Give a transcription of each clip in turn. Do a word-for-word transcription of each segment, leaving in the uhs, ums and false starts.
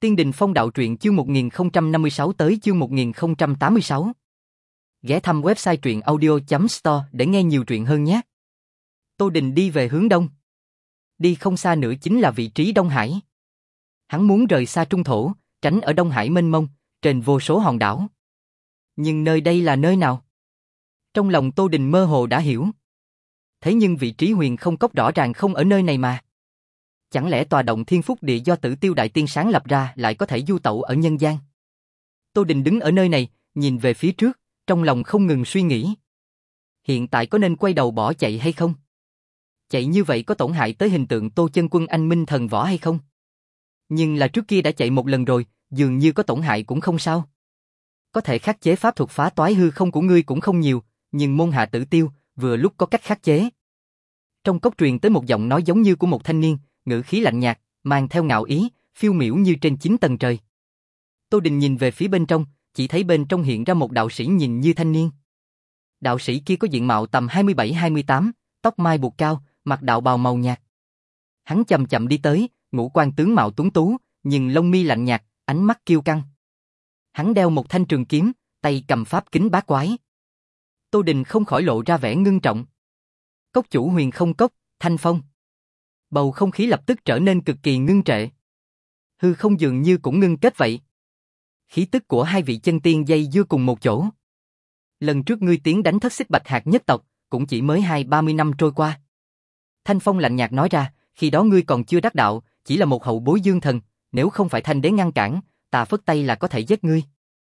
Tiên Đình Phong Đạo Truyện chương một nghìn không trăm năm mươi sáu tới chương một nghìn không trăm tám mươi sáu. Ghé thăm website truyện audio chấm store để nghe nhiều truyện hơn nhé. Tô Đình đi về hướng đông. Đi không xa nữa chính là vị trí Đông Hải. Hắn muốn rời xa Trung Thổ, tránh ở Đông Hải mênh mông, trên vô số hòn đảo. Nhưng nơi đây là nơi nào? Trong lòng Tô Đình mơ hồ đã hiểu. Thế nhưng vị trí Huyền Không Cốc rõ ràng không ở nơi này mà. Chẳng lẽ tòa động Thiên Phúc Địa do Tử Tiêu Đại Tiên sáng lập ra lại có thể du tẩu ở nhân gian? Tô Đình đứng ở nơi này, nhìn về phía trước, trong lòng không ngừng suy nghĩ. Hiện tại có nên quay đầu bỏ chạy hay không? Chạy như vậy có tổn hại tới hình tượng Tô Chân Quân anh minh thần võ hay không? Nhưng là trước kia đã chạy một lần rồi, dường như có tổn hại cũng không sao. Có thể khắc chế pháp thuật phá toái hư không của ngươi cũng không nhiều, nhưng môn hạ Tử Tiêu vừa lúc có cách khắc chế. Trong cốc truyền tới một giọng nói giống như của một thanh niên, ngữ khí lạnh nhạt, mang theo ngạo ý, phiêu miểu như trên chín tầng trời. Tô Đình nhìn về phía bên trong, chỉ thấy bên trong hiện ra một đạo sĩ nhìn như thanh niên. Đạo sĩ kia có diện mạo tầm hai mươi bảy hai mươi tám, tóc mai buộc cao, mặc đạo bào màu nhạt. Hắn chậm chậm đi tới, ngũ quan tướng mạo tuấn tú, nhưng lông mi lạnh nhạt, ánh mắt kiêu căng. Hắn đeo một thanh trường kiếm, tay cầm pháp kính bát quái. Tô Đình không khỏi lộ ra vẻ ngưng trọng. Cốc chủ Huyền Không Cốc, Thanh Phong. Bầu không khí lập tức trở nên cực kỳ ngưng trệ. Hư không dường như cũng ngưng kết vậy. Khí tức của hai vị chân tiên dây dưa cùng một chỗ. Lần trước ngươi tiến đánh thất xích bạch hạt nhất tộc, cũng chỉ mới hai ba mươi năm trôi qua. Thanh Phong lạnh nhạt nói ra, khi đó ngươi còn chưa đắc đạo, chỉ là một hậu bối dương thần, nếu không phải Thanh đế ngăn cản, ta phất tay là có thể giết ngươi.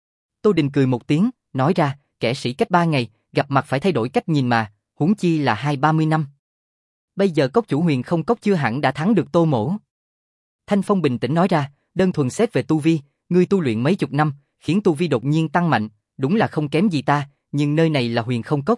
Tô Đình cười một tiếng, nói ra, kẻ sĩ cách ba ngày, gặp mặt phải thay đổi cách nhìn mà, huống chi là hai ba mươi năm. Bây giờ cốc chủ Huyền Không Cốc chưa hẳn đã thắng được Tô Mỗ. Thanh Phong bình tĩnh nói ra, đơn thuần xét về tu vi, ngươi tu luyện mấy chục năm, khiến tu vi đột nhiên tăng mạnh, đúng là không kém gì ta, nhưng nơi này là Huyền Không Cốc.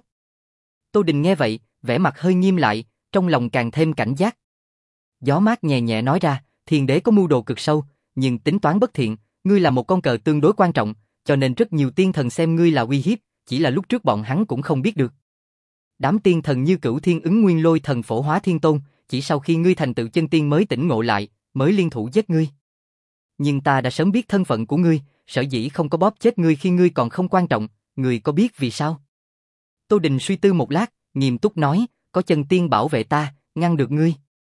Tô Đình nghe vậy, vẻ mặt hơi nghiêm lại, trong lòng càng thêm cảnh giác. Gió mát nhẹ nhẹ nói ra, Thiên đế có mưu đồ cực sâu, nhưng tính toán bất thiện, ngươi là một con cờ tương đối quan trọng, cho nên rất nhiều tiên thần xem ngươi là uy hiếp, chỉ là lúc trước bọn hắn cũng không biết được. Đám tiên thần như Cửu Thiên Ứng Nguyên Lôi Thần Phổ Hóa Thiên Tôn, chỉ sau khi ngươi thành tựu chân tiên mới tỉnh ngộ lại, mới liên thủ giết ngươi. Nhưng ta đã sớm biết thân phận của ngươi, sở dĩ không có bóp chết ngươi khi ngươi còn không quan trọng, ngươi có biết vì sao? Tô Đình suy tư một lát, nghiêm túc nói, có chân tiên bảo vệ ta, ngăn được ngươi.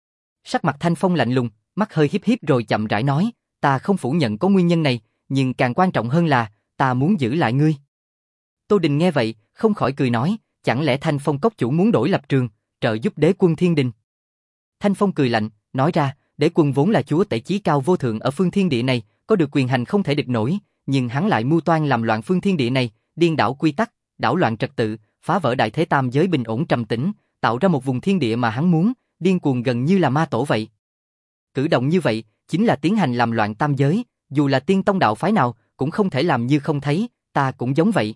Sắc mặt Thanh Phong lạnh lùng, mắt hơi híp híp rồi chậm rãi nói, ta không phủ nhận có nguyên nhân này, nhưng càng quan trọng hơn là, ta muốn giữ lại ngươi. Tô Đình nghe vậy, không khỏi cười nói, chẳng lẽ Thanh Phong cốc chủ muốn đổi lập trường, trợ giúp đế quân thiên đình? Thanh Phong cười lạnh, nói ra, đế quân vốn là chúa tể chí cao vô thượng ở phương thiên địa này, có được quyền hành không thể địch nổi, nhưng hắn lại mưu toan làm loạn phương thiên địa này, điên đảo quy tắc, đảo loạn trật tự, phá vỡ đại thế tam giới bình ổn trầm tĩnh, tạo ra một vùng thiên địa mà hắn muốn, điên cuồng gần như là ma tổ vậy. Cử động như vậy, chính là tiến hành làm loạn tam giới, dù là tiên tông đạo phái nào, cũng không thể làm như không thấy, ta cũng giống vậy.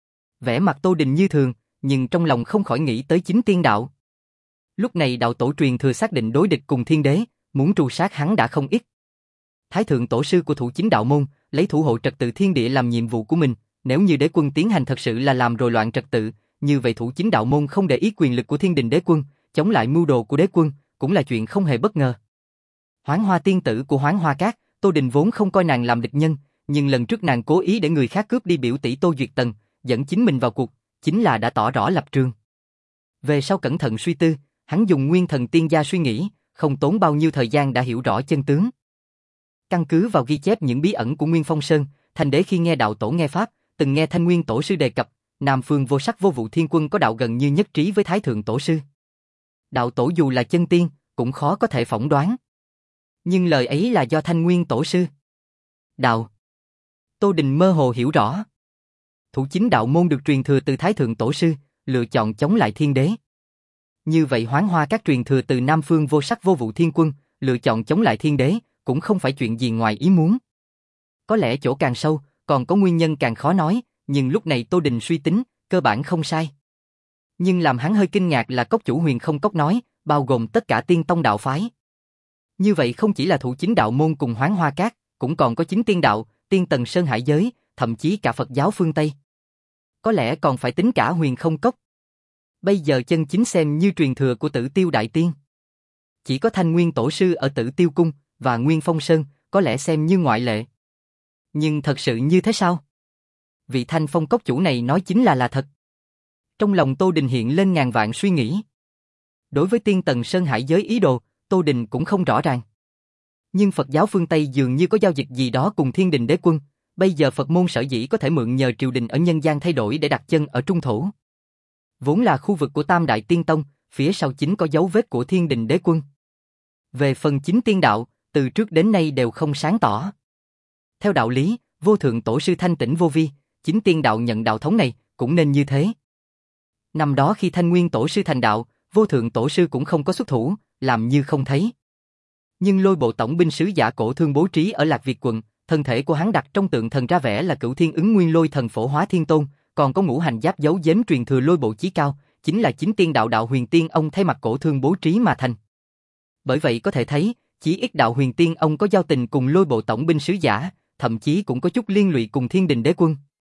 Vẻ mặt Tô Đình như thường, nhưng trong lòng không khỏi nghĩ tới chính tiên đạo. Lúc này đạo tổ truyền thừa xác định đối địch cùng thiên đế, muốn tru sát hắn đã không ít. Thái thượng tổ sư của thủ chính đạo môn, lấy thủ hộ trật tự thiên địa làm nhiệm vụ của mình, nếu như đế quân tiến hành thật sự là làm rối loạn trật tự, như vậy thủ chính đạo môn không để ý quyền lực của thiên đình đế quân, chống lại mưu đồ của đế quân, cũng là chuyện không hề bất ngờ. Hoán Hoa tiên tử của Hoán Hoa Các, Tô Đình vốn không coi nàng làm địch nhân, nhưng lần trước nàng cố ý để người khác cướp đi biểu tỷ Tô Duyệt Tần, dẫn chính mình vào cuộc, chính là đã tỏ rõ lập trường. Về sau cẩn thận suy tư, hắn dùng nguyên thần tiên gia suy nghĩ, không tốn bao nhiêu thời gian đã hiểu rõ chân tướng. Căn cứ vào ghi chép những bí ẩn của Nguyên Phong Sơn, Thành đế khi nghe đạo tổ nghe pháp, từng nghe Thanh Nguyên tổ sư đề cập, Nam Phương Vô Sắc Vô Vụ Thiên Quân có đạo gần như nhất trí với Thái thượng tổ sư. Đạo tổ dù là chân tiên, cũng khó có thể phỏng đoán. Nhưng lời ấy là do Thanh Nguyên tổ sư. Đạo. Tô Đình mơ hồ hiểu rõ. Thủ chính đạo môn được truyền thừa từ Thái thượng tổ sư, lựa chọn chống lại thiên đế. Như vậy Hoán Hoa Các truyền thừa từ Nam Phương Vô Sắc Vô Vụ Thiên Quân, lựa chọn chống lại thiên đế, cũng không phải chuyện gì ngoài ý muốn. Có lẽ chỗ càng sâu, còn có nguyên nhân càng khó nói, nhưng lúc này Tô Đình suy tính, cơ bản không sai. Nhưng làm hắn hơi kinh ngạc là cốc chủ Huyền Không Cốc nói, bao gồm tất cả tiên tông đạo phái. Như vậy không chỉ là thủ chính đạo môn cùng Hoán Hoa Các, cũng còn có chính tiên đạo, tiên tần Sơn Hải Giới, thậm chí cả Phật giáo phương Tây. Có lẽ còn phải tính cả Huyền Không Cốc. Bây giờ chân chính xem như truyền thừa của Tử Tiêu Đại Tiên. Chỉ có Thanh Nguyên tổ sư ở Tử Tiêu Cung và Nguyên Phong Sơn có lẽ xem như ngoại lệ. Nhưng thật sự như thế sao? Vị Thanh Phong cốc chủ này nói chính là là thật. Trong lòng Tô Đình hiện lên ngàn vạn suy nghĩ. Đối với Tiên Tần Sơn Hải giới ý đồ, Tô Đình cũng không rõ ràng. Nhưng Phật giáo phương Tây dường như có giao dịch gì đó cùng Thiên Đình Đế Quân, bây giờ Phật môn sở dĩ có thể mượn nhờ triều đình ở nhân gian thay đổi để đặt chân ở trung thổ. Vốn là khu vực của Tam Đại Tiên Tông, phía sau chính có dấu vết của Thiên Đình Đế Quân. Về phần chính tiên đạo, từ trước đến nay đều không sáng tỏ. Theo đạo lý, vô thượng tổ sư thanh tĩnh vô vi, chính tiên đạo nhận đạo thống này, cũng nên như thế. Năm đó khi Thanh Nguyên tổ sư thành đạo, vô thượng tổ sư cũng không có xuất thủ, làm như không thấy. Nhưng Lôi Bộ tổng binh sứ Giả Cổ Thương bố trí ở Lạc Việt quận, thân thể của hắn đặt trong tượng thần ra vẻ là Cửu Thiên Ứng Nguyên Lôi Thần Phổ Hóa Thiên Tôn, còn có ngũ hành giáp dấu giếm truyền thừa Lôi Bộ chí cao, chính là chính tiên đạo đạo huyền tiên ông thay mặt Cổ Thương bố trí mà thành. Bởi vậy có thể thấy, chí ít đạo huyền tiên ông có giao tình cùng Lôi Bộ tổng binh sứ giả, thậm chí cũng có chút liên lụy cùng Thiên Đình Đế Quân.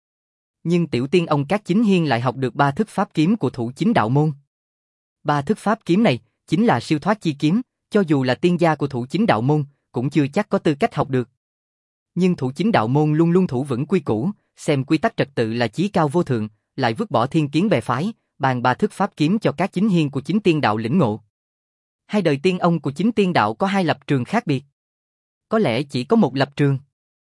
Nhưng tiểu tiên ông Cát Chính Hiên lại học được ba thức pháp kiếm của thủ chính đạo môn. Ba thức pháp kiếm này chính là siêu thoát chi kiếm, cho dù là tiên gia của thủ chính đạo môn, cũng chưa chắc có tư cách học được. Nhưng thủ chính đạo môn luôn luôn thủ vững quy củ, xem quy tắc trật tự là chí cao vô thượng, lại vứt bỏ thiên kiến bè phái, bàn ba thức pháp kiếm cho Cát Chính Hiên của chính tiên đạo lĩnh ngộ. Hai đời tiên ông của chính tiên đạo có hai lập trường khác biệt. Có lẽ chỉ có một lập trường.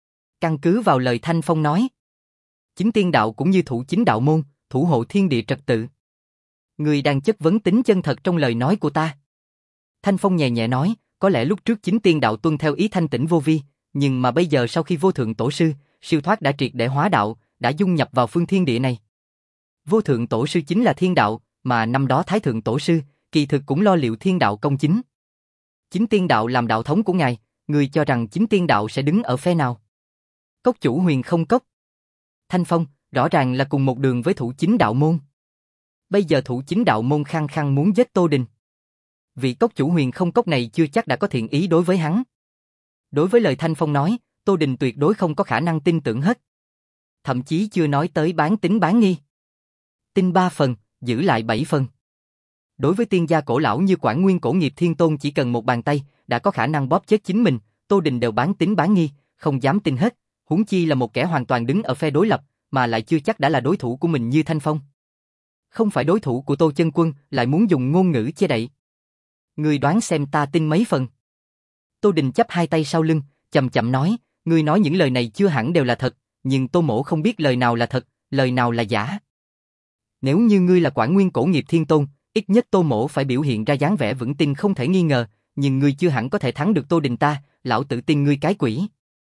Căn cứ vào lời Thanh Phong nói, chính tiên đạo cũng như thủ chính đạo môn, thủ hộ thiên địa trật tự. Người đang chất vấn tính chân thật trong lời nói của ta. Thanh Phong nhẹ nhẹ nói, có lẽ lúc trước chính tiên đạo tuân theo ý thanh tĩnh vô vi, nhưng mà bây giờ sau khi vô thượng tổ sư, siêu thoát đã triệt để hóa đạo, đã dung nhập vào phương thiên địa này. Vô thượng tổ sư chính là thiên đạo, mà năm đó thái thượng tổ sư, kỳ thực cũng lo liệu thiên đạo công chính. Chính tiên đạo làm đạo thống của ngài, người cho rằng chính tiên đạo sẽ đứng ở phe nào? Cốc chủ Huyền Không Cốc. Thanh Phong, rõ ràng là cùng một đường với thủ chính đạo môn. Bây giờ thủ chính đạo môn khăng khăng muốn giết Tô Đình. Vị cốc chủ Huyền Không Cốc này chưa chắc đã có thiện ý đối với hắn. Đối với lời Thanh Phong nói, Tô Đình tuyệt đối không có khả năng tin tưởng hết. Thậm chí chưa nói tới bán tín bán nghi. Tin ba phần, giữ lại bảy phần. Đối với tiên gia cổ lão như Quảng Nguyên Cổ Nghiệp Thiên Tôn chỉ cần một bàn tay, đã có khả năng bóp chết chính mình, Tô Đình đều bán tín bán nghi, không dám tin hết, huống chi là một kẻ hoàn toàn đứng ở phe đối lập, mà lại chưa chắc đã là đối thủ của mình như Thanh Phong. Không phải đối thủ của Tô Chân Quân, lại muốn dùng ngôn ngữ che đậy. Ngươi đoán xem ta tin mấy phần? Tô Đình chắp hai tay sau lưng, chậm chậm nói, ngươi nói những lời này chưa hẳn đều là thật, nhưng Tô Mỗ không biết lời nào là thật, lời nào là giả. Nếu như ngươi là Quảng Nguyên Cổ Nghiệp Thiên Tôn, ít nhất Tô Mỗ phải biểu hiện ra dáng vẻ vững tin không thể nghi ngờ, nhưng ngươi chưa hẳn có thể thắng được Tô Đình ta, lão tử tin ngươi cái quỷ.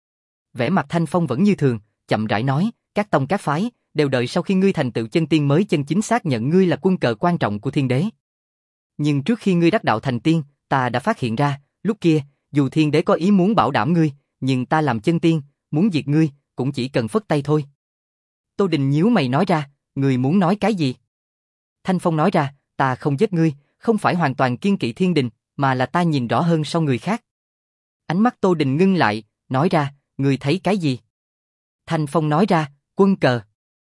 Vẻ mặt Thanh Phong vẫn như thường, chậm rãi nói, các tông các phái đều đợi sau khi ngươi thành tựu chân tiên mới chân chính xác nhận ngươi là quân cờ quan trọng của thiên đế. Nhưng trước khi ngươi đắc đạo thành tiên, ta đã phát hiện ra, lúc kia, dù thiên đế có ý muốn bảo đảm ngươi, nhưng ta làm chân tiên, muốn diệt ngươi, cũng chỉ cần phất tay thôi. Tô Đình nhíu mày nói ra, ngươi muốn nói cái gì? Thanh Phong nói ra, ta không giết ngươi, không phải hoàn toàn kiên kỵ thiên đình, mà là ta nhìn rõ hơn sau người khác. Ánh mắt Tô Đình ngưng lại, nói ra, ngươi thấy cái gì? Thanh Phong nói ra, quân cờ.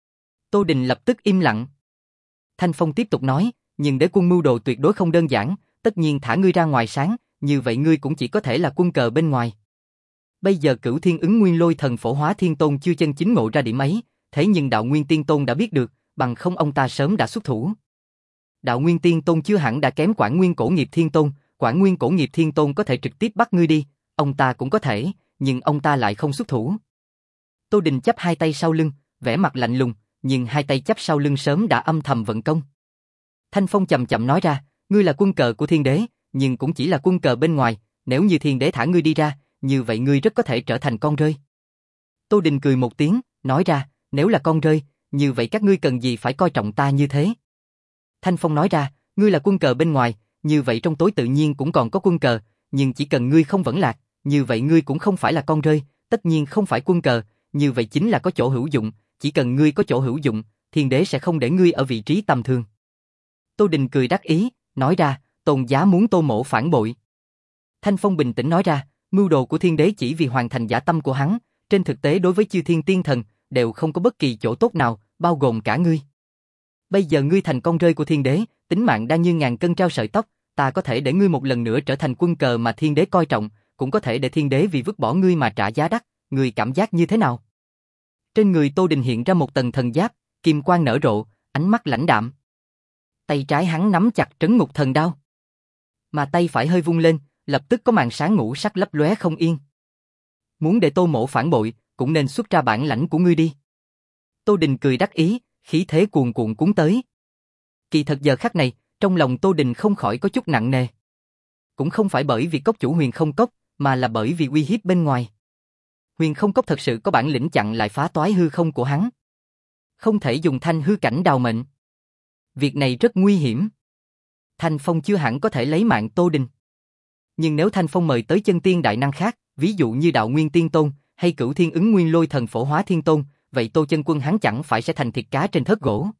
Tô Đình lập tức im lặng. Thanh Phong tiếp tục nói, nhưng đế quân mưu đồ tuyệt đối không đơn giản, tất nhiên thả ngươi ra ngoài sáng, như vậy ngươi cũng chỉ có thể là quân cờ bên ngoài. Bây giờ Cửu Thiên Ứng Nguyên Lôi Thần Phổ Hóa Thiên Tôn chưa chân chính ngộ ra điểm ấy, thế nhưng Đạo Nguyên Tiên Tôn đã biết được, bằng không ông ta sớm đã xuất thủ. Đạo Nguyên Tiên Tôn chưa hẳn đã kém Quảng Nguyên Cổ Nghiệp Thiên Tôn, Quảng Nguyên Cổ Nghiệp Thiên Tôn có thể trực tiếp bắt ngươi đi, ông ta cũng có thể, nhưng ông ta lại không xuất thủ. Tô Đình chắp hai tay sau lưng, vẻ mặt lạnh lùng, nhưng hai tay chắp sau lưng sớm đã âm thầm vận công. Thanh Phong chậm chậm nói ra, ngươi là quân cờ của thiên đế, nhưng cũng chỉ là quân cờ bên ngoài, nếu như thiên đế thả ngươi đi ra, như vậy ngươi rất có thể trở thành con rơi. Tô Đình cười một tiếng, nói ra, nếu là con rơi, như vậy các ngươi cần gì phải coi trọng ta như thế? Thanh Phong nói ra, ngươi là quân cờ bên ngoài, như vậy trong tối tự nhiên cũng còn có quân cờ, nhưng chỉ cần ngươi không vẫn lạc, như vậy ngươi cũng không phải là con rơi, tất nhiên không phải quân cờ, như vậy chính là có chỗ hữu dụng, chỉ cần ngươi có chỗ hữu dụng, thiên đế sẽ không để ngươi ở vị trí tầm thường. Tô Đình cười đắc ý, nói ra, Tôn giá muốn Tô Mỗ phản bội. Thanh Phong bình tĩnh nói ra, mưu đồ của thiên đế chỉ vì hoàn thành dã tâm của hắn, trên thực tế đối với chư thiên tiên thần, đều không có bất kỳ chỗ tốt nào, bao gồm cả ngươi. Bây giờ ngươi thành con rơi của thiên đế, tính mạng đang như ngàn cân treo sợi tóc, ta có thể để ngươi một lần nữa trở thành quân cờ mà thiên đế coi trọng, cũng có thể để thiên đế vì vứt bỏ ngươi mà trả giá đắt, ngươi cảm giác như thế nào? Trên người Tô Đình hiện ra một tầng thần giáp, kim quang nở rộ, ánh mắt lãnh đạm. Tay trái hắn nắm chặt trấn ngục thần đao, mà tay phải hơi vung lên, lập tức có màn sáng ngũ sắc lấp lóe không yên. Muốn để Tô Mỗ phản bội, cũng nên xuất ra bản lãnh của ngươi đi. Tô Đình cười đắc ý, khí thế cuồn cuộn cuốn tới. Kỳ thật giờ khắc này, trong lòng Tô Đình không khỏi có chút nặng nề. Cũng không phải bởi vì cốc chủ Huyền Không Cốc, mà là bởi vì uy hiếp bên ngoài. Huyền Không Cốc thật sự có bản lĩnh chặn lại phá toái hư không của hắn. Không thể dùng thanh hư cảnh đào mệnh. Việc này rất nguy hiểm. Thanh Phong chưa hẳn có thể lấy mạng Tô Đình. Nhưng nếu Thanh Phong mời tới chân tiên đại năng khác, ví dụ như Đạo Nguyên Tiên Tôn, hay Cửu Thiên Ứng Nguyên Lôi Thần Phổ Hóa Thiên Tôn, vậy Tô Chân Quân hắn chẳng phải sẽ thành thịt cá trên thớt gỗ.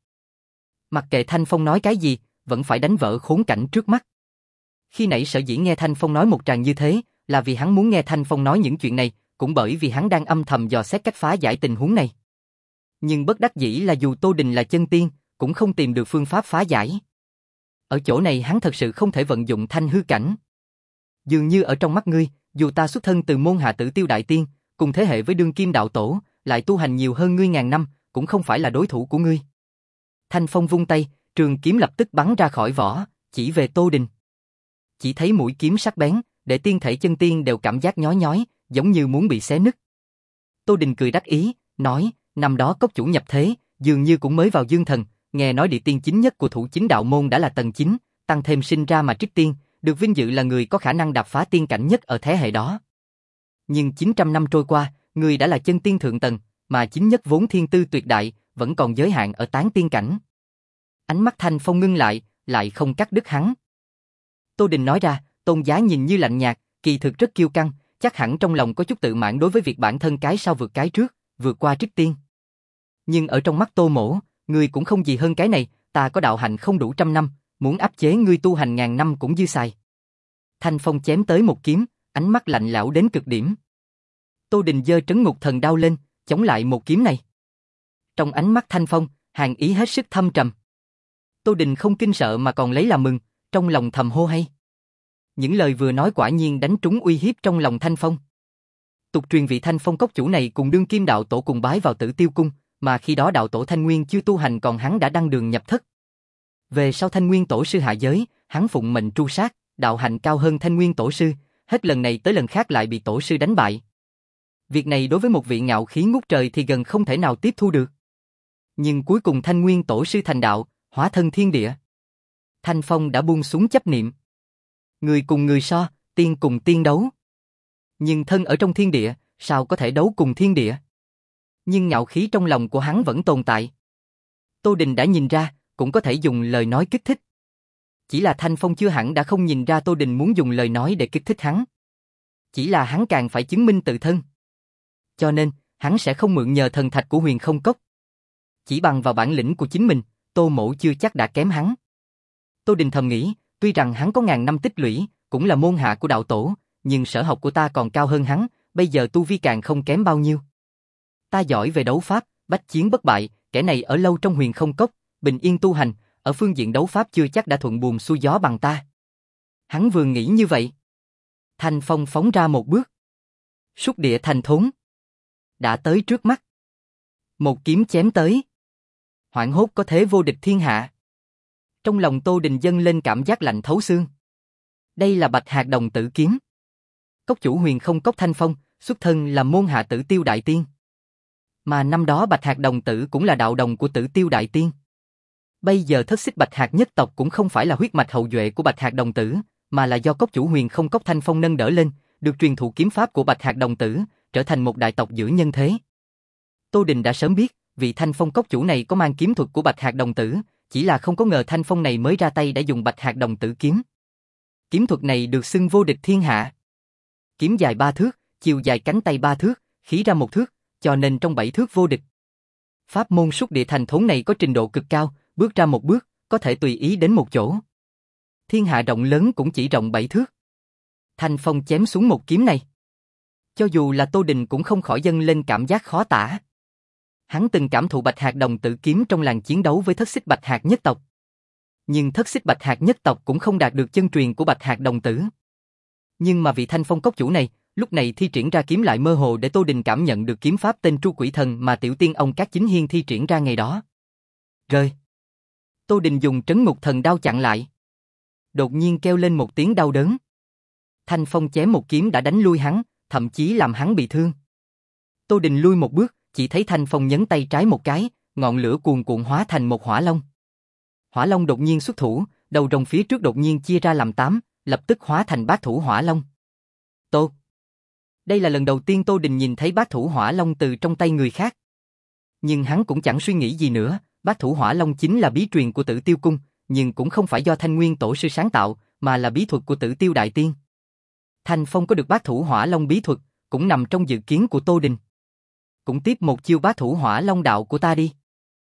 Mặc kệ Thanh Phong nói cái gì, vẫn phải đánh vỡ khốn cảnh trước mắt. Khi nãy sở dĩ nghe Thanh Phong nói một tràng như thế, là vì hắn muốn nghe Thanh Phong nói những chuyện này, cũng bởi vì hắn đang âm thầm dò xét cách phá giải tình huống này. Nhưng bất đắc dĩ là dù Tô Đình là chân tiên, cũng không tìm được phương pháp phá giải. Ở chỗ này hắn thật sự không thể vận dụng thanh hư cảnh. Dường như ở trong mắt ngươi, dù ta xuất thân từ môn hạ Tử Tiêu Đại Tiên, cùng thế hệ với đương kim đạo tổ, lại tu hành nhiều hơn ngươi ngàn năm, cũng không phải là đối thủ của ngươi. Thanh Phong vung tay, trường kiếm lập tức bắn ra khỏi vỏ, chỉ về Tô Đình. Chỉ thấy mũi kiếm sắc bén, để tiên thể chân tiên đều cảm giác nhói nhói, giống như muốn bị xé nứt. Tô Đình cười đắc ý, nói, năm đó cốc chủ nhập thế, dường như cũng mới vào dương thần, nghe nói địa tiên chính nhất của thủ chính đạo môn đã là tầng chín, tăng thêm sinh ra mà trích tiên, được vinh dự là người có khả năng đạp phá tiên cảnh nhất ở thế hệ đó. Nhưng chín trăm năm trôi qua, người đã là chân tiên thượng tầng, mà chính nhất vốn thiên tư tuyệt đại, vẫn còn giới hạn ở tán tiên cảnh. Ánh mắt Thanh Phong ngưng lại, lại không cắt đứt hắn. Tô Đình nói ra, tôn giá nhìn như lạnh nhạt, kỳ thực rất kiêu căng, chắc hẳn trong lòng có chút tự mãn đối với việc bản thân cái sau vượt cái trước, vượt qua trích tiên. Nhưng ở trong mắt Tô Mỗ, ngươi cũng không gì hơn cái này, ta có đạo hạnh không đủ trăm năm, muốn áp chế ngươi tu hành ngàn năm cũng dư xài. Thanh Phong chém tới một kiếm, ánh mắt lạnh lẽo đến cực điểm. Tô Đình giơ trấn ngục thần đao lên, chống lại một kiếm này. Trong ánh mắt Thanh Phong, hàn ý hết sức thâm trầm. Tô Đình không kinh sợ mà còn lấy làm mừng, trong lòng thầm hô hay. Những lời vừa nói quả nhiên đánh trúng uy hiếp trong lòng Thanh Phong. Tục truyền vị Thanh Phong cốc chủ này cùng đương kim đạo tổ cùng bái vào Tử Tiêu Cung, mà khi đó đạo tổ Thanh Nguyên chưa tu hành còn hắn đã đăng đường nhập thất. Về sau Thanh Nguyên tổ sư hạ giới, hắn phụng mệnh tru sát, đạo hạnh cao hơn Thanh Nguyên tổ sư, hết lần này tới lần khác lại bị tổ sư đánh bại. Việc này đối với một vị ngạo khí ngút trời thì gần không thể nào tiếp thu được. Nhưng cuối cùng Thanh Nguyên tổ sư thành đạo, hóa thân thiên địa. Thanh Phong đã buông xuống chấp niệm. Người cùng người so, tiên cùng tiên đấu. Nhưng thân ở trong thiên địa, sao có thể đấu cùng thiên địa? Nhưng ngạo khí trong lòng của hắn vẫn tồn tại. Tô Đình đã nhìn ra, cũng có thể dùng lời nói kích thích. Chỉ là Thanh Phong chưa hẳn đã không nhìn ra Tô Đình muốn dùng lời nói để kích thích hắn. Chỉ là hắn càng phải chứng minh tự thân. Cho nên, hắn sẽ không mượn nhờ thần thạch của Huyền Không Cốc. Chỉ bằng vào bản lĩnh của chính mình, Tô Mỗ chưa chắc đã kém hắn. Tô Đình thầm nghĩ, tuy rằng hắn có ngàn năm tích lũy, cũng là môn hạ của đạo tổ, nhưng sở học của ta còn cao hơn hắn, bây giờ tu vi càng không kém bao nhiêu. Ta giỏi về đấu pháp, bách chiến bất bại, kẻ này ở lâu trong Huyền Không Cốc, bình yên tu hành, ở phương diện đấu pháp chưa chắc đã thuận buồm xuôi gió bằng ta. Hắn vừa nghĩ như vậy. Thanh Phong phóng ra một bước. Súc địa thành thốn. Đã tới trước mắt. Một kiếm chém tới. Hoảng hốt có thế vô địch thiên hạ. Trong lòng Tô Đình dâng lên cảm giác lạnh thấu xương. Đây là Bạch Hạc Đồng Tử kiếm. Cốc chủ Huyền Không Cốc Thanh Phong, xuất thân là môn hạ Tử Tiêu Đại Tiên. Mà năm đó Bạch Hạc Đồng Tử cũng là đạo đồng của Tử Tiêu Đại Tiên. Bây giờ thất xích Bạch Hạc nhất tộc cũng không phải là huyết mạch hậu duệ của Bạch Hạc Đồng Tử, mà là do cốc chủ Huyền Không Cốc Thanh Phong nâng đỡ lên, được truyền thụ kiếm pháp của Bạch Hạc Đồng Tử, trở thành một đại tộc giữa nhân thế. Tô Đình đã sớm biết, vị Thanh Phong cốc chủ này có mang kiếm thuật của Bạch Hạc Đồng Tử, chỉ là không có ngờ Thanh Phong này mới ra tay đã dùng Bạch Hạc Đồng Tử kiếm. Kiếm thuật này được xưng vô địch thiên hạ. Kiếm dài ba thước, chiều dài cánh tay ba thước, khí ra một thước, cho nên trong bảy thước vô địch. Pháp môn súc địa thành thốn này có trình độ cực cao, bước ra một bước, có thể tùy ý đến một chỗ. Thiên hạ rộng lớn cũng chỉ rộng bảy thước. Thanh Phong chém xuống một kiếm này. Cho dù là Tô Đình cũng không khỏi dâng lên cảm giác khó tả. Hắn từng cảm thụ Bạch Hạc Đồng Tử kiếm trong làng chiến đấu với thất xích Bạch Hạc nhất tộc. Nhưng thất xích Bạch Hạc nhất tộc cũng không đạt được chân truyền của Bạch Hạc Đồng Tử. Nhưng mà vị Thanh Phong cốc chủ này, lúc này thi triển ra kiếm lại mơ hồ để Tô Đình cảm nhận được kiếm pháp tên Tru Quỷ Thần mà tiểu tiên ông Cát Chính Hiên thi triển ra ngày đó. Rơi. Tô Đình dùng Trấn Ngục Thần đao chặn lại. Đột nhiên kêu lên một tiếng đau đớn. Thanh Phong chém một kiếm đã đánh lui hắn, thậm chí làm hắn bị thương. Tô Đình lui một bước, chỉ thấy Thanh Phong nhấn tay trái một cái, ngọn lửa cuồn cuộn hóa thành một hỏa long. Hỏa long đột nhiên xuất thủ, đầu rồng phía trước đột nhiên chia ra làm tám, lập tức hóa thành bát thủ hỏa long. Tô. Đây là lần đầu tiên Tô Đình nhìn thấy bát thủ hỏa long từ trong tay người khác. Nhưng hắn cũng chẳng suy nghĩ gì nữa, bát thủ hỏa long chính là bí truyền của Tử Tiêu Cung, nhưng cũng không phải do Thanh Nguyên tổ sư sáng tạo, mà là bí thuật của Tử Tiêu Đại Tiên. Thanh Phong có được bát thủ hỏa long bí thuật, cũng nằm trong dự kiến của Tô Đình. Cũng tiếp một chiêu bát thủ hỏa long đạo của ta đi.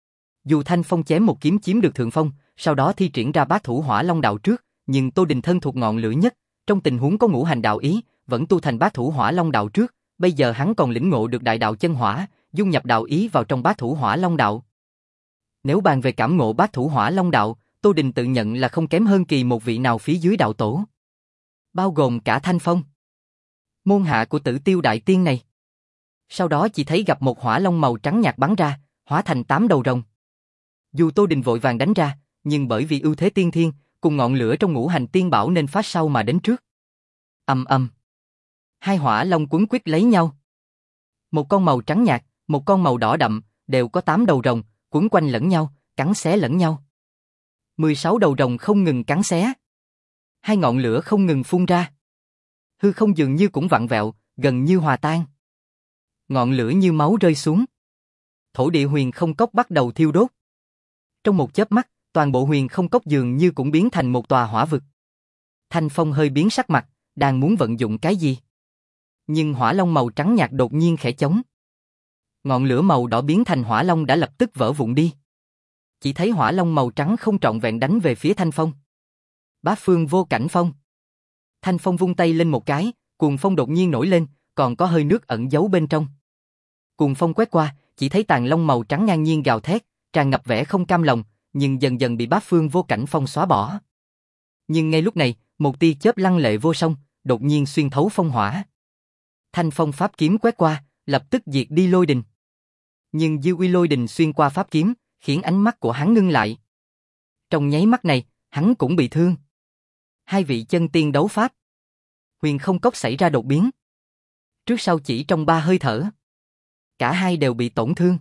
Dù Thanh Phong chém một kiếm chiếm được thượng phong, sau đó thi triển ra bát thủ hỏa long đạo trước, nhưng Tô Đình thân thuộc ngọn lửa nhất, trong tình huống có ngũ hành đạo ý, vẫn tu thành bát thủ hỏa long đạo trước, bây giờ hắn còn lĩnh ngộ được đại đạo chân hỏa, dung nhập đạo ý vào trong bát thủ hỏa long đạo. Nếu bàn về cảm ngộ bát thủ hỏa long đạo, Tô Đình tự nhận là không kém hơn kỳ một vị nào phía dưới đạo tổ. Bao gồm cả Thanh Phong, môn hạ của Tử Tiêu Đại Tiên này. Sau đó chỉ thấy gặp một hỏa long màu trắng nhạt bắn ra, hóa thành tám đầu rồng. Dù Tô Đình vội vàng đánh ra, nhưng bởi vì ưu thế tiên thiên, cùng ngọn lửa trong ngũ hành tiên bảo nên phát sau mà đến trước. Ầm ầm. Hai hỏa long quấn quýt lấy nhau. Một con màu trắng nhạt, một con màu đỏ đậm, đều có tám đầu rồng, quấn quanh lẫn nhau, cắn xé lẫn nhau. mười sáu đầu rồng không ngừng cắn xé. Hai ngọn lửa không ngừng phun ra. Hư không dường như cũng vặn vẹo, gần như hòa tan. Ngọn lửa như máu rơi xuống. Thổ địa huyền không cốc bắt đầu thiêu đốt. Trong một chớp mắt, toàn bộ huyền không cốc dường như cũng biến thành một tòa hỏa vực. Thanh Phong hơi biến sắc mặt, đang muốn vận dụng cái gì. Nhưng hỏa long màu trắng nhạt đột nhiên khẽ chống. Ngọn lửa màu đỏ biến thành hỏa long đã lập tức vỡ vụn đi. Chỉ thấy hỏa long màu trắng không trọn vẹn đánh về phía Thanh Phong. Bá Phương Vô Cảnh Phong. Thanh Phong vung tay lên một cái, cuồng phong đột nhiên nổi lên, còn có hơi nước ẩn giấu bên trong. Cuồng phong quét qua, chỉ thấy tàn long màu trắng ngang nhiên gào thét, tràn ngập vẻ không cam lòng, nhưng dần dần bị Bá Phương Vô Cảnh Phong xóa bỏ. Nhưng ngay lúc này, một tia chớp lăng lệ vô song, đột nhiên xuyên thấu phong hỏa. Thanh Phong pháp kiếm quét qua, lập tức diệt đi lôi đình. Nhưng dư uy lôi đình xuyên qua pháp kiếm, khiến ánh mắt của hắn ngưng lại. Trong nháy mắt này, hắn cũng bị thương. Hai vị chân tiên đấu pháp. Huyền không cốc xảy ra đột biến. Trước sau chỉ trong ba hơi thở. Cả hai đều bị tổn thương.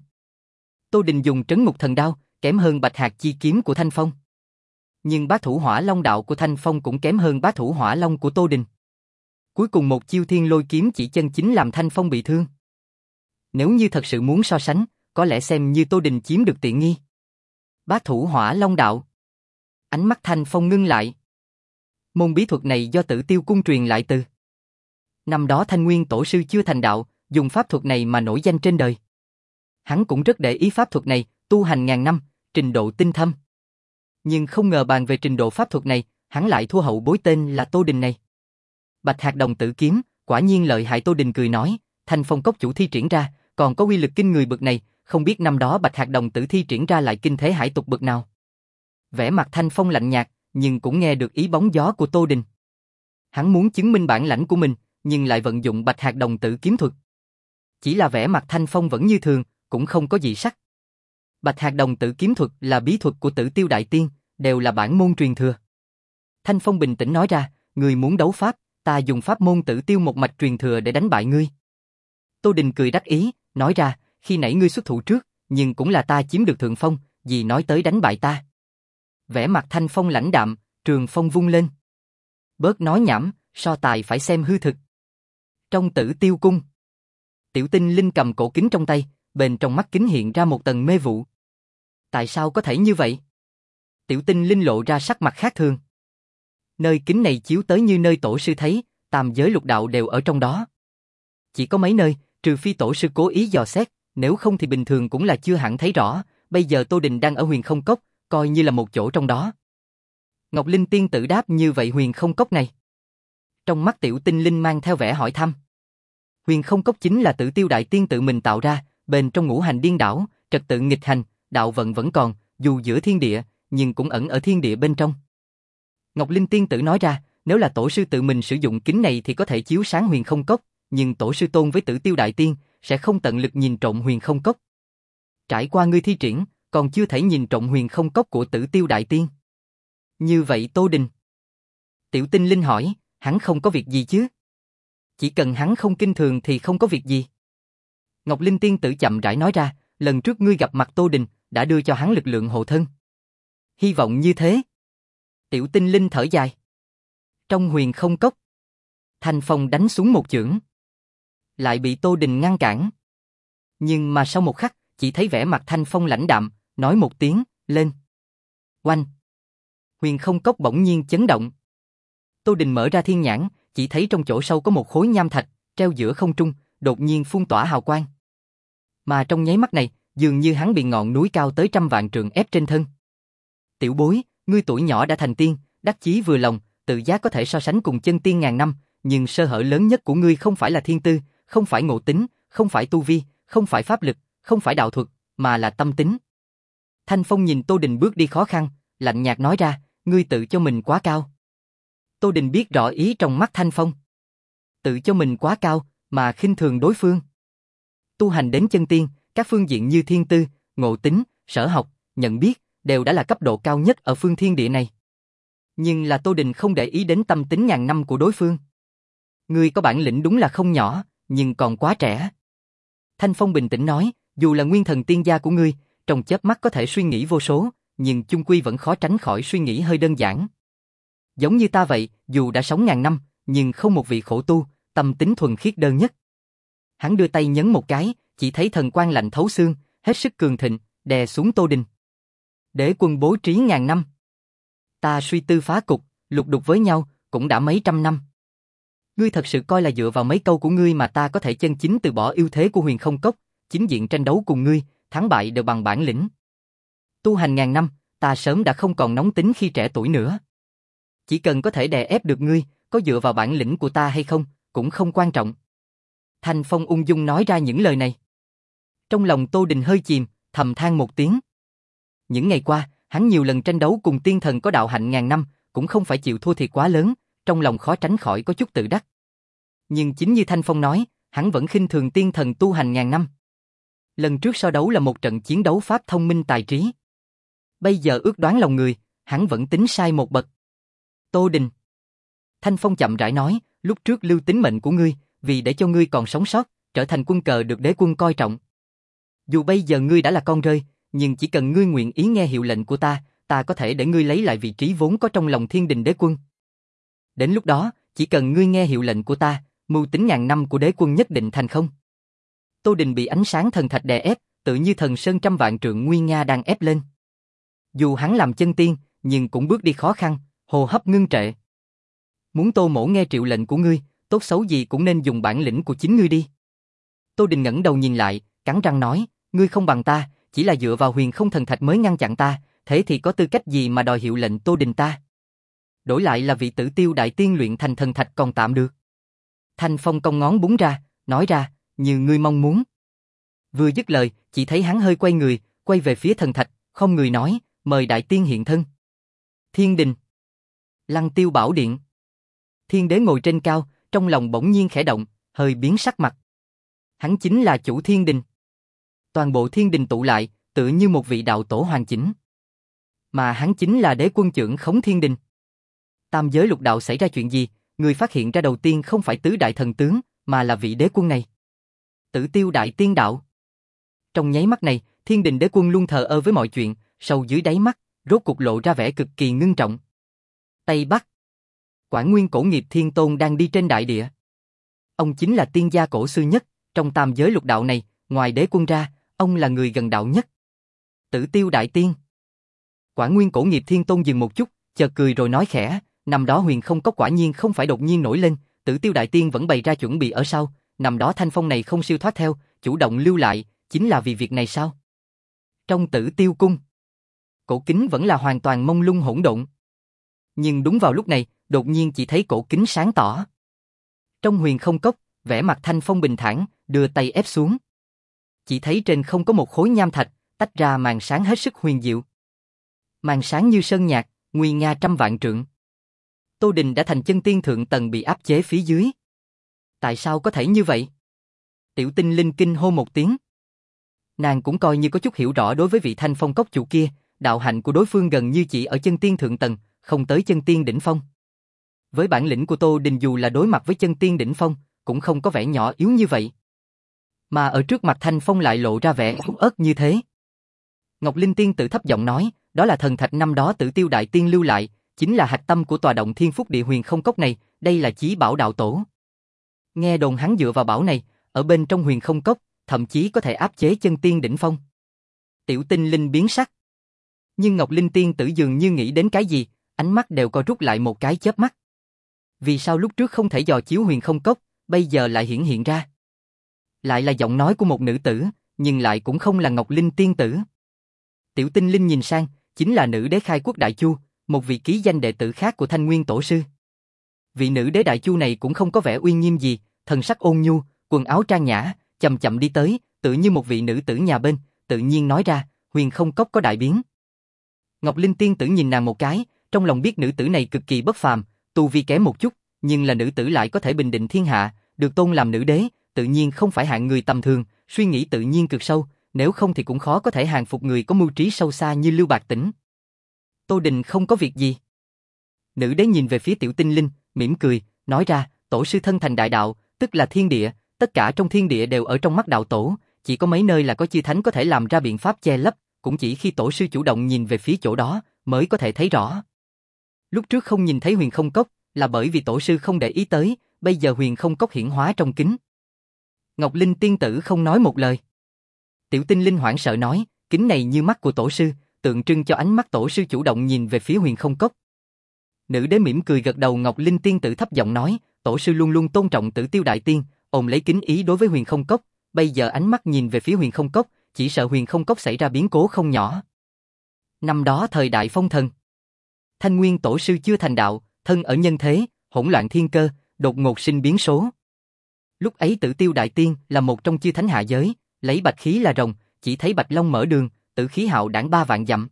Tô Đình dùng Trấn Ngục Thần đao, kém hơn Bạch Hạc chi kiếm của Thanh Phong. Nhưng bá thủ hỏa long đạo của Thanh Phong cũng kém hơn bá thủ hỏa long của Tô Đình. Cuối cùng một chiêu thiên lôi kiếm chỉ chân chính làm Thanh Phong bị thương. Nếu như thật sự muốn so sánh, có lẽ xem như Tô Đình chiếm được tiện nghi. Bá thủ hỏa long đạo. Ánh mắt Thanh Phong ngưng lại. Môn bí thuật này do Tử Tiêu Cung truyền lại từ. Năm đó Thanh Nguyên tổ sư chưa thành đạo, dùng pháp thuật này mà nổi danh trên đời. Hắn cũng rất để ý pháp thuật này, tu hành ngàn năm, trình độ tinh thâm. Nhưng không ngờ bàn về trình độ pháp thuật này, hắn lại thua hậu bối tên là Tô Đình này. Bạch Hạc Đồng Tử Kiếm, quả nhiên lợi hại. Tô Đình cười nói, Thanh Phong cốc chủ thi triển ra, còn có uy lực kinh người bậc này, không biết năm đó Bạch Hạc Đồng Tử thi triển ra lại kinh thế hải tục bậc nào. Vẻ mặt Thanh Phong lạnh nhạt, nhưng cũng nghe được ý bóng gió của Tô Đình. Hắn muốn chứng minh bản lãnh của mình, nhưng lại vận dụng Bạch Hạc Đồng Tử kiếm thuật. Chỉ là vẻ mặt Thanh Phong vẫn như thường, cũng không có gì sắc. Bạch Hạc Đồng Tử kiếm thuật là bí thuật của Tử Tiêu Đại Tiên, đều là bản môn truyền thừa. Thanh Phong bình tĩnh nói ra, người muốn đấu pháp, ta dùng pháp môn Tử Tiêu một mạch truyền thừa để đánh bại ngươi. Tô Đình cười đắc ý, nói ra, khi nãy ngươi xuất thủ trước, nhưng cũng là ta chiếm được thượng phong, gì nói tới đánh bại ta. Vẻ mặt Thanh Phong lãnh đạm, trường phong vung lên. Bớt nói nhảm, so tài phải xem hư thực. Trong Tử Tiêu Cung, Tiểu Tinh Linh cầm cổ kính trong tay, bên trong mắt kính hiện ra một tầng mê vụ. Tại sao có thể như vậy? Tiểu Tinh Linh lộ ra sắc mặt khác thường. Nơi kính này chiếu tới như nơi tổ sư thấy, tam giới lục đạo đều ở trong đó. Chỉ có mấy nơi, trừ phi tổ sư cố ý dò xét, nếu không thì bình thường cũng là chưa hẳn thấy rõ. Bây giờ Tô Đình đang ở huyền không cốc, coi như là một chỗ trong đó. Ngọc Linh tiên tử đáp, như vậy huyền không cốc này. Trong mắt Tiểu Tinh Linh mang theo vẻ hỏi thăm. Huyền không cốc chính là Tử Tiêu Đại Tiên tự mình tạo ra, bên trong ngũ hành điên đảo, trật tự nghịch hành, đạo vận vẫn còn, dù giữa thiên địa, nhưng cũng ẩn ở thiên địa bên trong. Ngọc Linh tiên tử nói ra, nếu là tổ sư tự mình sử dụng kính này thì có thể chiếu sáng huyền không cốc, nhưng tổ sư Tôn với Tử Tiêu Đại Tiên sẽ không tận lực nhìn trộm huyền không cốc. Trải qua ngươi thi triển, còn chưa thể nhìn trộm huyền không cốc của Tử Tiêu Đại Tiên. Như vậy Tô Đình. Tiểu Tinh Linh hỏi, hắn không có việc gì chứ? Chỉ cần hắn không kinh thường thì không có việc gì. Ngọc Linh Tiên Tử chậm rãi nói ra, lần trước ngươi gặp mặt Tô Đình, đã đưa cho hắn lực lượng hộ thân. Hy vọng như thế. Tiểu Tinh Linh thở dài. Trong huyền không cốc, Thanh Phong đánh xuống một chưởng, lại bị Tô Đình ngăn cản. Nhưng mà sau một khắc, chỉ thấy vẻ mặt Thanh Phong lãnh đạm, nói một tiếng, lên. Oanh! Huyền không cốc bỗng nhiên chấn động. Tô Đình mở ra thiên nhãn, chỉ thấy trong chỗ sâu có một khối nham thạch, treo giữa không trung, đột nhiên phun tỏa hào quang. Mà trong nháy mắt này, dường như hắn bị ngọn núi cao tới trăm vạn trượng ép trên thân. Tiểu bối, ngươi tuổi nhỏ đã thành tiên, đắc chí vừa lòng, tự giác có thể so sánh cùng chân tiên ngàn năm, nhưng sơ hở lớn nhất của ngươi không phải là thiên tư, không phải ngộ tính, không phải tu vi, không phải pháp lực, không phải đạo thuật, mà là tâm tính. Thanh Phong nhìn Tô Đình bước đi khó khăn, lạnh nhạt nói ra, ngươi tự cho mình quá cao. Tô Đình biết rõ ý trong mắt Thanh Phong. Tự cho mình quá cao, mà khinh thường đối phương. Tu hành đến chân tiên, các phương diện như thiên tư, ngộ tính, sở học, nhận biết, đều đã là cấp độ cao nhất ở phương thiên địa này. Nhưng là Tô Đình không để ý đến tâm tính ngàn năm của đối phương. Ngươi có bản lĩnh đúng là không nhỏ, nhưng còn quá trẻ. Thanh Phong bình tĩnh nói, dù là nguyên thần tiên gia của ngươi, trong chớp mắt có thể suy nghĩ vô số, nhưng chung quy vẫn khó tránh khỏi suy nghĩ hơi đơn giản. Giống như ta vậy, dù đã sống ngàn năm, nhưng không một vị khổ tu, tâm tính thuần khiết đơn nhất. Hắn đưa tay nhấn một cái, chỉ thấy thần quang lạnh thấu xương, hết sức cường thịnh, đè xuống Tô Đình. Đế quân bố trí ngàn năm. Ta suy tư phá cục, lục đục với nhau, cũng đã mấy trăm năm. Ngươi thật sự coi là dựa vào mấy câu của ngươi mà ta có thể chân chính từ bỏ ưu thế của huyền không cốc, chính diện tranh đấu cùng ngươi, thắng bại đều bằng bản lĩnh. Tu hành ngàn năm, ta sớm đã không còn nóng tính khi trẻ tuổi nữa. Chỉ cần có thể đè ép được ngươi, có dựa vào bản lĩnh của ta hay không, cũng không quan trọng. Thanh Phong ung dung nói ra những lời này. Trong lòng Tô Đình hơi chìm, thầm than một tiếng. Những ngày qua, hắn nhiều lần tranh đấu cùng tiên thần có đạo hạnh ngàn năm, cũng không phải chịu thua thiệt quá lớn, trong lòng khó tránh khỏi có chút tự đắc. Nhưng chính như Thanh Phong nói, hắn vẫn khinh thường tiên thần tu hành ngàn năm. Lần trước so đấu là một trận chiến đấu pháp thông minh tài trí. Bây giờ ước đoán lòng người, hắn vẫn tính sai một bậc. Tô Đình. Thanh Phong chậm rãi nói, lúc trước lưu tính mệnh của ngươi, vì để cho ngươi còn sống sót, trở thành quân cờ được đế quân coi trọng. Dù bây giờ ngươi đã là con rơi, nhưng chỉ cần ngươi nguyện ý nghe hiệu lệnh của ta, ta có thể để ngươi lấy lại vị trí vốn có trong lòng thiên đình đế quân. Đến lúc đó, chỉ cần ngươi nghe hiệu lệnh của ta, mưu tính ngàn năm của đế quân nhất định thành không. Tô Đình bị ánh sáng thần thạch đè ép, tự như thần sơn trăm vạn trượng nguy nga đang ép lên. Dù hắn làm chân tiên, nhưng cũng bước đi khó khăn, hô hấp ngưng trệ. Muốn Tô mỗ nghe triệu lệnh của ngươi, tốt xấu gì cũng nên dùng bản lĩnh của chính ngươi đi. Tô Đình ngẩng đầu nhìn lại, cắn răng nói, ngươi không bằng ta, chỉ là dựa vào huyền không thần thạch mới ngăn chặn ta, thế thì có tư cách gì mà đòi hiệu lệnh Tô Đình ta? Đổi lại là vị Tử Tiêu Đại Tiên luyện thành thần thạch còn tạm được. Thanh Phong cong ngón búng ra, nói ra, như ngươi mong muốn. Vừa dứt lời, chỉ thấy hắn hơi quay người, quay về phía thần thạch, không người nói, mời Đại Tiên hiện thân. Thiên đình. Lăng Tiêu Bảo Điện. Thiên đế ngồi trên cao, trong lòng bỗng nhiên khẽ động, hơi biến sắc mặt. Hắn chính là chủ thiên đình. Toàn bộ thiên đình tụ lại, tựa như một vị đạo tổ hoàn chỉnh. Mà hắn chính là đế quân trưởng khống thiên đình. Tam giới lục đạo xảy ra chuyện gì, người phát hiện ra đầu tiên không phải tứ đại thần tướng, mà là vị đế quân này. Tử Tiêu Đại Tiên đạo. Trong nháy mắt này, thiên đình đế quân luôn thờ ơ với mọi chuyện, sâu dưới đáy mắt, rốt cục lộ ra vẻ cực kỳ ngưng trọng. Tây Bắc. Quảng Nguyên Cổ Nghiệp Thiên Tôn đang đi trên đại địa. Ông chính là tiên gia cổ xưa nhất, trong tam giới lục đạo này, ngoài đế quân ra, ông là người gần đạo nhất. Tử Tiêu Đại Tiên. Quảng Nguyên Cổ Nghiệp Thiên Tôn dừng một chút, chợt cười rồi nói khẽ, năm đó huyền không cốc quả nhiên không phải đột nhiên nổi lên, Tử Tiêu Đại Tiên vẫn bày ra chuẩn bị ở sau, năm đó Thanh Phong này không siêu thoát theo, chủ động lưu lại, chính là vì việc này sao? Trong Tử Tiêu Cung, cổ kính vẫn là hoàn toàn mông lung hỗn độn. Nhưng đúng vào lúc này, đột nhiên chỉ thấy cổ kính sáng tỏ. Trong huyền không cốc, vẻ mặt Thanh Phong bình thản, đưa tay ép xuống. Chỉ thấy trên không có một khối nham thạch, tách ra màn sáng hết sức huyền diệu. Màn sáng như sơn nhạc, nguy nga trăm vạn trượng. Tô Đình đã thành chân tiên thượng tầng bị áp chế phía dưới. Tại sao có thể như vậy? Tiểu Tinh Linh kinh hô một tiếng. Nàng cũng coi như có chút hiểu rõ đối với vị Thanh Phong cốc chủ kia, đạo hạnh của đối phương gần như chỉ ở chân tiên thượng tầng, không tới chân tiên đỉnh phong. Với bản lĩnh của Tô Đình dù là đối mặt với chân tiên đỉnh phong, cũng không có vẻ nhỏ yếu như vậy. Mà ở trước mặt Thanh Phong lại lộ ra vẻ yếu ớt như thế. Ngọc Linh tiên tử thấp giọng nói, đó là thần thạch năm đó Tử Tiêu đại tiên lưu lại, chính là hạch tâm của tòa động Thiên Phúc Địa Huyền Không Cốc này, đây là chí bảo đạo tổ. Nghe đồn hắn dựa vào bảo này, ở bên trong Huyền Không Cốc, thậm chí có thể áp chế chân tiên đỉnh phong. Tiểu Tinh Linh biến sắc. Nhưng Ngọc Linh tiên tử dường như nghĩ đến cái gì, ánh mắt đều co rút lại một cái chớp mắt. Vì sao lúc trước không thể dò chiếu Huyền Không Cốc, bây giờ lại hiển hiện ra? Lại là giọng nói của một nữ tử, nhưng lại cũng không là Ngọc Linh tiên tử. Tiểu Tinh Linh nhìn sang, chính là nữ đế Khai Quốc Đại Chu, một vị ký danh đệ tử khác của Thanh Nguyên Tổ sư. Vị nữ đế Đại Chu này cũng không có vẻ uy nghiêm gì, thần sắc ôn nhu, quần áo trang nhã, chậm chậm đi tới, tự như một vị nữ tử nhà bên, tự nhiên nói ra, Huyền Không Cốc có đại biến. Ngọc Linh tiên tử nhìn nàng một cái, trong lòng biết nữ tử này cực kỳ bất phàm, tu vi kém một chút, nhưng là nữ tử lại có thể bình định thiên hạ, được tôn làm nữ đế, tự nhiên không phải hạng người tầm thường, suy nghĩ tự nhiên cực sâu, nếu không thì cũng khó có thể hàng phục người có mưu trí sâu xa như Lưu Bạc Tĩnh. Tô Đình không có việc gì. Nữ đế nhìn về phía Tiểu Tinh Linh, mỉm cười, nói ra, tổ sư thân thành đại đạo, tức là thiên địa, tất cả trong thiên địa đều ở trong mắt đạo tổ, chỉ có mấy nơi là có chư thánh có thể làm ra biện pháp che lấp, cũng chỉ khi tổ sư chủ động nhìn về phía chỗ đó, mới có thể thấy rõ. Lúc trước không nhìn thấy Huyền Không Cốc, là bởi vì tổ sư không để ý tới, bây giờ Huyền Không Cốc hiển hóa trong kính. Ngọc Linh tiên tử không nói một lời. Tiểu Tinh Linh hoảng sợ nói, kính này như mắt của tổ sư, tượng trưng cho ánh mắt tổ sư chủ động nhìn về phía Huyền Không Cốc. Nữ đế mỉm cười gật đầu. Ngọc Linh tiên tử thấp giọng nói, tổ sư luôn luôn tôn trọng Tử Tiêu đại tiên, ôm lấy kính ý đối với Huyền Không Cốc, bây giờ ánh mắt nhìn về phía Huyền Không Cốc, chỉ sợ Huyền Không Cốc xảy ra biến cố không nhỏ. Năm đó thời đại phong thần, Thanh Nguyên tổ sư chưa thành đạo, thân ở nhân thế, hỗn loạn thiên cơ, đột ngột sinh biến số. Lúc ấy Tử Tiêu đại tiên là một trong chư thánh hạ giới, lấy bạch khí là rồng, chỉ thấy bạch long mở đường, tử khí hạo đảng ba vạn dặm.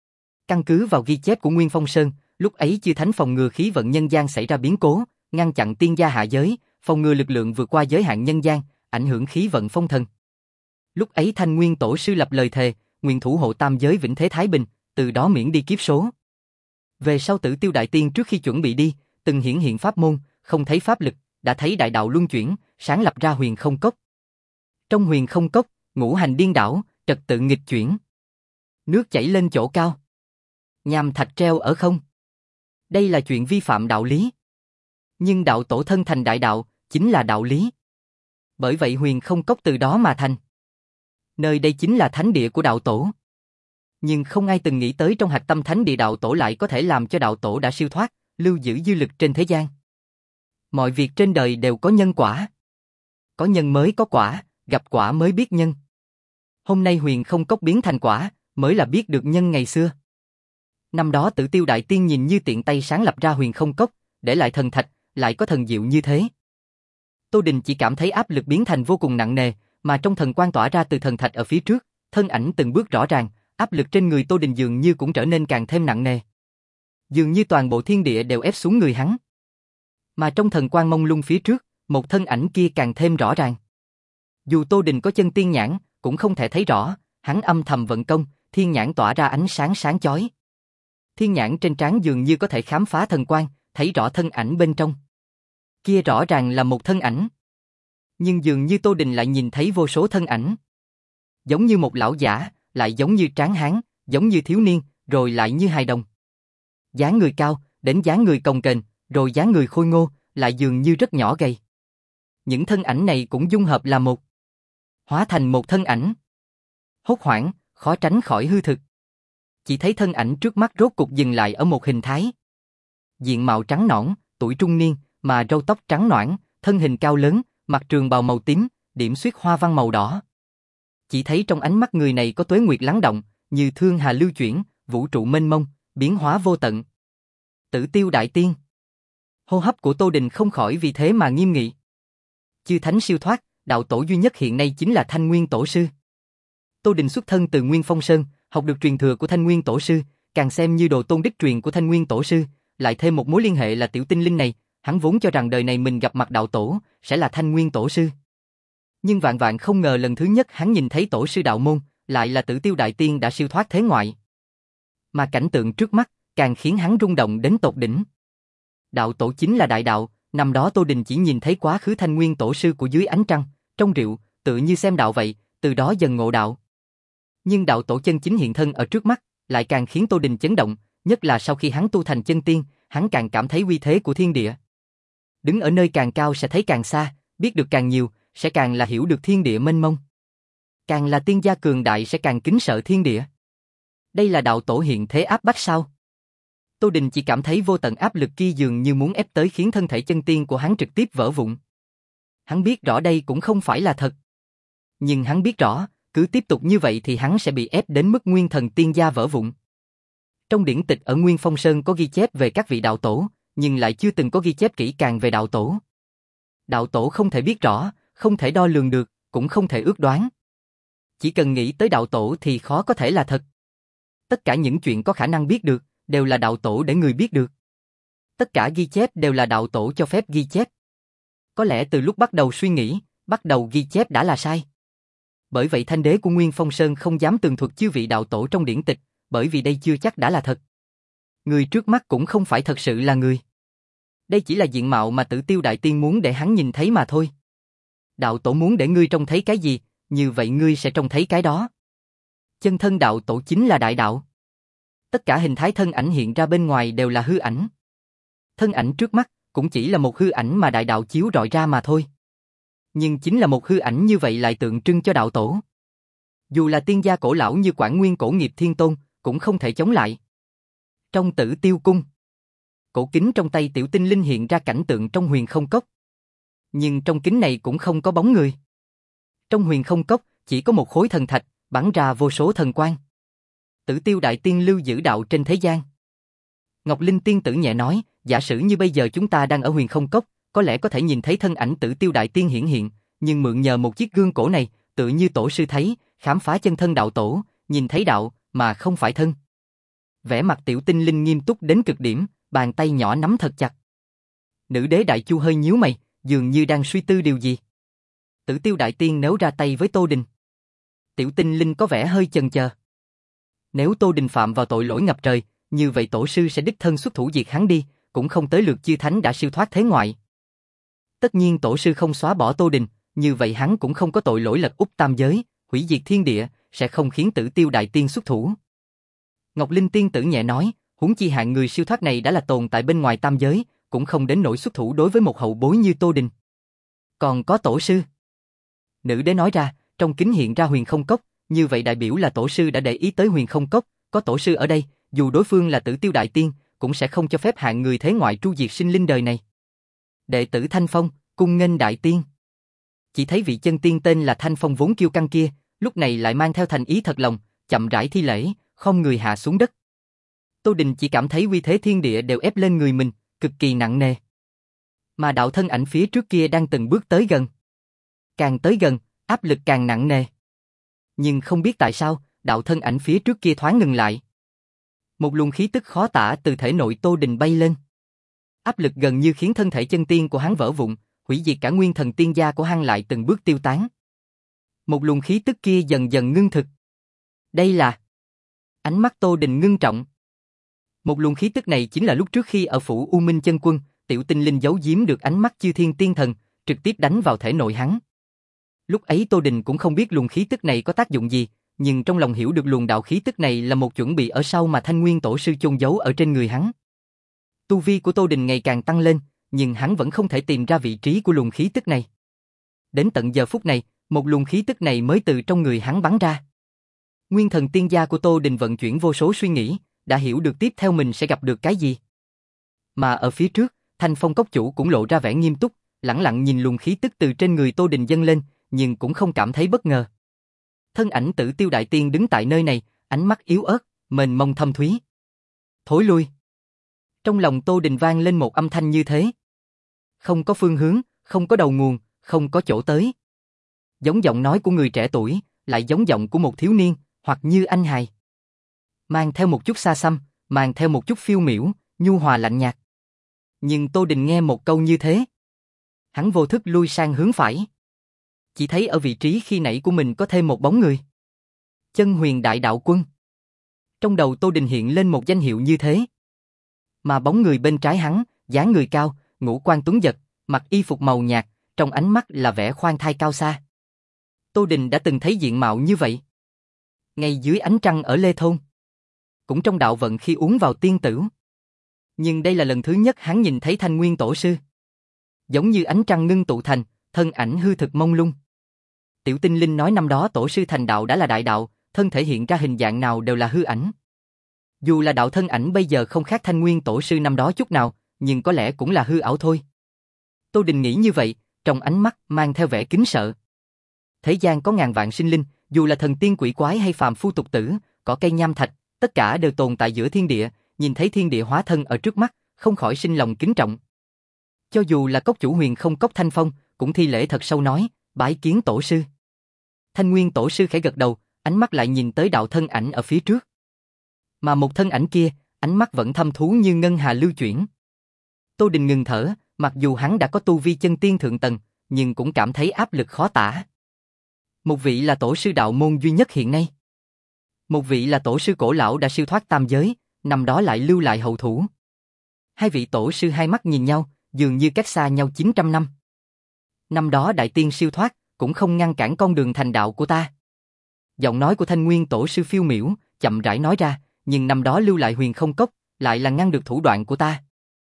Căn cứ vào ghi chép của Nguyên Phong Sơn, lúc ấy chư thánh phòng ngừa khí vận nhân gian xảy ra biến cố, ngăn chặn tiên gia hạ giới, phòng ngừa lực lượng vượt qua giới hạn nhân gian, ảnh hưởng khí vận phong thần. Lúc ấy Thanh Nguyên tổ sư lập lời thề, nguyện thủ hộ tam giới vĩnh thế thái bình, từ đó miễn đi kiếp số. Về sau Tử Tiêu đại tiên trước khi chuẩn bị đi, từng hiển hiện pháp môn, không thấy pháp lực, đã thấy đại đạo luân chuyển, sáng lập ra Huyền Không Cốc. Trong Huyền Không Cốc, ngũ hành điên đảo, trật tự nghịch chuyển. Nước chảy lên chỗ cao, nham thạch treo ở không. Đây là chuyện vi phạm đạo lý. Nhưng đạo tổ thân thành đại đạo, chính là đạo lý. Bởi vậy Huyền Không Cốc từ đó mà thành. Nơi đây chính là thánh địa của đạo tổ. Nhưng không ai từng nghĩ tới trong hạch tâm thánh địa đạo tổ lại có thể làm cho đạo tổ đã siêu thoát, lưu giữ dư lực trên thế gian. Mọi việc trên đời đều có nhân quả. Có nhân mới có quả, gặp quả mới biết nhân. Hôm nay Huyền Không Cốc biến thành quả, mới là biết được nhân ngày xưa. Năm đó Tử Tiêu đại tiên nhìn như tiện tay sáng lập ra Huyền Không Cốc, để lại thần thạch, lại có thần diệu như thế. Tô Đình chỉ cảm thấy áp lực biến thành vô cùng nặng nề, mà trong thần quang tỏa ra từ thần thạch ở phía trước, thân ảnh từng bước rõ ràng, áp lực trên người Tô Đình dường như cũng trở nên càng thêm nặng nề. Dường như toàn bộ thiên địa đều ép xuống người hắn. Mà trong thần quang mông lung phía trước, một thân ảnh kia càng thêm rõ ràng. Dù Tô Đình có chân tiên nhãn, cũng không thể thấy rõ, hắn âm thầm vận công, thiên nhãn tỏa ra ánh sáng sáng chói. Thiên nhãn trên trán dường như có thể khám phá thần quang, thấy rõ thân ảnh bên trong. Kia rõ ràng là một thân ảnh. Nhưng dường như Tô Đình lại nhìn thấy vô số thân ảnh. Giống như một lão giả, lại giống như tráng hán, giống như thiếu niên, rồi lại như hài đồng. Dáng người cao, đến dáng người cồng kềnh, rồi dáng người khôi ngô, lại dường như rất nhỏ gầy. Những thân ảnh này cũng dung hợp là một, hóa thành một thân ảnh. Hốt hoảng, khó tránh khỏi hư thực. Chỉ thấy thân ảnh trước mắt rốt cục dừng lại ở một hình thái. Diện mạo trắng nõn, tuổi trung niên, mà râu tóc trắng nõn, thân hình cao lớn, mặc trường bào màu tím, điểm xuyết hoa văn màu đỏ. Chỉ thấy trong ánh mắt người này có tuế nguyệt lắng động, như thương hà lưu chuyển, vũ trụ mênh mông, biến hóa vô tận. Tử Tiêu đại tiên. Hô hấp của Tô Đình không khỏi vì thế mà nghiêm nghị. Chư thánh siêu thoát, đạo tổ duy nhất hiện nay chính là Thanh Nguyên tổ sư. Tô Đình xuất thân từ Nguyên Phong Sơn, học được truyền thừa của Thanh Nguyên tổ sư, càng xem như đồ tôn đích truyền của Thanh Nguyên tổ sư, lại thêm một mối liên hệ là tiểu tinh linh này, hắn vốn cho rằng đời này mình gặp mặt đạo tổ, sẽ là Thanh Nguyên tổ sư. Nhưng vạn vạn không ngờ lần thứ nhất hắn nhìn thấy tổ sư đạo môn, lại là Tử Tiêu Đại Tiên đã siêu thoát thế ngoại. Mà cảnh tượng trước mắt, càng khiến hắn rung động đến tột đỉnh. Đạo tổ chính là đại đạo, năm đó Tô Đình chỉ nhìn thấy quá khứ Thanh Nguyên tổ sư của dưới ánh trăng, trong rượu, tự như xem đạo vậy, từ đó dần ngộ đạo. Nhưng đạo tổ chân chính hiện thân ở trước mắt, lại càng khiến Tô Đình chấn động, nhất là sau khi hắn tu thành chân tiên, hắn càng cảm thấy uy thế của thiên địa. Đứng ở nơi càng cao sẽ thấy càng xa, biết được càng nhiều, sẽ càng là hiểu được thiên địa mênh mông. Càng là tiên gia cường đại sẽ càng kính sợ thiên địa. Đây là đạo tổ hiện thế áp bách sao? Tô Đình chỉ cảm thấy vô tận áp lực kia dường như muốn ép tới khiến thân thể chân tiên của hắn trực tiếp vỡ vụn. Hắn biết rõ đây cũng không phải là thật. Nhưng hắn biết rõ, cứ tiếp tục như vậy thì hắn sẽ bị ép đến mức nguyên thần tiên gia vỡ vụn. Trong điển tịch ở Nguyên Phong Sơn có ghi chép về các vị đạo tổ, nhưng lại chưa từng có ghi chép kỹ càng về đạo tổ. Đạo tổ không thể biết rõ, không thể đo lường được, cũng không thể ước đoán. Chỉ cần nghĩ tới đạo tổ thì khó có thể là thật. Tất cả những chuyện có khả năng biết được, đều là đạo tổ để người biết được. Tất cả ghi chép đều là đạo tổ cho phép ghi chép. Có lẽ từ lúc bắt đầu suy nghĩ, bắt đầu ghi chép đã là sai. Bởi vậy Thanh Đế của Nguyên Phong Sơn không dám tường thuật chư vị đạo tổ trong điển tịch, bởi vì đây chưa chắc đã là thật. Người trước mắt cũng không phải thật sự là người. Đây chỉ là diện mạo mà Tử Tiêu Đại Tiên muốn để hắn nhìn thấy mà thôi. Đạo tổ muốn để ngươi trông thấy cái gì, như vậy ngươi sẽ trông thấy cái đó. Chân thân đạo tổ chính là đại đạo. Tất cả hình thái thân ảnh hiện ra bên ngoài đều là hư ảnh. Thân ảnh trước mắt cũng chỉ là một hư ảnh mà đại đạo chiếu rọi ra mà thôi. Nhưng chính là một hư ảnh như vậy lại tượng trưng cho đạo tổ. Dù là tiên gia cổ lão như Quảng Nguyên Cổ Nghiệp Thiên Tôn, cũng không thể chống lại. Trong Tử Tiêu Cung, cổ kính trong tay tiểu tinh linh hiện ra cảnh tượng trong huyền không cốc. Nhưng trong kính này cũng không có bóng người. Trong huyền không cốc, chỉ có một khối thần thạch, bắn ra vô số thần quang. Tử Tiêu Đại Tiên lưu giữ đạo trên thế gian. Ngọc Linh Tiên tử nhẹ nói, giả sử như bây giờ chúng ta đang ở huyền không cốc, có lẽ có thể nhìn thấy thân ảnh Tử Tiêu Đại Tiên hiển hiện, nhưng mượn nhờ một chiếc gương cổ này, tự như tổ sư thấy, khám phá chân thân đạo tổ, nhìn thấy đạo, mà không phải thân. Vẻ mặt tiểu tinh linh nghiêm túc đến cực điểm, bàn tay nhỏ nắm thật chặt. Nữ đế Đại Chu hơi nhíu mày, dường như đang suy tư điều gì. Tử Tiêu Đại Tiên nếu ra tay với Tô Đình. Tiểu tinh linh có vẻ hơi chần chờ. Nếu Tô Đình phạm vào tội lỗi ngập trời, như vậy tổ sư sẽ đích thân xuất thủ diệt hắn đi, cũng không tới lượt chư thánh đã siêu thoát thế ngoại. Tất nhiên tổ sư không xóa bỏ Tô Đình, như vậy hắn cũng không có tội lỗi lật úp tam giới, hủy diệt thiên địa, sẽ không khiến Tử Tiêu Đại Tiên xuất thủ. Ngọc Linh Tiên tử nhẹ nói, huống chi hạng người siêu thoát này đã là tồn tại bên ngoài tam giới, cũng không đến nỗi xuất thủ đối với một hậu bối như Tô Đình. Còn có tổ sư. Nữ đế nói ra, trong kính hiện ra huyền không cốc, như vậy đại biểu là tổ sư đã để ý tới huyền không cốc, có tổ sư ở đây, dù đối phương là Tử Tiêu Đại Tiên, cũng sẽ không cho phép hạng người thế ngoại tru diệt sinh linh đời này. Đệ tử Thanh Phong, cung nghênh Đại Tiên. Chỉ thấy vị chân tiên tên là Thanh Phong vốn kiêu căng kia, lúc này lại mang theo thành ý thật lòng, chậm rãi thi lễ, không người hạ xuống đất. Tô Đình chỉ cảm thấy uy thế thiên địa đều ép lên người mình, cực kỳ nặng nề. Mà đạo thân ảnh phía trước kia đang từng bước tới gần. Càng tới gần, áp lực càng nặng nề. Nhưng không biết tại sao, đạo thân ảnh phía trước kia thoáng ngừng lại. Một luồng khí tức khó tả từ thể nội Tô Đình bay lên. Áp lực gần như khiến thân thể chân tiên của hắn vỡ vụn, hủy diệt cả nguyên thần tiên gia của hắn lại từng bước tiêu tán. Một luồng khí tức kia dần dần ngưng thực. Đây là... Ánh mắt Tô Đình ngưng trọng. Một luồng khí tức này chính là lúc trước khi ở phủ U Minh Chân Quân, tiểu tinh linh giấu giếm được ánh mắt chư thiên tiên thần, trực tiếp đánh vào thể nội hắn. Lúc ấy Tô Đình cũng không biết luồng khí tức này có tác dụng gì, nhưng trong lòng hiểu được luồng đạo khí tức này là một chuẩn bị ở sau mà Thanh Nguyên tổ sư chôn giấu ở trên người hắn. Tu vi của Tô Đình ngày càng tăng lên, nhưng hắn vẫn không thể tìm ra vị trí của luồng khí tức này. Đến tận giờ phút này, một luồng khí tức này mới từ trong người hắn bắn ra. Nguyên thần tiên gia của Tô Đình vận chuyển vô số suy nghĩ, đã hiểu được tiếp theo mình sẽ gặp được cái gì. Mà ở phía trước, Thanh Phong cốc chủ cũng lộ ra vẻ nghiêm túc, lẳng lặng nhìn luồng khí tức từ trên người Tô Đình dâng lên, nhưng cũng không cảm thấy bất ngờ. Thân ảnh Tử Tiêu Đại Tiên đứng tại nơi này, ánh mắt yếu ớt, mênh mông thâm thúy. Thối lui. Trong lòng Tô Đình vang lên một âm thanh như thế. Không có phương hướng, không có đầu nguồn, không có chỗ tới. Giống giọng nói của người trẻ tuổi, lại giống giọng của một thiếu niên, hoặc như anh hài. Mang theo một chút xa xăm, mang theo một chút phiêu miểu, nhu hòa lạnh nhạt. Nhưng Tô Đình nghe một câu như thế. Hắn vô thức lui sang hướng phải. Chỉ thấy ở vị trí khi nãy của mình có thêm một bóng người. Chân Huyền Đại Đạo Quân. Trong đầu Tô Đình hiện lên một danh hiệu như thế. Mà bóng người bên trái hắn, dáng người cao, ngũ quan tuấn giật, mặc y phục màu nhạt, trong ánh mắt là vẻ khoan thai cao xa. Tô Đình đã từng thấy diện mạo như vậy. Ngay dưới ánh trăng ở Lê Thôn. Cũng trong đạo vận khi uống vào tiên tử. Nhưng đây là lần thứ nhất hắn nhìn thấy Thanh Nguyên Tổ Sư. Giống như ánh trăng ngưng tụ thành, thân ảnh hư thực mông lung. Tiểu Tinh Linh nói năm đó Tổ Sư thành đạo đã là đại đạo, thân thể hiện ra hình dạng nào đều là hư ảnh. Dù là đạo thân ảnh bây giờ không khác Thanh Nguyên Tổ Sư năm đó chút nào, nhưng có lẽ cũng là hư ảo thôi. Tô Đình nghĩ như vậy, trong ánh mắt mang theo vẻ kính sợ. Thế gian có ngàn vạn sinh linh, dù là thần tiên quỷ quái hay phàm phu tục tử, cỏ cây nham thạch, tất cả đều tồn tại giữa thiên địa, nhìn thấy thiên địa hóa thân ở trước mắt, không khỏi sinh lòng kính trọng. Cho dù là cốc chủ Huyền Không Cốc Thanh Phong, cũng thi lễ thật sâu nói, bái kiến Tổ Sư. Thanh Nguyên Tổ Sư khẽ gật đầu, ánh mắt lại nhìn tới đạo thân ảnh ở phía trước. Mà một thân ảnh kia, ánh mắt vẫn thâm thú như ngân hà lưu chuyển. Tô Đình ngừng thở, mặc dù hắn đã có tu vi chân tiên thượng tầng, nhưng cũng cảm thấy áp lực khó tả. Một vị là Tổ Sư đạo môn duy nhất hiện nay. Một vị là Tổ Sư cổ lão đã siêu thoát tam giới, năm đó lại lưu lại hậu thủ. Hai vị Tổ Sư hai mắt nhìn nhau, dường như cách xa nhau chín trăm năm. Năm đó Đại Tiên siêu thoát, cũng không ngăn cản con đường thành đạo của ta. Giọng nói của Thanh Nguyên Tổ Sư phiêu miểu, chậm rãi nói ra, nhưng năm đó lưu lại Huyền Không Cốc, lại là ngăn được thủ đoạn của ta.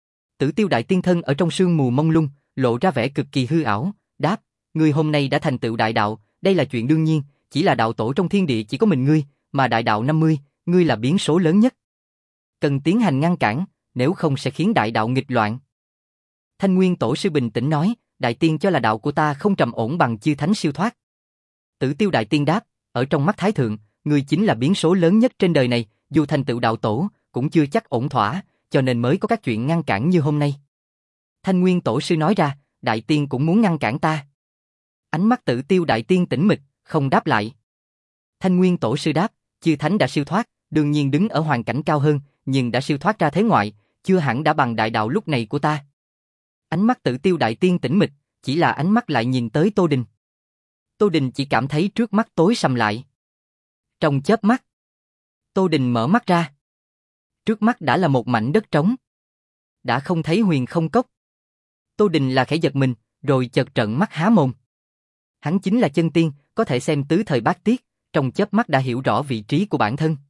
Tử Tiêu Đại Tiên thân ở trong sương mù mông lung, lộ ra vẻ cực kỳ hư ảo, đáp, ngươi hôm nay đã thành tựu đại đạo, đây là chuyện đương nhiên, chỉ là đạo tổ trong thiên địa chỉ có mình ngươi, mà đại đạo năm mươi, ngươi là biến số lớn nhất. Cần tiến hành ngăn cản, nếu không sẽ khiến đại đạo nghịch loạn. Thanh Nguyên Tổ Sư bình tĩnh nói, Đại Tiên cho là đạo của ta không trầm ổn bằng chư thánh siêu thoát. Tử Tiêu Đại Tiên đáp, ở trong mắt Thái Thượng, ngươi chính là biến số lớn nhất trên đời này, dù thành tựu đạo tổ, cũng chưa chắc ổn thỏa, cho nên mới có các chuyện ngăn cản như hôm nay. Thanh Nguyên Tổ Sư nói ra, Đại Tiên cũng muốn ngăn cản ta. Ánh mắt Tử Tiêu Đại Tiên tĩnh mịch, không đáp lại. Thanh Nguyên Tổ Sư đáp, chư thánh đã siêu thoát, đương nhiên đứng ở hoàn cảnh cao hơn, nhưng đã siêu thoát ra thế ngoại, chưa hẳn đã bằng đại đạo lúc này của ta. Ánh mắt Tử Tiêu Đại Tiên tĩnh mịch, chỉ là ánh mắt lại nhìn tới Tô Đình. Tô Đình chỉ cảm thấy trước mắt tối sầm lại. Trong chớp mắt, Tô Đình mở mắt ra. Trước mắt đã là một mảnh đất trống. Đã không thấy Huyền Không Cốc. Tô Đình là khẽ giật mình, rồi chợt trợn mắt há mồm. Hắn chính là chân tiên, có thể xem tứ thời bát tiết, trong chớp mắt đã hiểu rõ vị trí của bản thân.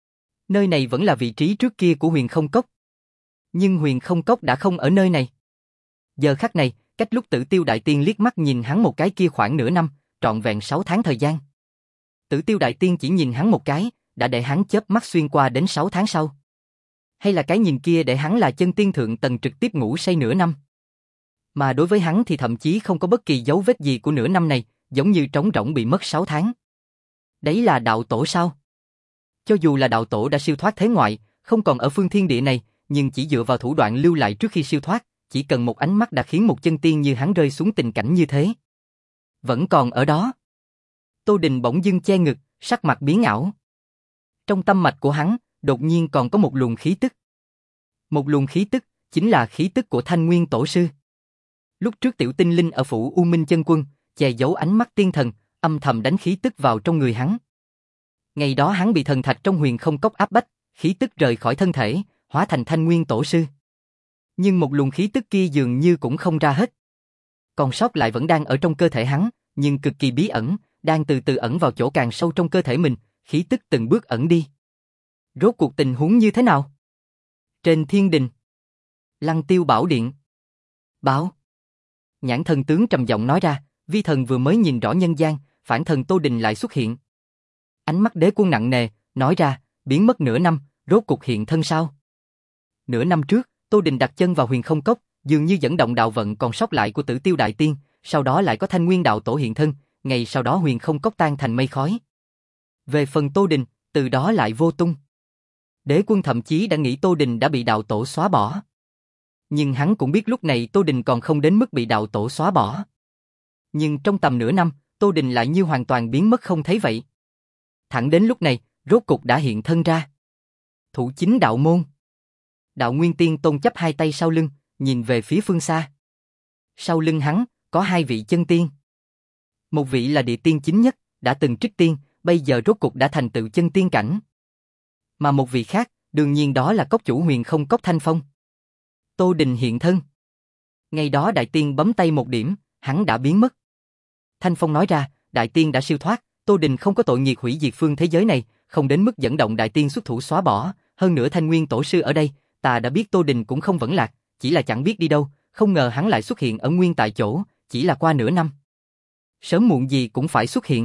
Nơi này vẫn là vị trí trước kia của Huyền Không Cốc. Nhưng Huyền Không Cốc đã không ở nơi này. Giờ khắc này, cách lúc Tử Tiêu Đại Tiên liếc mắt nhìn hắn một cái kia khoảng nửa năm, trọn vẹn sáu tháng thời gian. Tử Tiêu Đại Tiên chỉ nhìn hắn một cái, đã để hắn chớp mắt xuyên qua đến sáu tháng sau. Hay là cái nhìn kia để hắn là chân tiên thượng tầng trực tiếp ngủ say nửa năm. Mà đối với hắn thì thậm chí không có bất kỳ dấu vết gì của nửa năm này, giống như trống rỗng bị mất sáu tháng. Đấy là đạo tổ sao? Cho dù là đạo tổ đã siêu thoát thế ngoại, không còn ở phương thiên địa này, nhưng chỉ dựa vào thủ đoạn lưu lại trước khi siêu thoát, chỉ cần một ánh mắt đã khiến một chân tiên như hắn rơi xuống tình cảnh như thế. Vẫn còn ở đó. Tô Đình bỗng dưng che ngực, sắc mặt biến ảo. Trong tâm mạch của hắn, đột nhiên còn có một luồng khí tức. Một luồng khí tức, chính là khí tức của Thanh Nguyên Tổ Sư. Lúc trước Tiểu Tinh Linh ở phủ U Minh Chân Quân, che giấu ánh mắt tiên thần, âm thầm đánh khí tức vào trong người hắn. Ngày đó hắn bị thần thạch trong Huyền Không Cốc áp bách, khí tức rời khỏi thân thể, hóa thành Thanh Nguyên Tổ Sư. Nhưng một luồng khí tức kia dường như cũng không ra hết. Còn sót lại vẫn đang ở trong cơ thể hắn, nhưng cực kỳ bí ẩn, đang từ từ ẩn vào chỗ càng sâu trong cơ thể mình, khí tức từng bước ẩn đi. Rốt cuộc tình huống như thế nào? Trên thiên đình, Lăng Tiêu Bảo Điện. Bảo. Nhãn Thần Tướng trầm giọng nói ra, vi thần vừa mới nhìn rõ nhân gian, phản thần Tô Đình lại xuất hiện. Ánh mắt Đế Quân nặng nề, nói ra, biến mất nửa năm, rốt cuộc hiện thân sao? Nửa năm trước, Tô Đình đặt chân vào Huyền Không Cốc, dường như dẫn động đạo vận còn sót lại của Tử Tiêu Đại Tiên, sau đó lại có Thanh Nguyên đạo tổ hiện thân, ngày sau đó Huyền Không Cốc tan thành mây khói. Về phần Tô Đình, từ đó lại vô tung. Đế Quân thậm chí đã nghĩ Tô Đình đã bị đạo tổ xóa bỏ. Nhưng hắn cũng biết lúc này Tô Đình còn không đến mức bị đạo tổ xóa bỏ. Nhưng trong tầm nửa năm, Tô Đình lại như hoàn toàn biến mất không thấy vậy. Thẳng đến lúc này, rốt cục đã hiện thân ra. Thủ chính đạo môn. Đạo Nguyên Tiên Tôn chắp hai tay sau lưng, nhìn về phía phương xa. Sau lưng hắn, có hai vị chân tiên. Một vị là địa tiên chính nhất, đã từng trích tiên, bây giờ rốt cục đã thành tựu chân tiên cảnh. Mà một vị khác, đương nhiên đó là cốc chủ Huyền Không Cốc Thanh Phong. Tô Đình hiện thân. Ngày đó đại tiên bấm tay một điểm, hắn đã biến mất. Thanh Phong nói ra, đại tiên đã siêu thoát, Tô Đình không có tội nghiệt hủy diệt phương thế giới này, không đến mức dẫn động đại tiên xuất thủ xóa bỏ, hơn nữa Thanh Nguyên tổ sư ở đây, ta đã biết Tô Đình cũng không vẫn lạc, chỉ là chẳng biết đi đâu, không ngờ hắn lại xuất hiện ở nguyên tại chỗ, chỉ là qua nửa năm. Sớm muộn gì cũng phải xuất hiện.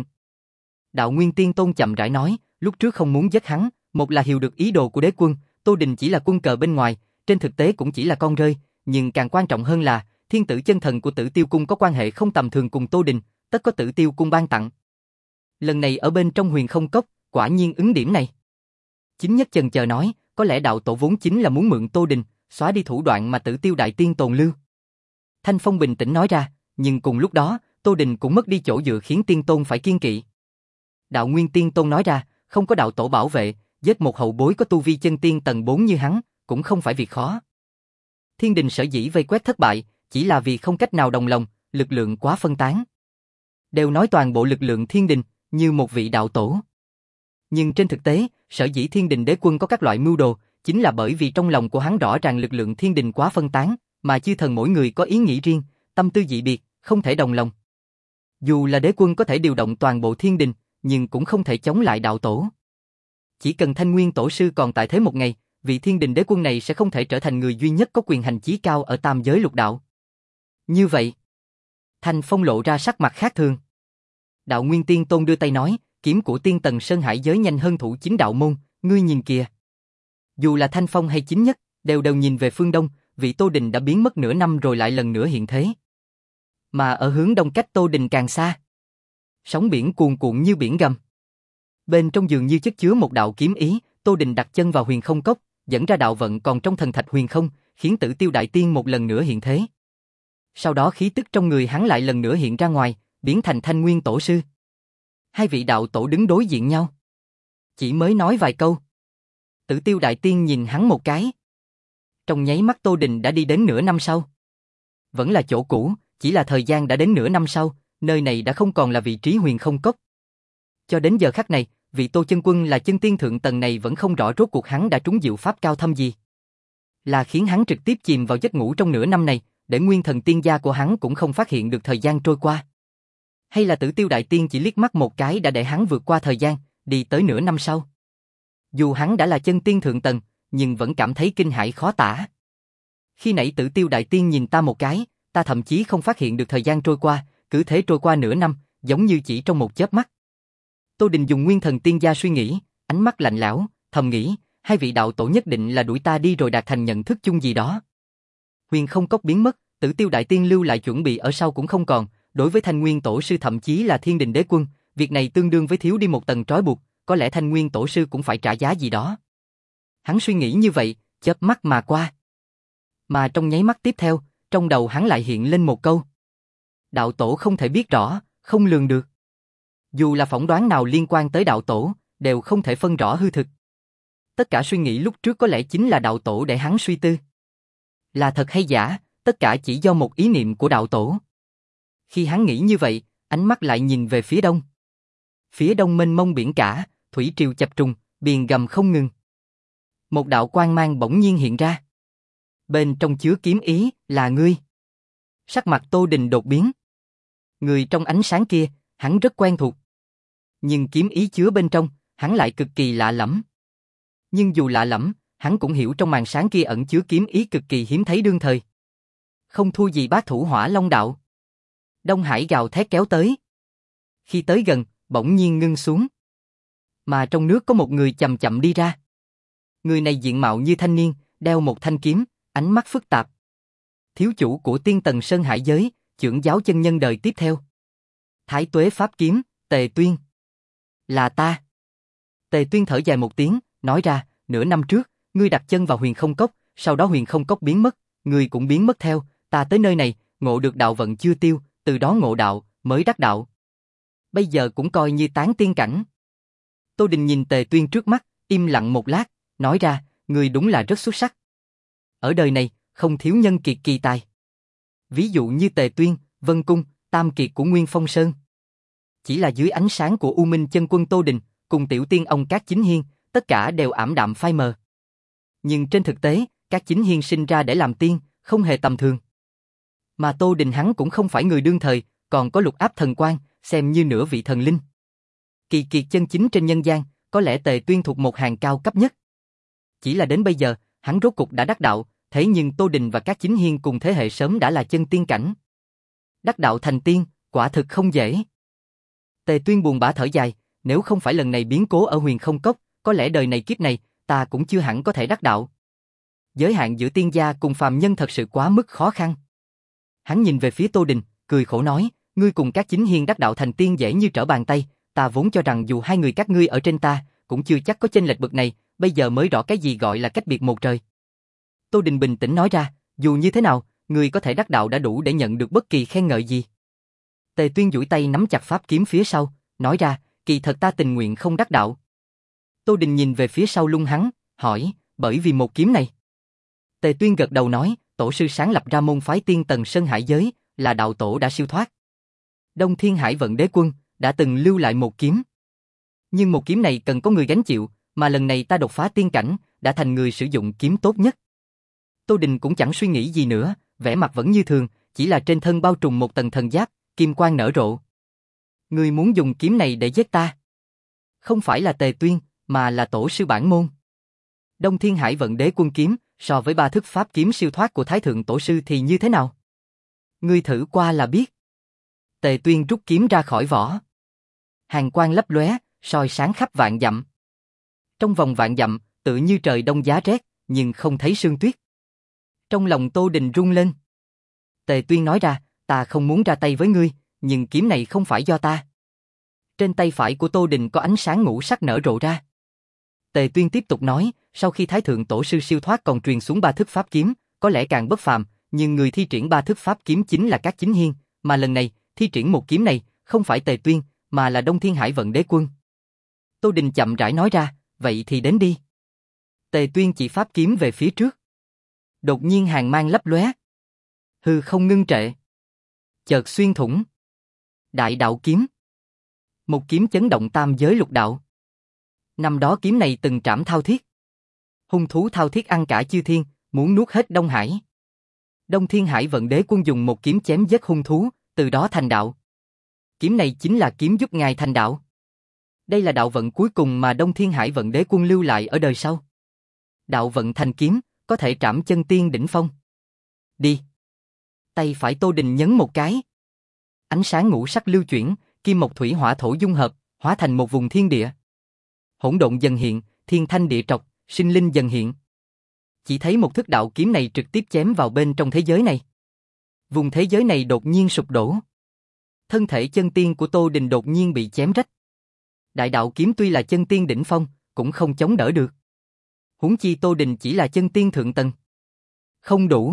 Đạo Nguyên Tiên Tôn chậm rãi nói, lúc trước không muốn giết hắn, một là hiểu được ý đồ của đế quân, Tô Đình chỉ là quân cờ bên ngoài, trên thực tế cũng chỉ là con rơi, nhưng càng quan trọng hơn là, thiên tử chân thần của Tử Tiêu Cung có quan hệ không tầm thường cùng Tô Đình, tất có Tử Tiêu Cung ban tặng. Lần này ở bên trong Huyền Không Cốc, quả nhiên ứng điểm này. Chính nhất chần chờ nói, có lẽ đạo tổ vốn chính là muốn mượn Tô Đình, xóa đi thủ đoạn mà Tử Tiêu Đại Tiên tồn lưu. Thanh Phong bình tĩnh nói ra, nhưng cùng lúc đó, Tô Đình cũng mất đi chỗ dựa khiến Tiên Tôn phải kiên kỵ. Đạo Nguyên Tiên Tôn nói ra, không có đạo tổ bảo vệ, giết một hậu bối có tu vi chân tiên tầng bốn như hắn, cũng không phải việc khó. Thiên đình sở dĩ vây quét thất bại, chỉ là vì không cách nào đồng lòng, lực lượng quá phân tán. Đều nói toàn bộ lực lượng thiên đình, như một vị đạo tổ. Nhưng trên thực tế, sở dĩ thiên đình đế quân có các loại mưu đồ, chính là bởi vì trong lòng của hắn rõ ràng lực lượng thiên đình quá phân tán, mà chư thần mỗi người có ý nghĩ riêng, tâm tư dị biệt, không thể đồng lòng. Dù là đế quân có thể điều động toàn bộ thiên đình, nhưng cũng không thể chống lại đạo tổ. Chỉ cần Thanh Nguyên tổ sư còn tại thế một ngày, vị thiên đình đế quân này sẽ không thể trở thành người duy nhất có quyền hành chí cao ở tam giới lục đạo. Như vậy, Thanh Phong lộ ra sắc mặt khác thường. Đạo Nguyên Tiên Tôn đưa tay nói, kiếm của tiên tần Sơn Hải giới nhanh hơn thủ chính đạo môn, ngươi nhìn kìa. Dù là Thanh Phong hay chính nhất, đều đều nhìn về phương đông, vị Tô Đình đã biến mất nửa năm rồi lại lần nữa hiện thế. Mà ở hướng đông cách Tô Đình càng xa, sóng biển cuồn cuộn như biển gầm. Bên trong dường như chất chứa một đạo kiếm ý, Tô Đình đặt chân vào Huyền Không Cốc, dẫn ra đạo vận còn trong thần thạch huyền không, khiến Tử Tiêu Đại Tiên một lần nữa hiện thế. Sau đó khí tức trong người hắn lại lần nữa hiện ra ngoài, biến thành Thanh Nguyên tổ sư. Hai vị đạo tổ đứng đối diện nhau. Chỉ mới nói vài câu, Tử Tiêu Đại Tiên nhìn hắn một cái. Trong nháy mắt Tô Đình đã đi đến nửa năm sau. Vẫn là chỗ cũ, chỉ là thời gian đã đến nửa năm sau, nơi này đã không còn là vị trí Huyền Không Cốc. Cho đến giờ khắc này, vị Tô chân quân là chân tiên thượng tầng này vẫn không rõ rốt cuộc hắn đã trúng diệu pháp cao thâm gì. Là khiến hắn trực tiếp chìm vào giấc ngủ trong nửa năm này, để nguyên thần tiên gia của hắn cũng không phát hiện được thời gian trôi qua. Hay là Tử Tiêu Đại Tiên chỉ liếc mắt một cái đã để hắn vượt qua thời gian, đi tới nửa năm sau. Dù hắn đã là chân tiên thượng tầng, nhưng vẫn cảm thấy kinh hãi khó tả. Khi nãy Tử Tiêu Đại Tiên nhìn ta một cái, ta thậm chí không phát hiện được thời gian trôi qua, cứ thế trôi qua nửa năm, giống như chỉ trong một chớp mắt. Tô Đình dùng nguyên thần tiên gia suy nghĩ, ánh mắt lạnh lẽo, thầm nghĩ, hai vị đạo tổ nhất định là đuổi ta đi rồi đạt thành nhận thức chung gì đó. Huyền Không Cốc biến mất, Tử Tiêu Đại Tiên lưu lại chuẩn bị ở sau cũng không còn, đối với Thanh Nguyên tổ sư thậm chí là Thiên Đình đế quân, việc này tương đương với thiếu đi một tầng trói buộc, có lẽ Thanh Nguyên tổ sư cũng phải trả giá gì đó. Hắn suy nghĩ như vậy, chớp mắt mà qua. Mà trong nháy mắt tiếp theo, trong đầu hắn lại hiện lên một câu. Đạo tổ không thể biết rõ, không lường được. Dù là phỏng đoán nào liên quan tới đạo tổ, đều không thể phân rõ hư thực. Tất cả suy nghĩ lúc trước có lẽ chính là đạo tổ để hắn suy tư. Là thật hay giả, tất cả chỉ do một ý niệm của đạo tổ. Khi hắn nghĩ như vậy, ánh mắt lại nhìn về phía đông. Phía đông mênh mông biển cả, thủy triều chập trùng, biển gầm không ngừng. Một đạo quang mang bỗng nhiên hiện ra. Bên trong chứa kiếm ý, là ngươi. Sắc mặt Tô Đình đột biến. Người trong ánh sáng kia, hắn rất quen thuộc. Nhưng kiếm ý chứa bên trong, hắn lại cực kỳ lạ lẫm. Nhưng dù lạ lẫm, hắn cũng hiểu trong màn sáng kia ẩn chứa kiếm ý cực kỳ hiếm thấy đương thời. Không thua gì bát thủ Hỏa Long đạo. Đông Hải gào thét kéo tới. Khi tới gần, bỗng nhiên ngưng xuống. Mà trong nước có một người chậm chậm đi ra. Người này diện mạo như thanh niên, đeo một thanh kiếm, ánh mắt phức tạp. Thiếu chủ của Tiên Tần Sơn Hải giới, trưởng giáo chân nhân đời tiếp theo. Thái Tuế Pháp Kiếm, Tề Tuyên. Là ta. Tề Tuyên thở dài một tiếng, nói ra, nửa năm trước, ngươi đặt chân vào Huyền Không Cốc, sau đó Huyền Không Cốc biến mất, ngươi cũng biến mất theo, ta tới nơi này, ngộ được đạo vận chưa tiêu, từ đó ngộ đạo, mới đắc đạo. Bây giờ cũng coi như tán tiên cảnh. Tô Đình nhìn Tề Tuyên trước mắt, im lặng một lát, nói ra, ngươi đúng là rất xuất sắc. Ở đời này, không thiếu nhân kiệt kỳ tài. Ví dụ như Tề Tuyên, Vân Cung, Tam Kiệt của Nguyên Phong Sơn. Chỉ là dưới ánh sáng của U Minh Chân Quân Tô Đình, cùng tiểu tiên ông Cát Chính Hiên, tất cả đều ảm đạm phai mờ. Nhưng trên thực tế, Cát Chính Hiên sinh ra để làm tiên, không hề tầm thường. Mà Tô Đình hắn cũng không phải người đương thời, còn có lục áp thần quan, xem như nửa vị thần linh. Kỳ kiệt chân chính trên nhân gian, có lẽ Tề Tuyên thuộc một hàng cao cấp nhất. Chỉ là đến bây giờ, hắn rốt cục đã đắc đạo, thế nhưng Tô Đình và Cát Chính Hiên cùng thế hệ sớm đã là chân tiên cảnh. Đắc đạo thành tiên, quả thực không dễ. Tề Tuyên buồn bã thở dài, nếu không phải lần này biến cố ở Huyền Không Cốc, có lẽ đời này kiếp này, ta cũng chưa hẳn có thể đắc đạo. Giới hạn giữa tiên gia cùng phàm nhân thật sự quá mức khó khăn. Hắn nhìn về phía Tô Đình, cười khổ nói, ngươi cùng Cát Chính Hiên đắc đạo thành tiên dễ như trở bàn tay, ta vốn cho rằng dù hai người các ngươi ở trên ta, cũng chưa chắc có chênh lệch bậc này, bây giờ mới rõ cái gì gọi là cách biệt một trời. Tô Đình bình tĩnh nói ra, dù như thế nào, ngươi có thể đắc đạo đã đủ để nhận được bất kỳ khen ngợi gì. Tề Tuyên duỗi tay nắm chặt pháp kiếm phía sau, nói ra, kỳ thật ta tình nguyện không đắc đạo. Tô Đình nhìn về phía sau lưng hắn, hỏi, bởi vì một kiếm này. Tề Tuyên gật đầu nói, tổ sư sáng lập ra môn phái tiên tầng Sơn Hải giới, là đạo tổ đã siêu thoát. Đông Thiên Hải Vận Đế Quân đã từng lưu lại một kiếm. Nhưng một kiếm này cần có người gánh chịu, mà lần này ta đột phá tiên cảnh, đã thành người sử dụng kiếm tốt nhất. Tô Đình cũng chẳng suy nghĩ gì nữa, vẻ mặt vẫn như thường, chỉ là trên thân bao trùm một tầng thần giáp, kim quang nở rộ. Ngươi muốn dùng kiếm này để giết ta? Không phải là Tề Tuyên, mà là tổ sư bản môn. Đông Thiên Hải Vận Đế Quân kiếm, so với ba thức pháp kiếm siêu thoát của Thái Thượng Tổ sư thì như thế nào? Ngươi thử qua là biết. Tề Tuyên rút kiếm ra khỏi vỏ. Hàn quang lấp lóe, soi sáng khắp vạn dặm. Trong vòng vạn dặm, tự như trời đông giá rét, nhưng không thấy sương tuyết. Trong lòng Tô Đình rung lên. Tề Tuyên nói ra, ta không muốn ra tay với ngươi, nhưng kiếm này không phải do ta. Trên tay phải của Tô Đình có ánh sáng ngũ sắc nở rộ ra. Tề Tuyên tiếp tục nói, sau khi Thái Thượng Tổ sư siêu thoát còn truyền xuống ba thức pháp kiếm, có lẽ càng bất phàm, nhưng người thi triển ba thức pháp kiếm chính là Cát Chính Hiên, mà lần này, thi triển một kiếm này, không phải Tề Tuyên, mà là Đông Thiên Hải Vận Đế Quân. Tô Đình chậm rãi nói ra, vậy thì đến đi. Tề Tuyên chỉ pháp kiếm về phía trước. Đột nhiên hàn mang lấp lóe. Hư không ngưng trệ. Chợt xuyên thủng. Đại đạo kiếm. Một kiếm chấn động tam giới lục đạo. Năm đó kiếm này từng trảm Thao Thiết. Hung thú Thao Thiết ăn cả chư thiên, muốn nuốt hết Đông Hải. Đông Thiên Hải Vận Đế Quân dùng một kiếm chém giết hung thú, từ đó thành đạo. Kiếm này chính là kiếm giúp ngài thành đạo. Đây là đạo vận cuối cùng mà Đông Thiên Hải Vận Đế Quân lưu lại ở đời sau. Đạo vận thành kiếm, có thể trảm chân tiên đỉnh phong. Đi. Tay phải Tô Đình nhấn một cái. Ánh sáng ngũ sắc lưu chuyển, kim mộc thủy hỏa thổ dung hợp, hóa thành một vùng thiên địa. Hỗn độn dần hiện, thiên thanh địa trọc, sinh linh dần hiện. Chỉ thấy một thức đạo kiếm này trực tiếp chém vào bên trong thế giới này. Vùng thế giới này đột nhiên sụp đổ. Thân thể chân tiên của Tô Đình đột nhiên bị chém rách. Đại đạo kiếm tuy là chân tiên đỉnh phong, cũng không chống đỡ được. Huống chi Tô Đình chỉ là chân tiên thượng tầng. Không đủ.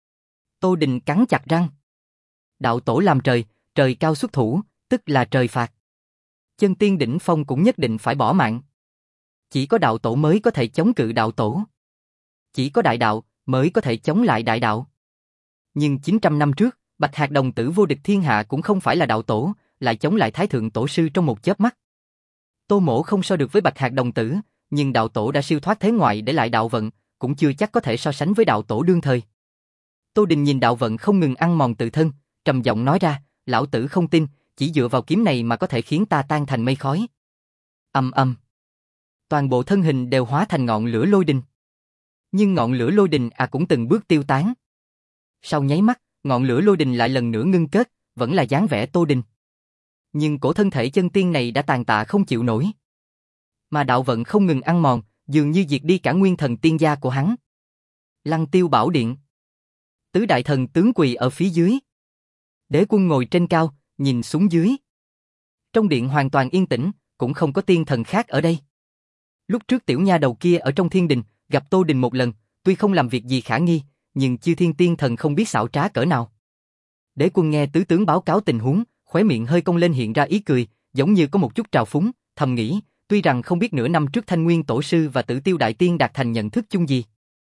Tô Đình cắn chặt răng. Đạo tổ làm trời, trời cao xuất thủ, tức là trời phạt. Chân tiên đỉnh phong cũng nhất định phải bỏ mạng. Chỉ có đạo tổ mới có thể chống cự đạo tổ. Chỉ có đại đạo mới có thể chống lại đại đạo. Nhưng chín trăm năm trước, Bạch Hạc đồng tử vô địch thiên hạ cũng không phải là đạo tổ, lại chống lại Thái Thượng Tổ sư trong một chớp mắt. Tô Mỗ không so được với Bạch Hạc đồng tử, nhưng đạo tổ đã siêu thoát thế ngoại để lại đạo vận, cũng chưa chắc có thể so sánh với đạo tổ đương thời. Tô Đình nhìn đạo vận không ngừng ăn mòn tự thân, trầm giọng nói ra, lão tử không tin, chỉ dựa vào kiếm này mà có thể khiến ta tan thành mây khói. Ầm ầm. Toàn bộ thân hình đều hóa thành ngọn lửa lôi đình. Nhưng ngọn lửa lôi đình à cũng từng bước tiêu tán. Sau nháy mắt, ngọn lửa lôi đình lại lần nữa ngưng kết, vẫn là dáng vẻ Tô Đình. Nhưng cổ thân thể chân tiên này đã tàn tạ không chịu nổi. Mà đạo vận không ngừng ăn mòn, dường như diệt đi cả nguyên thần tiên gia của hắn. Lăng Tiêu Bảo Điện. Tứ đại thần tướng quỳ ở phía dưới. Đế Quân ngồi trên cao, nhìn xuống dưới. Trong điện hoàn toàn yên tĩnh, cũng không có tiên thần khác ở đây. Lúc trước tiểu nha đầu kia ở trong thiên đình, gặp Tô Đình một lần, tuy không làm việc gì khả nghi, nhưng chư thiên tiên thần không biết xảo trá cỡ nào. Đế Quân nghe tứ tướng báo cáo tình huống, khóe miệng hơi cong lên hiện ra ý cười, giống như có một chút trào phúng, thầm nghĩ, tuy rằng không biết nửa năm trước Thanh Nguyên Tổ sư và Tử Tiêu Đại Tiên đạt thành nhận thức chung gì.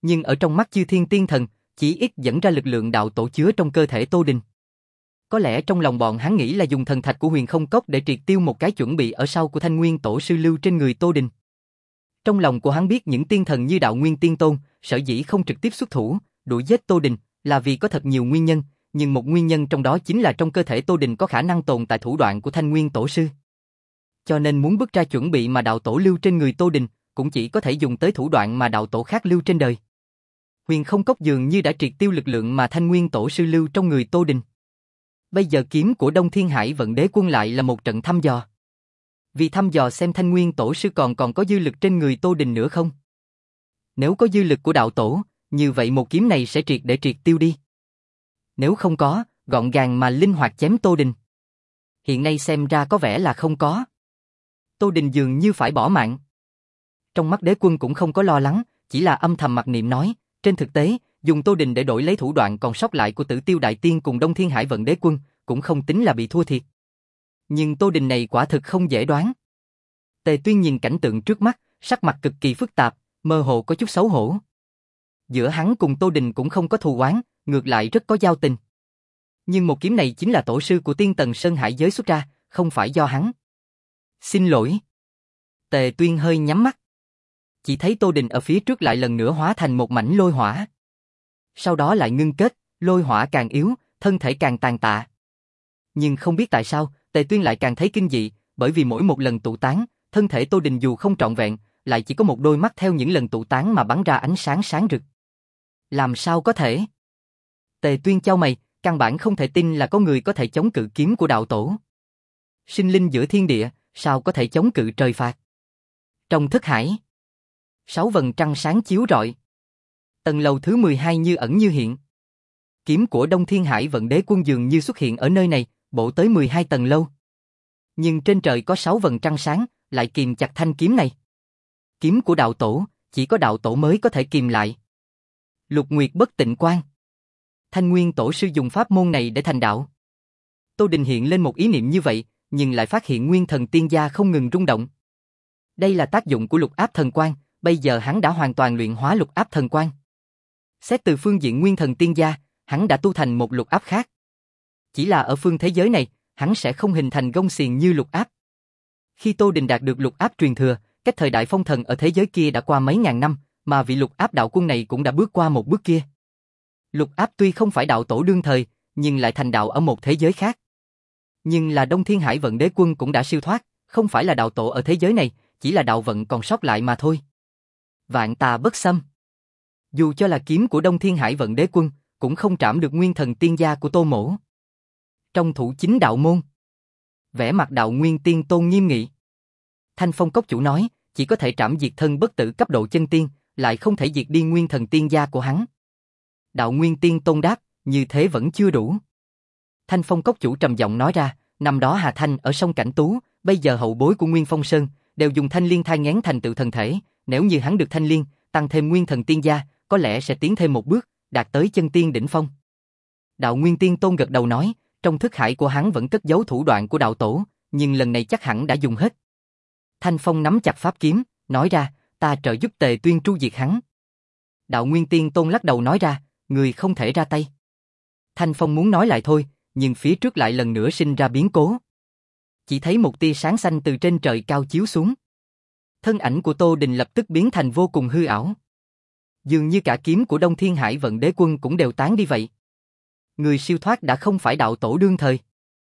Nhưng ở trong mắt chư thiên tiên thần, chỉ ít dẫn ra lực lượng đạo tổ chứa trong cơ thể Tô Đình. Có lẽ trong lòng bọn hắn nghĩ là dùng thần thạch của Huyền Không Cốc để triệt tiêu một cái chuẩn bị ở sau của Thanh Nguyên Tổ sư lưu trên người Tô Đình. Trong lòng của hắn biết những tiên thần như Đạo Nguyên Tiên Tôn, sở dĩ không trực tiếp xuất thủ, đuổi giết Tô Đình, là vì có thật nhiều nguyên nhân, nhưng một nguyên nhân trong đó chính là trong cơ thể Tô Đình có khả năng tồn tại thủ đoạn của Thanh Nguyên Tổ sư. Cho nên muốn bứt ra chuẩn bị mà đạo tổ lưu trên người Tô Đình, cũng chỉ có thể dùng tới thủ đoạn mà đạo tổ khác lưu trên đời. Huyền Không Cốc dường như đã triệt tiêu lực lượng mà Thanh Nguyên Tổ sư lưu trong người Tô Đình. Bây giờ kiếm của Đông Thiên Hải Vận Đế Quân lại là một trận thăm dò. Vì thăm dò xem Thanh Nguyên Tổ sư còn còn có dư lực trên người Tô Đình nữa không? Nếu có dư lực của đạo tổ, như vậy một kiếm này sẽ triệt để triệt tiêu đi. Nếu không có, gọn gàng mà linh hoạt chém Tô Đình. Hiện nay xem ra có vẻ là không có. Tô Đình dường như phải bỏ mạng. Trong mắt Đế Quân cũng không có lo lắng, chỉ là âm thầm mặc niệm nói, trên thực tế, dùng Tô Đình để đổi lấy thủ đoạn còn sót lại của Tử Tiêu Đại Tiên cùng Đông Thiên Hải Vận Đế Quân, cũng không tính là bị thua thiệt. Nhưng Tô Đình này quả thực không dễ đoán. Tề Tuyên nhìn cảnh tượng trước mắt, sắc mặt cực kỳ phức tạp, mơ hồ có chút xấu hổ. Giữa hắn cùng Tô Đình cũng không có thù oán, ngược lại rất có giao tình. Nhưng một kiếm này chính là tổ sư của Tiên Tần Sơn Hải giới xuất ra, không phải do hắn. Xin lỗi. Tề Tuyên hơi nhắm mắt. Chỉ thấy Tô Đình ở phía trước lại lần nữa hóa thành một mảnh lôi hỏa. Sau đó lại ngưng kết, lôi hỏa càng yếu, thân thể càng tàn tạ. Nhưng không biết tại sao, Tề Tuyên lại càng thấy kinh dị, bởi vì mỗi một lần tụ tán, thân thể Tô Đình dù không trọn vẹn, lại chỉ có một đôi mắt theo những lần tụ tán mà bắn ra ánh sáng sáng rực. Làm sao có thể? Tề Tuyên chau mày, căn bản không thể tin là có người có thể chống cự kiếm của đạo tổ. Sinh linh giữa thiên địa, sao có thể chống cự trời phạt? Trong thức hải, sáu vầng trăng sáng chiếu rọi. Tầng lầu thứ mười hai như ẩn như hiện. Kiếm của Đông Thiên Hải Vận Đế Quân dường như xuất hiện ở nơi này, bổ tới mười hai tầng lâu. Nhưng trên trời có sáu vầng trăng sáng, lại kìm chặt thanh kiếm này. Kiếm của đạo tổ, chỉ có đạo tổ mới có thể kìm lại. Lục Nguyệt Bất Tịnh Quan. Thanh Nguyên Tổ sư dùng pháp môn này để thành đạo. Tô Đình hiện lên một ý niệm như vậy, nhưng lại phát hiện Nguyên Thần Tiên Gia không ngừng rung động. Đây là tác dụng của Lục Áp Thần Quan, bây giờ hắn đã hoàn toàn luyện hóa Lục Áp Thần Quan. Xét từ phương diện Nguyên Thần Tiên Gia, hắn đã tu thành một lục áp khác. Chỉ là ở phương thế giới này, hắn sẽ không hình thành gông xiềng như lục áp. Khi Tô Đình đạt được lục áp truyền thừa, cách thời đại phong thần ở thế giới kia đã qua mấy ngàn năm, mà vị lục áp đạo quân này cũng đã bước qua một bước kia. Lục áp tuy không phải đạo tổ đương thời, nhưng lại thành đạo ở một thế giới khác. Nhưng là Đông Thiên Hải Vận Đế Quân cũng đã siêu thoát, không phải là đạo tổ ở thế giới này, chỉ là đạo vận còn sót lại mà thôi. Vạn tà bất xâm. Dù cho là kiếm của Đông Thiên Hải Vận Đế Quân, cũng không trảm được Nguyên Thần Tiên Gia của Tô Mỗ. Trong thủ chính đạo môn, vẻ mặt Đạo Nguyên Tiên Tôn nghiêm nghị. Thanh Phong Cốc chủ nói, chỉ có thể trảm diệt thân bất tử cấp độ chân tiên, lại không thể diệt đi Nguyên Thần Tiên Gia của hắn. Đạo Nguyên Tiên Tôn đáp, như thế vẫn chưa đủ. Thanh Phong Cốc chủ trầm giọng nói ra, năm đó Hà Thanh ở sông Cảnh Tú, bây giờ hậu bối của Nguyên Phong Sơn, đều dùng thanh liên thai nghén thành tựu thần thể, nếu như hắn được thanh liên, tăng thêm Nguyên Thần Tiên Gia, có lẽ sẽ tiến thêm một bước, đạt tới chân tiên đỉnh phong. Đạo Nguyên Tiên Tôn gật đầu nói, trong thức hải của hắn vẫn cất giấu thủ đoạn của đạo tổ, nhưng lần này chắc hẳn đã dùng hết. Thanh Phong nắm chặt pháp kiếm, nói ra, ta trợ giúp Tề Tuyên tru diệt hắn. Đạo Nguyên Tiên Tôn lắc đầu nói ra, người không thể ra tay. Thanh Phong muốn nói lại thôi, nhưng phía trước lại lần nữa sinh ra biến cố. Chỉ thấy một tia sáng xanh từ trên trời cao chiếu xuống. Thân ảnh của Tô Đình lập tức biến thành vô cùng hư ảo. Dường như cả kiếm của Đông Thiên Hải Vận Đế Quân cũng đều tán đi vậy. Người siêu thoát đã không phải đạo tổ đương thời.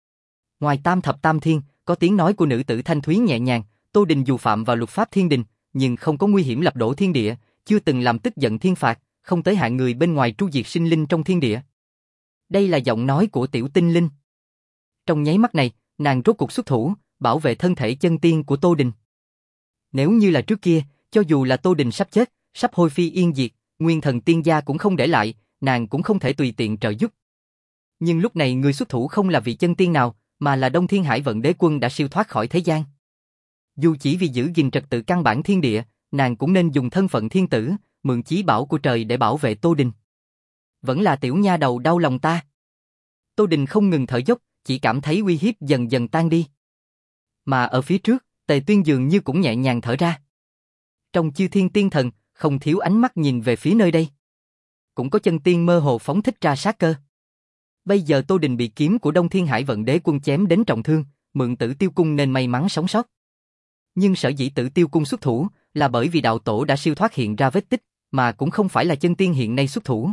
Ngoài Tam Thập Tam Thiên, có tiếng nói của nữ tử thanh thúy nhẹ nhàng, Tô Đình dù phạm vào luật pháp thiên đình, nhưng không có nguy hiểm lập đổ thiên địa, chưa từng làm tức giận thiên phạt, không tới hạng người bên ngoài tru diệt sinh linh trong thiên địa. Đây là giọng nói của tiểu tinh linh. Trong nháy mắt này, nàng rốt cuộc xuất thủ, bảo vệ thân thể chân tiên của Tô Đình. Nếu như là trước kia, cho dù là Tô Đình sắp chết, sắp hôi phi yên diệt, Nguyên Thần Tiên Gia cũng không để lại, nàng cũng không thể tùy tiện trợ giúp. Nhưng lúc này người xuất thủ không là vị chân tiên nào, mà là Đông Thiên Hải Vận Đế Quân đã siêu thoát khỏi thế gian. Dù chỉ vì giữ gìn trật tự căn bản thiên địa, nàng cũng nên dùng thân phận thiên tử, mượn chí bảo của trời để bảo vệ Tô Đình. Vẫn là tiểu nha đầu đau lòng ta. Tô Đình không ngừng thở dốc, chỉ cảm thấy uy hiếp dần dần tan đi. Mà ở phía trước, Tề Tuyên dường như cũng nhẹ nhàng thở ra. Trong chư thiên tiên thần, không thiếu ánh mắt nhìn về phía nơi đây. Cũng có chân tiên mơ hồ phóng thích ra sát cơ. Bây giờ Tô Đình bị kiếm của Đông Thiên Hải Vận Đế Quân chém đến trọng thương, mượn Tử Tiêu Cung nên may mắn sống sót. Nhưng sở dĩ Tử Tiêu Cung xuất thủ là bởi vì đạo tổ đã siêu thoát hiện ra vết tích, mà cũng không phải là chân tiên hiện nay xuất thủ.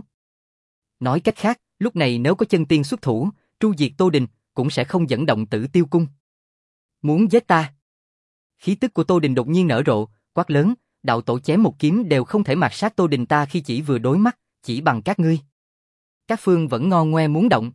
Nói cách khác, lúc này nếu có chân tiên xuất thủ, tru diệt Tô Đình, cũng sẽ không dẫn động Tử Tiêu Cung. Muốn giết ta? Khí tức của Tô Đình đột nhiên nở rộ, quát lớn, đạo tổ chém một kiếm đều không thể mạt sát Tô Đình ta khi chỉ vừa đối mắt, chỉ bằng các ngươi. Các phương vẫn ngon ngoe muốn động.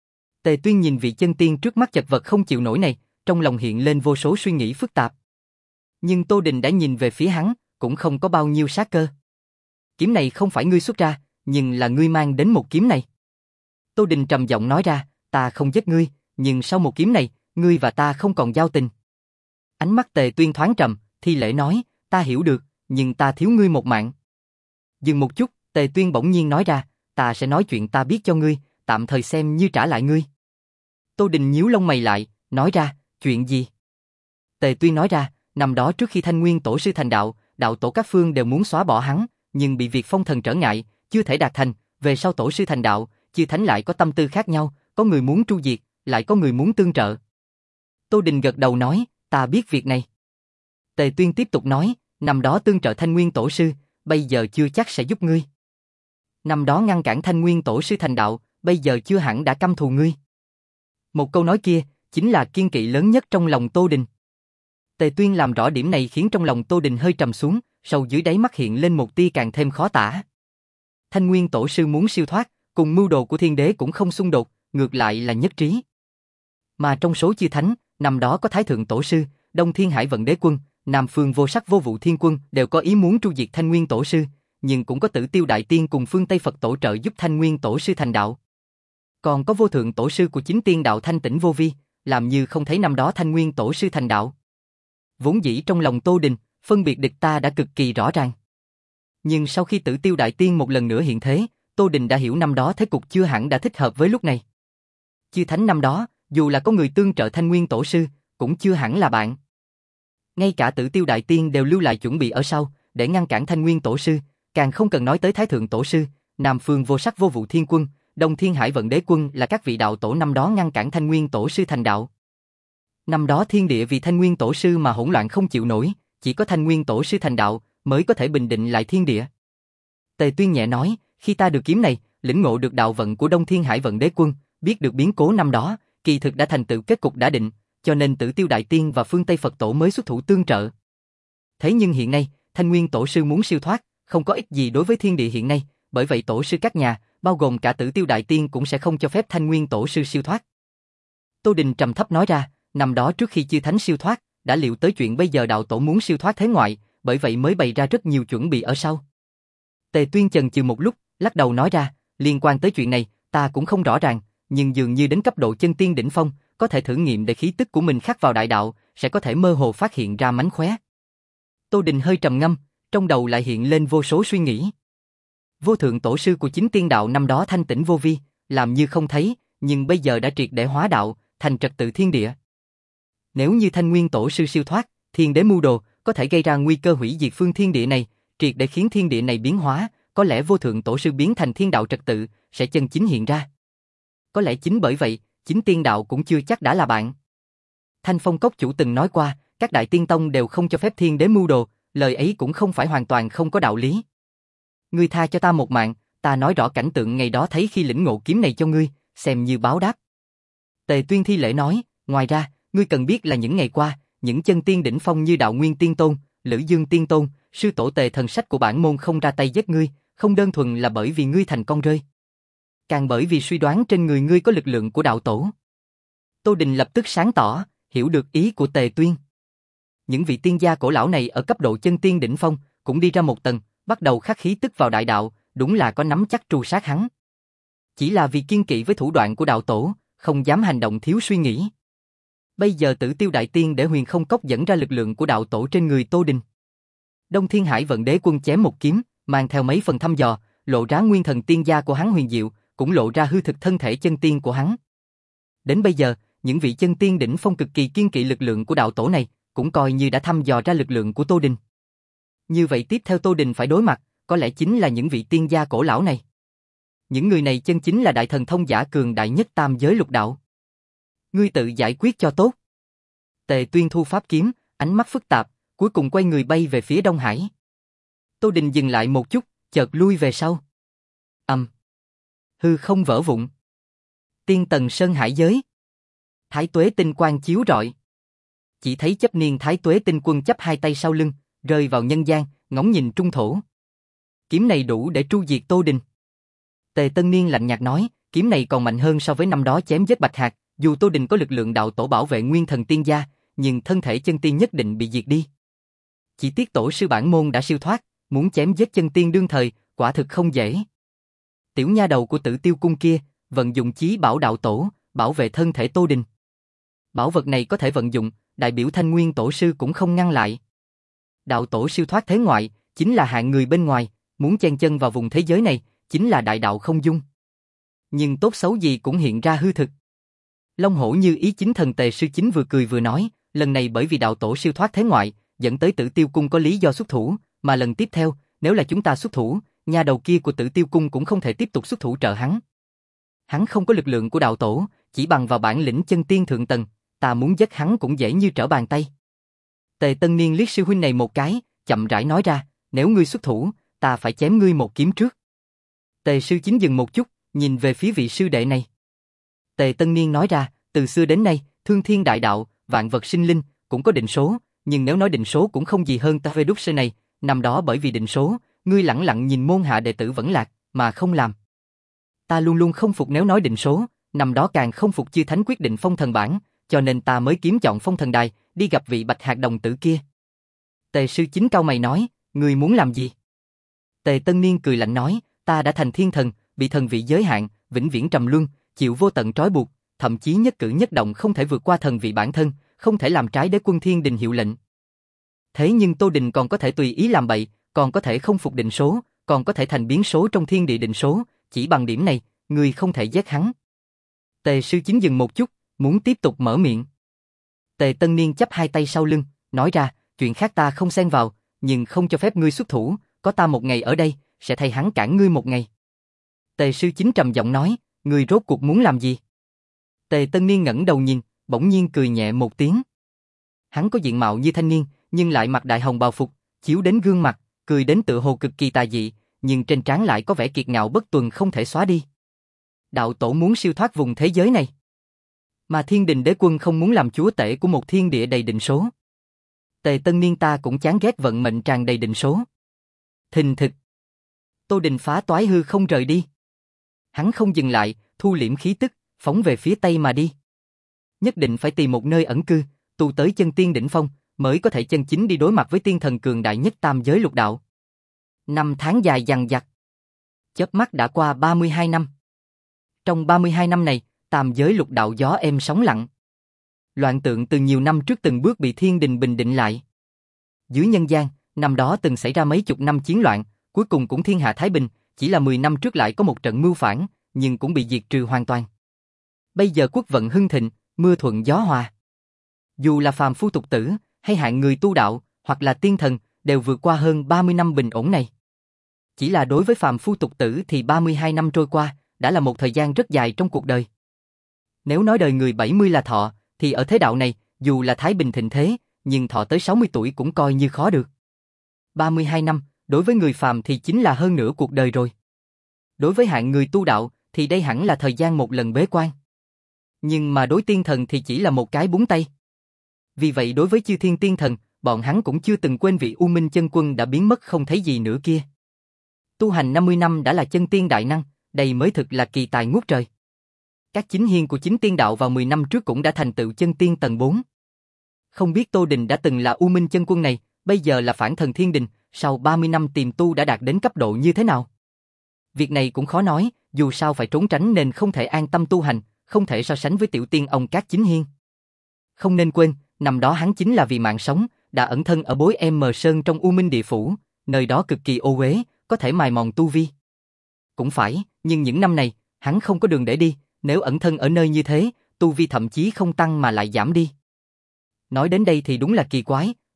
Tề Tuyên nhìn vị chân tiên trước mắt chật vật không chịu nổi này, trong lòng hiện lên vô số suy nghĩ phức tạp. Nhưng Tô Đình đã nhìn về phía hắn, cũng không có bao nhiêu sát cơ. Kiếm này không phải ngươi xuất ra, nhưng là ngươi mang đến một kiếm này. Tô Đình trầm giọng nói ra, ta không giết ngươi, nhưng sau một kiếm này, ngươi và ta không còn giao tình. Ánh mắt Tề Tuyên thoáng trầm, thi lễ nói, ta hiểu được, nhưng ta thiếu ngươi một mạng. Dừng một chút, Tề Tuyên bỗng nhiên nói ra, ta sẽ nói chuyện ta biết cho ngươi, tạm thời xem như trả lại ngươi. Tô Đình nhíu lông mày lại, nói ra, chuyện gì? Tề Tuyên nói ra, năm đó trước khi Thanh Nguyên Tổ sư thành đạo, đạo tổ các phương đều muốn xóa bỏ hắn, nhưng bị việc phong thần trở ngại, chưa thể đạt thành, về sau Tổ sư thành đạo, chư thánh lại có tâm tư khác nhau, có người muốn tru diệt, lại có người muốn tương trợ. Tô Đình gật đầu nói, ta biết việc này. Tề Tuyên tiếp tục nói, năm đó tương trợ Thanh Nguyên Tổ sư, bây giờ chưa chắc sẽ giúp ngươi. Năm đó ngăn cản Thanh Nguyên Tổ sư thành đạo, bây giờ chưa hẳn đã căm thù ngươi. Một câu nói kia, chính là kiên kỵ lớn nhất trong lòng Tô Đình. Tề Tuyên làm rõ điểm này khiến trong lòng Tô Đình hơi trầm xuống, sâu dưới đáy mắt hiện lên một tia càng thêm khó tả. Thanh Nguyên Tổ sư muốn siêu thoát, cùng mưu đồ của thiên đế cũng không xung đột, ngược lại là nhất trí. Mà trong số chư thánh, năm đó có Thái Thượng Tổ sư, Đông Thiên Hải Vận Đế Quân, Nam Phương Vô Sắc Vô Vụ Thiên Quân đều có ý muốn tru diệt Thanh Nguyên Tổ sư, nhưng cũng có Tử Tiêu Đại Tiên cùng Phương Tây Phật Tổ trợ giúp Thanh Nguyên Tổ sư thành đạo. Còn có Vô Thượng Tổ sư của chính tiên đạo Thanh Tĩnh Vô Vi, làm như không thấy năm đó Thanh Nguyên Tổ sư thành đạo. Vốn dĩ trong lòng Tô Đình, phân biệt địch ta đã cực kỳ rõ ràng. Nhưng sau khi Tử Tiêu Đại Tiên một lần nữa hiện thế, Tô Đình đã hiểu năm đó thế cục chưa hẳn đã thích hợp với lúc này. Chư thánh năm đó, dù là có người tương trợ Thanh Nguyên Tổ sư, cũng chưa hẳn là bạn. Ngay cả Tử Tiêu Đại Tiên đều lưu lại chuẩn bị ở sau, để ngăn cản Thanh Nguyên Tổ sư, càng không cần nói tới Thái Thượng Tổ sư, Nam Phương Vô Sắc Vô Vụ Thiên Quân, Đông Thiên Hải Vận Đế Quân là các vị đạo tổ năm đó ngăn cản Thanh Nguyên Tổ sư thành đạo. Năm đó thiên địa vì Thanh Nguyên Tổ sư mà hỗn loạn không chịu nổi, chỉ có Thanh Nguyên Tổ sư thành đạo mới có thể bình định lại thiên địa. Tề Tuyên nhẹ nói, khi ta được kiếm này, lĩnh ngộ được đạo vận của Đông Thiên Hải Vận Đế Quân, biết được biến cố năm đó, kỳ thực đã thành tựu kết cục đã định, cho nên Tử Tiêu Đại Tiên và Phương Tây Phật Tổ mới xuất thủ tương trợ. Thế nhưng hiện nay, Thanh Nguyên Tổ sư muốn siêu thoát, không có ích gì đối với thiên địa hiện nay, bởi vậy tổ sư các nhà, bao gồm cả Tử Tiêu Đại Tiên cũng sẽ không cho phép Thanh Nguyên Tổ sư siêu thoát. Tô Đình trầm thấp nói ra, năm đó trước khi chư thánh siêu thoát, đã liệu tới chuyện bây giờ đạo tổ muốn siêu thoát thế ngoại, bởi vậy mới bày ra rất nhiều chuẩn bị ở sau. Tề Tuyên chần chừ một lúc, lắc đầu nói ra, liên quan tới chuyện này, ta cũng không rõ ràng, nhưng dường như đến cấp độ chân tiên đỉnh phong, có thể thử nghiệm để khí tức của mình khắc vào đại đạo, sẽ có thể mơ hồ phát hiện ra mánh khóe. Tô Đình hơi trầm ngâm, trong đầu lại hiện lên vô số suy nghĩ. Vô Thượng Tổ sư của chính tiên đạo năm đó Thanh Tĩnh Vô Vi, làm như không thấy, nhưng bây giờ đã triệt để hóa đạo, thành trật tự thiên địa. Nếu như Thanh Nguyên Tổ sư siêu thoát, thiên đế mưu đồ, có thể gây ra nguy cơ hủy diệt phương thiên địa này, triệt để khiến thiên địa này biến hóa, có lẽ Vô Thượng Tổ sư biến thành thiên đạo trật tự, sẽ chân chính hiện ra. Có lẽ chính bởi vậy, chính tiên đạo cũng chưa chắc đã là bạn. Thanh Phong Cốc chủ từng nói qua, các đại tiên tông đều không cho phép thiên đế mưu đồ, lời ấy cũng không phải hoàn toàn không có đạo lý. Ngươi tha cho ta một mạng, ta nói rõ cảnh tượng ngày đó thấy khi lĩnh ngộ kiếm này cho ngươi, xem như báo đáp. Tề Tuyên thi lễ nói, ngoài ra, ngươi cần biết là những ngày qua, những chân tiên đỉnh phong như Đạo Nguyên Tiên Tôn, Lữ Dương Tiên Tôn, sư tổ Tề Thần Sách của bản môn không ra tay giết ngươi, không đơn thuần là bởi vì ngươi thành con rơi, càng bởi vì suy đoán trên người ngươi có lực lượng của đạo tổ. Tô Đình lập tức sáng tỏ, hiểu được ý của Tề Tuyên. Những vị tiên gia cổ lão này ở cấp độ chân tiên đỉnh phong, cũng đi ra một tầng, bắt đầu khắc khí tức vào đại đạo, đúng là có nắm chắc tru sát hắn. Chỉ là vì kiên kỵ với thủ đoạn của đạo tổ, không dám hành động thiếu suy nghĩ. Bây giờ Tử Tiêu Đại Tiên để Huyền Không Cốc dẫn ra lực lượng của đạo tổ trên người Tô Đình. Đông Thiên Hải Vận Đế Quân chém một kiếm, mang theo mấy phần thăm dò, lộ ra nguyên thần tiên gia của hắn huyền diệu, cũng lộ ra hư thực thân thể chân tiên của hắn. Đến bây giờ, những vị chân tiên đỉnh phong cực kỳ kiên kỵ lực lượng của đạo tổ này, cũng coi như đã thăm dò ra lực lượng của Tô Đình. Như vậy tiếp theo Tô Đình phải đối mặt, có lẽ chính là những vị tiên gia cổ lão này. Những người này chân chính là đại thần thông giả cường đại nhất tam giới lục đạo. Ngươi tự giải quyết cho tốt. Tề Tuyên thu pháp kiếm, ánh mắt phức tạp, cuối cùng quay người bay về phía Đông Hải. Tô Đình dừng lại một chút, chợt lui về sau. Ầm. Um. Hư không vỡ vụn. Tiên tần sơn hải giới. Thái Tuế tinh quang chiếu rọi. Chỉ thấy chấp niên Thái Tuế tinh quân chắp hai tay sau lưng, rơi vào nhân gian, ngóng nhìn trung thổ. Kiếm này đủ để tru diệt Tô Đình. Tề Tân Niên lạnh nhạt nói, kiếm này còn mạnh hơn so với năm đó chém giết Bạch Hạc, dù Tô Đình có lực lượng đạo tổ bảo vệ nguyên thần tiên gia, nhưng thân thể chân tiên nhất định bị diệt đi. Chỉ tiếc tổ sư bản môn đã siêu thoát, muốn chém giết chân tiên đương thời, quả thực không dễ. Tiểu nha đầu của Tử Tiêu cung kia, vận dụng chí bảo đạo tổ, bảo vệ thân thể Tô Đình. Bảo vật này có thể vận dụng, đại biểu Thanh Nguyên tổ sư cũng không ngăn lại. Đạo tổ siêu thoát thế ngoại, chính là hạng người bên ngoài, muốn chen chân vào vùng thế giới này, chính là đại đạo không dung. Nhưng tốt xấu gì cũng hiện ra hư thực. Long hổ như ý chính thần Tề sư chính vừa cười vừa nói, lần này bởi vì đạo tổ siêu thoát thế ngoại, dẫn tới Tử Tiêu cung có lý do xuất thủ, mà lần tiếp theo, nếu là chúng ta xuất thủ, nhà đầu kia của Tử Tiêu cung cũng không thể tiếp tục xuất thủ trợ hắn. Hắn không có lực lượng của đạo tổ, chỉ bằng vào bản lĩnh chân tiên thượng tầng, ta muốn giết hắn cũng dễ như trở bàn tay. Tề Tân Niên liếc sư huynh này một cái, chậm rãi nói ra, nếu ngươi xuất thủ, ta phải chém ngươi một kiếm trước. Tề sư chính dừng một chút, nhìn về phía vị sư đệ này. Tề Tân Niên nói ra, từ xưa đến nay, thương thiên đại đạo, vạn vật sinh linh, cũng có định số, nhưng nếu nói định số cũng không gì hơn ta về đúc sơ này, năm đó bởi vì định số, ngươi lẳng lặng nhìn môn hạ đệ tử vẫn lạc, mà không làm. Ta luôn luôn không phục nếu nói định số, năm đó càng không phục chư thánh quyết định phong thần bản, cho nên ta mới kiếm chọn phong thần đài, đi gặp vị Bạch Hạc đồng tử kia. Tề sư chính cau mày nói, ngươi muốn làm gì? Tề Tân Niên cười lạnh nói, ta đã thành thiên thần, bị thần vị giới hạn, vĩnh viễn trầm luân, chịu vô tận trói buộc, thậm chí nhất cử nhất động không thể vượt qua thần vị bản thân, không thể làm trái đế quân thiên đình hiệu lệnh. Thế nhưng Tô Đình còn có thể tùy ý làm bậy, còn có thể không phục định số, còn có thể thành biến số trong thiên địa định số, chỉ bằng điểm này, người không thể giết hắn. Tề sư chính dừng một chút, muốn tiếp tục mở miệng. Tề Tân Niên chắp hai tay sau lưng, nói ra, chuyện khác ta không xen vào, nhưng không cho phép ngươi xuất thủ, có ta một ngày ở đây, sẽ thay hắn cản ngươi một ngày. Tề sư chính trầm giọng nói, ngươi rốt cuộc muốn làm gì? Tề Tân Niên ngẩng đầu nhìn, bỗng nhiên cười nhẹ một tiếng. Hắn có diện mạo như thanh niên, nhưng lại mặc đại hồng bào phục, chiếu đến gương mặt, cười đến tựa hồ cực kỳ tà dị, nhưng trên trán lại có vẻ kiệt ngạo bất tuần không thể xóa đi. Đạo tổ muốn siêu thoát vùng thế giới này, mà thiên đình đế quân không muốn làm chúa tể của một thiên địa đầy định số. Tề Tân Niên ta cũng chán ghét vận mệnh tràn đầy định số. Thình thịch. Tô Đình phá toái hư không rời đi. Hắn không dừng lại, thu liễm khí tức, phóng về phía tây mà đi. Nhất định phải tìm một nơi ẩn cư, tu tới chân tiên đỉnh phong, mới có thể chân chính đi đối mặt với tiên thần cường đại nhất tam giới lục đạo. Năm tháng dài dằng dặc. Chớp mắt đã qua ba mươi hai năm. Trong ba mươi hai năm này, tam giới lục đạo gió êm sóng lặng. Loạn tượng từ nhiều năm trước từng bước bị thiên đình bình định lại. Dưới nhân gian, năm đó từng xảy ra mấy chục năm chiến loạn, cuối cùng cũng thiên hạ thái bình, chỉ là mười năm trước lại có một trận mưu phản, nhưng cũng bị diệt trừ hoàn toàn. Bây giờ quốc vận hưng thịnh, mưa thuận gió hòa. Dù là phàm phu tục tử, hay hạng người tu đạo, hoặc là tiên thần, đều vượt qua hơn ba mươi năm bình ổn này. Chỉ là đối với phàm phu tục tử thì ba mươi hai năm trôi qua, đã là một thời gian rất dài trong cuộc đời. Nếu nói đời người bảy mươi là thọ, thì ở thế đạo này, dù là thái bình thịnh thế, nhưng thọ tới sáu mươi tuổi cũng coi như khó được. ba mươi hai năm, đối với người phàm thì chính là hơn nửa cuộc đời rồi. Đối với hạng người tu đạo, thì đây hẳn là thời gian một lần bế quan. Nhưng mà đối tiên thần thì chỉ là một cái búng tay. Vì vậy đối với chư thiên tiên thần, bọn hắn cũng chưa từng quên vị U Minh chân quân đã biến mất không thấy gì nữa kia. Tu hành năm mươi năm đã là chân tiên đại năng, đây mới thực là kỳ tài ngút trời. Các chính hiên của chính tiên đạo vào mười năm trước cũng đã thành tựu chân tiên tầng bốn. Không biết Tô Đình đã từng là U Minh chân quân này, bây giờ là phản thần thiên đình, sau ba mươi năm tìm tu đã đạt đến cấp độ như thế nào? Việc này cũng khó nói, dù sao phải trốn tránh nên không thể an tâm tu hành, không thể so sánh với tiểu tiên ông các chính hiên. Không nên quên, năm đó hắn chính là vì mạng sống, đã ẩn thân ở bối M Sơn trong U Minh địa phủ, nơi đó cực kỳ ô uế, có thể mài mòn tu vi. Cũng phải, nhưng những năm này, hắn không có đường để đi, nếu ẩn thân ở nơi như thế, tu vi thậm chí không tăng mà lại giảm đi. Nói đến đây thì đúng là kỳ quái,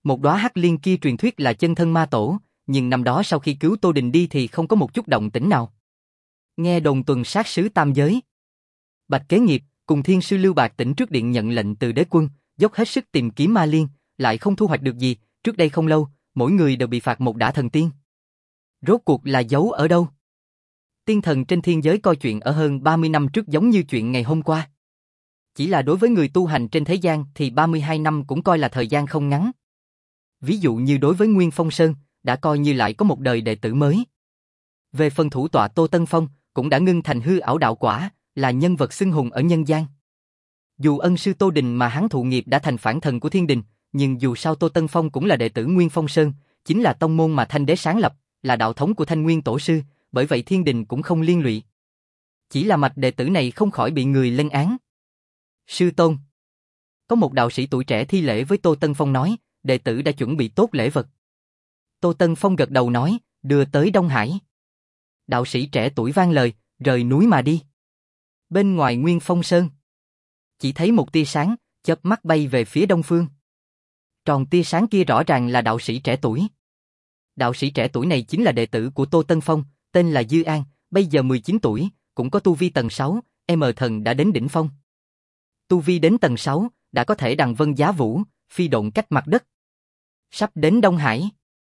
Một đóa hắc liên kia truyền thuyết là chân thân ma tổ, nhưng năm đó sau khi cứu Tô Đình đi thì không có một chút động tĩnh nào. Nghe đồn tuần sát sứ tam giới. Bạch Kế Nghiệp cùng thiên sư Lưu Bạc Tỉnh trước điện nhận lệnh từ đế quân, dốc hết sức tìm kiếm ma liên, lại không thu hoạch được gì, trước đây không lâu, mỗi người đều bị phạt một đả thần tiên. Rốt cuộc là giấu ở đâu? Tiên thần trên thiên giới coi chuyện ở hơn ba mươi năm trước giống như chuyện ngày hôm qua. Chỉ là đối với người tu hành trên thế gian thì ba mươi hai năm cũng coi là thời gian không ngắn. Ví dụ như đối với Nguyên Phong Sơn, đã coi như lại có một đời đệ tử mới. Về phần thủ tọa Tô Tân Phong, cũng đã ngưng thành hư ảo đạo quả, là nhân vật xưng hùng ở nhân gian. Dù ân sư Tô Đình mà hắn thụ nghiệp đã thành phản thần của thiên đình, nhưng dù sao Tô Tân Phong cũng là đệ tử Nguyên Phong Sơn, chính là tông môn mà Thanh Đế sáng lập, là đạo thống của Thanh Nguyên Tổ Sư, bởi vậy thiên đình cũng không liên lụy. Chỉ là mạch đệ tử này không khỏi bị người lên án. Sư tôn. Có một đạo sĩ tuổi trẻ thi lễ với Tô Tân Phong nói, đệ tử đã chuẩn bị tốt lễ vật. Tô Tân Phong gật đầu nói, đưa tới Đông Hải. Đạo sĩ trẻ tuổi vang lời, rời núi mà đi. Bên ngoài Nguyên Phong Sơn, chỉ thấy một tia sáng, chớp mắt bay về phía đông phương. Tròn tia sáng kia rõ ràng là đạo sĩ trẻ tuổi. Đạo sĩ trẻ tuổi này chính là đệ tử của Tô Tân Phong, tên là Dư An, bây giờ mười chín tuổi, cũng có tu vi tầng sáu, M thần đã đến đỉnh phong. Tu vi đến tầng sáu, đã có thể đằng vân giá vũ, phi độn cách mặt đất. Sắp đến Đông Hải.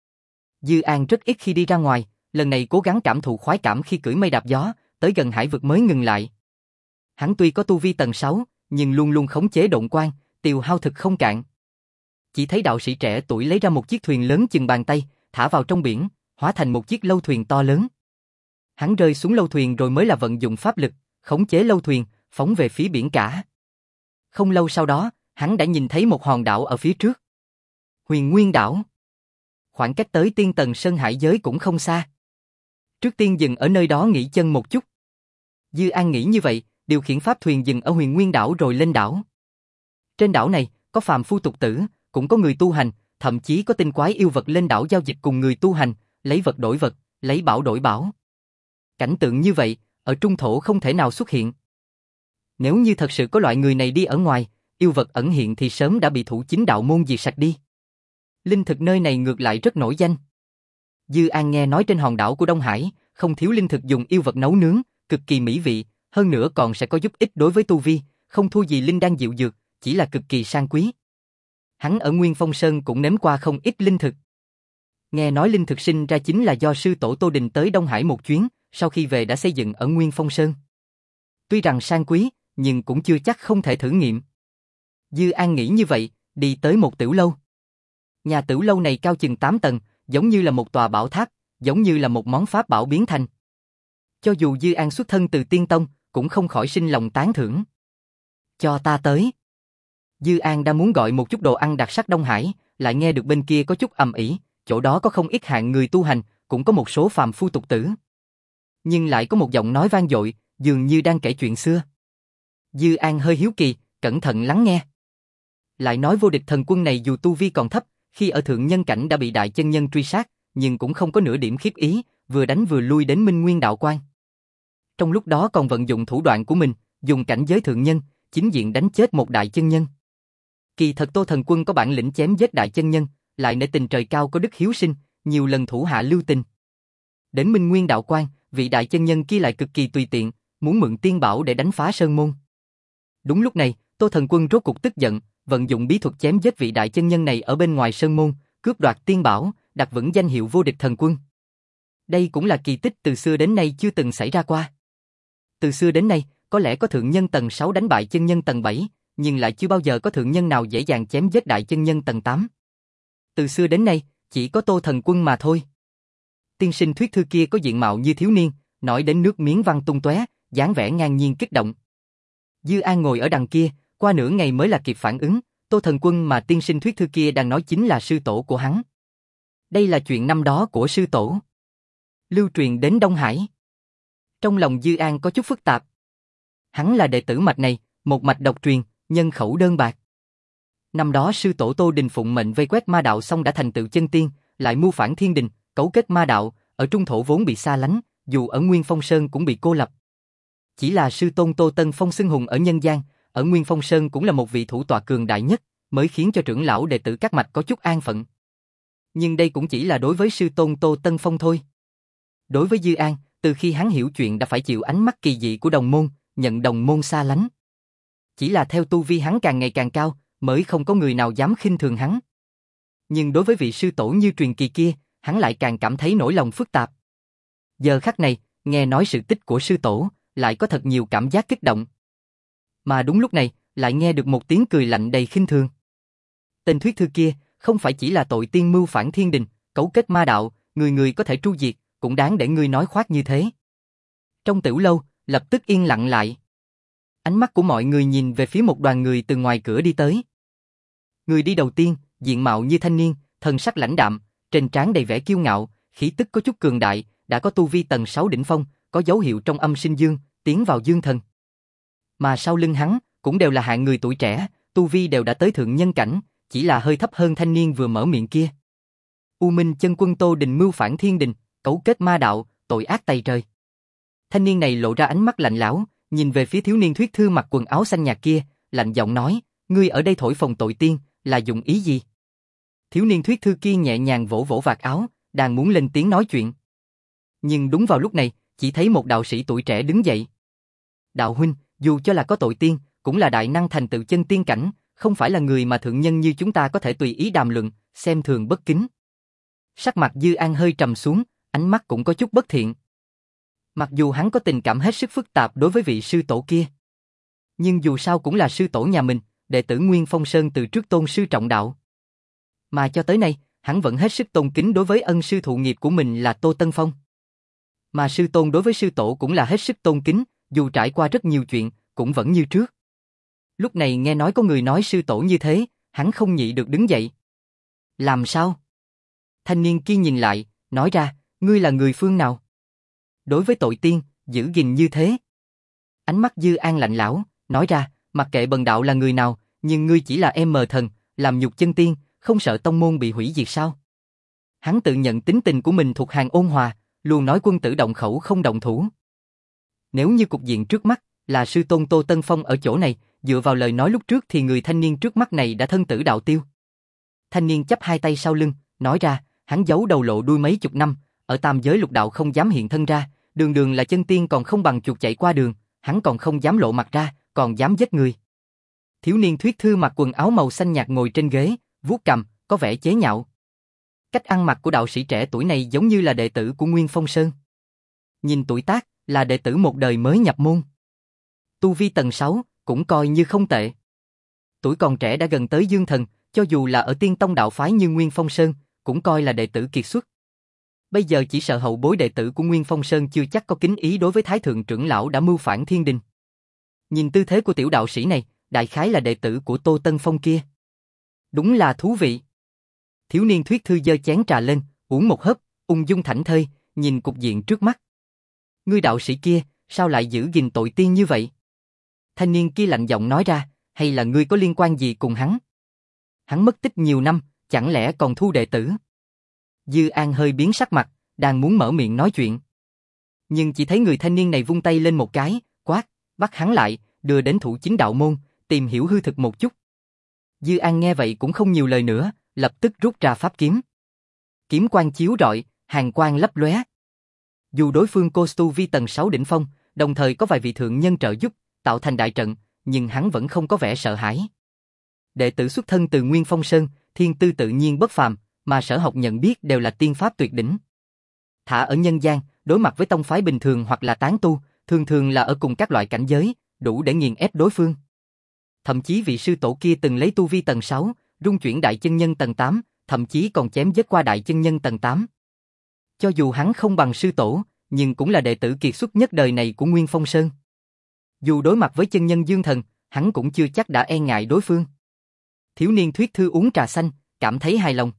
Dư An rất ít khi đi ra ngoài, lần này cố gắng cảm thụ khoái cảm khi cưỡi mây đạp gió, tới gần hải vực mới ngừng lại. Hắn tuy có tu vi tầng sáu, nhưng luôn luôn khống chế độn quang, tiêu hao thực không cạn. Chỉ thấy đạo sĩ trẻ tuổi lấy ra một chiếc thuyền lớn chừng bàn tay, thả vào trong biển, hóa thành một chiếc lâu thuyền to lớn. Hắn rơi xuống lâu thuyền rồi mới là vận dụng pháp lực, khống chế lâu thuyền, phóng về phía biển cả. Không lâu sau đó, hắn đã nhìn thấy một hòn đảo ở phía trước. Huyền Nguyên đảo. Khoảng cách tới tiên tầng Sơn Hải giới cũng không xa. Trước tiên dừng ở nơi đó nghỉ chân một chút. Dư An nghĩ như vậy, điều khiển pháp thuyền dừng ở Huyền Nguyên đảo rồi lên đảo. Trên đảo này, có phàm phu tục tử, cũng có người tu hành, thậm chí có tinh quái yêu vật lên đảo giao dịch cùng người tu hành, lấy vật đổi vật, lấy bảo đổi bảo. Cảnh tượng như vậy, ở trung thổ không thể nào xuất hiện. Nếu như thật sự có loại người này đi ở ngoài, yêu vật ẩn hiện thì sớm đã bị thủ chính đạo môn diệt sạch đi. Linh thực nơi này ngược lại rất nổi danh. Dư An nghe nói trên hòn đảo của Đông Hải, không thiếu linh thực dùng yêu vật nấu nướng, cực kỳ mỹ vị, hơn nữa còn sẽ có giúp ích đối với tu vi, không thua gì linh đan diệu dược, chỉ là cực kỳ sang quý. Hắn ở Nguyên Phong Sơn cũng nếm qua không ít linh thực. Nghe nói linh thực sinh ra chính là do sư tổ Tô Đình tới Đông Hải một chuyến, sau khi về đã xây dựng ở Nguyên Phong Sơn. Tuy rằng sang quý, nhưng cũng chưa chắc không thể thử nghiệm. Dư An nghĩ như vậy, đi tới một tiểu lâu. Nhà tiểu lâu này cao chừng tám tầng, giống như là một tòa bảo tháp, giống như là một món pháp bảo biến thành. Cho dù Dư An xuất thân từ Tiên Tông, cũng không khỏi sinh lòng tán thưởng. Cho ta tới. Dư An đang muốn gọi một chút đồ ăn đặc sắc Đông Hải, lại nghe được bên kia có chút ầm ĩ, chỗ đó có không ít hạng người tu hành, cũng có một số phàm phu tục tử. Nhưng lại có một giọng nói vang dội, dường như đang kể chuyện xưa. Dư An hơi hiếu kỳ, cẩn thận lắng nghe. Lại nói vô địch thần quân này dù tu vi còn thấp, khi ở thượng nhân cảnh đã bị đại chân nhân truy sát, nhưng cũng không có nửa điểm khiếp ý, vừa đánh vừa lui đến Minh Nguyên đạo quan. Trong lúc đó còn vận dụng thủ đoạn của mình, dùng cảnh giới thượng nhân, chính diện đánh chết một đại chân nhân. Kỳ thật Tô thần quân có bản lĩnh chém giết đại chân nhân, lại nể tình trời cao có đức hiếu sinh, nhiều lần thủ hạ lưu tình. Đến Minh Nguyên đạo quan, vị đại chân nhân kia lại cực kỳ tùy tiện, muốn mượn tiên bảo để đánh phá sơn môn. Đúng lúc này, Tô thần quân rốt cục tức giận, vận dụng bí thuật chém giết vị đại chân nhân này ở bên ngoài sơn môn, cướp đoạt tiên bảo, đặt vững danh hiệu vô địch thần quân. Đây cũng là kỳ tích từ xưa đến nay chưa từng xảy ra qua. Từ xưa đến nay, có lẽ có thượng nhân tầng sáu đánh bại chân nhân tầng bảy, nhưng lại chưa bao giờ có thượng nhân nào dễ dàng chém giết đại chân nhân tầng tám. Từ xưa đến nay, chỉ có Tô thần quân mà thôi. Tiên sinh thuyết thư kia có diện mạo như thiếu niên, nói đến nước miếng văng tung tóe, dáng vẻ ngang nhiên kích động. Dư An ngồi ở đằng kia, qua nửa ngày mới là kịp phản ứng, Tô thần quân mà tiên sinh thuyết thư kia đang nói chính là sư tổ của hắn. Đây là chuyện năm đó của sư tổ, lưu truyền đến Đông Hải. Trong lòng Dư An có chút phức tạp. Hắn là đệ tử mạch này, một mạch độc truyền, nhân khẩu đơn bạc. Năm đó sư tổ Tô Đình phụng mệnh vây quét ma đạo xong đã thành tựu chân tiên, lại mưu phản thiên đình, cấu kết ma đạo, ở trung thổ vốn bị xa lánh, dù ở Nguyên Phong Sơn cũng bị cô lập. Chỉ là sư tôn Tô Tân Phong xưng hùng ở nhân gian, ở Nguyên Phong Sơn cũng là một vị thủ tọa cường đại nhất, mới khiến cho trưởng lão đệ tử các mạch có chút an phận. Nhưng đây cũng chỉ là đối với sư tôn Tô Tân Phong thôi. Đối với Dư An, từ khi hắn hiểu chuyện đã phải chịu ánh mắt kỳ dị của đồng môn, nhận đồng môn xa lánh. Chỉ là theo tu vi hắn càng ngày càng cao, mới không có người nào dám khinh thường hắn. Nhưng đối với vị sư tổ như truyền kỳ kia, hắn lại càng cảm thấy nỗi lòng phức tạp. Giờ khắc này, nghe nói sự tích của sư tổ, lại có thật nhiều cảm giác kích động. Mà đúng lúc này, lại nghe được một tiếng cười lạnh đầy khinh thường. Tên thuyết thư kia, không phải chỉ là tội tiên mưu phản thiên đình, cấu kết ma đạo, người người có thể tru diệt, cũng đáng để ngươi nói khoác như thế. Trong tiểu lâu, lập tức yên lặng lại. Ánh mắt của mọi người nhìn về phía một đoàn người từ ngoài cửa đi tới. Người đi đầu tiên, diện mạo như thanh niên, thần sắc lãnh đạm, trên trán đầy vẻ kiêu ngạo, khí tức có chút cường đại, đã có tu vi tầng sáu đỉnh phong, có dấu hiệu trong âm sinh dương, tiến vào dương thần. Mà sau lưng hắn, cũng đều là hạng người tuổi trẻ, tu vi đều đã tới thượng nhân cảnh, chỉ là hơi thấp hơn thanh niên vừa mở miệng kia. U Minh chân quân Tô Đình mưu phản thiên đình, cấu kết ma đạo, tội ác tày trời. Thanh niên này lộ ra ánh mắt lạnh lẽo, nhìn về phía thiếu niên thuyết thư mặc quần áo xanh nhạt kia, lạnh giọng nói, ngươi ở đây thổi phồng tội tiên, là dùng ý gì? Thiếu niên thuyết thư kia nhẹ nhàng vỗ vỗ vạt áo, đang muốn lên tiếng nói chuyện. Nhưng đúng vào lúc này, chỉ thấy một đạo sĩ tuổi trẻ đứng dậy. Đạo huynh, dù cho là có tội tiên, cũng là đại năng thành tựu chân tiên cảnh, không phải là người mà thượng nhân như chúng ta có thể tùy ý đàm luận, xem thường bất kính. Sắc mặt Dư An hơi trầm xuống, ánh mắt cũng có chút bất thiện. Mặc dù hắn có tình cảm hết sức phức tạp đối với vị sư tổ kia, nhưng dù sao cũng là sư tổ nhà mình, đệ tử Nguyên Phong Sơn từ trước tôn sư trọng đạo. Mà cho tới nay, hắn vẫn hết sức tôn kính đối với ân sư thụ nghiệp của mình là Tô Tân Phong. Mà sư tôn đối với sư tổ cũng là hết sức tôn kính, dù trải qua rất nhiều chuyện, cũng vẫn như trước. Lúc này nghe nói có người nói sư tổ như thế, hắn không nhịn được đứng dậy. Làm sao? Thanh niên kia nhìn lại, nói ra, ngươi là người phương nào? Đối với tội tiên, giữ gìn như thế. Ánh mắt Dư An lạnh lẽo, nói ra, mặc kệ bần đạo là người nào, nhưng ngươi chỉ là em mờ thần, làm nhục chân tiên, không sợ tông môn bị hủy diệt sao? Hắn tự nhận tính tình của mình thuộc hàng ôn hòa, luôn nói quân tử động khẩu không động thủ. Nếu như cục diện trước mắt là sư tôn Tô Tân Phong ở chỗ này, dựa vào lời nói lúc trước thì người thanh niên trước mắt này đã thân tử đạo tiêu. Thanh niên chắp hai tay sau lưng, nói ra, hắn giấu đầu lộ đuôi mấy chục năm, ở tam giới lục đạo không dám hiện thân ra, đường đường là chân tiên còn không bằng chuột chạy qua đường, hắn còn không dám lộ mặt ra, còn dám giết người. Thiếu niên thuyết thư mặc quần áo màu xanh nhạt ngồi trên ghế, vuốt cằm, có vẻ chế nhạo. Cách ăn mặc của đạo sĩ trẻ tuổi này giống như là đệ tử của Nguyên Phong Sơn. Nhìn tuổi tác, là đệ tử một đời mới nhập môn. Tu vi tầng sáu, cũng coi như không tệ. Tuổi còn trẻ đã gần tới dương thần, cho dù là ở tiên tông đạo phái như Nguyên Phong Sơn, cũng coi là đệ tử kiệt xuất. Bây giờ chỉ sợ hậu bối đệ tử của Nguyên Phong Sơn chưa chắc có kính ý đối với Thái Thượng trưởng lão đã mưu phản thiên đình. Nhìn tư thế của tiểu đạo sĩ này, đại khái là đệ tử của Tô Tân Phong kia. Đúng là thú vị. Thiếu niên thuyết thư giơ chén trà lên, uống một hớp, ung dung thảnh thơi, nhìn cục diện trước mắt. Ngươi đạo sĩ kia, sao lại giữ gìn tội tiên như vậy? Thanh niên kia lạnh giọng nói ra, hay là ngươi có liên quan gì cùng hắn? Hắn mất tích nhiều năm, chẳng lẽ còn thu đệ tử? Dư An hơi biến sắc mặt, đang muốn mở miệng nói chuyện. Nhưng chỉ thấy người thanh niên này vung tay lên một cái, quát, bắt hắn lại, đưa đến thủ chính đạo môn, tìm hiểu hư thực một chút. Dư An nghe vậy cũng không nhiều lời nữa, lập tức rút ra pháp kiếm. Kiếm quang chiếu rọi, hàn quang lấp lóe. Dù đối phương cô tu vi tầng sáu đỉnh phong, đồng thời có vài vị thượng nhân trợ giúp, tạo thành đại trận, nhưng hắn vẫn không có vẻ sợ hãi. Đệ tử xuất thân từ Nguyên Phong Sơn, thiên tư tự nhiên bất phàm, mà sở học nhận biết đều là tiên pháp tuyệt đỉnh. Thả ở nhân gian, đối mặt với tông phái bình thường hoặc là tán tu, thường thường là ở cùng các loại cảnh giới, đủ để nghiền ép đối phương. Thậm chí vị sư tổ kia từng lấy tu vi tầng sáu, rung chuyển đại chân nhân tầng tám, thậm chí còn chém giết qua đại chân nhân tầng tám. Cho dù hắn không bằng sư tổ, nhưng cũng là đệ tử kiệt xuất nhất đời này của Nguyên Phong Sơn. Dù đối mặt với chân nhân dương thần, hắn cũng chưa chắc đã e ngại đối phương. Thiếu niên thuyết thư uống trà xanh, cảm thấy hài lòng.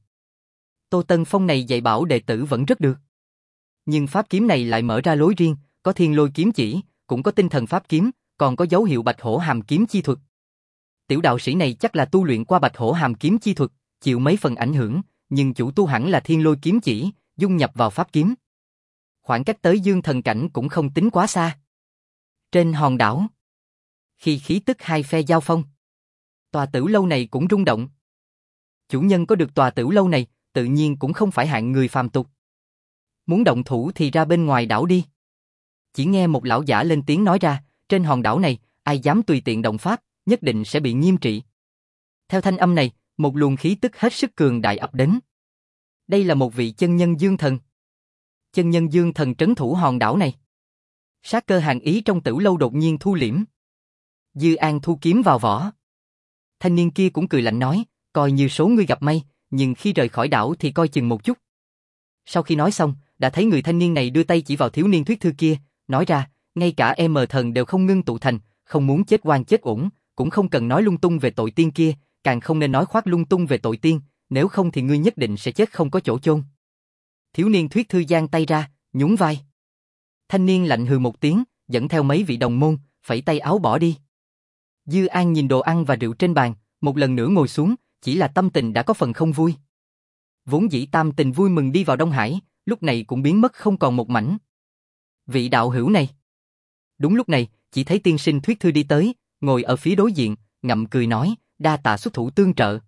Tô Tân Phong này dạy bảo đệ tử vẫn rất được. Nhưng pháp kiếm này lại mở ra lối riêng, có thiên lôi kiếm chỉ, cũng có tinh thần pháp kiếm, còn có dấu hiệu bạch hổ hàm kiếm chi thuật. Tiểu đạo sĩ này chắc là tu luyện qua bạch hổ hàm kiếm chi thuật, chịu mấy phần ảnh hưởng, nhưng chủ tu hẳn là thiên lôi kiếm chỉ, dung nhập vào pháp kiếm. Khoảng cách tới dương thần cảnh cũng không tính quá xa. Trên hòn đảo, khi khí tức hai phe giao phong, tòa tử lâu này cũng rung động. Chủ nhân có được tòa tử lâu này, tự nhiên cũng không phải hạng người phàm tục. Muốn động thủ thì ra bên ngoài đảo đi. Chỉ nghe một lão giả lên tiếng nói ra, trên hòn đảo này, ai dám tùy tiện động pháp, nhất định sẽ bị nghiêm trị. Theo thanh âm này, một luồng khí tức hết sức cường đại ập đến. Đây là một vị chân nhân dương thần. Chân nhân dương thần trấn thủ hòn đảo này. Sát cơ hàn ý trong Tử Lâu đột nhiên thu liễm. Dư An thu kiếm vào vỏ. Thanh niên kia cũng cười lạnh nói, coi như số ngươi gặp may, nhưng khi rời khỏi đảo thì coi chừng một chút. Sau khi nói xong, đã thấy người thanh niên này đưa tay chỉ vào thiếu niên thuyết thư kia, nói ra, ngay cả em mờ thần đều không ngưng tụ thành, không muốn chết oan chết uổng, cũng không cần nói lung tung về tội tiên kia, càng không nên nói khoác lung tung về tội tiên, nếu không thì ngươi nhất định sẽ chết không có chỗ chôn. Thiếu niên thuyết thư giang tay ra, nhún vai. Thanh niên lạnh hừ một tiếng, dẫn theo mấy vị đồng môn, phẩy tay áo bỏ đi. Dư An nhìn đồ ăn và rượu trên bàn, một lần nữa ngồi xuống, chỉ là tâm tình đã có phần không vui. Vốn dĩ tam tình vui mừng đi vào Đông Hải, lúc này cũng biến mất không còn một mảnh. Vị đạo hữu này. Đúng lúc này, chỉ thấy tiên sinh thuyết thư đi tới, ngồi ở phía đối diện, ngậm cười nói, đa tạ xuất thủ tương trợ.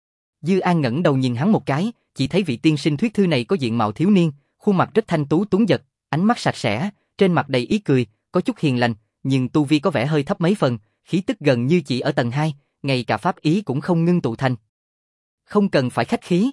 Dư An ngẩng đầu nhìn hắn một cái, chỉ thấy vị tiên sinh thuyết thư này có diện mạo thiếu niên, khuôn mặt rất thanh tú tuấn giật, ánh mắt sạch sẽ, trên mặt đầy ý cười, có chút hiền lành, nhưng tu vi có vẻ hơi thấp mấy phần, khí tức gần như chỉ ở tầng hai, ngay cả pháp ý cũng không ngưng tụ thành. Không cần phải khách khí.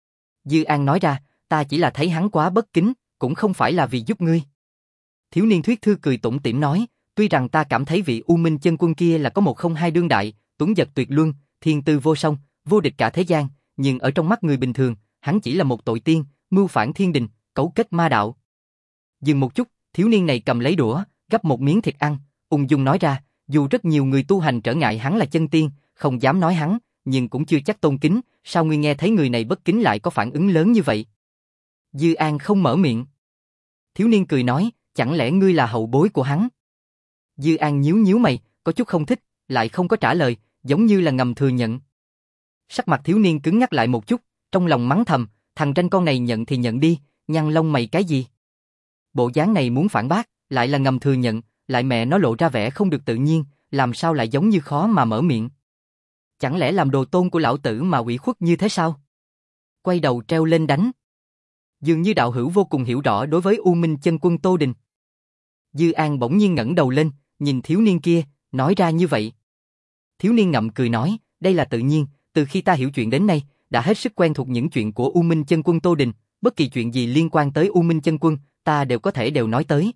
Dư An nói ra, ta chỉ là thấy hắn quá bất kính, cũng không phải là vì giúp ngươi. Thiếu niên thuyết thư cười tủm tỉm nói, tuy rằng ta cảm thấy vị U Minh chân quân kia là có một không hai đương đại, tuấn giật tuyệt luân, thiên tư vô song, vô địch cả thế gian, nhưng ở trong mắt người bình thường, hắn chỉ là một tội tiên, mưu phản thiên đình, cấu kết ma đạo. Dừng một chút, thiếu niên này cầm lấy đũa, gắp một miếng thịt ăn, ung dung nói ra, dù rất nhiều người tu hành trở ngại hắn là chân tiên, không dám nói hắn, nhưng cũng chưa chắc tôn kính, sao ngươi nghe thấy người này bất kính lại có phản ứng lớn như vậy? Dư An không mở miệng. Thiếu niên cười nói, chẳng lẽ ngươi là hậu bối của hắn? Dư An nhíu nhíu mày, có chút không thích, lại không có trả lời, giống như là ngầm thừa nhận. Sắc mặt thiếu niên cứng nhắc lại một chút, trong lòng mắng thầm, thằng ranh con này nhận thì nhận đi, nhăn lông mày cái gì? Bộ dáng này muốn phản bác, lại là ngầm thừa nhận, lại mẹ nó lộ ra vẻ không được tự nhiên, làm sao lại giống như khó mà mở miệng? Chẳng lẽ làm đồ tôn của lão tử mà ủy khuất như thế sao? Quay đầu treo lên đánh. Dường như đạo hữu vô cùng hiểu rõ đối với U Minh chân quân Tô Đình. Dư An bỗng nhiên ngẩng đầu lên, nhìn thiếu niên kia, nói ra như vậy. Thiếu niên ngậm cười nói, đây là tự nhiên, từ khi ta hiểu chuyện đến nay, đã hết sức quen thuộc những chuyện của U Minh chân quân Tô Đình, bất kỳ chuyện gì liên quan tới U Minh chân quân, ta đều có thể đều nói tới.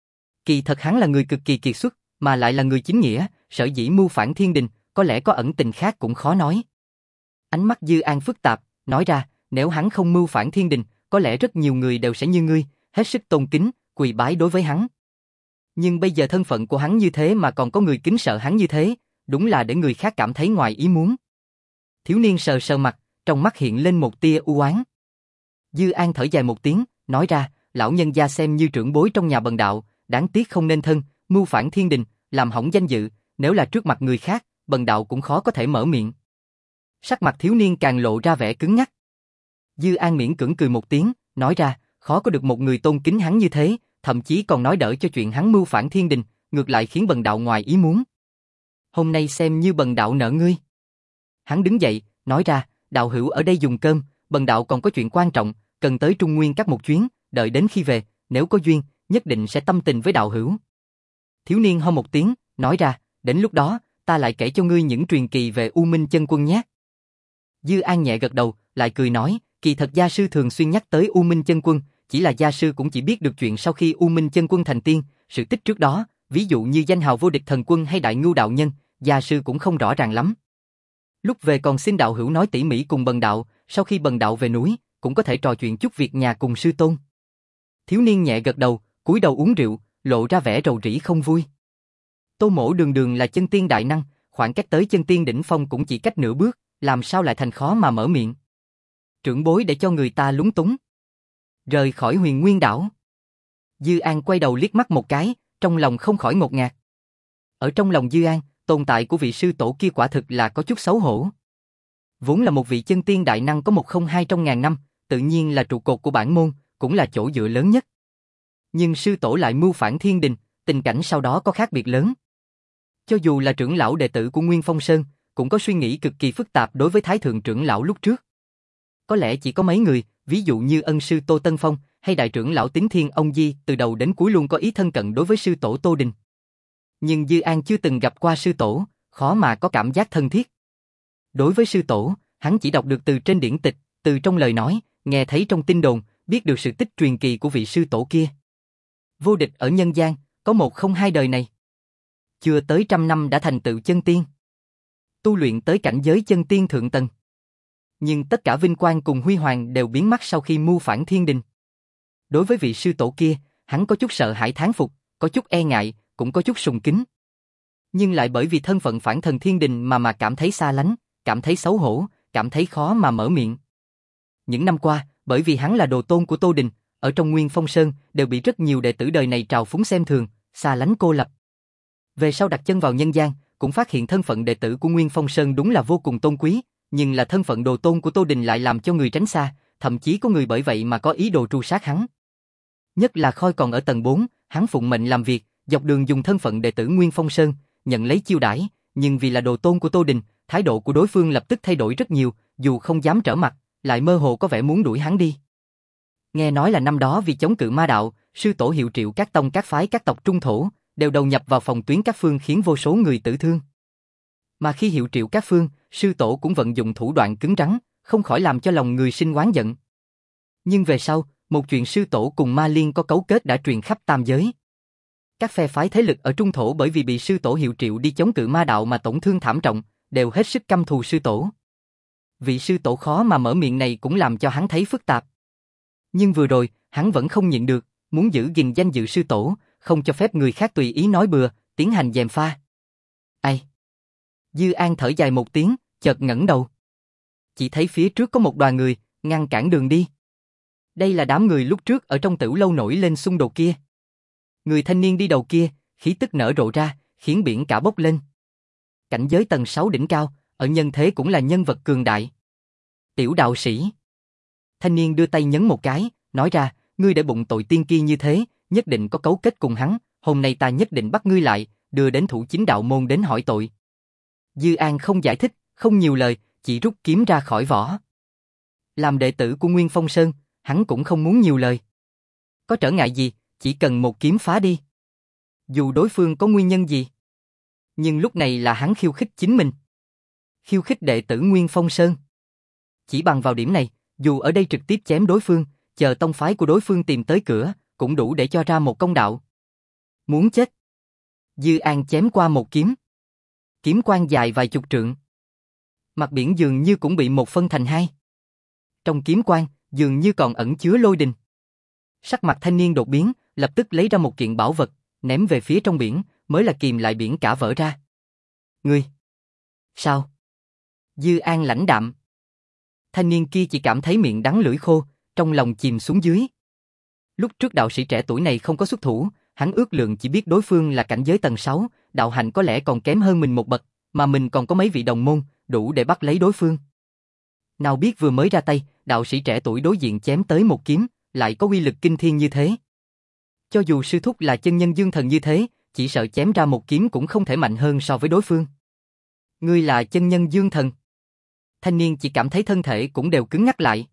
Kỳ thật hắn là người cực kỳ kiệt xuất, mà lại là người chính nghĩa, sở dĩ mưu phản thiên đình, có lẽ có ẩn tình khác cũng khó nói. Ánh mắt Dư An phức tạp, nói ra, nếu hắn không mưu phản thiên đình, có lẽ rất nhiều người đều sẽ như ngươi, hết sức tôn kính, quỳ bái đối với hắn. Nhưng bây giờ thân phận của hắn như thế mà còn có người kính sợ hắn như thế, đúng là để người khác cảm thấy ngoài ý muốn. Thiếu niên sờ sờ mặt, trong mắt hiện lên một tia u oán. Dư An thở dài một tiếng, nói ra, lão nhân gia xem như trưởng bối trong nhà bần đạo, đáng tiếc không nên thân, mưu phản thiên đình, làm hỏng danh dự, nếu là trước mặt người khác, bần đạo cũng khó có thể mở miệng. Sắc mặt thiếu niên càng lộ ra vẻ cứng nhắc. Dư An miễn cưỡng cười một tiếng, nói ra, khó có được một người tôn kính hắn như thế, thậm chí còn nói đỡ cho chuyện hắn mưu phản thiên đình, ngược lại khiến bần đạo ngoài ý muốn. Hôm nay xem như bần đạo nợ ngươi. Hắn đứng dậy, nói ra, đạo hữu ở đây dùng cơm, bần đạo còn có chuyện quan trọng, cần tới Trung Nguyên các một chuyến, đợi đến khi về, nếu có duyên, nhất định sẽ tâm tình với đạo hữu. Thiếu niên ho một tiếng, nói ra, đến lúc đó, ta lại kể cho ngươi những truyền kỳ về U Minh chân quân nhé. Dư An nhẹ gật đầu, lại cười nói, kỳ thật gia sư thường xuyên nhắc tới U Minh chân quân, chỉ là gia sư cũng chỉ biết được chuyện sau khi U Minh chân quân thành tiên, sự tích trước đó, ví dụ như danh hào vô địch thần quân hay đại ngưu đạo nhân, gia sư cũng không rõ ràng lắm. Lúc về còn xin đạo hữu nói tỉ mỉ cùng bần đạo, sau khi bần đạo về núi, cũng có thể trò chuyện chút việc nhà cùng sư tôn. Thiếu niên nhẹ gật đầu, cúi đầu uống rượu, lộ ra vẻ rầu rĩ không vui. Tô Mỗ đường đường là chân tiên đại năng, khoảng cách tới chân tiên đỉnh phong cũng chỉ cách nửa bước, làm sao lại thành khó mà mở miệng. Trưởng bối để cho người ta lúng túng. Rời khỏi Huyền Nguyên đảo. Dư An quay đầu liếc mắt một cái, trong lòng không khỏi ngột ngạt. Ở trong lòng Dư An, tồn tại của vị sư tổ kia quả thực là có chút xấu hổ. Vốn là một vị chân tiên đại năng có một không hai trong ngàn năm, tự nhiên là trụ cột của bản môn, cũng là chỗ dựa lớn nhất. Nhưng sư tổ lại mưu phản thiên đình, tình cảnh sau đó có khác biệt lớn. Cho dù là trưởng lão đệ tử của Nguyên Phong Sơn, cũng có suy nghĩ cực kỳ phức tạp đối với Thái thượng trưởng lão lúc trước. Có lẽ chỉ có mấy người, ví dụ như ân sư Tô Tân Phong hay đại trưởng lão Tín Thiên ông Di từ đầu đến cuối luôn có ý thân cận đối với sư tổ Tô Đình. Nhưng Dư An chưa từng gặp qua sư tổ, khó mà có cảm giác thân thiết. Đối với sư tổ, hắn chỉ đọc được từ trên điển tịch, từ trong lời nói, nghe thấy trong tin đồn, biết được sự tích truyền kỳ của vị sư tổ kia. Vô địch ở nhân gian, có một không hai đời này. Chưa tới trăm năm đã thành tựu chân tiên. Tu luyện tới cảnh giới chân tiên thượng tầng. Nhưng tất cả vinh quang cùng huy hoàng đều biến mất sau khi mưu phản thiên đình. Đối với vị sư tổ kia, hắn có chút sợ hãi thán phục, có chút e ngại, cũng có chút sùng kính. Nhưng lại bởi vì thân phận phản thần thiên đình mà mà cảm thấy xa lánh, cảm thấy xấu hổ, cảm thấy khó mà mở miệng. Những năm qua, bởi vì hắn là đồ tôn của Tô Đình, ở trong Nguyên Phong Sơn đều bị rất nhiều đệ tử đời này trào phúng xem thường, xa lánh cô lập. Về sau đặt chân vào nhân gian, cũng phát hiện thân phận đệ tử của Nguyên Phong Sơn đúng là vô cùng tôn quý, nhưng là thân phận đồ tôn của Tô Đình lại làm cho người tránh xa, thậm chí có người bởi vậy mà có ý đồ tru sát hắn. Nhất là Khôi còn ở tầng bốn, hắn phụng mệnh làm việc, dọc đường dùng thân phận đệ tử Nguyên Phong Sơn, nhận lấy chiêu đãi, nhưng vì là đồ tôn của Tô Đình, thái độ của đối phương lập tức thay đổi rất nhiều, dù không dám trở mặt, lại mơ hồ có vẻ muốn đuổi hắn đi. Nghe nói là năm đó vì chống cự ma đạo, sư tổ hiệu triệu các tông các phái các tộc trung thổ, đều đầu nhập vào phòng tuyến các phương khiến vô số người tử thương. Mà khi hiệu triệu các phương, sư tổ cũng vận dụng thủ đoạn cứng rắn, không khỏi làm cho lòng người sinh oán giận. Nhưng về sau, một chuyện sư tổ cùng ma liên có cấu kết đã truyền khắp tam giới. Các phe phái thế lực ở trung thổ bởi vì bị sư tổ hiệu triệu đi chống cự ma đạo mà tổn thương thảm trọng, đều hết sức căm thù sư tổ. Vị sư tổ khó mà mở miệng này cũng làm cho hắn thấy phức tạp. Nhưng vừa rồi, hắn vẫn không nhịn được, muốn giữ gìn danh dự sư tổ, không cho phép người khác tùy ý nói bừa, tiến hành gièm pha. Ai? Dư An thở dài một tiếng, chợt ngẩng đầu. Chỉ thấy phía trước có một đoàn người, ngăn cản đường đi. Đây là đám người lúc trước ở trong Tửu Lâu nổi lên xung đột kia. Người thanh niên đi đầu kia, khí tức nở rộ ra, khiến biển cả bốc lên. Cảnh giới tầng sáu đỉnh cao, ở nhân thế cũng là nhân vật cường đại. Tiểu đạo sĩ. Thanh niên đưa tay nhấn một cái, nói ra, ngươi để bụng tội tiên kia như thế, nhất định có cấu kết cùng hắn, hôm nay ta nhất định bắt ngươi lại, đưa đến thủ chính đạo môn đến hỏi tội. Dư An không giải thích, không nhiều lời, chỉ rút kiếm ra khỏi vỏ. Làm đệ tử của Nguyên Phong Sơn, hắn cũng không muốn nhiều lời. Có trở ngại gì, chỉ cần một kiếm phá đi. Dù đối phương có nguyên nhân gì. Nhưng lúc này là hắn khiêu khích chính mình. Khiêu khích đệ tử Nguyên Phong Sơn. Chỉ bằng vào điểm này, dù ở đây trực tiếp chém đối phương, chờ tông phái của đối phương tìm tới cửa, cũng đủ để cho ra một công đạo. Muốn chết. Dư An chém qua một kiếm. Kiếm quang dài vài chục trượng. Mặt biển dường như cũng bị một phân thành hai. Trong kiếm quang, dường như còn ẩn chứa lôi đình. Sắc mặt thanh niên đột biến, lập tức lấy ra một kiện bảo vật, ném về phía trong biển, mới là kìm lại biển cả vỡ ra. Ngươi! Sao? Dư An lãnh đạm. Thanh niên kia chỉ cảm thấy miệng đắng lưỡi khô, trong lòng chìm xuống dưới. Lúc trước đạo sĩ trẻ tuổi này không có xuất thủ, hắn ước lượng chỉ biết đối phương là cảnh giới tầng sáu, đạo hạnh có lẽ còn kém hơn mình một bậc, mà mình còn có mấy vị đồng môn, đủ để bắt lấy đối phương. Nào biết vừa mới ra tay, đạo sĩ trẻ tuổi đối diện chém tới một kiếm, lại có uy lực kinh thiên như thế. Cho dù sư thúc là chân nhân dương thần như thế, chỉ sợ chém ra một kiếm cũng không thể mạnh hơn so với đối phương. Ngươi là chân nhân dương thần. Thanh niên chỉ cảm thấy thân thể cũng đều cứng ngắc lại.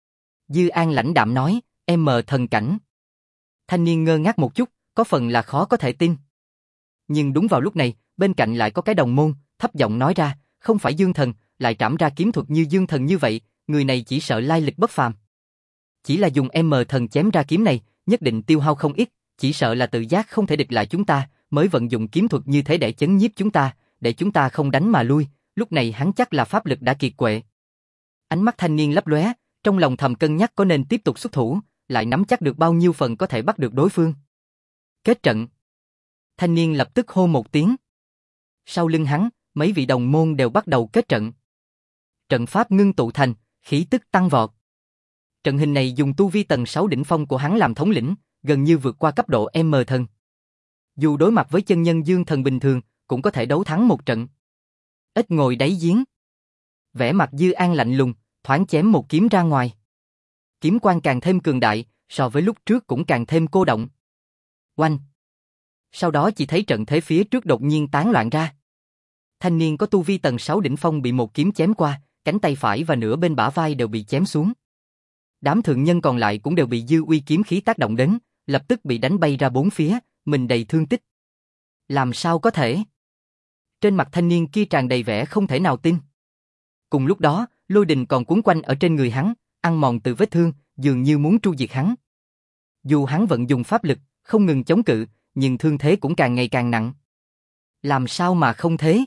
Dư An lãnh đạm nói, em mờ thần cảnh. Thanh niên ngơ ngác một chút, có phần là khó có thể tin. Nhưng đúng vào lúc này, bên cạnh lại có cái đồng môn, thấp giọng nói ra, không phải dương thần, lại trảm ra kiếm thuật như dương thần như vậy, người này chỉ sợ lai lịch bất phàm. Chỉ là dùng em mờ thần chém ra kiếm này, nhất định tiêu hao không ít, chỉ sợ là tự giác không thể địch lại chúng ta, mới vận dụng kiếm thuật như thế để chấn nhiếp chúng ta, để chúng ta không đánh mà lui, lúc này hắn chắc là pháp lực đã kiệt quệ. Ánh mắt thanh niên lấp lóe, trong lòng thầm cân nhắc có nên tiếp tục xuất thủ, lại nắm chắc được bao nhiêu phần có thể bắt được đối phương. Kết trận. Thanh niên lập tức hô một tiếng. Sau lưng hắn, mấy vị đồng môn đều bắt đầu kết trận. Trận pháp ngưng tụ thành, khí tức tăng vọt. Trận hình này dùng tu vi tầng sáu đỉnh phong của hắn làm thống lĩnh, gần như vượt qua cấp độ M thần. Dù đối mặt với chân nhân dương thần bình thường, cũng có thể đấu thắng một trận. Ít ngồi đáy giếng. Vẻ mặt Dư An lạnh lùng, thoáng chém một kiếm ra ngoài. Kiếm quang càng thêm cường đại, so với lúc trước cũng càng thêm cô động. Oanh! Sau đó chỉ thấy trận thế phía trước đột nhiên tán loạn ra. Thanh niên có tu vi tầng sáu đỉnh phong bị một kiếm chém qua, cánh tay phải và nửa bên bả vai đều bị chém xuống. Đám thượng nhân còn lại cũng đều bị dư uy kiếm khí tác động đến, lập tức bị đánh bay ra bốn phía, mình đầy thương tích. Làm sao có thể? Trên mặt thanh niên kia tràn đầy vẻ không thể nào tin. Cùng lúc đó, lôi đình còn cuốn quanh ở trên người hắn, ăn mòn từ vết thương, dường như muốn tru diệt hắn. Dù hắn vận dùng pháp lực, không ngừng chống cự, nhưng thương thế cũng càng ngày càng nặng. Làm sao mà không thế?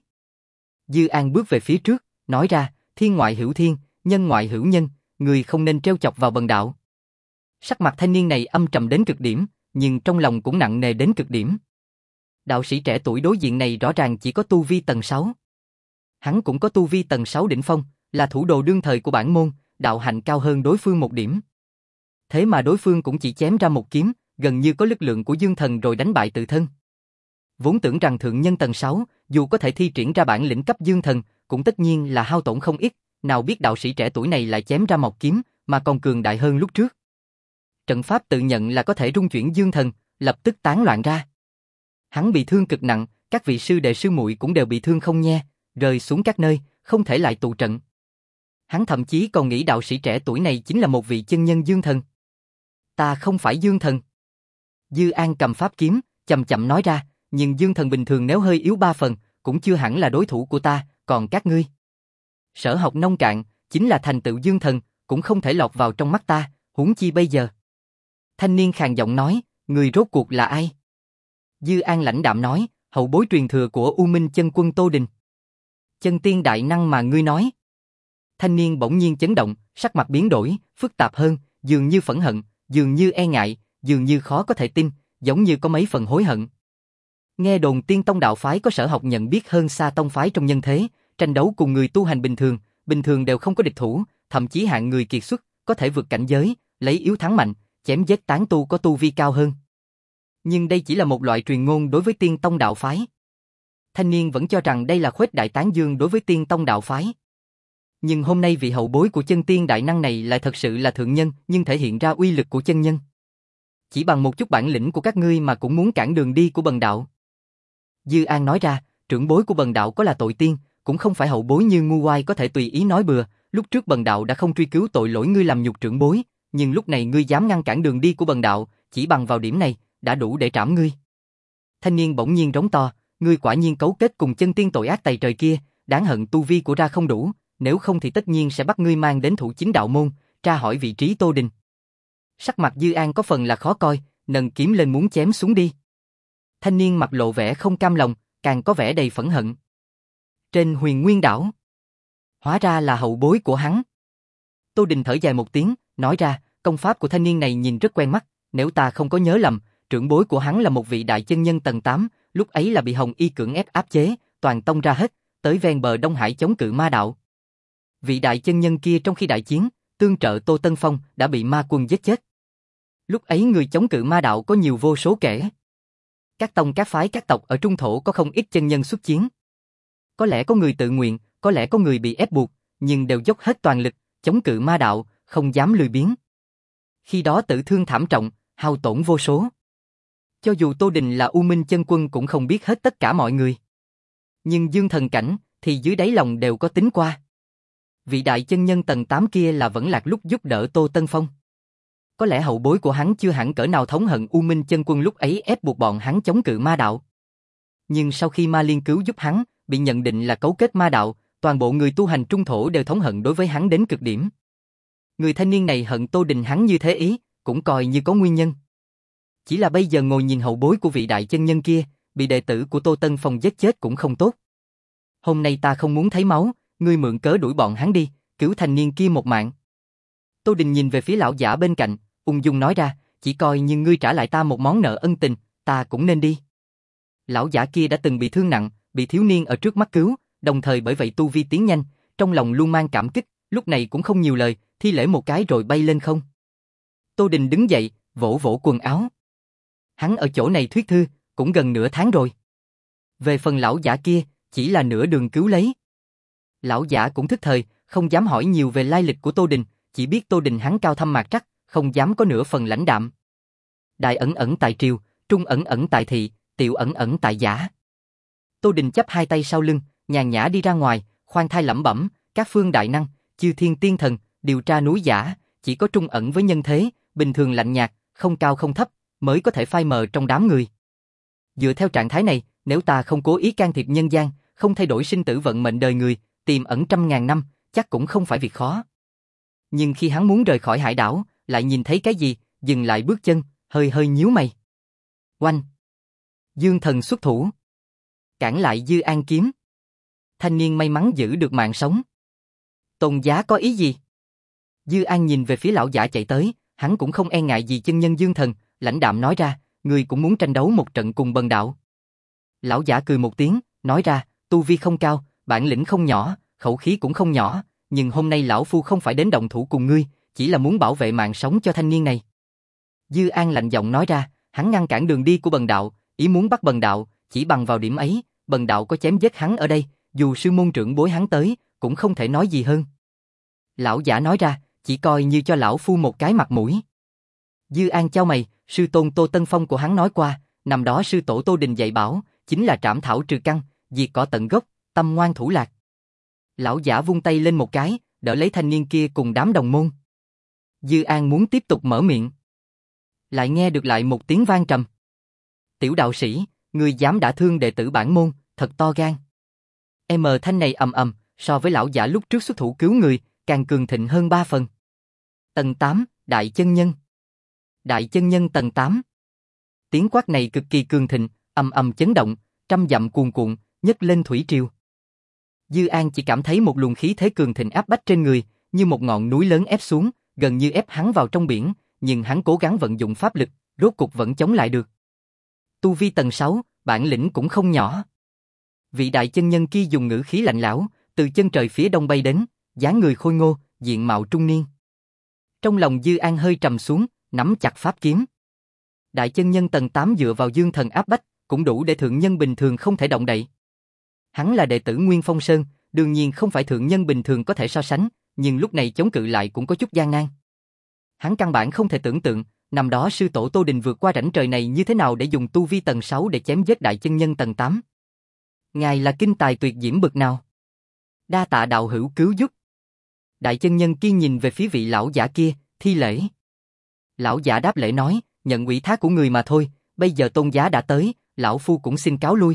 Dư An bước về phía trước, nói ra, thiên ngoại hữu thiên, nhân ngoại hữu nhân, người không nên trêu chọc vào bần đạo. Sắc mặt thanh niên này âm trầm đến cực điểm, nhưng trong lòng cũng nặng nề đến cực điểm. Đạo sĩ trẻ tuổi đối diện này rõ ràng chỉ có tu vi tầng sáu. Hắn cũng có tu vi tầng sáu đỉnh phong, là thủ đồ đương thời của bản môn, đạo hạnh cao hơn đối phương một điểm. Thế mà đối phương cũng chỉ chém ra một kiếm, gần như có lực lượng của dương thần rồi đánh bại tự thân. Vốn tưởng rằng thượng nhân tầng sáu, dù có thể thi triển ra bản lĩnh cấp dương thần, cũng tất nhiên là hao tổn không ít, nào biết đạo sĩ trẻ tuổi này lại chém ra một kiếm, mà còn cường đại hơn lúc trước. Trận pháp tự nhận là có thể rung chuyển dương thần, lập tức tán loạn ra. Hắn bị thương cực nặng, các vị sư đệ sư muội cũng đều bị thương không nhe, rơi xuống các nơi, không thể lại tụ trận. Hắn thậm chí còn nghĩ đạo sĩ trẻ tuổi này chính là một vị chân nhân dương thần. Ta không phải dương thần. Dư An cầm pháp kiếm, chậm chậm nói ra, nhưng dương thần bình thường nếu hơi yếu ba phần, cũng chưa hẳn là đối thủ của ta, còn các ngươi. Sở học nông cạn, chính là thành tựu dương thần, cũng không thể lọt vào trong mắt ta, huống chi bây giờ. Thanh niên khàn giọng nói, người rốt cuộc là ai? Dư An lãnh đạm nói, hậu bối truyền thừa của U Minh chân quân Tô Đình. Chân tiên đại năng mà ngươi nói. Thanh niên bỗng nhiên chấn động, sắc mặt biến đổi, phức tạp hơn, dường như phẫn hận, dường như e ngại, dường như khó có thể tin, giống như có mấy phần hối hận. Nghe đồn tiên tông đạo phái có sở học nhận biết hơn xa tông phái trong nhân thế, tranh đấu cùng người tu hành bình thường, bình thường đều không có địch thủ, thậm chí hạng người kiệt xuất, có thể vượt cảnh giới, lấy yếu thắng mạnh, chém giết tán tu có tu vi cao hơn. Nhưng đây chỉ là một loại truyền ngôn đối với tiên tông đạo phái. Thanh niên vẫn cho rằng đây là khuếch đại tán dương đối với tiên tông đạo phái. Nhưng hôm nay vị hậu bối của chân tiên đại năng này lại thật sự là thượng nhân, nhưng thể hiện ra uy lực của chân nhân. Chỉ bằng một chút bản lĩnh của các ngươi mà cũng muốn cản đường đi của bần đạo. Dư An nói ra, trưởng bối của bần đạo có là tội tiên, cũng không phải hậu bối như ngu oai có thể tùy ý nói bừa, lúc trước bần đạo đã không truy cứu tội lỗi ngươi làm nhục trưởng bối, nhưng lúc này ngươi dám ngăn cản đường đi của bần đạo, chỉ bằng vào điểm này, đã đủ để trảm ngươi. Thanh niên bỗng nhiên rống to, ngươi quả nhiên cấu kết cùng chân tiên tội ác tày trời kia, đáng hận tu vi của ra không đủ, nếu không thì tất nhiên sẽ bắt ngươi mang đến thủ chính đạo môn, tra hỏi vị trí Tô Đình. Sắc mặt Dư An có phần là khó coi, nâng kiếm lên muốn chém xuống đi. Thanh niên mặt lộ vẻ không cam lòng, càng có vẻ đầy phẫn hận. Trên Huyền Nguyên đảo, hóa ra là hậu bối của hắn. Tô Đình thở dài một tiếng, nói ra, công pháp của thanh niên này nhìn rất quen mắt, nếu ta không có nhớ lầm, trưởng bối của hắn là một vị đại chân nhân tầng tám, lúc ấy là bị Hồng Y cưỡng ép áp chế, toàn tông ra hết, tới ven bờ Đông Hải chống cự ma đạo. Vị đại chân nhân kia trong khi đại chiến, tương trợ Tô Tân Phong đã bị ma quân giết chết. Lúc ấy người chống cự ma đạo có nhiều vô số kể. Các tông các phái các tộc ở Trung Thổ có không ít chân nhân xuất chiến. Có lẽ có người tự nguyện, có lẽ có người bị ép buộc, nhưng đều dốc hết toàn lực, chống cự ma đạo, không dám lười biếng. Khi đó tử thương thảm trọng, hao tổn vô số. Cho dù Tô Đình là U Minh chân quân cũng không biết hết tất cả mọi người. Nhưng dương thần cảnh, thì dưới đáy lòng đều có tính qua. Vị đại chân nhân tầng tám kia là vẫn lạc lúc giúp đỡ Tô Tân Phong. Có lẽ hậu bối của hắn chưa hẳn cỡ nào thống hận U Minh chân quân lúc ấy ép buộc bọn hắn chống cự ma đạo. Nhưng sau khi ma liên cứu giúp hắn, bị nhận định là cấu kết ma đạo, toàn bộ người tu hành Trung Thổ đều thống hận đối với hắn đến cực điểm. Người thanh niên này hận Tô Đình hắn như thế ý, cũng coi như có nguyên nhân. Chỉ là bây giờ ngồi nhìn hậu bối của vị đại chân nhân kia, bị đệ tử của Tô Tân Phong giết chết cũng không tốt. Hôm nay ta không muốn thấy máu, ngươi mượn cớ đuổi bọn hắn đi, cứu thanh niên kia một mạng. Tô Đình nhìn về phía lão giả bên cạnh, ung dung nói ra, chỉ coi như ngươi trả lại ta một món nợ ân tình, ta cũng nên đi. Lão giả kia đã từng bị thương nặng, bị thiếu niên ở trước mắt cứu, đồng thời bởi vậy tu vi tiến nhanh, trong lòng luôn mang cảm kích, lúc này cũng không nhiều lời, thi lễ một cái rồi bay lên không. Tô Đình đứng dậy, vỗ vỗ quần áo. Hắn ở chỗ này thuyết thư, cũng gần nửa tháng rồi. Về phần lão giả kia, chỉ là nửa đường cứu lấy. Lão giả cũng thức thời, không dám hỏi nhiều về lai lịch của Tô Đình, chỉ biết Tô Đình hắn cao thâm mạc trắc, không dám có nửa phần lãnh đạm. Đại ẩn ẩn tại triều, trung ẩn ẩn tại thị, tiểu ẩn ẩn tại giả. Tô Đình chắp hai tay sau lưng, nhàn nhã đi ra ngoài, khoan thai lẩm bẩm, các phương đại năng, chư thiên tiên thần, điều tra núi giả, chỉ có trung ẩn với nhân thế, bình thường lạnh nhạt, không cao không thấp, mới có thể phai mờ trong đám người. Dựa theo trạng thái này, nếu ta không cố ý can thiệp nhân gian, không thay đổi sinh tử vận mệnh đời người, tiềm ẩn trăm ngàn năm, chắc cũng không phải việc khó. Nhưng khi hắn muốn rời khỏi hải đảo, lại nhìn thấy cái gì, dừng lại bước chân, hơi hơi nhíu mày. Oanh! Dương thần xuất thủ. Cản lại Dư An kiếm. Thanh niên may mắn giữ được mạng sống. Tôn giá có ý gì? Dư An nhìn về phía lão giả chạy tới, hắn cũng không e ngại gì chân nhân dương thần, lãnh đạm nói ra, người cũng muốn tranh đấu một trận cùng bần đạo. Lão giả cười một tiếng, nói ra, tu vi không cao, bản lĩnh không nhỏ, khẩu khí cũng không nhỏ, nhưng hôm nay lão phu không phải đến động thủ cùng ngươi, chỉ là muốn bảo vệ mạng sống cho thanh niên này. Dư An lạnh giọng nói ra, hắn ngăn cản đường đi của bần đạo, ý muốn bắt bần đạo, chỉ bằng vào điểm ấy, bần đạo có chém giết hắn ở đây, dù sư môn trưởng bối hắn tới, cũng không thể nói gì hơn. Lão giả nói ra, chỉ coi như cho lão phu một cái mặt mũi. Dư An chau mày, sư tôn Tô Tân Phong của hắn nói qua, năm đó sư tổ Tô Đình dạy bảo, chính là trảm thảo trừ căn, diệt cỏ tận gốc, tâm ngoan thủ lạc. Lão giả vung tay lên một cái, đỡ lấy thanh niên kia cùng đám đồng môn. Dư An muốn tiếp tục mở miệng, lại nghe được lại một tiếng vang trầm. Tiểu đạo sĩ, ngươi dám đả thương đệ tử bản môn, thật to gan. Em thanh này ầm ầm, so với lão giả lúc trước xuất thủ cứu người, càng cường thịnh hơn ba phần. Tầng tám, Đại chân nhân. Đại chân nhân tầng tám. Tiếng quát này cực kỳ cường thịnh, ầm ầm chấn động, trăm dặm cuồn cuộn, nhấc lên thủy triều. Dư An chỉ cảm thấy một luồng khí thế cường thịnh áp bách trên người, như một ngọn núi lớn ép xuống, gần như ép hắn vào trong biển, nhưng hắn cố gắng vận dụng pháp lực, rốt cục vẫn chống lại được. Tu vi tầng sáu, bản lĩnh cũng không nhỏ. Vị đại chân nhân kia dùng ngữ khí lạnh lẽo, từ chân trời phía đông bay đến, dáng người khôi ngô, diện mạo trung niên. Trong lòng Dư An hơi trầm xuống, nắm chặt pháp kiếm. Đại chân nhân tầng tám dựa vào dương thần áp bách, cũng đủ để thượng nhân bình thường không thể động đậy. Hắn là đệ tử Nguyên Phong Sơn, đương nhiên không phải thượng nhân bình thường có thể so sánh, nhưng lúc này chống cự lại cũng có chút gian nan. Hắn căn bản không thể tưởng tượng, năm đó sư tổ Tô Đình vượt qua rãnh trời này như thế nào để dùng tu vi tầng sáu để chém giết đại chân nhân tầng tám. Ngài là kinh tài tuyệt diễm bậc nào? Đa tạ đạo hữu cứu giúp. Đại chân nhân kia nhìn về phía vị lão giả kia, thi lễ. Lão giả đáp lễ nói, nhận ủy thác của người mà thôi, bây giờ tôn giá đã tới, lão phu cũng xin cáo lui.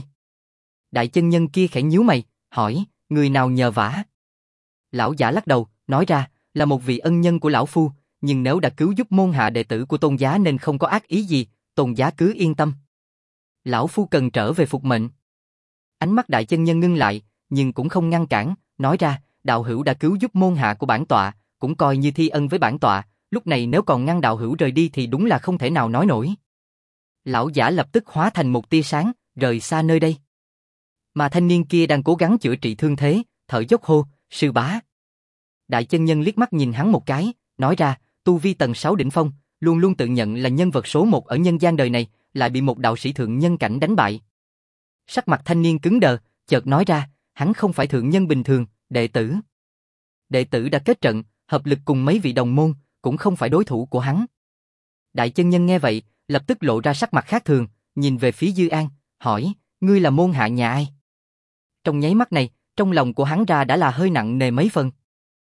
Đại chân nhân kia khẽ nhíu mày, hỏi, người nào nhờ vả? Lão giả lắc đầu, nói ra, là một vị ân nhân của lão phu, nhưng nếu đã cứu giúp môn hạ đệ tử của tôn giá nên không có ác ý gì, tôn giá cứ yên tâm. Lão phu cần trở về phục mệnh. Ánh mắt đại chân nhân ngưng lại, nhưng cũng không ngăn cản, nói ra, đạo hữu đã cứu giúp môn hạ của bản tọa, cũng coi như thi ân với bản tọa, lúc này nếu còn ngăn đạo hữu rời đi thì đúng là không thể nào nói nổi. Lão giả lập tức hóa thành một tia sáng, rời xa nơi đây. Mà thanh niên kia đang cố gắng chữa trị thương thế, thở dốc hô, sư bá. Đại chân nhân liếc mắt nhìn hắn một cái, nói ra, tu vi tầng sáu đỉnh phong, luôn luôn tự nhận là nhân vật số một ở nhân gian đời này, lại bị một đạo sĩ thượng nhân cảnh đánh bại. Sắc mặt thanh niên cứng đờ, chợt nói ra, hắn không phải thượng nhân bình thường, đệ tử. Đệ tử đã kết trận, hợp lực cùng mấy vị đồng môn, cũng không phải đối thủ của hắn. Đại chân nhân nghe vậy, lập tức lộ ra sắc mặt khác thường, nhìn về phía Dư An, hỏi, ngươi là môn hạ nhà ai? Trong nháy mắt này, trong lòng của hắn ra đã là hơi nặng nề mấy phần.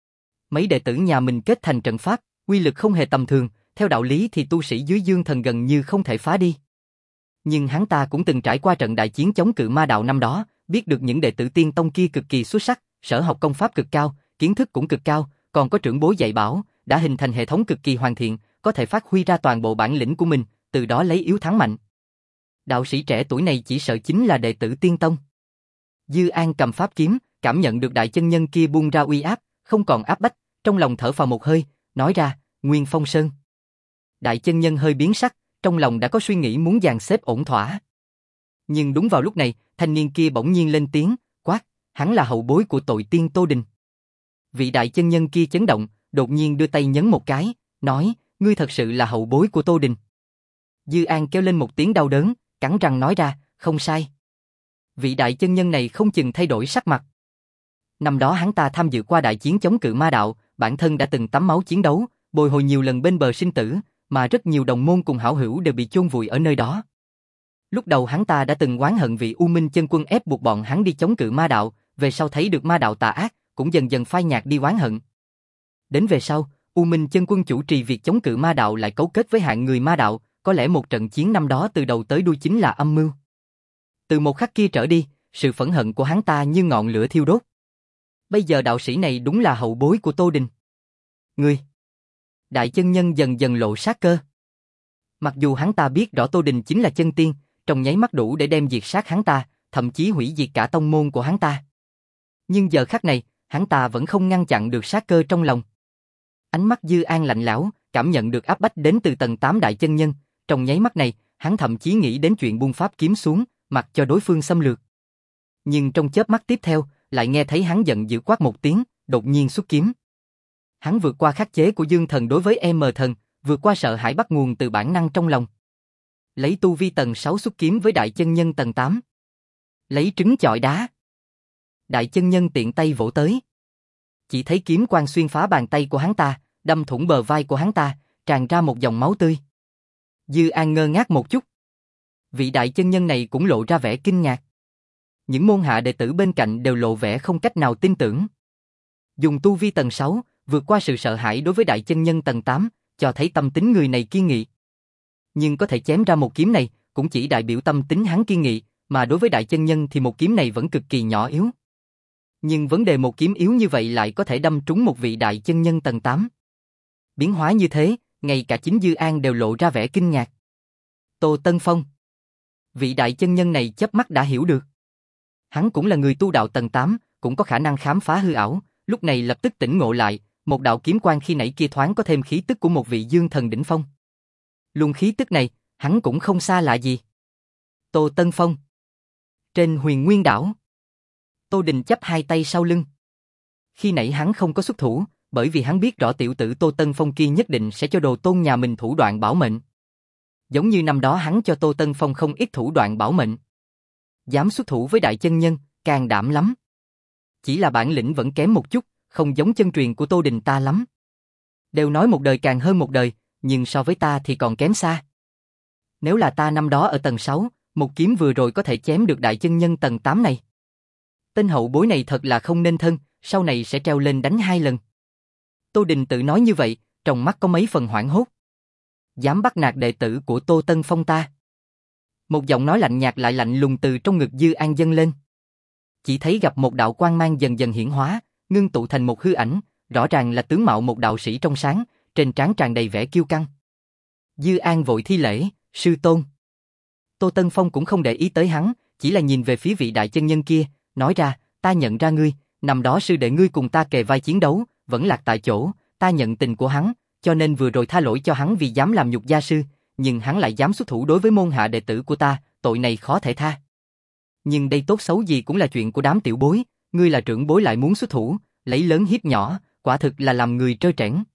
Mấy đệ tử nhà mình kết thành trận pháp, uy lực không hề tầm thường, theo đạo lý thì tu sĩ dưới dương thần gần như không thể phá đi. Nhưng hắn ta cũng từng trải qua trận đại chiến chống cự ma đạo năm đó, biết được những đệ tử tiên tông kia cực kỳ xuất sắc, sở học công pháp cực cao, kiến thức cũng cực cao, còn có trưởng bối dạy bảo, đã hình thành hệ thống cực kỳ hoàn thiện, có thể phát huy ra toàn bộ bản lĩnh của mình, từ đó lấy yếu thắng mạnh. Đạo sĩ trẻ tuổi này chỉ sợ chính là đệ tử tiên tông. Dư An cầm pháp kiếm, cảm nhận được đại chân nhân kia buông ra uy áp, không còn áp bách, trong lòng thở phào một hơi, nói ra, Nguyên Phong Sơn. Đại chân nhân hơi biến sắc, trong lòng đã có suy nghĩ muốn dàn xếp ổn thỏa. Nhưng đúng vào lúc này, thanh niên kia bỗng nhiên lên tiếng, quát, hắn là hậu bối của tội tiên Tô Đình. Vị đại chân nhân kia chấn động, đột nhiên đưa tay nhấn một cái, nói, ngươi thật sự là hậu bối của Tô Đình. Dư An kêu lên một tiếng đau đớn, cắn răng nói ra, không sai. Vị đại chân nhân này không chừng thay đổi sắc mặt. Năm đó hắn ta tham dự qua đại chiến chống cự ma đạo, bản thân đã từng tắm máu chiến đấu, bồi hồi nhiều lần bên bờ sinh tử, mà rất nhiều đồng môn cùng hảo hữu đều bị chôn vùi ở nơi đó. Lúc đầu hắn ta đã từng oán hận vị U Minh chân quân ép buộc bọn hắn đi chống cự ma đạo, về sau thấy được ma đạo tà ác, cũng dần dần phai nhạt đi oán hận. Đến về sau, U Minh Chân Quân chủ trì việc chống cự ma đạo lại cấu kết với hạng người ma đạo, có lẽ một trận chiến năm đó từ đầu tới đuôi chính là âm mưu. Từ một khắc kia trở đi, sự phẫn hận của hắn ta như ngọn lửa thiêu đốt. Bây giờ đạo sĩ này đúng là hậu bối của Tô Đình. Ngươi! Đại chân nhân dần dần lộ sát cơ. Mặc dù hắn ta biết rõ Tô Đình chính là chân tiên, trong nháy mắt đủ để đem diệt sát hắn ta, thậm chí hủy diệt cả tông môn của hắn ta. Nhưng giờ khắc này, hắn ta vẫn không ngăn chặn được sát cơ trong lòng. Ánh mắt Dư An lạnh lẽo, cảm nhận được áp bách đến từ tầng tám đại chân nhân, trong nháy mắt này, hắn thậm chí nghĩ đến chuyện buông pháp kiếm xuống, mặc cho đối phương xâm lược. Nhưng trong chớp mắt tiếp theo, lại nghe thấy hắn giận dữ quát một tiếng, đột nhiên xuất kiếm. Hắn vượt qua khắc chế của Dương Thần đối với em thần, vượt qua sợ hãi bắt nguồn từ bản năng trong lòng. Lấy tu vi tầng sáu xuất kiếm với đại chân nhân tầng tám. Lấy trứng chọi đá. Đại chân nhân tiện tay vỗ tới. Chỉ thấy kiếm quang xuyên phá bàn tay của hắn ta, đâm thủng bờ vai của hắn ta, tràn ra một dòng máu tươi. Dư An ngơ ngác một chút. Vị đại chân nhân này cũng lộ ra vẻ kinh ngạc. Những môn hạ đệ tử bên cạnh đều lộ vẻ không cách nào tin tưởng. Dùng tu vi tầng sáu, vượt qua sự sợ hãi đối với đại chân nhân tầng tám, cho thấy tâm tính người này kiên nghị. Nhưng có thể chém ra một kiếm này, cũng chỉ đại biểu tâm tính hắn kiên nghị, mà đối với đại chân nhân thì một kiếm này vẫn cực kỳ nhỏ yếu. Nhưng vấn đề một kiếm yếu như vậy lại có thể đâm trúng một vị đại chân nhân tầng tám. Biến hóa như thế, ngay cả chính Dư An đều lộ ra vẻ kinh ngạc. Tô Tân Phong. Vị đại chân nhân này chớp mắt đã hiểu được. Hắn cũng là người tu đạo tầng tám, cũng có khả năng khám phá hư ảo, lúc này lập tức tỉnh ngộ lại, một đạo kiếm quang khi nãy kia thoáng có thêm khí tức của một vị dương thần đỉnh phong. Luồng khí tức này, hắn cũng không xa lạ gì. Tô Tân Phong. Trên Huyền Nguyên đảo, Tô Đình chắp hai tay sau lưng. Khi nãy hắn không có xuất thủ, bởi vì hắn biết rõ tiểu tử Tô Tân Phong kia nhất định sẽ cho đồ tôn nhà mình thủ đoạn bảo mệnh. Giống như năm đó hắn cho Tô Tân Phong không ít thủ đoạn bảo mệnh. Dám xuất thủ với đại chân nhân, càng đảm lắm. Chỉ là bản lĩnh vẫn kém một chút, không giống chân truyền của Tô Đình ta lắm. Đều nói một đời càng hơn một đời, nhưng so với ta thì còn kém xa. Nếu là ta năm đó ở tầng sáu, một kiếm vừa rồi có thể chém được đại chân nhân tầng tám này. Tên hậu bối này thật là không nên thân, sau này sẽ treo lên đánh hai lần. Tô Đình tự nói như vậy, trong mắt có mấy phần hoảng hốt. Dám bắt nạt đệ tử của Tô Tân Phong ta. Một giọng nói lạnh nhạt lại lạnh lùng từ trong ngực Dư An dâng lên. Chỉ thấy gặp một đạo quang mang dần dần hiển hóa, ngưng tụ thành một hư ảnh, rõ ràng là tướng mạo một đạo sĩ trong sáng, trên trán tràn đầy vẻ kiêu căng. Dư An vội thi lễ, sư tôn. Tô Tân Phong cũng không để ý tới hắn, chỉ là nhìn về phía vị đại chân nhân kia, nói ra, ta nhận ra ngươi, năm đó sư đệ ngươi cùng ta kề vai chiến đấu, vẫn lạc tại chỗ, ta nhận tình của hắn, cho nên vừa rồi tha lỗi cho hắn vì dám làm nhục gia sư, nhưng hắn lại dám xuất thủ đối với môn hạ đệ tử của ta, tội này khó thể tha. Nhưng đây tốt xấu gì cũng là chuyện của đám tiểu bối, ngươi là trưởng bối lại muốn xuất thủ, lấy lớn hiếp nhỏ, quả thực là làm người trơ trẽn.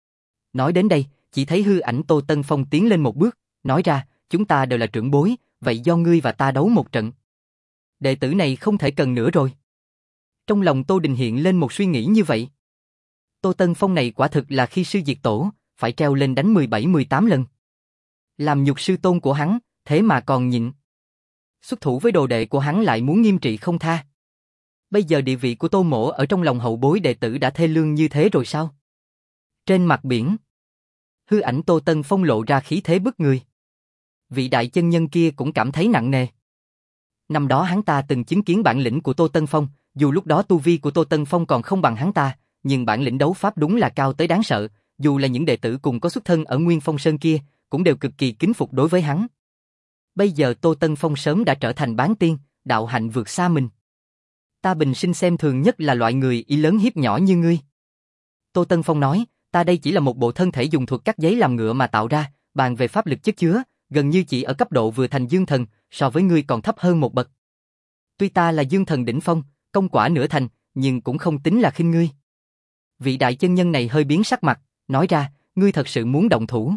Nói đến đây, chỉ thấy hư ảnh Tô Tân Phong tiến lên một bước, nói ra, chúng ta đều là trưởng bối, vậy do ngươi và ta đấu một trận. Đệ tử này không thể cần nữa rồi. Trong lòng Tô Đình hiện lên một suy nghĩ như vậy. Tô Tân Phong này quả thực là khi sư diệt tổ, phải treo lên đánh mười bảy mười tám lần. Làm nhục sư tôn của hắn, thế mà còn nhịn. Xuất thủ với đồ đệ của hắn lại muốn nghiêm trị không tha. Bây giờ địa vị của Tô Mỗ ở trong lòng hậu bối đệ tử đã thê lương như thế rồi sao? Trên mặt biển, hư ảnh Tô Tân Phong lộ ra khí thế bức người. Vị đại chân nhân kia cũng cảm thấy nặng nề. Năm đó hắn ta từng chứng kiến bản lĩnh của Tô Tân Phong, dù lúc đó tu vi của Tô Tân Phong còn không bằng hắn ta, nhưng bản lĩnh đấu pháp đúng là cao tới đáng sợ, dù là những đệ tử cùng có xuất thân ở Nguyên Phong Sơn kia, cũng đều cực kỳ kính phục đối với hắn. Bây giờ Tô Tân Phong sớm đã trở thành bán tiên, đạo hạnh vượt xa mình. Ta bình sinh xem thường nhất là loại người ý lớn hiếp nhỏ như ngươi. Tô Tân Phong nói, ta đây chỉ là một bộ thân thể dùng thuật cắt giấy làm ngựa mà tạo ra, bàn về pháp lực chất chứa, gần như chỉ ở cấp độ vừa thành dương thần, so với ngươi còn thấp hơn một bậc. Tuy ta là dương thần đỉnh phong, công quả nửa thành, nhưng cũng không tính là khinh ngươi. Vị đại chân nhân này hơi biến sắc mặt, nói ra, ngươi thật sự muốn động thủ.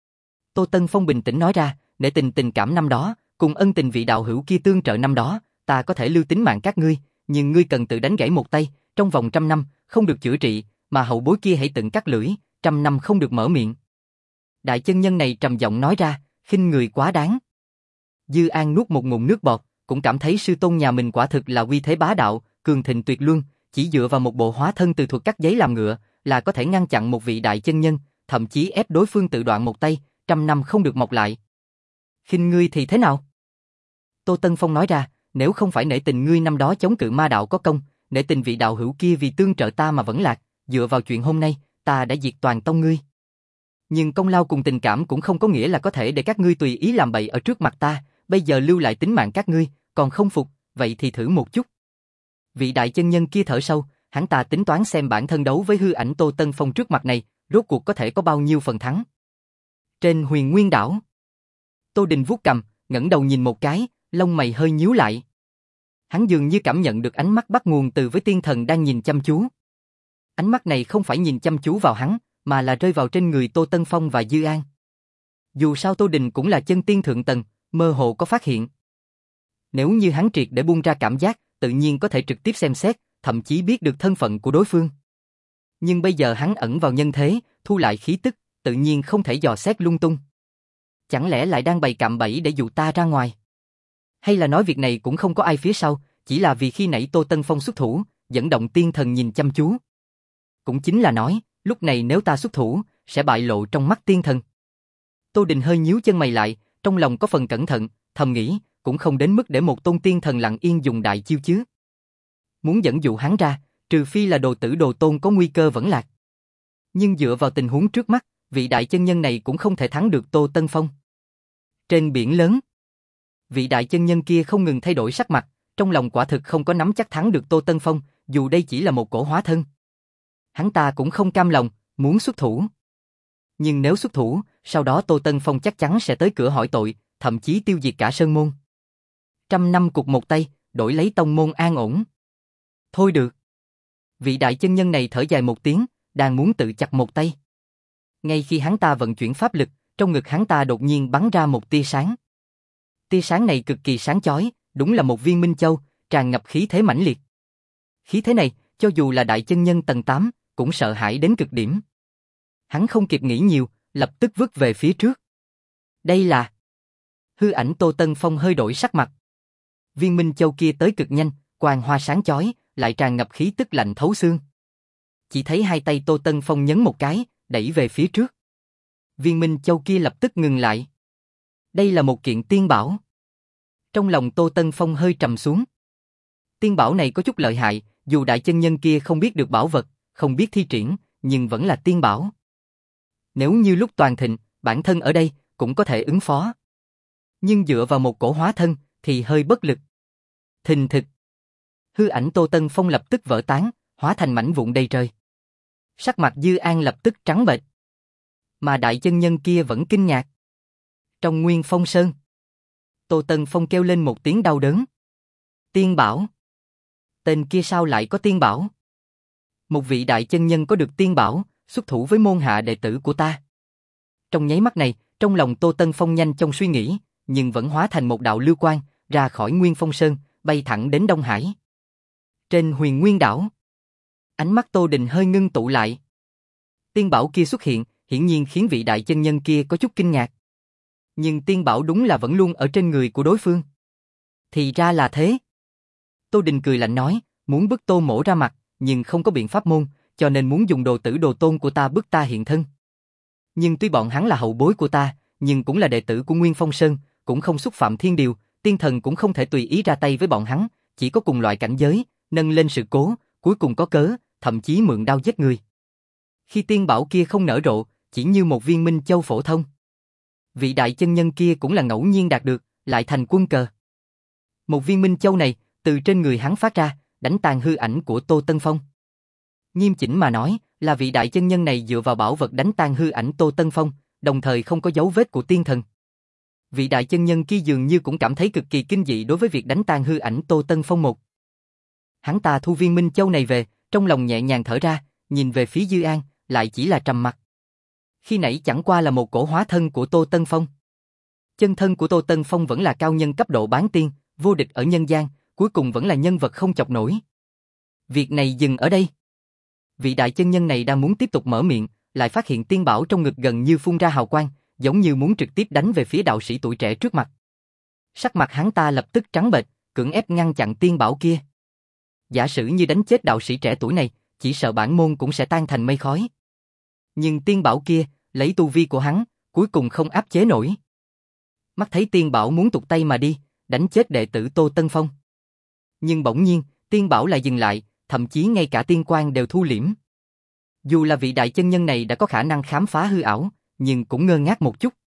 Tô Tân Phong bình tĩnh nói ra, để tình tình cảm năm đó, cùng ân tình vị đạo hữu kia tương trợ năm đó, ta có thể lưu tính mạng các ngươi, nhưng ngươi cần tự đánh gãy một tay, trong vòng trăm năm, không được chữa trị, mà hậu bối kia hãy tự cắt lưỡi, trăm năm không được mở miệng. Đại chân nhân này trầm giọng nói ra, khinh người quá đáng. Dư An nuốt một ngụm nước bọt, cũng cảm thấy sư tôn nhà mình quả thực là uy thế bá đạo, cường thịnh tuyệt luân, Chỉ dựa vào một bộ hóa thân từ thuật cắt giấy làm ngựa là có thể ngăn chặn một vị đại chân nhân, thậm chí ép đối phương tự đoạn một tay, trăm năm không được mọc lại. Khinh ngươi thì thế nào? Tô Tân Phong nói ra, nếu không phải nể tình ngươi năm đó chống cự ma đạo có công, nể tình vị đạo hữu kia vì tương trợ ta mà vẫn lạc, dựa vào chuyện hôm nay, ta đã diệt toàn tông ngươi. Nhưng công lao cùng tình cảm cũng không có nghĩa là có thể để các ngươi tùy ý làm bậy ở trước mặt ta, bây giờ lưu lại tính mạng các ngươi, còn không phục, vậy thì thử một chút. Vị đại chân nhân kia thở sâu, hắn ta tính toán xem bản thân đấu với hư ảnh Tô Tân Phong trước mặt này, rốt cuộc có thể có bao nhiêu phần thắng. Trên Huyền Nguyên đảo, Tô Đình vuốt cằm, ngẩng đầu nhìn một cái, lông mày hơi nhíu lại. Hắn dường như cảm nhận được ánh mắt bắt nguồn từ với tiên thần đang nhìn chăm chú. Ánh mắt này không phải nhìn chăm chú vào hắn, mà là rơi vào trên người Tô Tân Phong và Dư An. Dù sao Tô Đình cũng là chân tiên thượng tầng, mơ hồ có phát hiện. Nếu như hắn triệt để buông ra cảm giác, tự nhiên có thể trực tiếp xem xét, thậm chí biết được thân phận của đối phương. Nhưng bây giờ hắn ẩn vào nhân thế, thu lại khí tức, tự nhiên không thể dò xét lung tung. Chẳng lẽ lại đang bày cạm bẫy để dụ ta ra ngoài? Hay là nói việc này cũng không có ai phía sau, chỉ là vì khi nãy Tô Tân Phong xuất thủ, dẫn động tiên thần nhìn chăm chú. Cũng chính là nói, lúc này nếu ta xuất thủ, sẽ bại lộ trong mắt tiên thần. Tô Đình hơi nhíu chân mày lại, trong lòng có phần cẩn thận, thầm nghĩ, cũng không đến mức để một tôn tiên thần lặng yên dùng đại chiêu chứ. Muốn dẫn dụ hắn ra, trừ phi là đồ tử đồ tôn có nguy cơ vẫn lạc. Nhưng dựa vào tình huống trước mắt, vị đại chân nhân này cũng không thể thắng được Tô Tân Phong. Trên biển lớn, vị đại chân nhân kia không ngừng thay đổi sắc mặt, trong lòng quả thực không có nắm chắc thắng được Tô Tân Phong, dù đây chỉ là một cổ hóa thân. Hắn ta cũng không cam lòng, muốn xuất thủ. Nhưng nếu xuất thủ, sau đó Tô Tân Phong chắc chắn sẽ tới cửa hỏi tội, thậm chí tiêu diệt cả sơn môn. Trăm năm cục một tay, đổi lấy tông môn an ổn. Thôi được. Vị đại chân nhân này thở dài một tiếng, đang muốn tự chặt một tay. Ngay khi hắn ta vận chuyển pháp lực, trong ngực hắn ta đột nhiên bắn ra một tia sáng. Tia sáng này cực kỳ sáng chói, đúng là một viên minh châu, tràn ngập khí thế mãnh liệt. Khí thế này, cho dù là đại chân nhân tầng tám, cũng sợ hãi đến cực điểm. Hắn không kịp nghĩ nhiều, lập tức vứt về phía trước. Đây là... Hư ảnh Tô Tân Phong hơi đổi sắc mặt. Viên minh châu kia tới cực nhanh, quang hoa sáng chói, lại tràn ngập khí tức lạnh thấu xương. Chỉ thấy hai tay Tô Tân Phong nhấn một cái, đẩy về phía trước. Viên minh châu kia lập tức ngừng lại. Đây là một kiện tiên bảo. Trong lòng Tô Tân Phong hơi trầm xuống. Tiên bảo này có chút lợi hại, dù đại chân nhân kia không biết được bảo vật, không biết thi triển, nhưng vẫn là tiên bảo. Nếu như lúc toàn thịnh, bản thân ở đây, cũng có thể ứng phó. Nhưng dựa vào một cổ hóa thân, thì hơi bất lực. Thình thịch. Hư ảnh Tô Tân Phong lập tức vỡ tán, hóa thành mảnh vụn đầy trời. Sắc mặt Dư An lập tức trắng bệch. Mà đại chân nhân kia vẫn kinh ngạc. Trong Nguyên Phong Sơn, Tô Tân Phong kêu lên một tiếng đau đớn. Tiên bảo. Tên kia sao lại có tiên bảo? Một vị đại chân nhân có được tiên bảo, xuất thủ với môn hạ đệ tử của ta. Trong nháy mắt này, trong lòng Tô Tân Phong nhanh chóng suy nghĩ, nhưng vẫn hóa thành một đạo lưu quang, ra khỏi Nguyên Phong Sơn, bay thẳng đến Đông Hải. Trên Huyền Nguyên đảo, ánh mắt Tô Đình hơi ngưng tụ lại. Tiên bảo kia xuất hiện, hiển nhiên khiến vị đại chân nhân kia có chút kinh ngạc. Nhưng tiên bảo đúng là vẫn luôn ở trên người của đối phương. Thì ra là thế. Tô Đình cười lạnh nói, muốn bức Tô Mỗ ra mặt, nhưng không có biện pháp môn, cho nên muốn dùng đồ tử đồ tôn của ta bức ta hiện thân. Nhưng tuy bọn hắn là hậu bối của ta, nhưng cũng là đệ tử của Nguyên Phong Sơn, cũng không xúc phạm thiên điều, tiên thần cũng không thể tùy ý ra tay với bọn hắn, chỉ có cùng loại cảnh giới, nâng lên sự cố, cuối cùng có cớ, thậm chí mượn đao giết người. Khi tiên bảo kia không nở rộ, chỉ như một viên minh châu phổ thông. Vị đại chân nhân kia cũng là ngẫu nhiên đạt được, lại thành quân cờ. Một viên minh châu này, từ trên người hắn phát ra, đánh tàn hư ảnh của Tô Tân Phong. Nghiêm chỉnh mà nói, là vị đại chân nhân này dựa vào bảo vật đánh tan hư ảnh Tô Tân Phong, đồng thời không có dấu vết của tiên thần. Vị đại chân nhân kia dường như cũng cảm thấy cực kỳ kinh dị đối với việc đánh tan hư ảnh Tô Tân Phong một. Hắn ta thu viên minh châu này về, trong lòng nhẹ nhàng thở ra, nhìn về phía Dư An, lại chỉ là trầm mặc. Khi nãy chẳng qua là một cổ hóa thân của Tô Tân Phong. Chân thân của Tô Tân Phong vẫn là cao nhân cấp độ bán tiên, vô địch ở nhân gian, cuối cùng vẫn là nhân vật không chọc nổi. Việc này dừng ở đây. Vị đại chân nhân này đang muốn tiếp tục mở miệng, lại phát hiện tiên bảo trong ngực gần như phun ra hào quang, giống như muốn trực tiếp đánh về phía đạo sĩ tuổi trẻ trước mặt. Sắc mặt hắn ta lập tức trắng bệch, cưỡng ép ngăn chặn tiên bảo kia. Giả sử như đánh chết đạo sĩ trẻ tuổi này, chỉ sợ bản môn cũng sẽ tan thành mây khói. Nhưng Tiên Bảo kia, lấy tu vi của hắn, cuối cùng không áp chế nổi. Mắt thấy Tiên Bảo muốn tụt tay mà đi, đánh chết đệ tử Tô Tân Phong. Nhưng bỗng nhiên, Tiên Bảo lại dừng lại, thậm chí ngay cả tiên quang đều thu liễm. Dù là vị đại chân nhân này đã có khả năng khám phá hư ảo, nhưng cũng ngơ ngác một chút.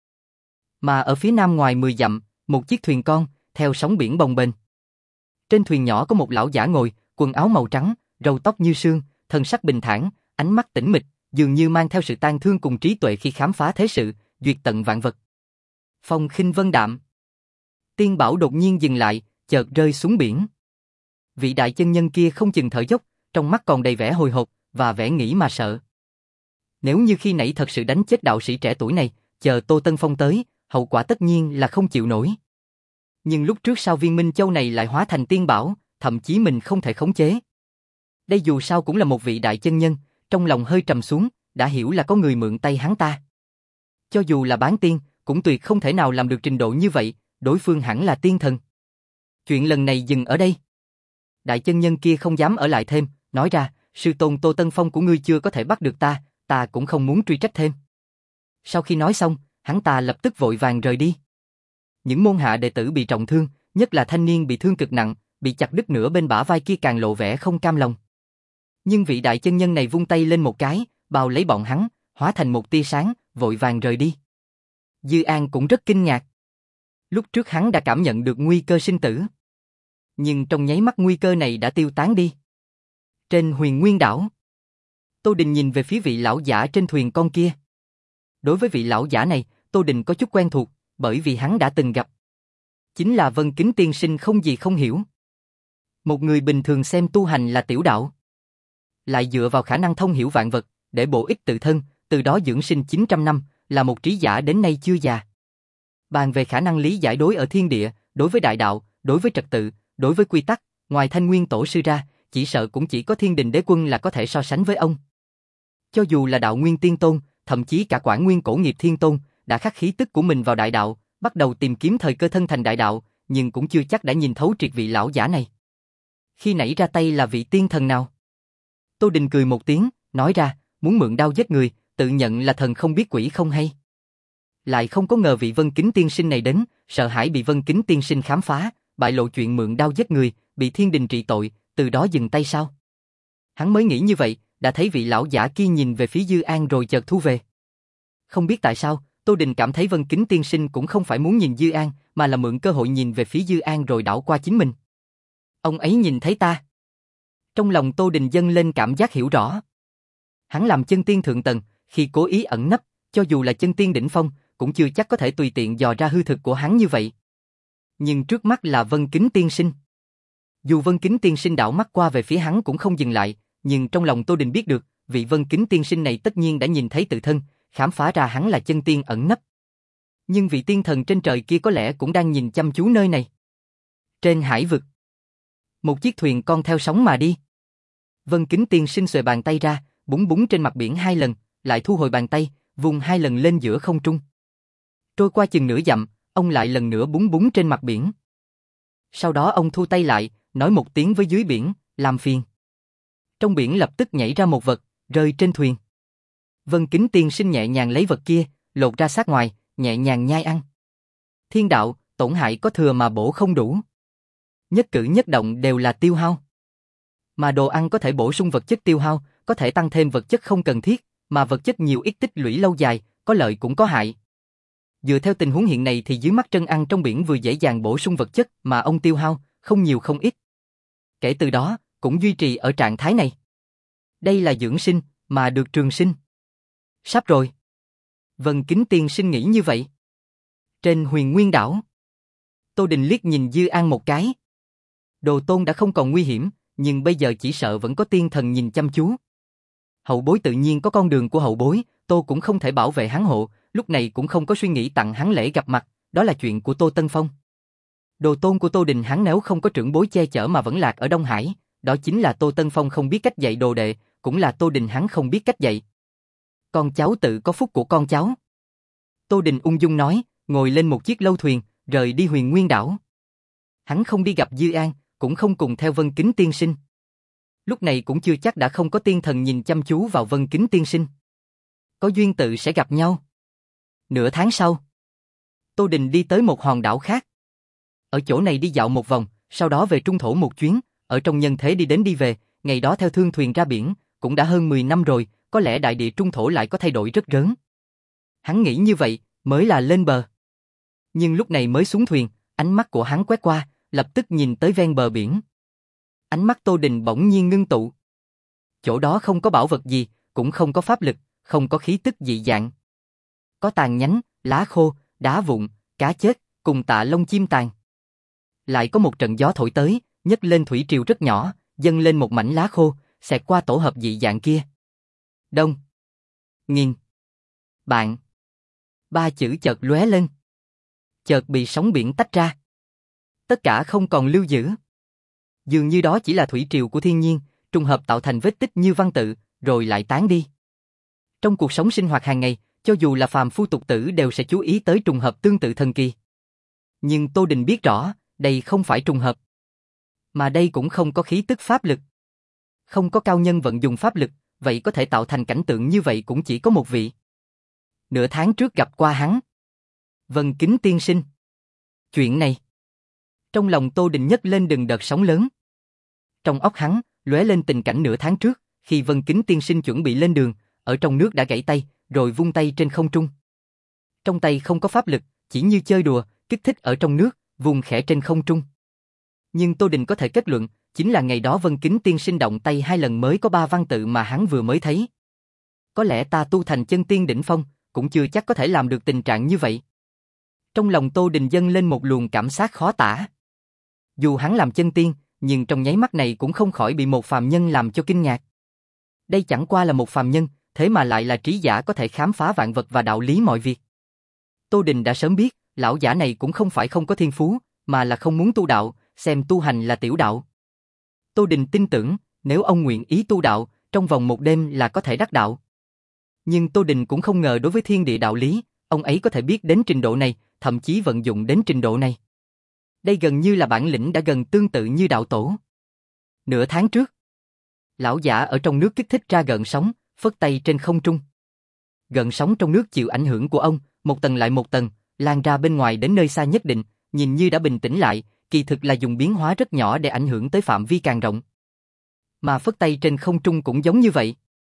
Mà ở phía nam ngoài mười dặm, một chiếc thuyền con, theo sóng biển bồng bềnh. Trên thuyền nhỏ có một lão giả ngồi, quần áo màu trắng, râu tóc như sương, thân sắc bình thản, ánh mắt tĩnh mịch, dường như mang theo sự tang thương cùng trí tuệ khi khám phá thế sự, duyệt tận vạn vật. Phong khinh vân đạm. Tiên Bảo đột nhiên dừng lại, chợt rơi xuống biển. Vị đại chân nhân kia không chừng thở dốc, trong mắt còn đầy vẻ hồi hộp và vẻ nghĩ mà sợ. Nếu như khi nãy thật sự đánh chết đạo sĩ trẻ tuổi này, chờ Tô Tân Phong tới, hậu quả tất nhiên là không chịu nổi. Nhưng lúc trước sao viên Minh Châu này lại hóa thành Tiên Bảo, thậm chí mình không thể khống chế. Đây dù sao cũng là một vị đại chân nhân, trong lòng hơi trầm xuống, đã hiểu là có người mượn tay hắn ta. Cho dù là bán tiên, cũng tuyệt không thể nào làm được trình độ như vậy, đối phương hẳn là tiên thần. Chuyện lần này dừng ở đây. Đại chân nhân kia không dám ở lại thêm, nói ra, sư tôn Tô Tân Phong của ngươi chưa có thể bắt được ta, ta cũng không muốn truy trách thêm. Sau khi nói xong, hắn ta lập tức vội vàng rời đi. Những môn hạ đệ tử bị trọng thương, nhất là thanh niên bị thương cực nặng, bị chặt đứt nửa bên bả vai kia càng lộ vẻ không cam lòng. Nhưng vị đại chân nhân này vung tay lên một cái, bao lấy bọn hắn, hóa thành một tia sáng, vội vàng rời đi. Dư An cũng rất kinh ngạc. Lúc trước hắn đã cảm nhận được nguy cơ sinh tử. Nhưng trong nháy mắt nguy cơ này đã tiêu tán đi. Trên Huyền Nguyên đảo, Tô Đình nhìn về phía vị lão giả trên thuyền con kia. Đối với vị lão giả này, Tô Đình có chút quen thuộc, bởi vì hắn đã từng gặp. Chính là Vân Kính tiên sinh không gì không hiểu. Một người bình thường xem tu hành là tiểu đạo, lại dựa vào khả năng thông hiểu vạn vật, để bổ ích tự thân, từ đó dưỡng sinh chín trăm năm, là một trí giả đến nay chưa già. Bàn về khả năng lý giải đối ở thiên địa, đối với đại đạo, đối với trật tự, đối với quy tắc, ngoài Thanh Nguyên tổ sư ra, chỉ sợ cũng chỉ có Thiên Đình Đế Quân là có thể so sánh với ông. Cho dù là Đạo Nguyên Tiên Tôn, thậm chí cả Quảng Nguyên Cổ Nghiệp Thiên Tôn, đã khắc khí tức của mình vào đại đạo, bắt đầu tìm kiếm thời cơ thân thành đại đạo, nhưng cũng chưa chắc đã nhìn thấu triệt vị lão giả này. Khi nãy ra tay là vị tiên thần nào? Tô Đình cười một tiếng, nói ra, muốn mượn đao giết người, tự nhận là thần không biết quỷ không hay. Lại không có ngờ vị Vân Kính tiên sinh này đến, sợ hãi bị Vân Kính tiên sinh khám phá, bại lộ chuyện mượn đao giết người, bị thiên đình trị tội, từ đó dừng tay sao? Hắn mới nghĩ như vậy, đã thấy vị lão giả kia nhìn về phía Dư An rồi chợt thu về. Không biết tại sao, Tô Đình cảm thấy Vân Kính tiên sinh cũng không phải muốn nhìn Dư An, mà là mượn cơ hội nhìn về phía Dư An rồi đảo qua chính mình. Ông ấy nhìn thấy ta. Trong lòng Tô Đình dâng lên cảm giác hiểu rõ. Hắn làm chân tiên thượng tầng, khi cố ý ẩn nấp, cho dù là chân tiên đỉnh phong, cũng chưa chắc có thể tùy tiện dò ra hư thực của hắn như vậy. Nhưng trước mắt là Vân Kính tiên sinh. Dù Vân Kính tiên sinh đảo mắt qua về phía hắn cũng không dừng lại, nhưng trong lòng Tô Đình biết được, vị Vân Kính tiên sinh này tất nhiên đã nhìn thấy tự thân, khám phá ra hắn là chân tiên ẩn nấp. Nhưng vị tiên thần trên trời kia có lẽ cũng đang nhìn chăm chú nơi này. Trên hải vực, một chiếc thuyền con theo sóng mà đi. Vân Kính tiên sinh xuề bàn tay ra, búng búng trên mặt biển hai lần, lại thu hồi bàn tay, vùng hai lần lên giữa không trung. Trôi qua chừng nửa dặm, ông lại lần nữa búng búng trên mặt biển. Sau đó ông thu tay lại, nói một tiếng với dưới biển, làm phiền. Trong biển lập tức nhảy ra một vật, rơi trên thuyền. Vân Kính tiên sinh nhẹ nhàng lấy vật kia, lột ra sát ngoài, nhẹ nhàng nhai ăn. Thiên đạo, tổn hại có thừa mà bổ không đủ. Nhất cử nhất động đều là tiêu hao. Mà đồ ăn có thể bổ sung vật chất tiêu hao, có thể tăng thêm vật chất không cần thiết, mà vật chất nhiều ít tích lũy lâu dài, có lợi cũng có hại. Dựa theo tình huống hiện này thì dưới mắt Trân ăn trong biển vừa dễ dàng bổ sung vật chất mà ông tiêu hao, không nhiều không ít. Kể từ đó, cũng duy trì ở trạng thái này. Đây là dưỡng sinh, mà được trường sinh. Sắp rồi. Vân Kính tiên sinh nghĩ như vậy. Trên Huyền Nguyên đảo, Tô Đình liếc nhìn Dư An một cái. Đồ tôn đã không còn nguy hiểm, nhưng bây giờ chỉ sợ vẫn có tiên thần nhìn chăm chú. Hậu bối tự nhiên có con đường của hậu bối, Tô cũng không thể bảo vệ hắn hộ, lúc này cũng không có suy nghĩ tặng hắn lễ gặp mặt, đó là chuyện của Tô Tân Phong. Đồ tôn của Tô Đình hắn nếu không có trưởng bối che chở mà vẫn lạc ở Đông Hải, đó chính là Tô Tân Phong không biết cách dạy đồ đệ, cũng là Tô Đình hắn không biết cách dạy. Con cháu tự có phúc của con cháu. Tô Đình ung dung nói, ngồi lên một chiếc lâu thuyền, rời đi Huyền Nguyên đảo. Hắn không đi gặp Dư An, cũng không cùng theo Vân Kính tiên sinh. Lúc này cũng chưa chắc đã không có tiên thần nhìn chăm chú vào Vân Kính tiên sinh. Có duyên tự sẽ gặp nhau. Nửa tháng sau, Tô Đình đi tới một hòn đảo khác. Ở chỗ này đi dạo một vòng, sau đó về trung thổ một chuyến, ở trong nhân thế đi đến đi về, ngày đó theo thương thuyền ra biển, cũng đã hơn mười năm rồi, có lẽ đại địa trung thổ lại có thay đổi rất lớn. Hắn nghĩ như vậy, mới là lên bờ. Nhưng lúc này mới xuống thuyền, ánh mắt của hắn quét qua, lập tức nhìn tới ven bờ biển. Ánh mắt Tô Đình bỗng nhiên ngưng tụ. Chỗ đó không có bảo vật gì, cũng không có pháp lực, không có khí tức dị dạng. Có tàn nhánh, lá khô, đá vụn, cá chết, cùng tạ lông chim tàn. Lại có một trận gió thổi tới, nhấc lên thủy triều rất nhỏ, dâng lên một mảnh lá khô, xẹt qua tổ hợp dị dạng kia. Đông, Nghiên, Bạn. Ba chữ chợt lóe lên. Chợt bị sóng biển tách ra. Tất cả không còn lưu giữ. Dường như đó chỉ là thủy triều của thiên nhiên, trùng hợp tạo thành vết tích như văn tự, rồi lại tán đi. Trong cuộc sống sinh hoạt hàng ngày, cho dù là phàm phu tục tử đều sẽ chú ý tới trùng hợp tương tự thần kỳ. Nhưng Tô Đình biết rõ, đây không phải trùng hợp. Mà đây cũng không có khí tức pháp lực. Không có cao nhân vận dụng pháp lực, vậy có thể tạo thành cảnh tượng như vậy cũng chỉ có một vị. Nửa tháng trước gặp qua hắn. Vân Kính tiên sinh. Chuyện này. Trong lòng Tô Đình nhấc lên từng đợt sóng lớn. Trong óc hắn, lóe lên tình cảnh nửa tháng trước, khi Vân Kính tiên sinh chuẩn bị lên đường, ở trong nước đã gãy tay, rồi vung tay trên không trung. Trong tay không có pháp lực, chỉ như chơi đùa, kích thích ở trong nước, vùng khẽ trên không trung. Nhưng Tô Đình có thể kết luận, chính là ngày đó Vân Kính tiên sinh động tay hai lần mới có ba văn tự mà hắn vừa mới thấy. Có lẽ ta tu thành chân tiên đỉnh phong, cũng chưa chắc có thể làm được tình trạng như vậy. Trong lòng Tô Đình dâng lên một luồng cảm giác khó tả. Dù hắn làm chân tiên, nhưng trong nháy mắt này cũng không khỏi bị một phàm nhân làm cho kinh ngạc. Đây chẳng qua là một phàm nhân, thế mà lại là trí giả có thể khám phá vạn vật và đạo lý mọi việc. Tô Đình đã sớm biết, lão giả này cũng không phải không có thiên phú, mà là không muốn tu đạo, xem tu hành là tiểu đạo. Tô Đình tin tưởng, nếu ông nguyện ý tu đạo, trong vòng một đêm là có thể đắc đạo. Nhưng Tô Đình cũng không ngờ đối với thiên địa đạo lý, ông ấy có thể biết đến trình độ này, thậm chí vận dụng đến trình độ này. Đây gần như là bản lĩnh đã gần tương tự như đạo tổ. Nửa tháng trước, lão giả ở trong nước kích thích ra gợn sóng, phất tay trên không trung. Gợn sóng trong nước chịu ảnh hưởng của ông, một tầng lại một tầng, lan ra bên ngoài đến nơi xa nhất định, nhìn như đã bình tĩnh lại, kỳ thực là dùng biến hóa rất nhỏ để ảnh hưởng tới phạm vi càng rộng. Mà phất tay trên không trung cũng giống như vậy.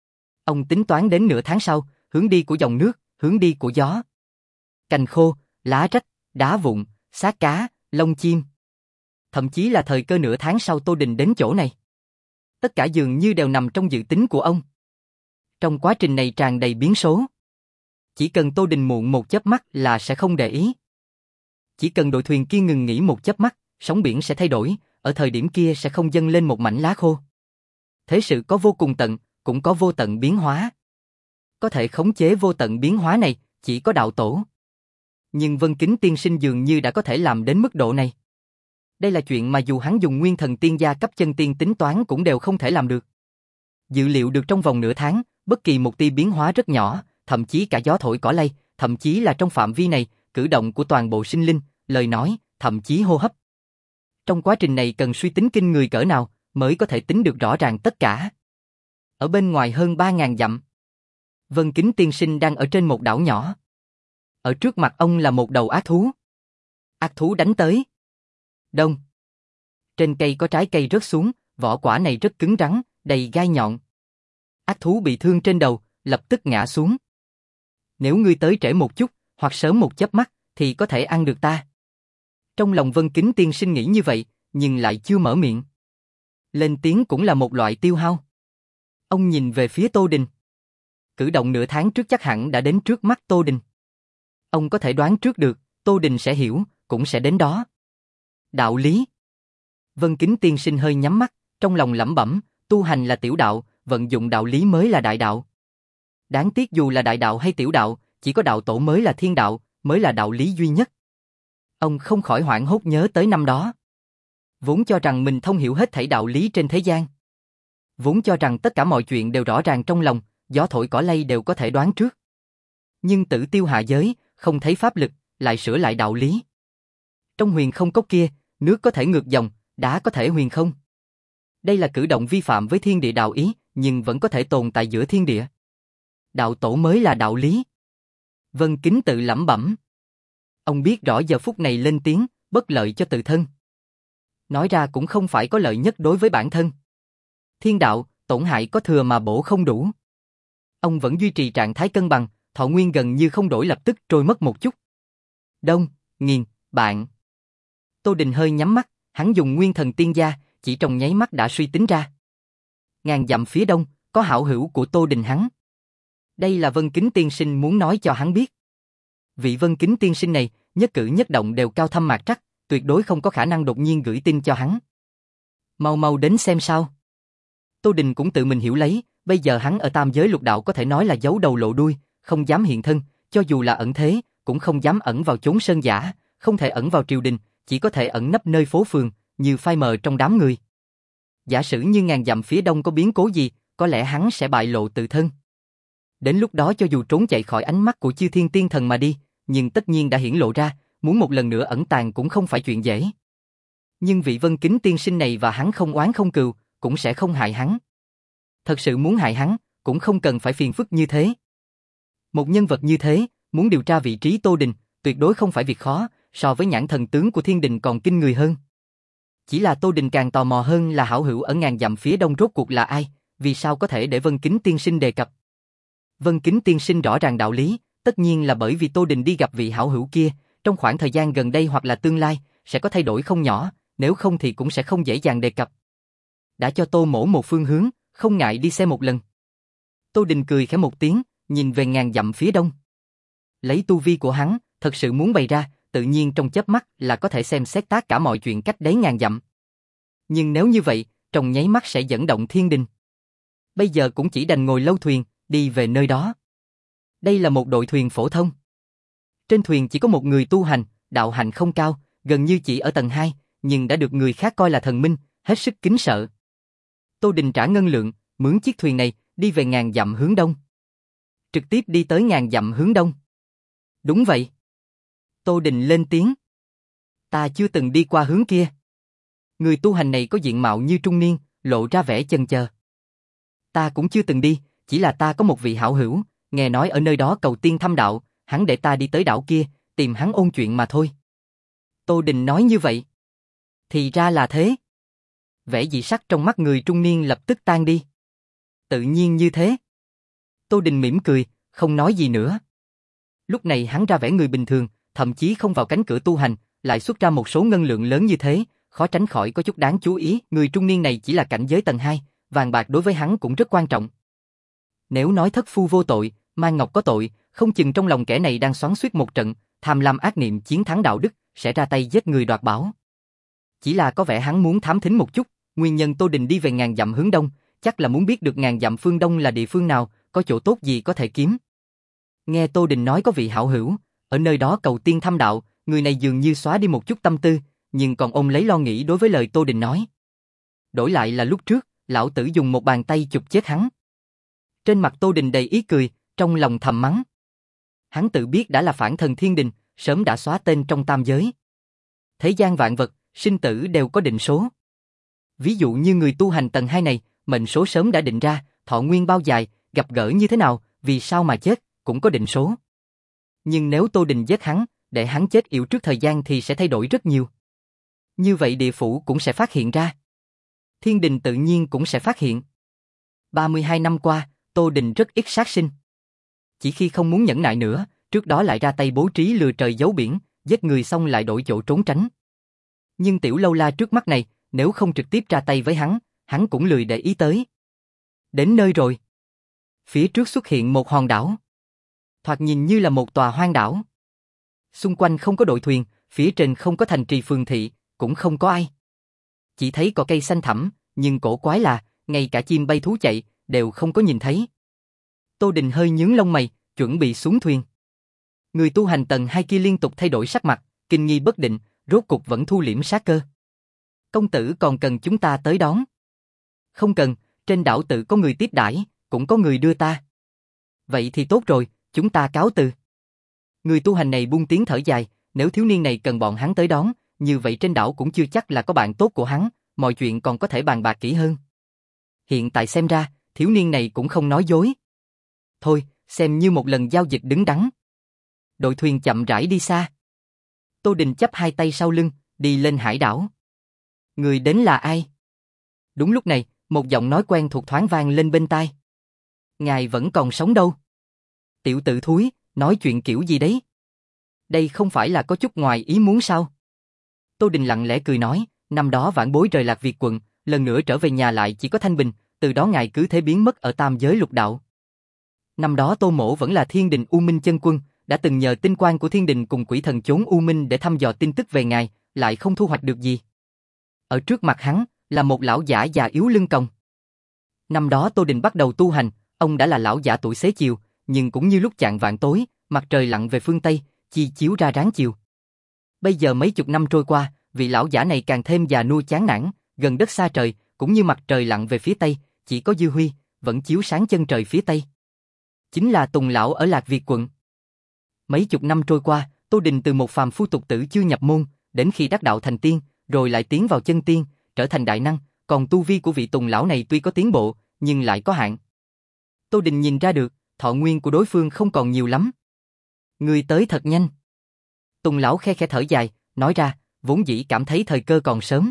Ông tính toán đến nửa tháng sau, hướng đi của dòng nước, hướng đi của gió. Cành khô, lá rách, đá vụn, xác cá, lông chim. Thậm chí là thời cơ nửa tháng sau Tô Đình đến chỗ này. Tất cả dường như đều nằm trong dự tính của ông. Trong quá trình này tràn đầy biến số. Chỉ cần Tô Đình muộn một chớp mắt là sẽ không để ý. Chỉ cần đội thuyền kia ngừng nghỉ một chớp mắt, sóng biển sẽ thay đổi, ở thời điểm kia sẽ không dâng lên một mảnh lá khô. Thế sự có vô cùng tận, cũng có vô tận biến hóa. Có thể khống chế vô tận biến hóa này, chỉ có đạo tổ. Nhưng Vân Kính tiên sinh dường như đã có thể làm đến mức độ này. Đây là chuyện mà dù hắn dùng nguyên thần tiên gia cấp chân tiên tính toán cũng đều không thể làm được. Dự liệu được trong vòng nửa tháng, bất kỳ một tia biến hóa rất nhỏ, thậm chí cả gió thổi cỏ lay, thậm chí là trong phạm vi này, cử động của toàn bộ sinh linh, lời nói, thậm chí hô hấp. Trong quá trình này cần suy tính kinh người cỡ nào, mới có thể tính được rõ ràng tất cả. Ở bên ngoài hơn ba ngàn dặm, Vân Kính tiên sinh đang ở trên một đảo nhỏ. Ở trước mặt ông là một đầu ác thú. Ác thú đánh tới. Đông. Trên cây có trái cây rớt xuống, vỏ quả này rất cứng rắn, đầy gai nhọn. Ác thú bị thương trên đầu, lập tức ngã xuống. Nếu ngươi tới trễ một chút, hoặc sớm một chớp mắt, thì có thể ăn được ta. Trong lòng Vân Kính tiên sinh nghĩ như vậy, nhưng lại chưa mở miệng. Lên tiếng cũng là một loại tiêu hao. Ông nhìn về phía Tô Đình. Cử động nửa tháng trước chắc hẳn đã đến trước mắt Tô Đình. Ông có thể đoán trước được, Tô Đình sẽ hiểu, cũng sẽ đến đó. Đạo lý. Vân Kính tiên sinh hơi nhắm mắt, trong lòng lẩm bẩm, tu hành là tiểu đạo, vận dụng đạo lý mới là đại đạo. Đáng tiếc dù là đại đạo hay tiểu đạo, chỉ có đạo tổ mới là thiên đạo, mới là đạo lý duy nhất. Ông không khỏi hoảng hốt nhớ tới năm đó. Vốn cho rằng mình thông hiểu hết thảy đạo lý trên thế gian. Vốn cho rằng tất cả mọi chuyện đều rõ ràng trong lòng, gió thổi cỏ lay đều có thể đoán trước. Nhưng Tử Tiêu hạ giới, không thấy pháp lực, lại sửa lại đạo lý. Trong huyền không cốc kia, nước có thể ngược dòng, đá có thể huyền không. Đây là cử động vi phạm với thiên địa đạo ý, nhưng vẫn có thể tồn tại giữa thiên địa. Đạo tổ mới là đạo lý. Vân Kính tự lẩm bẩm. Ông biết rõ giờ phút này lên tiếng, bất lợi cho tự thân. Nói ra cũng không phải có lợi nhất đối với bản thân. Thiên đạo, tổn hại có thừa mà bổ không đủ. Ông vẫn duy trì trạng thái cân bằng, thọ nguyên gần như không đổi lập tức trôi mất một chút. Đông, nghiền, bạn. Tô Đình hơi nhắm mắt, hắn dùng nguyên thần tiên gia, chỉ trong nháy mắt đã suy tính ra. Ngàn dặm phía đông, có hảo hữu của Tô Đình hắn. Đây là Vân Kính tiên sinh muốn nói cho hắn biết. Vị Vân Kính tiên sinh này, nhất cử nhất động đều cao thâm mạc trắc, tuyệt đối không có khả năng đột nhiên gửi tin cho hắn. Mau mau đến xem sao. Tô Đình cũng tự mình hiểu lấy, bây giờ hắn ở tam giới lục đạo có thể nói là giấu đầu lộ đuôi, không dám hiện thân, cho dù là ẩn thế, cũng không dám ẩn vào chốn sơn giả, không thể ẩn vào triều đình, chỉ có thể ẩn nấp nơi phố phường, như phai mờ trong đám người. Giả sử như ngàn dặm phía đông có biến cố gì, có lẽ hắn sẽ bại lộ tự thân. Đến lúc đó cho dù trốn chạy khỏi ánh mắt của chư thiên tiên thần mà đi, nhưng tất nhiên đã hiển lộ ra, muốn một lần nữa ẩn tàng cũng không phải chuyện dễ. Nhưng vị Vân Kính tiên sinh này và hắn không oán không cừu, cũng sẽ không hại hắn. Thật sự muốn hại hắn, cũng không cần phải phiền phức như thế. Một nhân vật như thế, muốn điều tra vị trí Tô Đình, tuyệt đối không phải việc khó, so với nhãn thần tướng của thiên đình còn kinh người hơn. Chỉ là Tô Đình càng tò mò hơn là hảo hữu ở ngàn dặm phía đông rốt cuộc là ai, vì sao có thể để Vân Kính tiên sinh đề cập. Vân Kính tiên sinh rõ ràng đạo lý, tất nhiên là bởi vì Tô Đình đi gặp vị hảo hữu kia, trong khoảng thời gian gần đây hoặc là tương lai, sẽ có thay đổi không nhỏ, nếu không thì cũng sẽ không dễ dàng đề cập. Đã cho Tô Mỗ một phương hướng, không ngại đi xem một lần. Tô Đình cười khẽ một tiếng, nhìn về ngàn dặm phía đông. Lấy tu vi của hắn, thật sự muốn bày ra, tự nhiên trong chớp mắt là có thể xem xét tất cả mọi chuyện cách đấy ngàn dặm. Nhưng nếu như vậy, trong nháy mắt sẽ dẫn động thiên đình. Bây giờ cũng chỉ đành ngồi lâu thuyền, đi về nơi đó. Đây là một đội thuyền phổ thông. Trên thuyền chỉ có một người tu hành, đạo hạnh không cao, gần như chỉ ở tầng hai, nhưng đã được người khác coi là thần minh, hết sức kính sợ. Tô Đình trả ngân lượng, mướn chiếc thuyền này, đi về ngàn dặm hướng đông. Trực tiếp đi tới ngàn dặm hướng đông. Đúng vậy. Tô Đình lên tiếng. Ta chưa từng đi qua hướng kia. Người tu hành này có diện mạo như trung niên, lộ ra vẻ chần chờ. Ta cũng chưa từng đi, chỉ là ta có một vị hảo hữu, nghe nói ở nơi đó cầu tiên thăm đạo, hắn để ta đi tới đảo kia, tìm hắn ôn chuyện mà thôi. Tô Đình nói như vậy. Thì ra là thế. Vẻ dị sắc trong mắt người trung niên lập tức tan đi. Tự nhiên như thế. Tô Đình mỉm cười, không nói gì nữa. Lúc này hắn ra vẻ người bình thường, thậm chí không vào cánh cửa tu hành, lại xuất ra một số ngân lượng lớn như thế, khó tránh khỏi có chút đáng chú ý. Người trung niên này chỉ là cảnh giới tầng hai, vàng bạc đối với hắn cũng rất quan trọng. Nếu nói thất phu vô tội, Mang Ngọc có tội, không chừng trong lòng kẻ này đang xoắn xuýt một trận, tham lam ác niệm chiến thắng đạo đức, sẽ ra tay giết người đoạt bảo. Chỉ là có vẻ hắn muốn thám thính một chút, nguyên nhân Tô Đình đi về ngàn dặm hướng đông, chắc là muốn biết được ngàn dặm phương đông là địa phương nào, có chỗ tốt gì có thể kiếm. Nghe Tô Đình nói có vị hảo hữu, ở nơi đó cầu tiên thăm đạo, người này dường như xóa đi một chút tâm tư, nhưng còn ôm lấy lo nghĩ đối với lời Tô Đình nói. Đổi lại là lúc trước, lão tử dùng một bàn tay chụp chết hắn. Trên mặt Tô Đình đầy ý cười, trong lòng thầm mắng. Hắn tự biết đã là phản thần thiên đình, sớm đã xóa tên trong tam giới. Thế gian vạn vật, sinh tử đều có định số. Ví dụ như người tu hành tầng hai này, mệnh số sớm đã định ra, thọ nguyên bao dài, gặp gỡ như thế nào, vì sao mà chết, cũng có định số. Nhưng nếu Tô Đình giết hắn, để hắn chết yểu trước thời gian thì sẽ thay đổi rất nhiều. Như vậy địa phủ cũng sẽ phát hiện ra. Thiên đình tự nhiên cũng sẽ phát hiện. ba mươi hai năm qua, Tô Đình rất ít sát sinh. Chỉ khi không muốn nhẫn nại nữa, trước đó lại ra tay bố trí lừa trời giấu biển, giết người xong lại đổi chỗ trốn tránh. Nhưng tiểu lâu la trước mắt này, nếu không trực tiếp ra tay với hắn, hắn cũng lười để ý tới. Đến nơi rồi. Phía trước xuất hiện một hòn đảo. Thoạt nhìn như là một tòa hoang đảo. Xung quanh không có đội thuyền, phía trên không có thành trì phường thị, cũng không có ai. Chỉ thấy có cây xanh thẳm, nhưng cổ quái là, ngay cả chim bay thú chạy, đều không có nhìn thấy. Tô Đình hơi nhướng lông mày, chuẩn bị xuống thuyền. Người tu hành tầng hai kia liên tục thay đổi sắc mặt, kinh nghi bất định, rốt cục vẫn thu liễm sát cơ. Công tử còn cần chúng ta tới đón? Không cần, trên đảo tự có người tiếp đãi, cũng có người đưa ta. Vậy thì tốt rồi, chúng ta cáo từ. Người tu hành này buông tiếng thở dài, nếu thiếu niên này cần bọn hắn tới đón, như vậy trên đảo cũng chưa chắc là có bạn tốt của hắn, mọi chuyện còn có thể bàn bạc kỹ hơn. Hiện tại xem ra, thiếu niên này cũng không nói dối. Thôi, xem như một lần giao dịch đứng đắn. Đội thuyền chậm rãi đi xa. Tô Đình chắp hai tay sau lưng, đi lên hải đảo. Người đến là ai? Đúng lúc này, một giọng nói quen thuộc thoáng vang lên bên tai. Ngài vẫn còn sống đâu? Tiểu tử thúi, nói chuyện kiểu gì đấy? Đây không phải là có chút ngoài ý muốn sao? Tô Đình lặng lẽ cười nói, năm đó vãn bối rời Lạc Việt quận, lần nữa trở về nhà lại chỉ có thanh bình, từ đó ngài cứ thế biến mất ở tam giới lục đạo. Năm đó Tô Mỗ vẫn là Thiên Đình U Minh chân quân, đã từng nhờ tinh quang của Thiên Đình cùng quỷ thần chốn U Minh để thăm dò tin tức về ngài, lại không thu hoạch được gì. Ở trước mặt hắn, là một lão giả già yếu lưng còng. Năm đó Tô Đình bắt đầu tu hành, ông đã là lão giả tuổi xế chiều, nhưng cũng như lúc chạng vạng tối, mặt trời lặn về phương Tây, chi chiếu ra ráng chiều. Bây giờ mấy chục năm trôi qua, vị lão giả này càng thêm già nua chán nản, gần đất xa trời, cũng như mặt trời lặn về phía Tây, chỉ có dư huy, vẫn chiếu sáng chân trời phía Tây. Chính là Tùng lão ở Lạc Việt quận. Mấy chục năm trôi qua, Tô Đình từ một phàm phu tục tử chưa nhập môn, đến khi đắc đạo thành tiên, rồi lại tiến vào chân tiên, trở thành đại năng, còn tu vi của vị Tùng lão này tuy có tiến bộ, nhưng lại có hạn. Tô Đình nhìn ra được, thọ nguyên của đối phương không còn nhiều lắm. Người tới thật nhanh. Tùng lão khe khẽ thở dài, nói ra, vốn dĩ cảm thấy thời cơ còn sớm.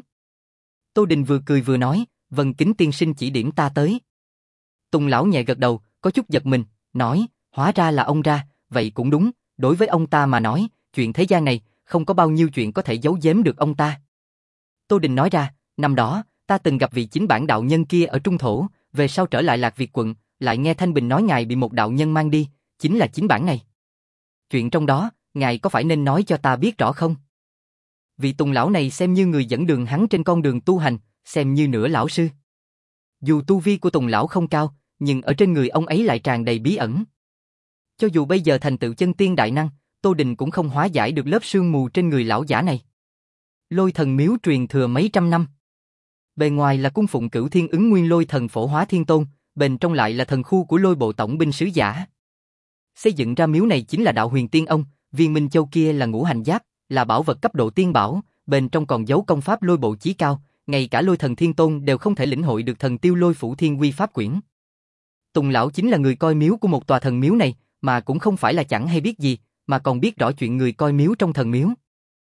Tô Đình vừa cười vừa nói, vâng kính tiên sinh chỉ điểm ta tới. Tùng lão nhẹ gật đầu, có chút giật mình, nói, hóa ra là ông ra, vậy cũng đúng, đối với ông ta mà nói, chuyện thế gian này, không có bao nhiêu chuyện có thể giấu giếm được ông ta. Tô Đình nói ra, năm đó, ta từng gặp vị chính bản đạo nhân kia ở Trung Thổ, về sau trở lại Lạc Việt quận, lại nghe Thanh Bình nói ngài bị một đạo nhân mang đi, chính là chính bản này. Chuyện trong đó, ngài có phải nên nói cho ta biết rõ không? Vị Tùng lão này xem như người dẫn đường hắn trên con đường tu hành, xem như nửa lão sư. Dù tu vi của Tùng lão không cao, nhưng ở trên người ông ấy lại tràn đầy bí ẩn. Cho dù bây giờ thành tựu chân tiên đại năng, Tô Đình cũng không hóa giải được lớp sương mù trên người lão giả này. Lôi thần miếu truyền thừa mấy trăm năm. Bề ngoài là cung phụng Cửu Thiên Ứng Nguyên Lôi Thần Phổ Hóa Thiên Tôn, bên trong lại là thần khu của Lôi Bộ Tổng binh sứ giả. Xây dựng ra miếu này chính là đạo Huyền Tiên Ông, viên minh châu kia là ngũ hành giáp, là bảo vật cấp độ tiên bảo, bên trong còn giấu công pháp Lôi Bộ chí cao, ngay cả Lôi Thần Thiên Tôn đều không thể lĩnh hội được thần tiêu Lôi Phủ Thiên Quy pháp quyển. Tùng lão chính là người coi miếu của một tòa thần miếu này, mà cũng không phải là chẳng hay biết gì, mà còn biết rõ chuyện người coi miếu trong thần miếu.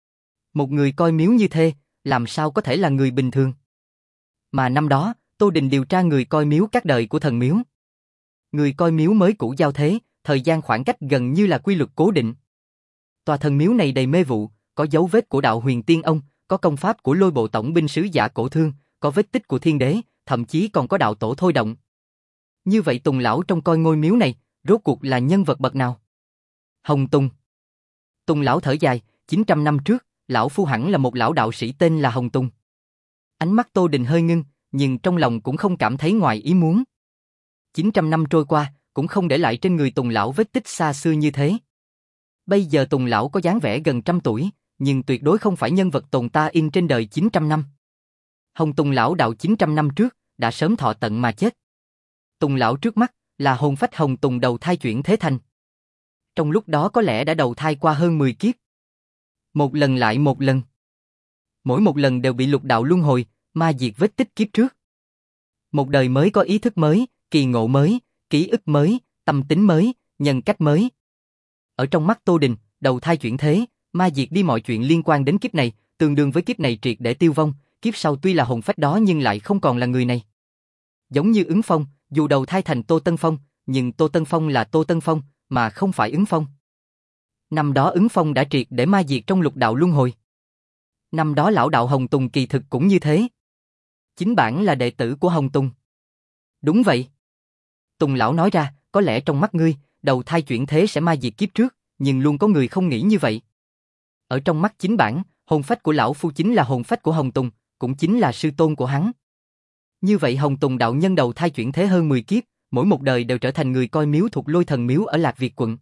Một người coi miếu như thế, làm sao có thể là người bình thường? Mà năm đó, Tô Đình điều tra người coi miếu các đời của thần miếu. Người coi miếu mới cũ giao thế, thời gian khoảng cách gần như là quy luật cố định. Tòa thần miếu này đầy mê vụ, có dấu vết của đạo Huyền Tiên Ông, có công pháp của Lôi Bộ Tổng binh sứ giả Cổ Thương, có vết tích của Thiên Đế, thậm chí còn có đạo tổ thôi động. Như vậy Tùng lão trong coi ngôi miếu này, rốt cuộc là nhân vật bậc nào? Hồng Tùng. Tùng lão thở dài, chín trăm năm trước, lão phu hẳn là một lão đạo sĩ tên là Hồng Tùng. Ánh mắt Tô Đình hơi ngưng, nhưng trong lòng cũng không cảm thấy ngoài ý muốn. chín trăm năm trôi qua, cũng không để lại trên người Tùng lão vết tích xa xưa như thế. Bây giờ Tùng lão có dáng vẻ gần trăm tuổi, nhưng tuyệt đối không phải nhân vật tồn ta in trên đời chín trăm năm. Hồng Tùng lão đạo chín trăm năm trước, đã sớm thọ tận mà chết. Tùng lão trước mắt, là hồn phách Hồng Tùng đầu thai chuyển thế thành. Trong lúc đó có lẽ đã đầu thai qua hơn mười kiếp. Một lần lại một lần. Mỗi một lần đều bị lục đạo luân hồi, ma diệt vết tích kiếp trước. Một đời mới có ý thức mới, kỳ ngộ mới, ký ức mới, tâm tính mới, nhân cách mới. Ở trong mắt Tô Đình, đầu thai chuyển thế, ma diệt đi mọi chuyện liên quan đến kiếp này, tương đương với kiếp này triệt để tiêu vong, kiếp sau tuy là hồn phách đó nhưng lại không còn là người này. Giống như Ứng Phong, dù đầu thai thành Tô Tân Phong, nhưng Tô Tân Phong là Tô Tân Phong, mà không phải Ứng Phong. Năm đó Ứng Phong đã triệt để ma diệt trong lục đạo luân hồi. Năm đó lão đạo Hồng Tùng kỳ thực cũng như thế. Chính bản là đệ tử của Hồng Tùng. Đúng vậy. Tùng lão nói ra, có lẽ trong mắt ngươi, đầu thai chuyển thế sẽ ma diệt kiếp trước, nhưng luôn có người không nghĩ như vậy. Ở trong mắt chính bản, hồn phách của lão phu chính là hồn phách của Hồng Tùng, cũng chính là sư tôn của hắn. Như vậy Hồng Tùng đạo nhân đầu thai chuyển thế hơn mười kiếp, mỗi một đời đều trở thành người coi miếu thuộc Lôi Thần Miếu ở Lạc Việt quận.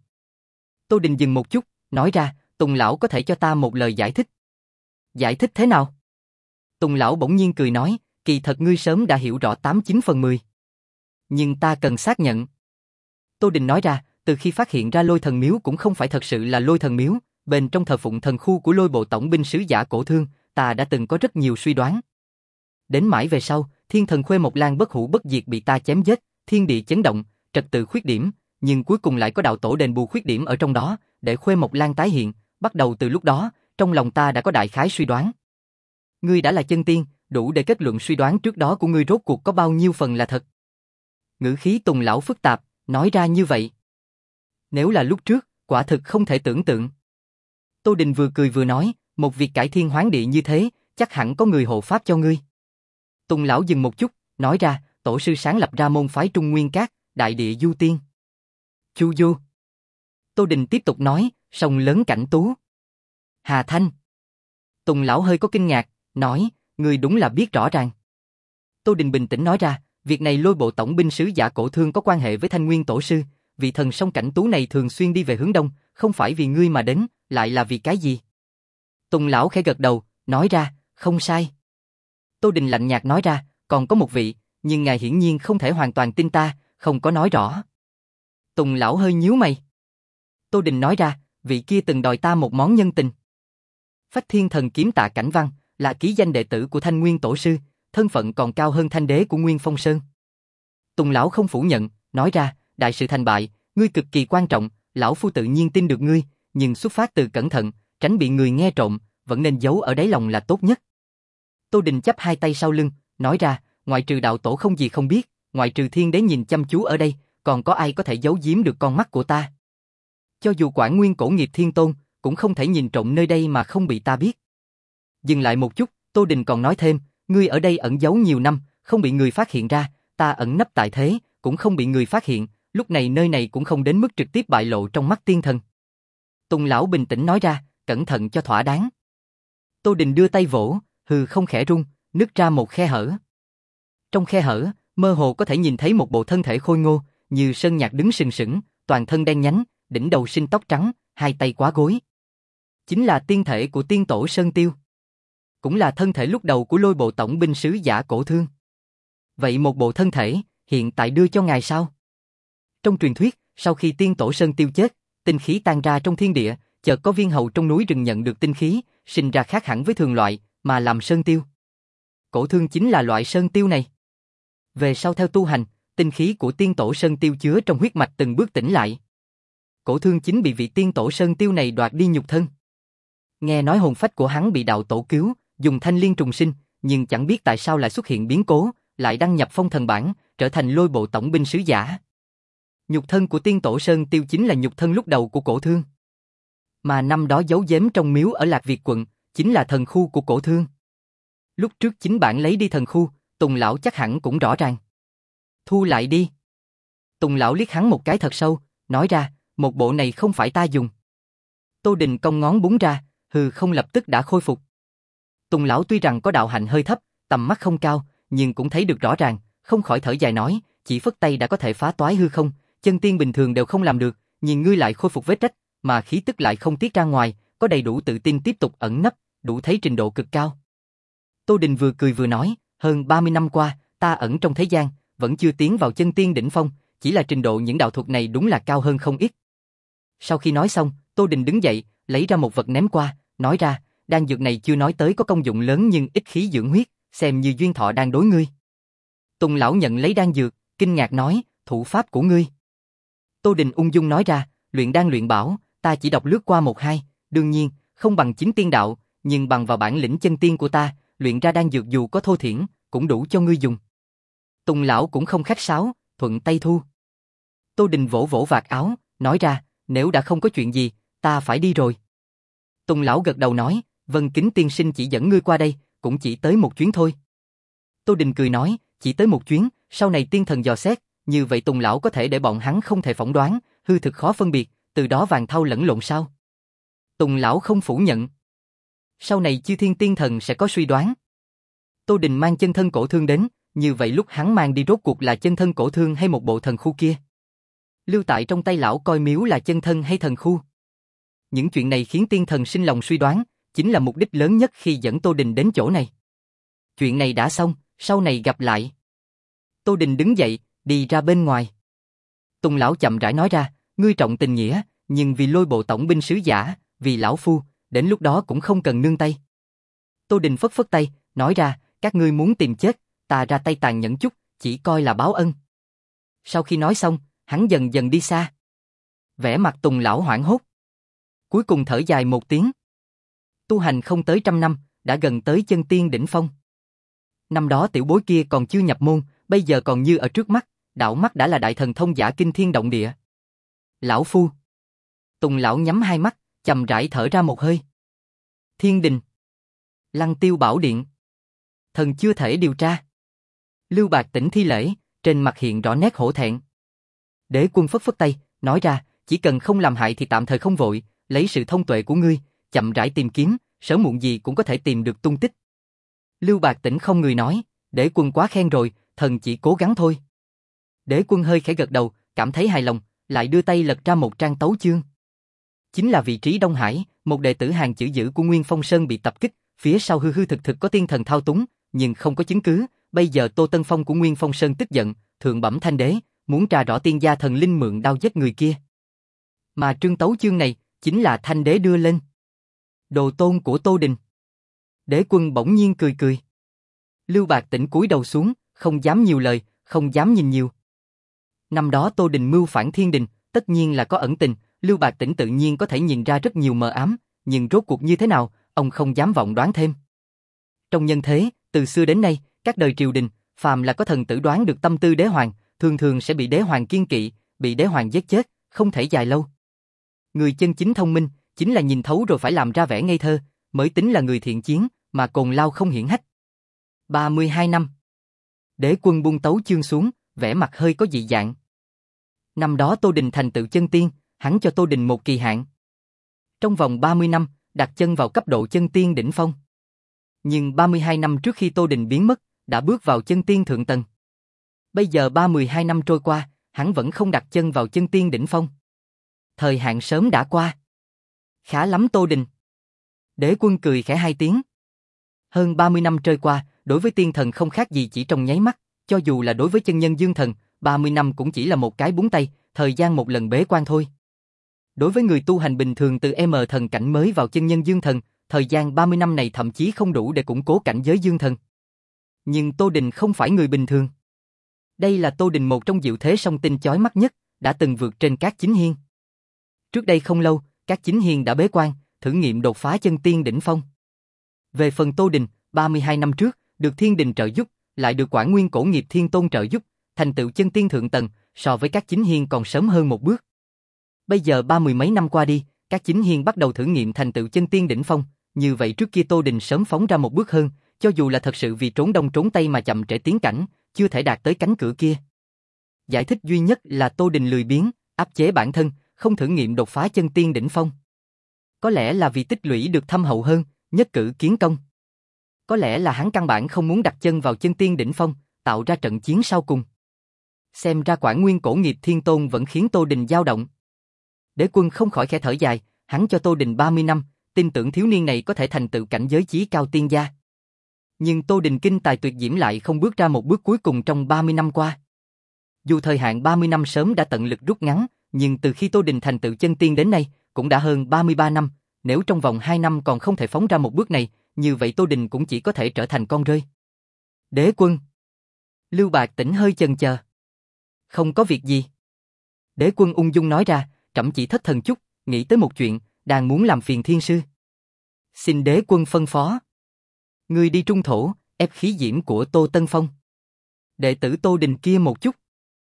Tô Đình dừng một chút, nói ra, Tùng lão có thể cho ta một lời giải thích. Giải thích thế nào? Tùng lão bỗng nhiên cười nói, kỳ thật ngươi sớm đã hiểu rõ tám chín phần mười. Nhưng ta cần xác nhận. Tô Đình nói ra, từ khi phát hiện ra Lôi Thần Miếu cũng không phải thật sự là Lôi Thần Miếu, bên trong thờ phụng thần khu của Lôi Bộ Tổng binh sứ giả Cổ Thương, ta đã từng có rất nhiều suy đoán. đến mãi về sau, thiên thần Khuê Mộc Lan bất hủ bất diệt bị ta chém giết, thiên địa chấn động, trật tự khuyết điểm, nhưng cuối cùng lại có đạo tổ đền bù khuyết điểm ở trong đó, để Khuê Mộc Lan tái hiện, bắt đầu từ lúc đó, trong lòng ta đã có đại khái suy đoán. Ngươi đã là chân tiên, đủ để kết luận suy đoán trước đó của ngươi rốt cuộc có bao nhiêu phần là thật. Ngữ khí Tùng lão phức tạp, nói ra như vậy. Nếu là lúc trước, quả thực không thể tưởng tượng. Tô Đình vừa cười vừa nói, một việc cải thiên hoán địa như thế, chắc hẳn có người hộ pháp cho ngươi. Tùng lão dừng một chút, nói ra, tổ sư sáng lập ra môn phái Trung Nguyên Các, đại địa du tiên. Chu Du. Tô Đình tiếp tục nói, sông lớn cảnh tú. Hà Thanh. Tùng lão hơi có kinh ngạc, nói, ngươi đúng là biết rõ ràng. Tô Đình bình tĩnh nói ra, việc này Lôi Bộ tổng binh sứ Giả Cổ Thương có quan hệ với Thanh Nguyên tổ sư, vị thần sông cảnh tú này thường xuyên đi về hướng đông, không phải vì ngươi mà đến, lại là vì cái gì? Tùng lão khẽ gật đầu, nói ra, không sai. Tô Đình lạnh nhạt nói ra, còn có một vị, nhưng ngài hiển nhiên không thể hoàn toàn tin ta, không có nói rõ. Tùng lão hơi nhíu mày. Tô Đình nói ra, vị kia từng đòi ta một món nhân tình. Phách Thiên Thần Kiếm Tạ Cảnh Văn, là ký danh đệ tử của Thanh Nguyên tổ sư, thân phận còn cao hơn Thanh Đế của Nguyên Phong Sơn. Tùng lão không phủ nhận, nói ra, đại sự thành bại, ngươi cực kỳ quan trọng, lão phu tự nhiên tin được ngươi, nhưng xuất phát từ cẩn thận, tránh bị người nghe trộm, vẫn nên giấu ở đáy lòng là tốt nhất. Tô Đình chắp hai tay sau lưng, nói ra, ngoại trừ đạo tổ không gì không biết, ngoại trừ Thiên Đế nhìn chăm chú ở đây, còn có ai có thể giấu giếm được con mắt của ta? Cho dù Quản Nguyên Cổ Nghiệp Thiên Tôn, cũng không thể nhìn trộm nơi đây mà không bị ta biết. Dừng lại một chút, Tô Đình còn nói thêm, ngươi ở đây ẩn giấu nhiều năm, không bị người phát hiện ra, ta ẩn nấp tại thế, cũng không bị người phát hiện, lúc này nơi này cũng không đến mức trực tiếp bại lộ trong mắt tiên thần. Tùng lão bình tĩnh nói ra, cẩn thận cho thỏa đáng. Tô Đình đưa tay vỗ, hư không khẽ rung, nứt ra một khe hở. Trong khe hở, mơ hồ có thể nhìn thấy một bộ thân thể khôi ngô, như sơn nhạc đứng sừng sững, toàn thân đen nhánh, đỉnh đầu sinh tóc trắng, hai tay quá gối. Chính là tiên thể của tiên tổ Sơn Tiêu. Cũng là thân thể lúc đầu của Lôi Bộ tổng binh sứ Giả Cổ Thương. Vậy một bộ thân thể, hiện tại đưa cho ngài sao? Trong truyền thuyết, sau khi tiên tổ Sơn Tiêu chết, tinh khí tan ra trong thiên địa, chợt có viên hầu trong núi rừng nhận được tinh khí, sinh ra khác hẳn với thường loại, mà làm Sơn Tiêu. Cổ Thương chính là loại Sơn Tiêu này. Về sau theo tu hành, tinh khí của tiên tổ Sơn Tiêu chứa trong huyết mạch từng bước tỉnh lại. Cổ Thương chính bị vị tiên tổ Sơn Tiêu này đoạt đi nhục thân. Nghe nói hồn phách của hắn bị đạo tổ cứu, dùng thanh liên trùng sinh, nhưng chẳng biết tại sao lại xuất hiện biến cố, lại đăng nhập phong thần bảng, trở thành Lôi Bộ tổng binh sứ giả. Nhục thân của tiên tổ Sơn Tiêu chính là nhục thân lúc đầu của Cổ Thương. Mà năm đó giấu giếm trong miếu ở Lạc Việt quận, chính là thần khu của Cổ Thương. Lúc trước chính bản lấy đi thần khu, Tùng lão chắc hẳn cũng rõ ràng. Thu lại đi. Tùng lão liếc hắn một cái thật sâu, nói ra, một bộ này không phải ta dùng. Tô Đình cong ngón búng ra, hư không lập tức đã khôi phục. Tùng lão tuy rằng có đạo hạnh hơi thấp, tầm mắt không cao, nhưng cũng thấy được rõ ràng, không khỏi thở dài nói, chỉ phất tay đã có thể phá toái hư không, chân tiên bình thường đều không làm được, nhưng ngươi lại khôi phục vết rách, mà khí tức lại không tiết ra ngoài, có đầy đủ tự tin tiếp tục ẩn nấp, đủ thấy trình độ cực cao. Tô Đình vừa cười vừa nói, hơn ba mươi năm qua, ta ẩn trong thế gian, vẫn chưa tiến vào chân tiên đỉnh phong, chỉ là trình độ những đạo thuật này đúng là cao hơn không ít. Sau khi nói xong, Tô Đình đứng dậy, lấy ra một vật ném qua, nói ra, đan dược này chưa nói tới có công dụng lớn nhưng ít khí dưỡng huyết, xem như duyên thọ đang đối ngươi. Tùng lão nhận lấy đan dược, kinh ngạc nói, thủ pháp của ngươi. Tô Đình ung dung nói ra, luyện đan luyện bảo, ta chỉ đọc lướt qua một hai, đương nhiên, không bằng chính tiên đạo, nhưng bằng vào bản lĩnh chân tiên của ta, luyện ra đan dược dù có thô thiển, cũng đủ cho ngươi dùng. Tùng lão cũng không khách sáo, thuận tay thu. Tô Đình vỗ vỗ vạt áo, nói ra, nếu đã không có chuyện gì, ta phải đi rồi. Tùng lão gật đầu nói, Vân Kính tiên sinh chỉ dẫn ngươi qua đây, cũng chỉ tới một chuyến thôi. Tô Đình cười nói, chỉ tới một chuyến, sau này tiên thần dò xét, như vậy Tùng lão có thể để bọn hắn không thể phỏng đoán, hư thực khó phân biệt, từ đó vàng thau lẫn lộn sao? Tùng lão không phủ nhận. Sau này chư thiên tiên thần sẽ có suy đoán. Tô Đình mang chân thân Cổ Thương đến, như vậy lúc hắn mang đi rốt cuộc là chân thân Cổ Thương hay một bộ thần khu kia? Lưu tại trong tay lão coi miếu là chân thân hay thần khu? Những chuyện này khiến tiên thần sinh lòng suy đoán, chính là mục đích lớn nhất khi dẫn Tô Đình đến chỗ này. Chuyện này đã xong, sau này gặp lại. Tô Đình đứng dậy, đi ra bên ngoài. Tùng lão chậm rãi nói ra, ngươi trọng tình nghĩa, nhưng vì Lôi Bộ tổng binh sứ giả, vì lão phu, đến lúc đó cũng không cần nương tay. Tô Đình phất phất tay, nói ra, các ngươi muốn tìm chết, ta ra tay tàn nhẫn chút, chỉ coi là báo ân. Sau khi nói xong, hắn dần dần đi xa. Vẻ mặt Tùng lão hoảng hốt. Cuối cùng thở dài một tiếng. Tu hành không tới trăm năm, đã gần tới chân tiên đỉnh phong. Năm đó tiểu bối kia còn chưa nhập môn, bây giờ còn như ở trước mắt, đảo mắt đã là đại thần thông giả kinh thiên động địa. Lão phu. Tùng lão nhắm hai mắt, chậm rãi thở ra một hơi. Thiên đình. Lăng Tiêu Bảo Điện. Thần chưa thể điều tra. Lưu Bạc Tỉnh thi lễ, trên mặt hiện rõ nét hổ thẹn. Đế Quân phất phất tay, nói ra, chỉ cần không làm hại thì tạm thời không vội, lấy sự thông tuệ của ngươi, chậm rãi tìm kiếm, sớm muộn gì cũng có thể tìm được tung tích. Lưu Bạc Tỉnh không người nói, Đế Quân quá khen rồi, thần chỉ cố gắng thôi. Đế Quân hơi khẽ gật đầu, cảm thấy hài lòng, lại đưa tay lật ra một trang tấu chương. Chính là vị trí Đông Hải, một đệ tử hàng chữ dữ của Nguyên Phong Sơn bị tập kích, phía sau hư hư thực thực có tiên thần thao túng, nhưng không có chứng cứ. Bây giờ Tô Tân Phong của Nguyên Phong Sơn tức giận, thượng bẩm thanh đế, muốn tra rõ tiên gia thần linh mượn đao giết người kia. Mà trương tấu chương này, chính là thanh đế đưa lên. Đồ tôn của Tô Đình. Đế Quân bỗng nhiên cười cười. Lưu Bạc Tỉnh cúi đầu xuống, không dám nhiều lời, không dám nhìn nhiều. Năm đó Tô Đình mưu phản thiên đình, tất nhiên là có ẩn tình, Lưu Bạc Tỉnh tự nhiên có thể nhìn ra rất nhiều mờ ám, nhưng rốt cuộc như thế nào, ông không dám vọng đoán thêm. Trong nhân thế, từ xưa đến nay, các đời triều đình, phàm là có thần tử đoán được tâm tư đế hoàng, thường thường sẽ bị đế hoàng kiêng kỵ, bị đế hoàng giết chết, không thể dài lâu. Người chân chính thông minh, chính là nhìn thấu rồi phải làm ra vẻ ngây thơ, mới tính là người thiện chiến, mà cồn lao không hiển hách. ba mươi hai năm. Đế Quân buông tấu chương xuống, vẻ mặt hơi có dị dạng. Năm đó Tô Đình thành tựu chân tiên, hắn cho Tô Đình một kỳ hạn. Trong vòng ba mươi năm, đặt chân vào cấp độ chân tiên đỉnh phong. Nhưng ba mươi hai năm trước khi Tô Đình biến mất, đã bước vào chân tiên thượng tầng. Bây giờ ba mươi hai năm trôi qua, hắn vẫn không đặt chân vào chân tiên đỉnh phong. Thời hạn sớm đã qua. Khá lắm Tô Đình. Đế Quân cười khẽ hai tiếng. Hơn ba mươi năm trôi qua, đối với tiên thần không khác gì chỉ trong nháy mắt, cho dù là đối với chân nhân dương thần, ba mươi năm cũng chỉ là một cái búng tay, thời gian một lần bế quan thôi. Đối với người tu hành bình thường từ M thần cảnh mới vào chân nhân dương thần, thời gian ba mươi năm này thậm chí không đủ để củng cố cảnh giới dương thần. Nhưng Tô Đình không phải người bình thường. Đây là Tô Đình một trong diệu thế song tinh chói mắt nhất, đã từng vượt trên các chính hiên. Trước đây không lâu, các chính hiên đã bế quan, thử nghiệm đột phá chân tiên đỉnh phong. Về phần Tô Đình, ba mươi hai năm trước, được thiên đình trợ giúp, lại được Quản Nguyên Cổ Nghiệp Thiên Tôn trợ giúp, thành tựu chân tiên thượng tầng, so với các chính hiên còn sớm hơn một bước. Bây giờ ba mươi mấy năm qua đi, các chính hiên bắt đầu thử nghiệm thành tựu chân tiên đỉnh phong, như vậy trước kia Tô Đình sớm phóng ra một bước hơn, cho dù là thật sự vì trốn đông trốn tây mà chậm trễ tiến cảnh, chưa thể đạt tới cánh cửa kia. Giải thích duy nhất là Tô Đình lười biếng, áp chế bản thân, không thử nghiệm đột phá chân tiên đỉnh phong. Có lẽ là vì tích lũy được thâm hậu hơn, nhất cử kiến công. Có lẽ là hắn căn bản không muốn đặt chân vào chân tiên đỉnh phong, tạo ra trận chiến sau cùng. Xem ra Quản Nguyên Cổ Nghiệp Thiên Tôn vẫn khiến Tô Đình dao động. Đế Quân không khỏi khẽ thở dài, hắn cho Tô Đình ba mươi năm, tin tưởng thiếu niên này có thể thành tựu cảnh giới chí cao tiên gia. Nhưng Tô Đình kinh tài tuyệt diễm lại không bước ra một bước cuối cùng trong ba mươi năm qua. Dù thời hạn ba mươi năm sớm đã tận lực rút ngắn, nhưng từ khi Tô Đình thành tựu chân tiên đến nay, cũng đã hơn ba mươi ba năm, nếu trong vòng hai năm còn không thể phóng ra một bước này, như vậy Tô Đình cũng chỉ có thể trở thành con rơi. Đế Quân. Lưu Bạc Tỉnh hơi chần chờ. Không có việc gì. Đế Quân ung dung nói ra, trẫm chỉ thất thần chút, nghĩ tới một chuyện, đang muốn làm phiền thiên sư. Xin Đế Quân phân phó. Ngươi đi trung thổ, ép khí diễm của Tô Tân Phong. Đệ tử Tô Đình kia một chút.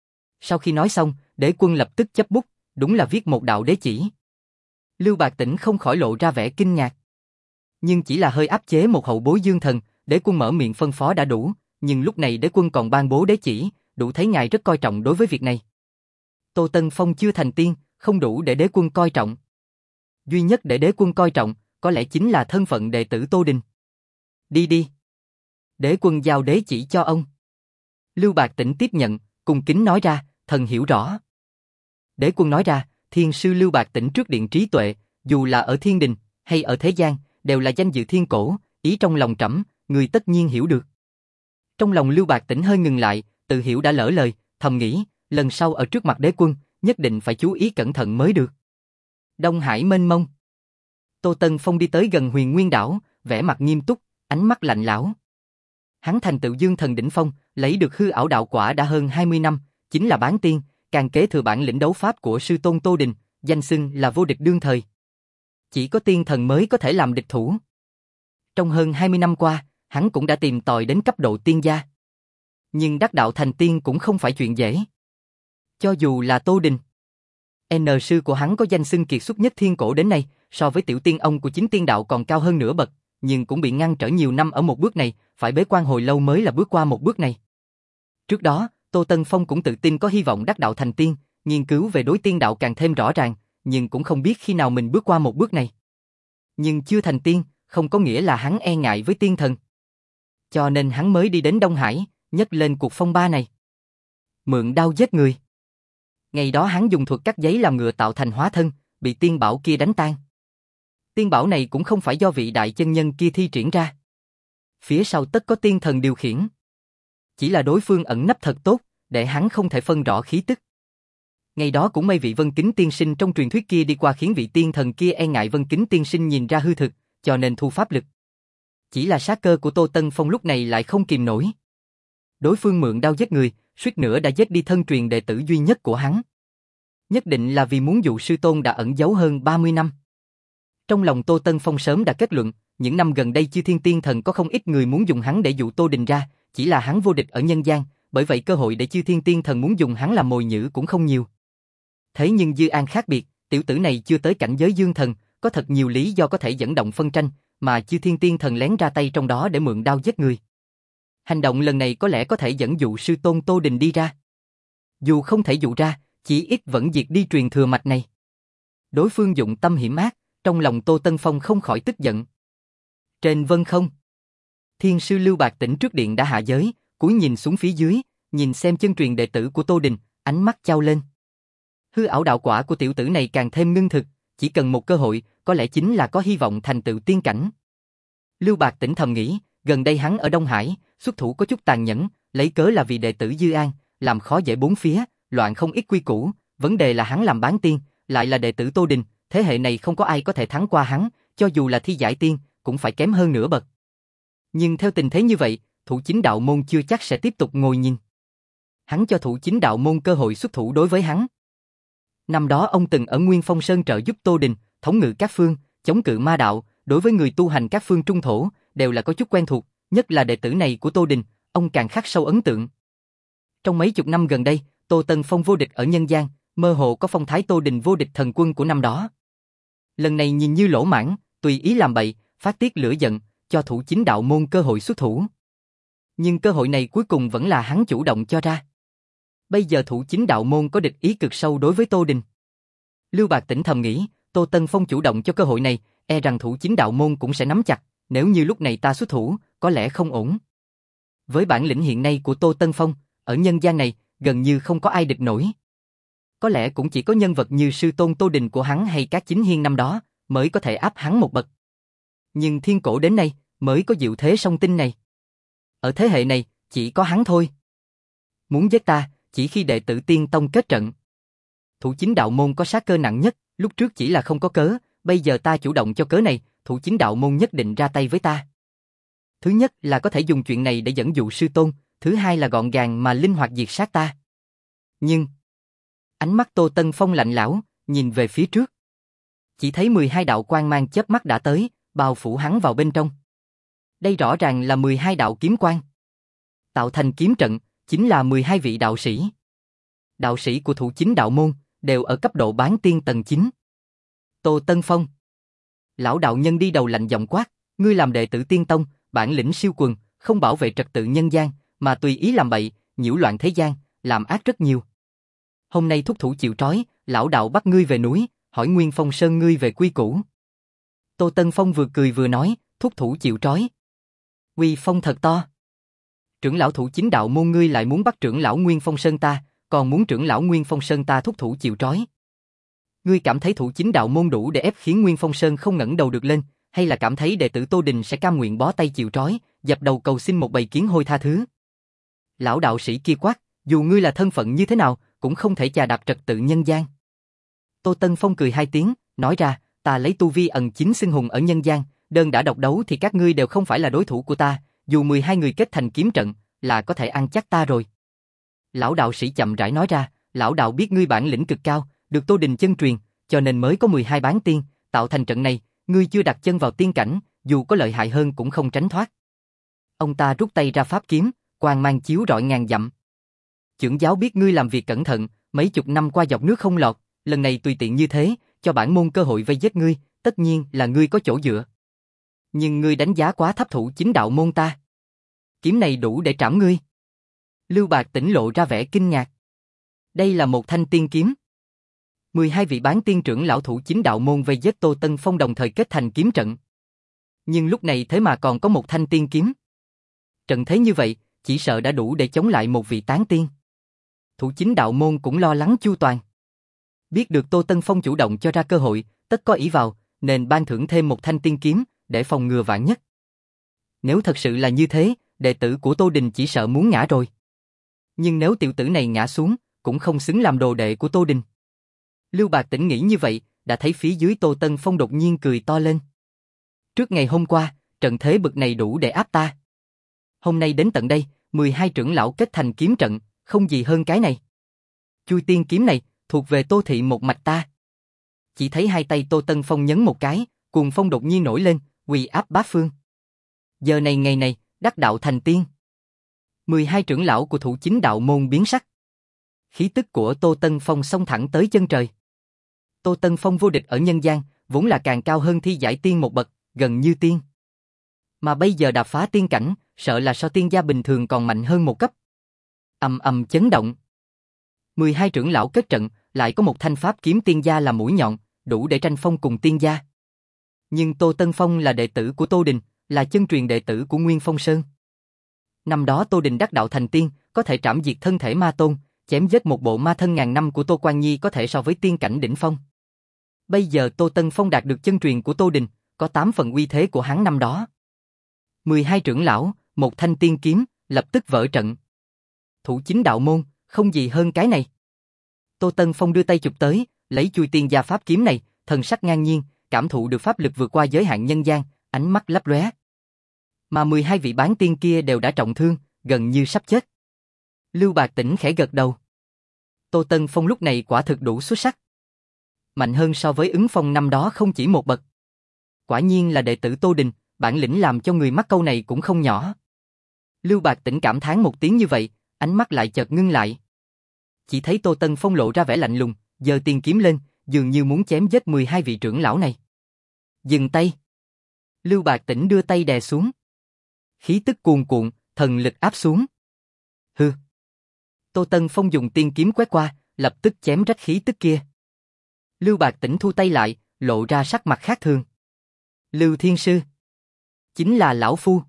Sau khi nói xong, Đế Quân lập tức chấp bút, đúng là viết một đạo đế chỉ. Lưu Bạc Tỉnh không khỏi lộ ra vẻ kinh ngạc. Nhưng chỉ là hơi áp chế một hậu bối dương thần, Đế Quân mở miệng phân phó đã đủ, nhưng lúc này Đế Quân còn ban bố đế chỉ, đủ thấy ngài rất coi trọng đối với việc này. Tô Tân Phong chưa thành tiên, không đủ để Đế Quân coi trọng. Duy nhất để Đế Quân coi trọng, có lẽ chính là thân phận đệ tử Tô Đình. Đi đi. Đế Quân giao đế chỉ cho ông. Lưu Bạc Tỉnh tiếp nhận, cung kính nói ra, thần hiểu rõ. Đế Quân nói ra, thiên sư Lưu Bạc Tỉnh trước điện trí tuệ, dù là ở thiên đình, hay ở thế gian, đều là danh dự thiên cổ, ý trong lòng trẫm, người tất nhiên hiểu được. Trong lòng Lưu Bạc Tỉnh hơi ngừng lại, tự hiểu đã lỡ lời, thầm nghĩ, lần sau ở trước mặt Đế Quân, nhất định phải chú ý cẩn thận mới được. Đông Hải mênh mông. Tô Tân Phong đi tới gần Huyền Nguyên đảo, vẻ mặt nghiêm túc, ánh mắt lạnh lẽo. Hắn thành tựu dương thần đỉnh phong, lấy được hư ảo đạo quả đã hơn hai mươi năm, chính là bán tiên, càng kế thừa bản lĩnh đấu pháp của sư tôn Tô Đình, danh xưng là vô địch đương thời. Chỉ có tiên thần mới có thể làm địch thủ. Trong hơn hai mươi năm qua, hắn cũng đã tìm tòi đến cấp độ tiên gia. Nhưng đắc đạo thành tiên cũng không phải chuyện dễ. Cho dù là Tô Đình, N sư của hắn có danh xưng kiệt xuất nhất thiên cổ đến nay, so với tiểu tiên ông của chính tiên đạo còn cao hơn nửa bậc, nhưng cũng bị ngăn trở nhiều năm ở một bước này, phải bế quan hồi lâu mới là bước qua một bước này. Trước đó, Tô Tân Phong cũng tự tin có hy vọng đắc đạo thành tiên, nghiên cứu về đối tiên đạo càng thêm rõ ràng, nhưng cũng không biết khi nào mình bước qua một bước này. Nhưng chưa thành tiên, không có nghĩa là hắn e ngại với tiên thần. Cho nên hắn mới đi đến Đông Hải, nhấc lên cuộc phong ba này. Mượn đao giết người. Ngày đó hắn dùng thuật cắt giấy làm ngựa tạo thành hóa thân, bị tiên bảo kia đánh tan. Tiên bảo này cũng không phải do vị đại chân nhân kia thi triển ra. Phía sau tất có tiên thần điều khiển. Chỉ là đối phương ẩn nấp thật tốt, để hắn không thể phân rõ khí tức. Ngày đó cũng may vị Vân Kính tiên sinh trong truyền thuyết kia đi qua khiến vị tiên thần kia e ngại Vân Kính tiên sinh nhìn ra hư thực, cho nên thu pháp lực. Chỉ là sát cơ của Tô Tân Phong lúc này lại không kìm nổi. Đối phương mượn đao giết người, suýt nữa đã giết đi thân truyền đệ tử duy nhất của hắn. Nhất định là vì muốn dụ sư tôn đã ẩn giấu hơn ba mươi năm. Trong lòng Tô Tân Phong sớm đã kết luận, những năm gần đây Chư Thiên Tiên Thần có không ít người muốn dùng hắn để dụ Tô Đình ra, chỉ là hắn vô địch ở nhân gian, bởi vậy cơ hội để Chư Thiên Tiên Thần muốn dùng hắn làm mồi nhử cũng không nhiều. Thế nhưng Dư An khác biệt, tiểu tử này chưa tới cảnh giới dương thần, có thật nhiều lý do có thể dẫn động phân tranh, mà Chư Thiên Tiên Thần lén ra tay trong đó để mượn đao giết người. Hành động lần này có lẽ có thể dẫn dụ sư tôn Tô Đình đi ra. Dù không thể dụ ra, chỉ ít vẫn diệt đi truyền thừa mạch này. Đối phương dụng tâm hiểm ác, trong lòng Tô Tân Phong không khỏi tức giận. Trên vân không, Thiên sư Lưu Bạc Tỉnh trước điện đã hạ giới, cúi nhìn xuống phía dưới, nhìn xem chân truyền đệ tử của Tô Đình, ánh mắt chao lên. Hư ảo đạo quả của tiểu tử này càng thêm ngưng thực, chỉ cần một cơ hội, có lẽ chính là có hy vọng thành tựu tiên cảnh. Lưu Bạc Tỉnh thầm nghĩ, gần đây hắn ở Đông Hải, xuất thủ có chút tàn nhẫn, lấy cớ là vì đệ tử Dư An, làm khó dễ bốn phía, loạn không ít quy củ, vấn đề là hắn làm bán tiên, lại là đệ tử Tô Đình, thế hệ này không có ai có thể thắng qua hắn, cho dù là thi giải tiên, cũng phải kém hơn nửa bậc. Nhưng theo tình thế như vậy, Thủ Chính Đạo Môn chưa chắc sẽ tiếp tục ngồi nhìn. Hắn cho Thủ Chính Đạo Môn cơ hội xuất thủ đối với hắn. Năm đó ông từng ở Nguyên Phong Sơn trợ giúp Tô Đình, thống ngự các phương, chống cự ma đạo, đối với người tu hành các phương trung thổ, đều là có chút quen thuộc, nhất là đệ tử này của Tô Đình, ông càng khắc sâu ấn tượng. Trong mấy chục năm gần đây, Tô Tân Phong vô địch ở nhân gian, mơ hồ có phong thái Tô Đình vô địch thần quân của năm đó. Lần này nhìn như lỗ mãng, tùy ý làm bậy, phát tiết lửa giận, cho Thủ Chính Đạo Môn cơ hội xuất thủ. Nhưng cơ hội này cuối cùng vẫn là hắn chủ động cho ra. Bây giờ Thủ Chính Đạo Môn có địch ý cực sâu đối với Tô Đình. Lưu Bạc Tỉnh thầm nghĩ, Tô Tân Phong chủ động cho cơ hội này, e rằng Thủ Chính Đạo Môn cũng sẽ nắm chặt, nếu như lúc này ta xuất thủ, có lẽ không ổn. Với bản lĩnh hiện nay của Tô Tân Phong, ở nhân gian này, gần như không có ai địch nổi. Có lẽ cũng chỉ có nhân vật như sư tôn Tô Đình của hắn hay các chính hiên năm đó, mới có thể áp hắn một bậc. Nhưng thiên cổ đến nay, mới có diệu thế song tinh này. Ở thế hệ này, chỉ có hắn thôi. Muốn giết ta, chỉ khi đệ tử tiên tông kết trận. Thủ Chính Đạo Môn có sát cơ nặng nhất, lúc trước chỉ là không có cớ, bây giờ ta chủ động cho cớ này, Thủ Chính Đạo Môn nhất định ra tay với ta. Thứ nhất là có thể dùng chuyện này để dẫn dụ sư tôn, thứ hai là gọn gàng mà linh hoạt diệt sát ta. Nhưng, ánh mắt Tô Tân Phong lạnh lẽo, nhìn về phía trước. Chỉ thấy mười hai đạo quang mang chớp mắt đã tới, bao phủ hắn vào bên trong. Đây rõ ràng là mười hai đạo kiếm quang. Tạo thành kiếm trận, chính là mười hai vị đạo sĩ. Đạo sĩ của Thủ Chính Đạo Môn, đều ở cấp độ bán tiên tầng chín. Tô Tân Phong. Lão đạo nhân đi đầu lạnh giọng quát, ngươi làm đệ tử tiên tông, bản lĩnh siêu quần, không bảo vệ trật tự nhân gian, mà tùy ý làm bậy, nhiễu loạn thế gian, làm ác rất nhiều. Hôm nay thúc thủ chịu trói, lão đạo bắt ngươi về núi, hỏi Nguyên Phong Sơn ngươi về quy củ. Tô Tân Phong vừa cười vừa nói, thúc thủ chịu trói. Uy phong thật to. Trưởng lão Thủ Chính Đạo Môn ngươi lại muốn bắt trưởng lão Nguyên Phong Sơn ta, còn muốn trưởng lão Nguyên Phong Sơn ta thúc thủ chịu trói. Ngươi cảm thấy Thủ Chính Đạo Môn đủ để ép khiến Nguyên Phong Sơn không ngẩng đầu được lên, hay là cảm thấy đệ tử Tô Đình sẽ cam nguyện bó tay chịu trói, dập đầu cầu xin một bầy kiến hôi tha thứ? Lão đạo sĩ kia quát, dù ngươi là thân phận như thế nào, cũng không thể chà đạp trật tự nhân gian. Tô Tân Phong cười hai tiếng, nói ra, ta lấy tu vi ẩn chính xưng hùng ở nhân gian, đơn đã độc đấu thì các ngươi đều không phải là đối thủ của ta, dù mười hai người kết thành kiếm trận, là có thể ăn chắc ta rồi. Lão đạo sĩ chậm rãi nói ra, lão đạo biết ngươi bản lĩnh cực cao, được Tô Đình chân truyền, cho nên mới có mười hai bán tiên, tạo thành trận này, ngươi chưa đặt chân vào tiên cảnh, dù có lợi hại hơn cũng không tránh thoát. Ông ta rút tay ra pháp kiếm, quang mang chiếu rọi ngàn dặm. Chưởng giáo biết ngươi làm việc cẩn thận, mấy chục năm qua dọc nước không lọt, lần này tùy tiện như thế, cho bản môn cơ hội vây giết ngươi, tất nhiên là ngươi có chỗ dựa. Nhưng ngươi đánh giá quá thấp thủ chính đạo môn ta. Kiếm này đủ để trảm ngươi. Lưu Bạc Tỉnh lộ ra vẻ kinh ngạc. Đây là một thanh tiên kiếm. mười hai vị bán tiên trưởng lão thủ chính đạo môn vây giết Tô Tân Phong đồng thời kết thành kiếm trận. Nhưng lúc này thế mà còn có một thanh tiên kiếm. Trận thế như vậy, chỉ sợ đã đủ để chống lại một vị tán tiên. Thủ chính đạo môn cũng lo lắng chu toàn. Biết được Tô Tân Phong chủ động cho ra cơ hội, tất có ý vào, nên ban thưởng thêm một thanh tiên kiếm, để phòng ngừa vạn nhất. Nếu thật sự là như thế, đệ tử của Tô Đình chỉ sợ muốn ngã rồi. Nhưng nếu tiểu tử này ngã xuống, cũng không xứng làm đồ đệ của Tô Đình. Lưu Bạc Tỉnh nghĩ như vậy, đã thấy phía dưới Tô Tân Phong đột nhiên cười to lên. Trước ngày hôm qua, trận thế bực này đủ để áp ta. Hôm nay đến tận đây, mười hai trưởng lão kết thành kiếm trận, không gì hơn cái này. Chui tiên kiếm này, thuộc về Tô thị một mạch ta. Chỉ thấy hai tay Tô Tân Phong nhấn một cái, cuồng phong đột nhiên nổi lên, uy áp bát phương. Giờ này ngày này, đắc đạo thành tiên. mười hai trưởng lão của thủ chính đạo môn biến sắc. Khí tức của Tô Tân Phong xông thẳng tới chân trời. Tô Tân Phong vô địch ở nhân gian, vốn là càng cao hơn thi giải tiên một bậc, gần như tiên. Mà bây giờ đạp phá tiên cảnh, sợ là so tiên gia bình thường còn mạnh hơn một cấp. Ầm ầm chấn động. mười hai trưởng lão kết trận, lại có một thanh pháp kiếm tiên gia là mũi nhọn, đủ để tranh phong cùng tiên gia. Nhưng Tô Tân Phong là đệ tử của Tô Đình, là chân truyền đệ tử của Nguyên Phong Sơn. Năm đó Tô Đình đắc đạo thành tiên, có thể trảm diệt thân thể ma tôn, chém giết một bộ ma thân ngàn năm của Tô Quan Nhi có thể so với tiên cảnh đỉnh phong. Bây giờ Tô Tân Phong đạt được chân truyền của Tô Đình, có tám phần uy thế của hắn năm đó. mười hai trưởng lão, một thanh tiên kiếm, lập tức vỡ trận. Thủ chính đạo môn, không gì hơn cái này. Tô Tân Phong đưa tay chụp tới, lấy chui tiên gia pháp kiếm này, thần sắc ngang nhiên, cảm thụ được pháp lực vượt qua giới hạn nhân gian, ánh mắt lấp lóe. Mà mười hai vị bán tiên kia đều đã trọng thương, gần như sắp chết. Lưu Bạc Tỉnh khẽ gật đầu. Tô Tân Phong lúc này quả thực đủ xuất sắc. Mạnh hơn so với ứng phong năm đó không chỉ một bậc. Quả nhiên là đệ tử Tô Đình, bản lĩnh làm cho người mắc câu này cũng không nhỏ. Lưu Bạc Tỉnh cảm thán một tiếng như vậy, ánh mắt lại chợt ngưng lại. Chỉ thấy Tô Tân Phong lộ ra vẻ lạnh lùng, giơ tiên kiếm lên, dường như muốn chém giết mười hai vị trưởng lão này. Dừng tay. Lưu Bạc Tỉnh đưa tay đè xuống. Khí tức cuồn cuộn, thần lực áp xuống. Hừ. Tô Tân Phong dùng tiên kiếm quét qua, lập tức chém rách khí tức kia. Lưu Bạc Tỉnh thu tay lại, lộ ra sắc mặt khác thường. Lưu Thiên Sư. Chính là lão phu.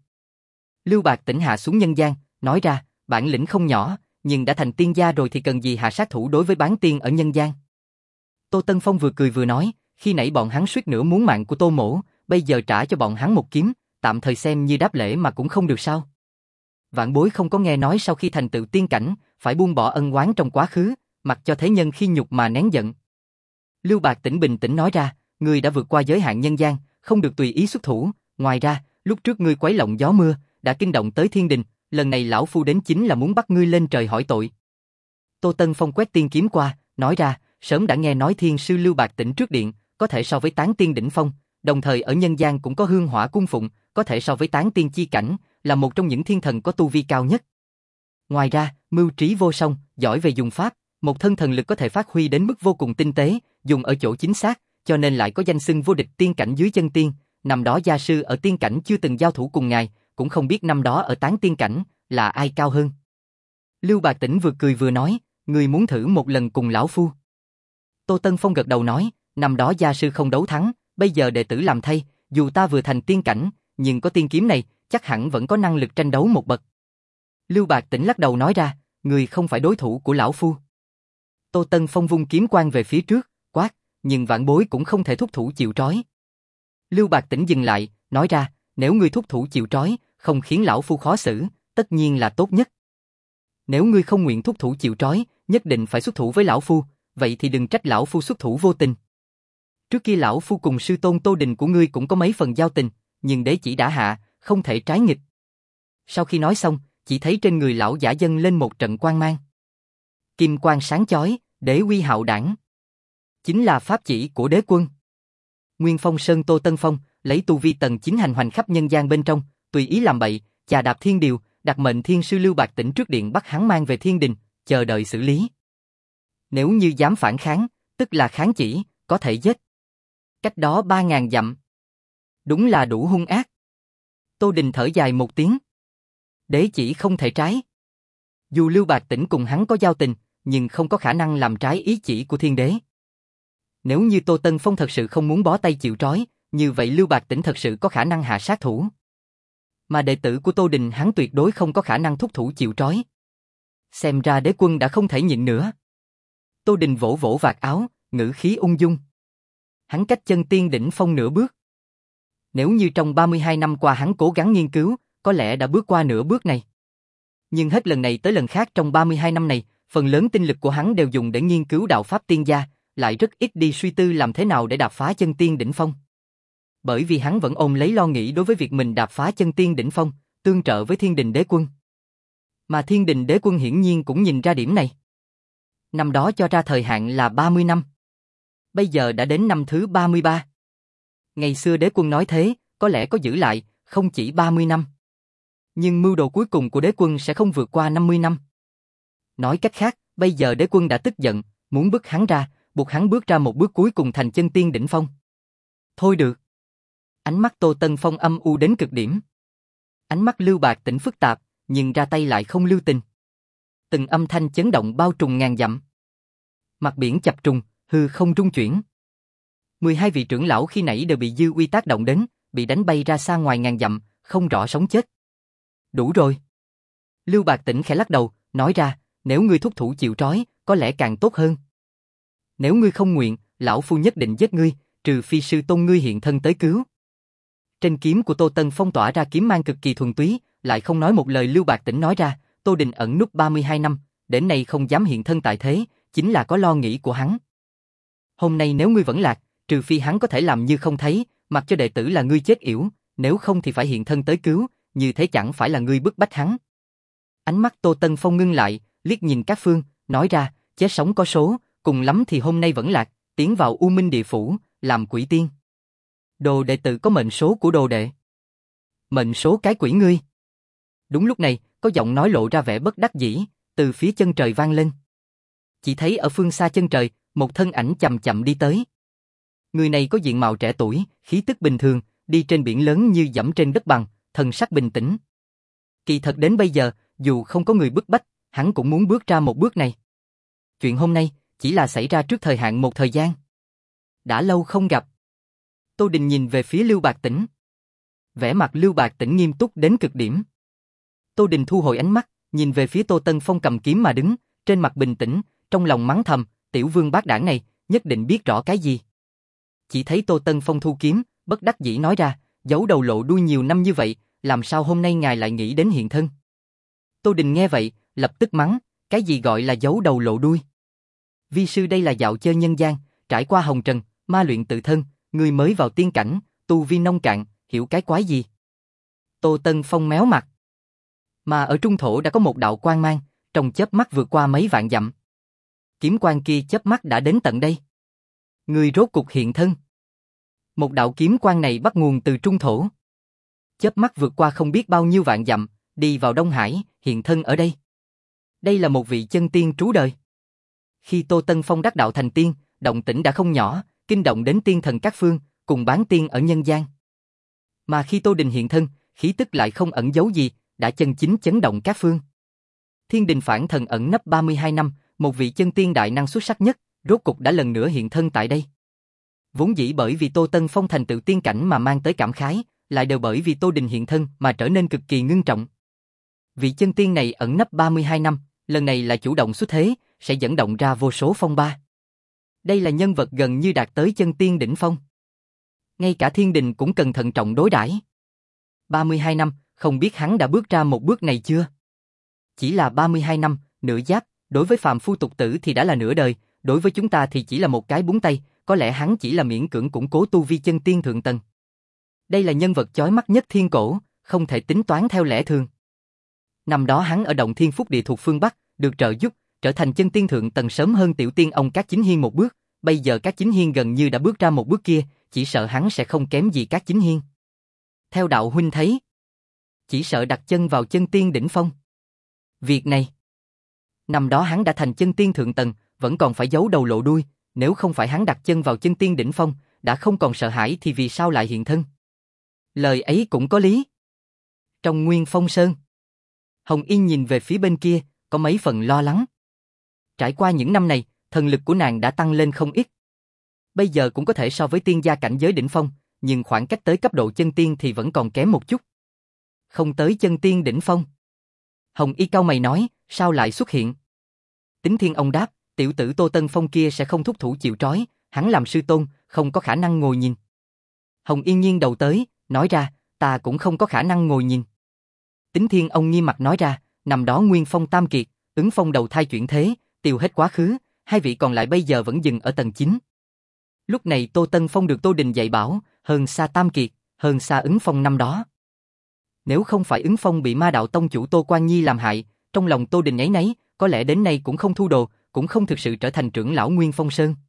Lưu Bạc Tỉnh hạ xuống nhân gian, nói ra, bản lĩnh không nhỏ, nhưng đã thành tiên gia rồi thì cần gì hạ sát thủ đối với bán tiên ở nhân gian. Tô Tân Phong vừa cười vừa nói, khi nãy bọn hắn suýt nữa muốn mạng của Tô Mỗ, bây giờ trả cho bọn hắn một kiếm, tạm thời xem như đáp lễ mà cũng không được sao. Vạn bối không có nghe nói sau khi thành tựu tiên cảnh, phải buông bỏ ân oán trong quá khứ, mặc cho thế nhân khi nhục mà nén giận. Lưu Bạc Tỉnh bình tĩnh nói ra, ngươi đã vượt qua giới hạn nhân gian, không được tùy ý xuất thủ, ngoài ra, lúc trước ngươi quấy lộng gió mưa, đã kinh động tới thiên đình, lần này lão phu đến chính là muốn bắt ngươi lên trời hỏi tội. Tô Tân Phong quét tiên kiếm qua, nói ra, sớm đã nghe nói thiên sư Lưu Bạc Tỉnh trước điện, có thể so với tán tiên đỉnh phong, đồng thời ở nhân gian cũng có hương hỏa cung phụng, có thể so với tán tiên chi cảnh, là một trong những thiên thần có tu vi cao nhất. Ngoài ra, mưu trí vô song, giỏi về dùng pháp, một thân thần lực có thể phát huy đến mức vô cùng tinh tế, dùng ở chỗ chính xác, cho nên lại có danh xưng vô địch tiên cảnh dưới chân tiên. Năm đó gia sư ở tiên cảnh chưa từng giao thủ cùng ngài, cũng không biết năm đó ở tán tiên cảnh là ai cao hơn. Lưu Bạc Tỉnh vừa cười vừa nói, người muốn thử một lần cùng lão phu. Tô Tân Phong gật đầu nói, năm đó gia sư không đấu thắng, bây giờ đệ tử làm thay, dù ta vừa thành tiên cảnh, nhưng có tiên kiếm này, chắc hẳn vẫn có năng lực tranh đấu một bậc. Lưu Bạc Tỉnh lắc đầu nói ra, người không phải đối thủ của lão phu. Tô Tân Phong vung kiếm quang về phía trước, quát, nhưng vạn bối cũng không thể thúc thủ chịu trói. Lưu Bạc Tỉnh dừng lại, nói ra, nếu ngươi thúc thủ chịu trói, không khiến lão phu khó xử, tất nhiên là tốt nhất. Nếu ngươi không nguyện thúc thủ chịu trói, nhất định phải xuất thủ với lão phu, vậy thì đừng trách lão phu xuất thủ vô tình. Trước kia lão phu cùng sư tôn Tô Đình của ngươi cũng có mấy phần giao tình, nhưng đế chỉ đã hạ, không thể trái nghịch. Sau khi nói xong, chỉ thấy trên người lão giả dâng lên một trận quang mang. Kim quang sáng chói, đế uy hạo đảng. Chính là pháp chỉ của đế quân. Nguyên Phong Sơn Tô Tân Phong, lấy tu vi tầng chín hành hoành khắp nhân gian bên trong, tùy ý làm bậy, chà đạp thiên điều, đặt mệnh thiên sư Lưu Bạc Tỉnh trước điện bắt hắn mang về thiên đình, chờ đợi xử lý. Nếu như dám phản kháng, tức là kháng chỉ, có thể giết. Cách đó ba ngàn dặm. Đúng là đủ hung ác. Tô Đình thở dài một tiếng. Đế chỉ không thể trái. Dù Lưu Bạc Tỉnh cùng hắn có giao tình, nhưng không có khả năng làm trái ý chỉ của thiên đế. Nếu như Tô Tân Phong thật sự không muốn bó tay chịu trói, như vậy Lưu Bạc Tỉnh thật sự có khả năng hạ sát thủ. Mà đệ tử của Tô Đình hắn tuyệt đối không có khả năng thúc thủ chịu trói. Xem ra đế quân đã không thể nhịn nữa. Tô Đình vỗ vỗ vạt áo, ngữ khí ung dung. Hắn cách chân tiên đỉnh phong nửa bước. Nếu như trong ba mươi hai năm qua hắn cố gắng nghiên cứu, có lẽ đã bước qua nửa bước này. Nhưng hết lần này tới lần khác trong ba mươi hai năm này, phần lớn tinh lực của hắn đều dùng để nghiên cứu đạo pháp tiên gia, lại rất ít đi suy tư làm thế nào để đạp phá chân tiên đỉnh phong. Bởi vì hắn vẫn ôm lấy lo nghĩ đối với việc mình đạp phá chân tiên đỉnh phong, tương trợ với Thiên Đình Đế Quân. Mà Thiên Đình Đế Quân hiển nhiên cũng nhìn ra điểm này. Năm đó cho ra thời hạn là ba mươi năm. Bây giờ đã đến năm thứ ba mươi ba. Ngày xưa Đế Quân nói thế, có lẽ có giữ lại, không chỉ ba mươi năm. Nhưng mưu đồ cuối cùng của Đế Quân sẽ không vượt qua năm mươi năm. Nói cách khác, bây giờ Đế Quân đã tức giận, muốn bức hắn ra, buộc hắn bước ra một bước cuối cùng thành chân tiên đỉnh phong. Thôi được. Ánh mắt Tô Tân Phong âm u đến cực điểm. Ánh mắt Lưu Bạc Tỉnh phức tạp, nhưng ra tay lại không lưu tình. Từng âm thanh chấn động bao trùm ngàn dặm. Mặt biển chập trùng, hư không rung chuyển. mười hai vị trưởng lão khi nãy đều bị dư uy tác động đến, bị đánh bay ra xa ngoài ngàn dặm, không rõ sống chết. Đủ rồi. Lưu Bạc Tỉnh khẽ lắc đầu, nói ra, nếu ngươi thúc thủ chịu trói, có lẽ càng tốt hơn. Nếu ngươi không nguyện, lão phu nhất định giết ngươi, trừ phi sư tôn ngươi hiện thân tới cứu. Trên kiếm của Tô Tân Phong tỏa ra kiếm mang cực kỳ thuần túy, lại không nói một lời. Lưu Bạc Tỉnh nói ra, Tô Đình ẩn núp ba mươi hai năm, đến nay không dám hiện thân tại thế, chính là có lo nghĩ của hắn. Hôm nay nếu ngươi vẫn lạc, trừ phi hắn có thể làm như không thấy, mặc cho đệ tử là ngươi chết yểu, nếu không thì phải hiện thân tới cứu, như thế chẳng phải là ngươi bức bách hắn. Ánh mắt Tô Tân Phong ngưng lại, liếc nhìn các phương, nói ra, chết sống có số, cùng lắm thì hôm nay vẫn lạc, tiến vào U Minh Địa Phủ, làm quỷ tiên. Đồ đệ tử có mệnh số của đồ đệ. Mệnh số cái quỷ ngươi. Đúng lúc này, có giọng nói lộ ra vẻ bất đắc dĩ, từ phía chân trời vang lên. Chỉ thấy ở phương xa chân trời, một thân ảnh chậm chậm đi tới. Người này có diện mạo trẻ tuổi, khí tức bình thường, đi trên biển lớn như dẫm trên đất bằng, thần sắc bình tĩnh. Kỳ thật đến bây giờ, dù không có người bức bách, hắn cũng muốn bước ra một bước này. Chuyện hôm nay, chỉ là xảy ra trước thời hạn một thời gian. Đã lâu không gặp. Tô Đình nhìn về phía Lưu Bạc Tỉnh. Vẻ mặt Lưu Bạc Tỉnh nghiêm túc đến cực điểm. Tô Đình thu hồi ánh mắt, nhìn về phía Tô Tân Phong cầm kiếm mà đứng, trên mặt bình tĩnh, trong lòng mắng thầm, tiểu vương bát đảng này, nhất định biết rõ cái gì. Chỉ thấy Tô Tân Phong thu kiếm, bất đắc dĩ nói ra, giấu đầu lộ đuôi nhiều năm như vậy, làm sao hôm nay ngài lại nghĩ đến hiện thân? Tô Đình nghe vậy, lập tức mắng, cái gì gọi là giấu đầu lộ đuôi? Vi sư đây là dạo chơi nhân gian, trải qua hồng trần, ma luyện tự thân, người mới vào tiên cảnh, tu vi nông cạn, hiểu cái quái gì? Tô Tân Phong méo mặt. Mà ở trung thổ đã có một đạo quang mang, trong chớp mắt vượt qua mấy vạn dặm. Kiếm quang kia chớp mắt đã đến tận đây. Người rốt cục hiện thân. Một đạo kiếm quang này bắt nguồn từ trung thổ. Chớp mắt vượt qua không biết bao nhiêu vạn dặm, đi vào Đông Hải, hiện thân ở đây. Đây là một vị chân tiên trú đời. Khi Tô Tân Phong đắc đạo thành tiên, động tĩnh đã không nhỏ, kinh động đến tiên thần các phương, cùng bán tiên ở nhân gian. Mà khi Tô Đình hiện thân, khí tức lại không ẩn giấu gì, đã chân chính chấn động các phương. Thiên Đình Phản Thần ẩn nấp ba mươi hai năm, một vị chân tiên đại năng xuất sắc nhất, rốt cục đã lần nữa hiện thân tại đây. Vốn dĩ bởi vì Tô Tân Phong thành tựu tiên cảnh mà mang tới cảm khái, lại đều bởi vì Tô Đình hiện thân mà trở nên cực kỳ ngưng trọng. Vị chân tiên này ẩn nấp ba mươi hai năm, lần này là chủ động xuất thế, sẽ dẫn động ra vô số phong ba. Đây là nhân vật gần như đạt tới chân tiên đỉnh phong. Ngay cả thiên đình cũng cần thận trọng đối đãi. ba mươi hai năm, không biết hắn đã bước ra một bước này chưa? Chỉ là ba mươi hai năm, nửa giáp, đối với phàm phu tục tử thì đã là nửa đời, đối với chúng ta thì chỉ là một cái búng tay, có lẽ hắn chỉ là miễn cưỡng củng cố tu vi chân tiên thượng tầng. Đây là nhân vật chói mắt nhất thiên cổ, không thể tính toán theo lẽ thường. Năm đó hắn ở động Thiên Phúc Địa thuộc phương Bắc, được trợ giúp, trở thành chân tiên thượng tầng sớm hơn tiểu tiên ông Cát Chính Hiên một bước, bây giờ Cát Chính Hiên gần như đã bước ra một bước kia, chỉ sợ hắn sẽ không kém gì Cát Chính Hiên. Theo đạo huynh thấy, chỉ sợ đặt chân vào chân tiên đỉnh phong. Việc này, năm đó hắn đã thành chân tiên thượng tầng, vẫn còn phải giấu đầu lộ đuôi, nếu không phải hắn đặt chân vào chân tiên đỉnh phong, đã không còn sợ hãi thì vì sao lại hiện thân? Lời ấy cũng có lý. Trong Nguyên Phong Sơn, Hồng Yên nhìn về phía bên kia, có mấy phần lo lắng. Trải qua những năm này, thần lực của nàng đã tăng lên không ít. Bây giờ cũng có thể so với tiên gia cảnh giới đỉnh phong, nhưng khoảng cách tới cấp độ chân tiên thì vẫn còn kém một chút. Không tới chân tiên đỉnh phong. Hồng Y cau mày nói, sao lại xuất hiện? Tính Thiên ông đáp, tiểu tử Tô Tân Phong kia sẽ không thúc thủ chịu trói, hắn làm sư tôn, không có khả năng ngồi nhìn. Hồng Yên nghiêng đầu tới, nói ra, ta cũng không có khả năng ngồi nhìn. Tính Thiên ông nghiêm mặt nói ra, năm đó Nguyên Phong Tam Kiệt, Ứng Phong đầu thai chuyển thế, tiêu hết quá khứ, hai vị còn lại bây giờ vẫn dừng ở tầng chín. Lúc này Tô Tân Phong được Tô Đình dạy bảo, hơn xa Tam Kiệt, hơn xa Ứng Phong năm đó. Nếu không phải Ứng Phong bị Ma Đạo tông chủ Tô Quan Nhi làm hại, trong lòng Tô Đình áy náy, có lẽ đến nay cũng không thu đồ, cũng không thực sự trở thành trưởng lão Nguyên Phong Sơn.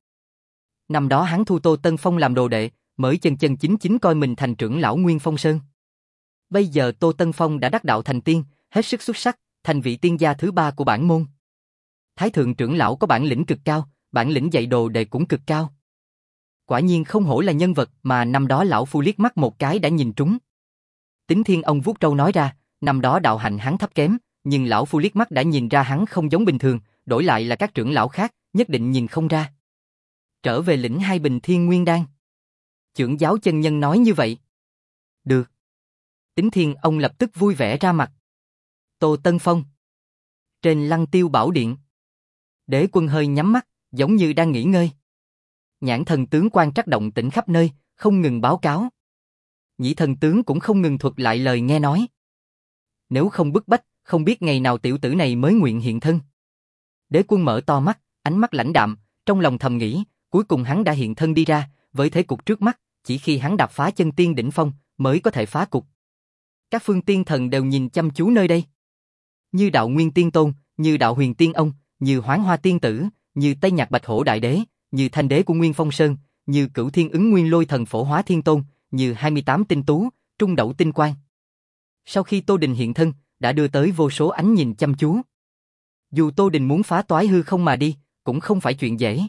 Năm đó hắn thu Tô Tân Phong làm đồ đệ, mới chân chân chính chính coi mình thành trưởng lão Nguyên Phong Sơn. Bây giờ Tô Tân Phong đã đắc đạo thành tiên, hết sức xuất sắc, thành vị tiên gia thứ ba của bản môn. Thái thượng trưởng lão có bản lĩnh cực cao, bản lĩnh dạy đồ đệ cũng cực cao. Quả nhiên không hổ là nhân vật mà năm đó lão phu liếc mắt một cái đã nhìn trúng. Tính Thiên ông vuốt râu nói ra, năm đó đạo hạnh hắn thấp kém, nhưng lão phu liếc mắt đã nhìn ra hắn không giống bình thường, đổi lại là các trưởng lão khác, nhất định nhìn không ra. Trở về lĩnh hai bình thiên nguyên đan. Trưởng giáo chân nhân nói như vậy. Được. Tính Thiên ông lập tức vui vẻ ra mặt. Tô Tân Phong. Trên Lăng Tiêu Bảo Điện. Đế Quân hơi nhắm mắt, giống như đang nghỉ ngơi. Nhãn thần tướng quan trắc động tĩnh khắp nơi, không ngừng báo cáo. Nhĩ thần tướng cũng không ngừng thuật lại lời nghe nói. Nếu không bức bách, không biết ngày nào tiểu tử này mới nguyện hiện thân. Đế Quân mở to mắt, ánh mắt lãnh đạm, trong lòng thầm nghĩ, cuối cùng hắn đã hiện thân đi ra, với thế cục trước mắt, chỉ khi hắn đạp phá chân tiên đỉnh phong, mới có thể phá cục. Các phương tiên thần đều nhìn chăm chú nơi đây. Như Đạo Nguyên Tiên Tôn, như Đạo Huyền Tiên Ông, như Hoán Hoa Tiên Tử, như Tây Nhạc Bạch Hổ Đại Đế, như Thanh Đế của Nguyên Phong Sơn, như Cửu Thiên Ứng Nguyên Lôi Thần Phổ Hóa Thiên Tôn, như hai mươi tám tinh tú, trung đẩu tinh quang. Sau khi Tô Đình hiện thân, đã đưa tới vô số ánh nhìn chăm chú. Dù Tô Đình muốn phá toái hư không mà đi, cũng không phải chuyện dễ.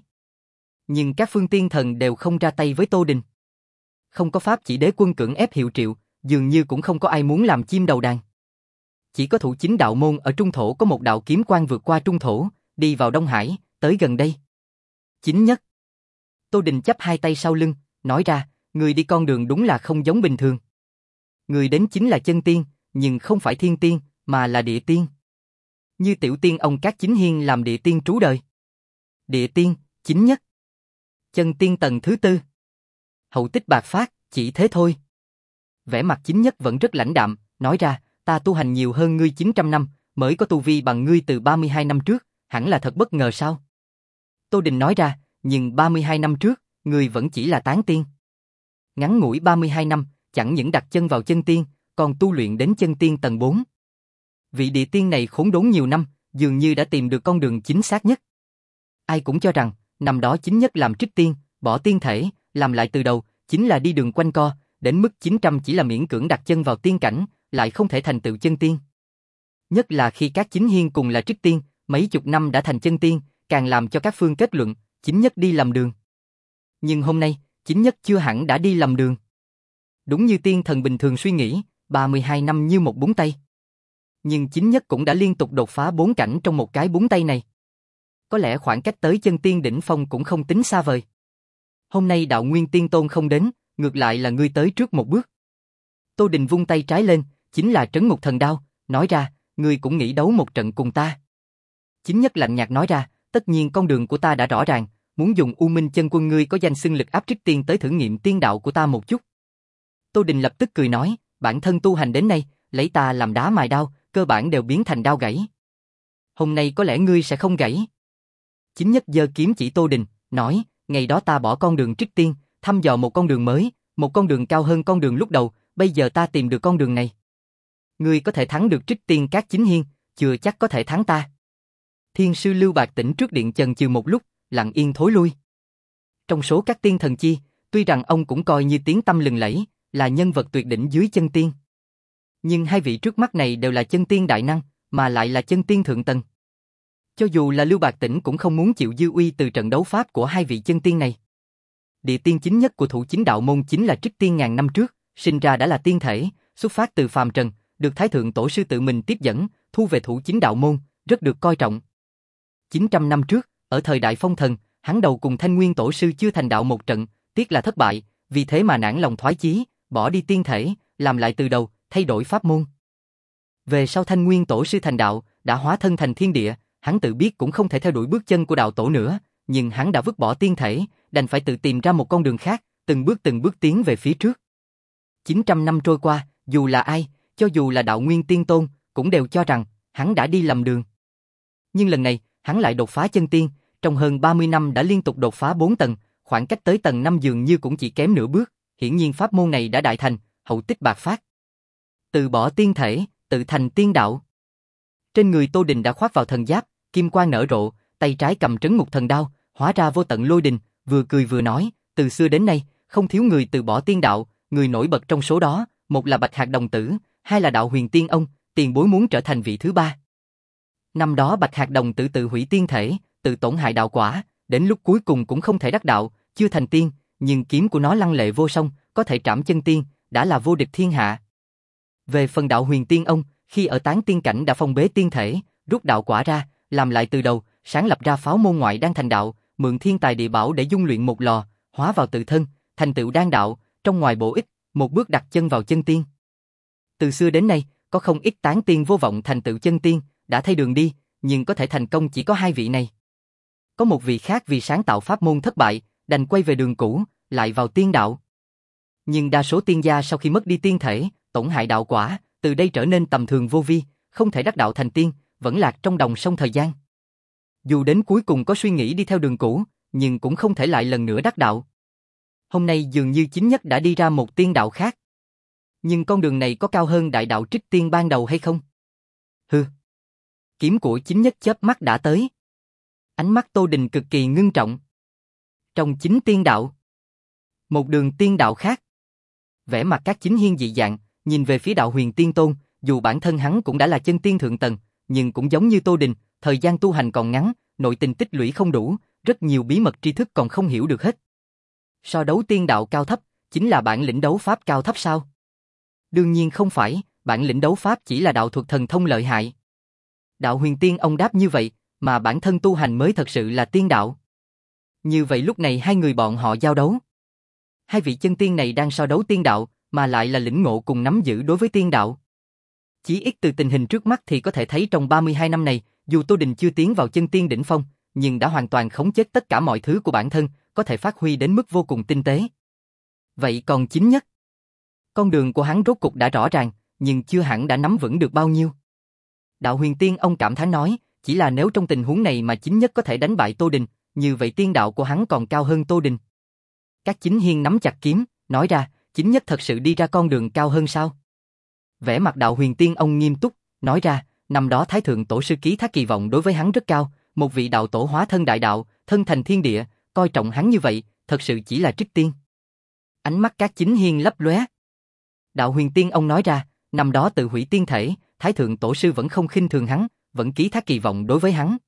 Nhưng các phương tiên thần đều không ra tay với Tô Đình. Không có pháp chỉ Đế Quân cưỡng ép hiệu triệu, dường như cũng không có ai muốn làm chim đầu đàn. Chỉ có thủ chính đạo môn ở Trung Thổ có một đạo kiếm quang vượt qua Trung Thổ, đi vào Đông Hải, tới gần đây. Chính nhất. Tô Đình chắp hai tay sau lưng, nói ra, người đi con đường đúng là không giống bình thường. Người đến chính là chân tiên, nhưng không phải thiên tiên, mà là địa tiên. Như tiểu tiên ông Cát Chính Hiên làm địa tiên trú đời. Địa tiên, chính nhất. Chân tiên tầng thứ tư. Hậu tích bạc phát, chỉ thế thôi. Vẻ mặt chính nhất vẫn rất lãnh đạm, nói ra, ta tu hành nhiều hơn ngươi chín trăm năm, mới có tu vi bằng ngươi từ ba mươi hai năm trước, hẳn là thật bất ngờ sao? Tô Đình nói ra, nhưng ba mươi hai năm trước, ngươi vẫn chỉ là tán tiên. Ngắn ngủi ba mươi hai năm, chẳng những đặt chân vào chân tiên, còn tu luyện đến chân tiên tầng bốn. Vị địa tiên này khốn đốn nhiều năm, dường như đã tìm được con đường chính xác nhất. Ai cũng cho rằng, năm đó chính nhất làm trích tiên, bỏ tiên thể, làm lại từ đầu, chính là đi đường quanh co, đến mức chín trăm chỉ là miễn cưỡng đặt chân vào tiên cảnh, lại không thể thành tựu chân tiên. Nhất là khi các Chính Hiên cùng là trích tiên, mấy chục năm đã thành chân tiên, càng làm cho các phương kết luận, chính nhất đi lầm đường. Nhưng hôm nay, chính nhất chưa hẳn đã đi lầm đường. Đúng như tiên thần bình thường suy nghĩ, ba mươi hai năm như một búng tay. Nhưng chính nhất cũng đã liên tục đột phá bốn cảnh trong một cái búng tay này. Có lẽ khoảng cách tới chân tiên đỉnh phong cũng không tính xa vời. Hôm nay Đạo Nguyên Tiên Tôn không đến, ngược lại là ngươi tới trước một bước. Tô Đình vung tay trái lên, chính là Trấn Ngục Thần Đao, nói ra, ngươi cũng nghĩ đấu một trận cùng ta. Chính nhất lạnh nhạt nói ra, tất nhiên con đường của ta đã rõ ràng, muốn dùng U Minh Chân Quân ngươi có danh xưng lực áp trích tiên tới thử nghiệm tiên đạo của ta một chút. Tô Đình lập tức cười nói, bản thân tu hành đến nay, lấy ta làm đá mài đao, cơ bản đều biến thành đao gãy. Hôm nay có lẽ ngươi sẽ không gãy. Chính nhất giơ kiếm chỉ Tô Đình, nói, ngày đó ta bỏ con đường trích tiên, thăm dò một con đường mới, một con đường cao hơn con đường lúc đầu, bây giờ ta tìm được con đường này. Ngươi có thể thắng được Trích Tiên Các Chính Hiên, chưa chắc có thể thắng ta. Thiên sư Lưu Bạc Tỉnh trước điện chần chừ một lúc, lặng yên thối lui. Trong số các tiên thần chi, tuy rằng ông cũng coi như tiếng tăm lừng lẫy, là nhân vật tuyệt đỉnh dưới chân tiên. Nhưng hai vị trước mắt này đều là chân tiên đại năng, mà lại là chân tiên thượng tầng. Cho dù là Lưu Bạc Tỉnh cũng không muốn chịu dư uy từ trận đấu pháp của hai vị chân tiên này. Địa tiên chính nhất của thủ chính đạo môn chính là Trích Tiên ngàn năm trước, sinh ra đã là tiên thể, xuất phát từ phàm trần, được Thái Thượng Tổ sư tự mình tiếp dẫn, thu về thủ chính đạo môn, rất được coi trọng. chín trăm năm trước, ở thời đại phong thần, hắn đầu cùng Thanh Nguyên Tổ sư chưa thành đạo một trận, tiếc là thất bại, vì thế mà nản lòng thoái chí, bỏ đi tiên thể, làm lại từ đầu, thay đổi pháp môn. Về sau Thanh Nguyên Tổ sư thành đạo, đã hóa thân thành thiên địa, hắn tự biết cũng không thể theo đuổi bước chân của đạo tổ nữa, nhưng hắn đã vứt bỏ tiên thể, đành phải tự tìm ra một con đường khác, từng bước từng bước tiến về phía trước. chín trăm năm trôi qua, dù là ai, cho dù là đạo nguyên tiên tôn, cũng đều cho rằng hắn đã đi lầm đường. Nhưng lần này, hắn lại đột phá chân tiên, trong hơn ba mươi năm đã liên tục đột phá bốn tầng, khoảng cách tới tầng năm dường như cũng chỉ kém nửa bước, hiển nhiên pháp môn này đã đại thành, hậu tích bạc phát. Từ bỏ tiên thể, tự thành tiên đạo. Trên người Tô Đình đã khoác vào thần giáp, kim quang nở rộ, tay trái cầm trấn ngục thần đao, hóa ra vô tận lôi đình, vừa cười vừa nói, từ xưa đến nay, không thiếu người từ bỏ tiên đạo, người nổi bật trong số đó, một là Bạch Hạc đồng tử, hai là Đạo Huyền Tiên ông, tiền bối muốn trở thành vị thứ ba. Năm đó Bạch Hạc đồng tử tự hủy tiên thể, tự tổn hại đạo quả, đến lúc cuối cùng cũng không thể đắc đạo, chưa thành tiên, nhưng kiếm của nó lăng lệ vô song, có thể trảm chân tiên, đã là vô địch thiên hạ. Về phần Đạo Huyền Tiên ông, khi ở tán tiên cảnh đã phong bế tiên thể, rút đạo quả ra, làm lại từ đầu, sáng lập ra pháo môn ngoại đang thành đạo, mượn thiên tài địa bảo để dung luyện một lò, hóa vào tự thân, thành tựu đan đạo, trong ngoài bổ ích, một bước đặt chân vào chân tiên. Từ xưa đến nay, có không ít tán tiên vô vọng thành tựu chân tiên, đã thay đường đi, nhưng có thể thành công chỉ có hai vị này. Có một vị khác vì sáng tạo pháp môn thất bại, đành quay về đường cũ, lại vào tiên đạo. Nhưng đa số tiên gia sau khi mất đi tiên thể, tổn hại đạo quả, từ đây trở nên tầm thường vô vi, không thể đắc đạo thành tiên, vẫn lạc trong đồng sông thời gian. Dù đến cuối cùng có suy nghĩ đi theo đường cũ, nhưng cũng không thể lại lần nữa đắc đạo. Hôm nay dường như chính nhất đã đi ra một tiên đạo khác. Nhưng con đường này có cao hơn đại đạo Trích Tiên ban đầu hay không? Hừ. Kiếm của chính nhất chớp mắt đã tới. Ánh mắt Tô Đình cực kỳ ngưng trọng. Trong chính tiên đạo, một đường tiên đạo khác. Vẻ mặt các chính hiên dị dạng, nhìn về phía Đạo Huyền Tiên Tôn, dù bản thân hắn cũng đã là chân tiên thượng tầng, nhưng cũng giống như Tô Đình, thời gian tu hành còn ngắn, nội tình tích lũy không đủ, rất nhiều bí mật tri thức còn không hiểu được hết. So đấu tiên đạo cao thấp, chính là bản lĩnh đấu pháp cao thấp sao? Đương nhiên không phải, bản lĩnh đấu pháp chỉ là đạo thuật thần thông lợi hại. Đạo Huyền Tiên ông đáp như vậy, mà bản thân tu hành mới thật sự là tiên đạo. Như vậy lúc này hai người bọn họ giao đấu. Hai vị chân tiên này đang so đấu tiên đạo, mà lại là lĩnh ngộ cùng nắm giữ đối với tiên đạo. Chỉ ít từ tình hình trước mắt thì có thể thấy trong ba mươi hai năm này, dù Tô Đình chưa tiến vào chân tiên đỉnh phong, nhưng đã hoàn toàn khống chế tất cả mọi thứ của bản thân, có thể phát huy đến mức vô cùng tinh tế. Vậy còn chính nhất? Con đường của hắn rốt cục đã rõ ràng, nhưng chưa hẳn đã nắm vững được bao nhiêu. Đạo Huyền Tiên ông cảm thán nói, chỉ là nếu trong tình huống này mà chính nhất có thể đánh bại Tô Đình, như vậy tiên đạo của hắn còn cao hơn Tô Đình. Các chính hiên nắm chặt kiếm, nói ra, chính nhất thật sự đi ra con đường cao hơn sao? Vẻ mặt Đạo Huyền Tiên ông nghiêm túc, nói ra, năm đó Thái Thượng Tổ sư ký thác kỳ vọng đối với hắn rất cao, một vị đạo tổ hóa thân đại đạo, thân thành thiên địa, coi trọng hắn như vậy, thật sự chỉ là Trích Tiên. Ánh mắt các chính hiên lấp lóe. Đạo Huyền Tiên ông nói ra, năm đó tự hủy tiên thể, Thái Thượng Tổ sư vẫn không khinh thường hắn, vẫn ký thác kỳ vọng đối với hắn.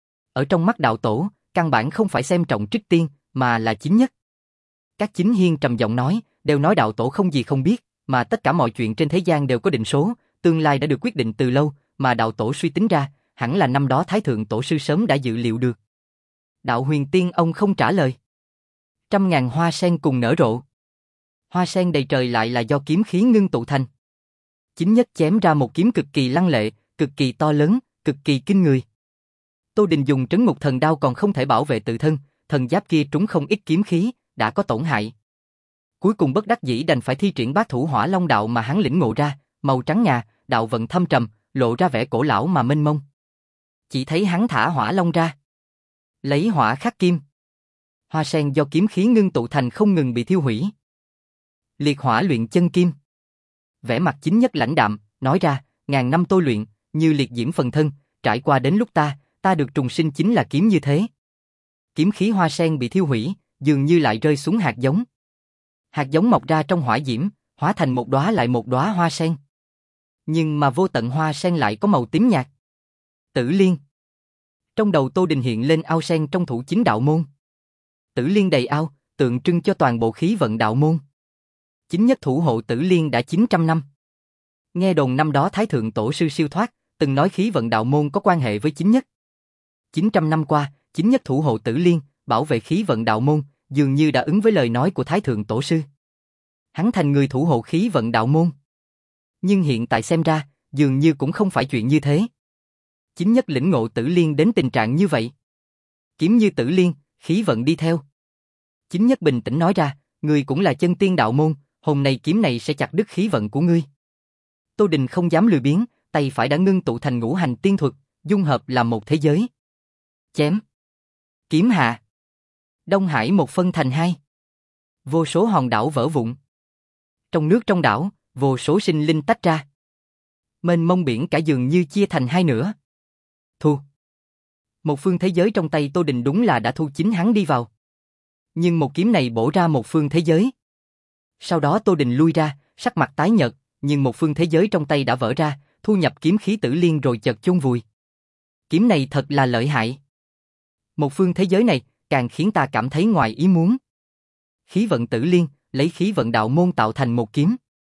Ở trong mắt đạo tổ, căn bản không phải xem trọng Trích Tiên, mà là chính nhất. Các chính hiên trầm giọng nói, đều nói đạo tổ không gì không biết, mà tất cả mọi chuyện trên thế gian đều có định số, tương lai đã được quyết định từ lâu, mà đạo tổ suy tính ra, hẳn là năm đó Thái Thượng Tổ sư sớm đã dự liệu được. Đạo Huyền Tiên ông không trả lời. Trăm ngàn hoa sen cùng nở rộ. Hoa sen đầy trời lại là do kiếm khí ngưng tụ thành. Chính nhất chém ra một kiếm cực kỳ lăng lệ, cực kỳ to lớn, cực kỳ kinh người. Tô Đình dùng trấn ngục thần đao còn không thể bảo vệ tự thân, thần giáp kia trúng không ít kiếm khí, đã có tổn hại. Cuối cùng bất đắc dĩ đành phải thi triển bát thủ hỏa long đạo mà hắn lĩnh ngộ ra, màu trắng ngà, đạo vận thâm trầm, lộ ra vẻ cổ lão mà mênh mông. Chỉ thấy hắn thả hỏa long ra, lấy hỏa khắc kim. Hoa sen do kiếm khí ngưng tụ thành không ngừng bị thiêu hủy. Liệt hỏa luyện chân kim. Vẻ mặt chính nhất lãnh đạm, nói ra, ngàn năm tôi luyện, như liệt diễm phần thân, trải qua đến lúc ta, ta được trùng sinh chính là kiếm như thế. Kiếm khí hoa sen bị thiêu hủy, dường như lại rơi xuống hạt giống. Hạt giống mọc ra trong hỏa diễm, hóa thành một đóa lại một đóa hoa sen. Nhưng mà vô tận hoa sen lại có màu tím nhạt. Tử Liên. Trong đầu Tô Đình hiện lên ao sen trong thủ chính đạo môn. Tử Liên đầy ao, tượng trưng cho toàn bộ khí vận đạo môn. Chính nhất thủ hộ Tử Liên đã chín trăm năm. Nghe đồn năm đó Thái Thượng Tổ sư siêu thoát, từng nói khí vận đạo môn có quan hệ với chính nhất. chín trăm năm qua, chính nhất thủ hộ Tử Liên, bảo vệ khí vận đạo môn, dường như đã ứng với lời nói của Thái Thượng Tổ sư. Hắn thành người thủ hộ khí vận đạo môn. Nhưng hiện tại xem ra, dường như cũng không phải chuyện như thế. Chính nhất lĩnh ngộ Tử Liên đến tình trạng như vậy. Kiếm như Tử Liên, khí vận đi theo. Chính nhất bình tĩnh nói ra, ngươi cũng là chân tiên đạo môn, hôm nay kiếm này sẽ chặt đứt khí vận của ngươi. Tô Đình không dám lười biếng, tay phải đã ngưng tụ thành ngũ hành tiên thuật, dung hợp làm một thế giới. Chém. Kiếm hạ. Đông Hải một phân thành hai. Vô số hòn đảo vỡ vụn. Trong nước trong đảo, vô số sinh linh tách ra. Mênh mông biển cả dường như chia thành hai nửa. Thu. Một phương thế giới trong tay Tô Đình đúng là đã thu chính hắn đi vào. Nhưng một kiếm này bổ ra một phương thế giới. Sau đó Tô Đình lui ra, sắc mặt tái nhợt, nhưng một phương thế giới trong tay đã vỡ ra, thu nhập kiếm khí Tử Liên rồi chợt chôn vùi. Kiếm này thật là lợi hại. Một phương thế giới này càng khiến ta cảm thấy ngoài ý muốn. Khí vận Tử Liên, lấy khí vận đạo môn tạo thành một kiếm.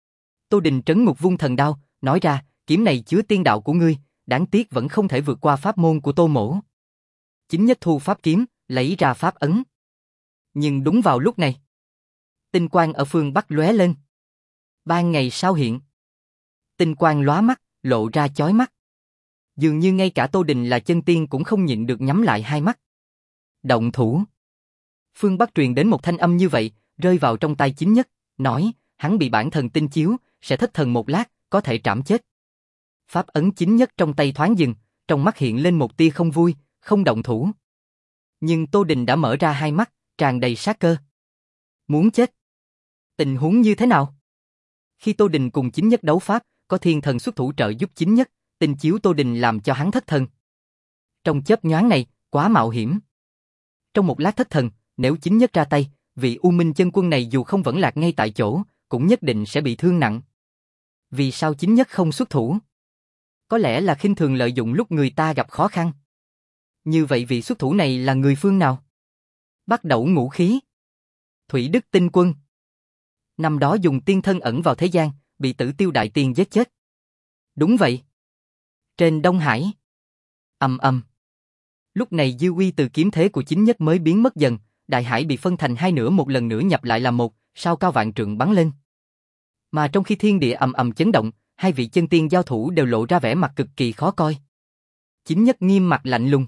Tô Đình trấn ngục vung thần đao, nói ra, kiếm này chứa tiên đạo của ngươi, đáng tiếc vẫn không thể vượt qua pháp môn của Tô Mỗ. Chính nhất thu pháp kiếm, lấy ra pháp ấn. Nhưng đúng vào lúc này, tinh quang ở phương Bắc lóe lên. Ban ngày sao hiện. Tinh quang lóa mắt, lộ ra chói mắt. Dường như ngay cả Tô Đình là chân tiên cũng không nhịn được nhắm lại hai mắt. Động thủ. Phương Bắc truyền đến một thanh âm như vậy, rơi vào trong tai chính nhất, nói, hắn bị bản thần tinh chiếu, sẽ thất thần một lát, có thể trảm chết. Pháp ấn chính nhất trong tay thoáng dừng, trong mắt hiện lên một tia không vui, không động thủ. Nhưng Tô Đình đã mở ra hai mắt, tràn đầy sát cơ. Muốn chết. Tình huống như thế nào? Khi Tô Đình cùng chính nhất đấu pháp, có thiên thần xuất thủ trợ giúp chính nhất, tinh chiếu Tô Đình làm cho hắn thất thần. Trong chớp nhoáng này, quá mạo hiểm. Trong một lát thất thần, nếu chính nhất ra tay, vị U Minh chân quân này dù không vẫn lạc ngay tại chỗ, cũng nhất định sẽ bị thương nặng. Vì sao chính nhất không xuất thủ? Có lẽ là khinh thường lợi dụng lúc người ta gặp khó khăn. Như vậy vị xuất thủ này là người phương nào? Bắt đầu ngũ khí. Thủy Đức Tinh Quân. Năm đó dùng tiên thân ẩn vào thế gian, bị Tử Tiêu Đại Tiên giết chết. Đúng vậy. Trên Đông Hải. Ầm ầm. Lúc này dư uy từ kiếm thế của chính nhất mới biến mất dần, đại hải bị phân thành hai nửa một lần nữa nhập lại làm một, sao cao vạn trượng bắn lên. Mà trong khi thiên địa ầm ầm chấn động, hai vị chân tiên giao thủ đều lộ ra vẻ mặt cực kỳ khó coi. Chính nhất nghiêm mặt lạnh lùng.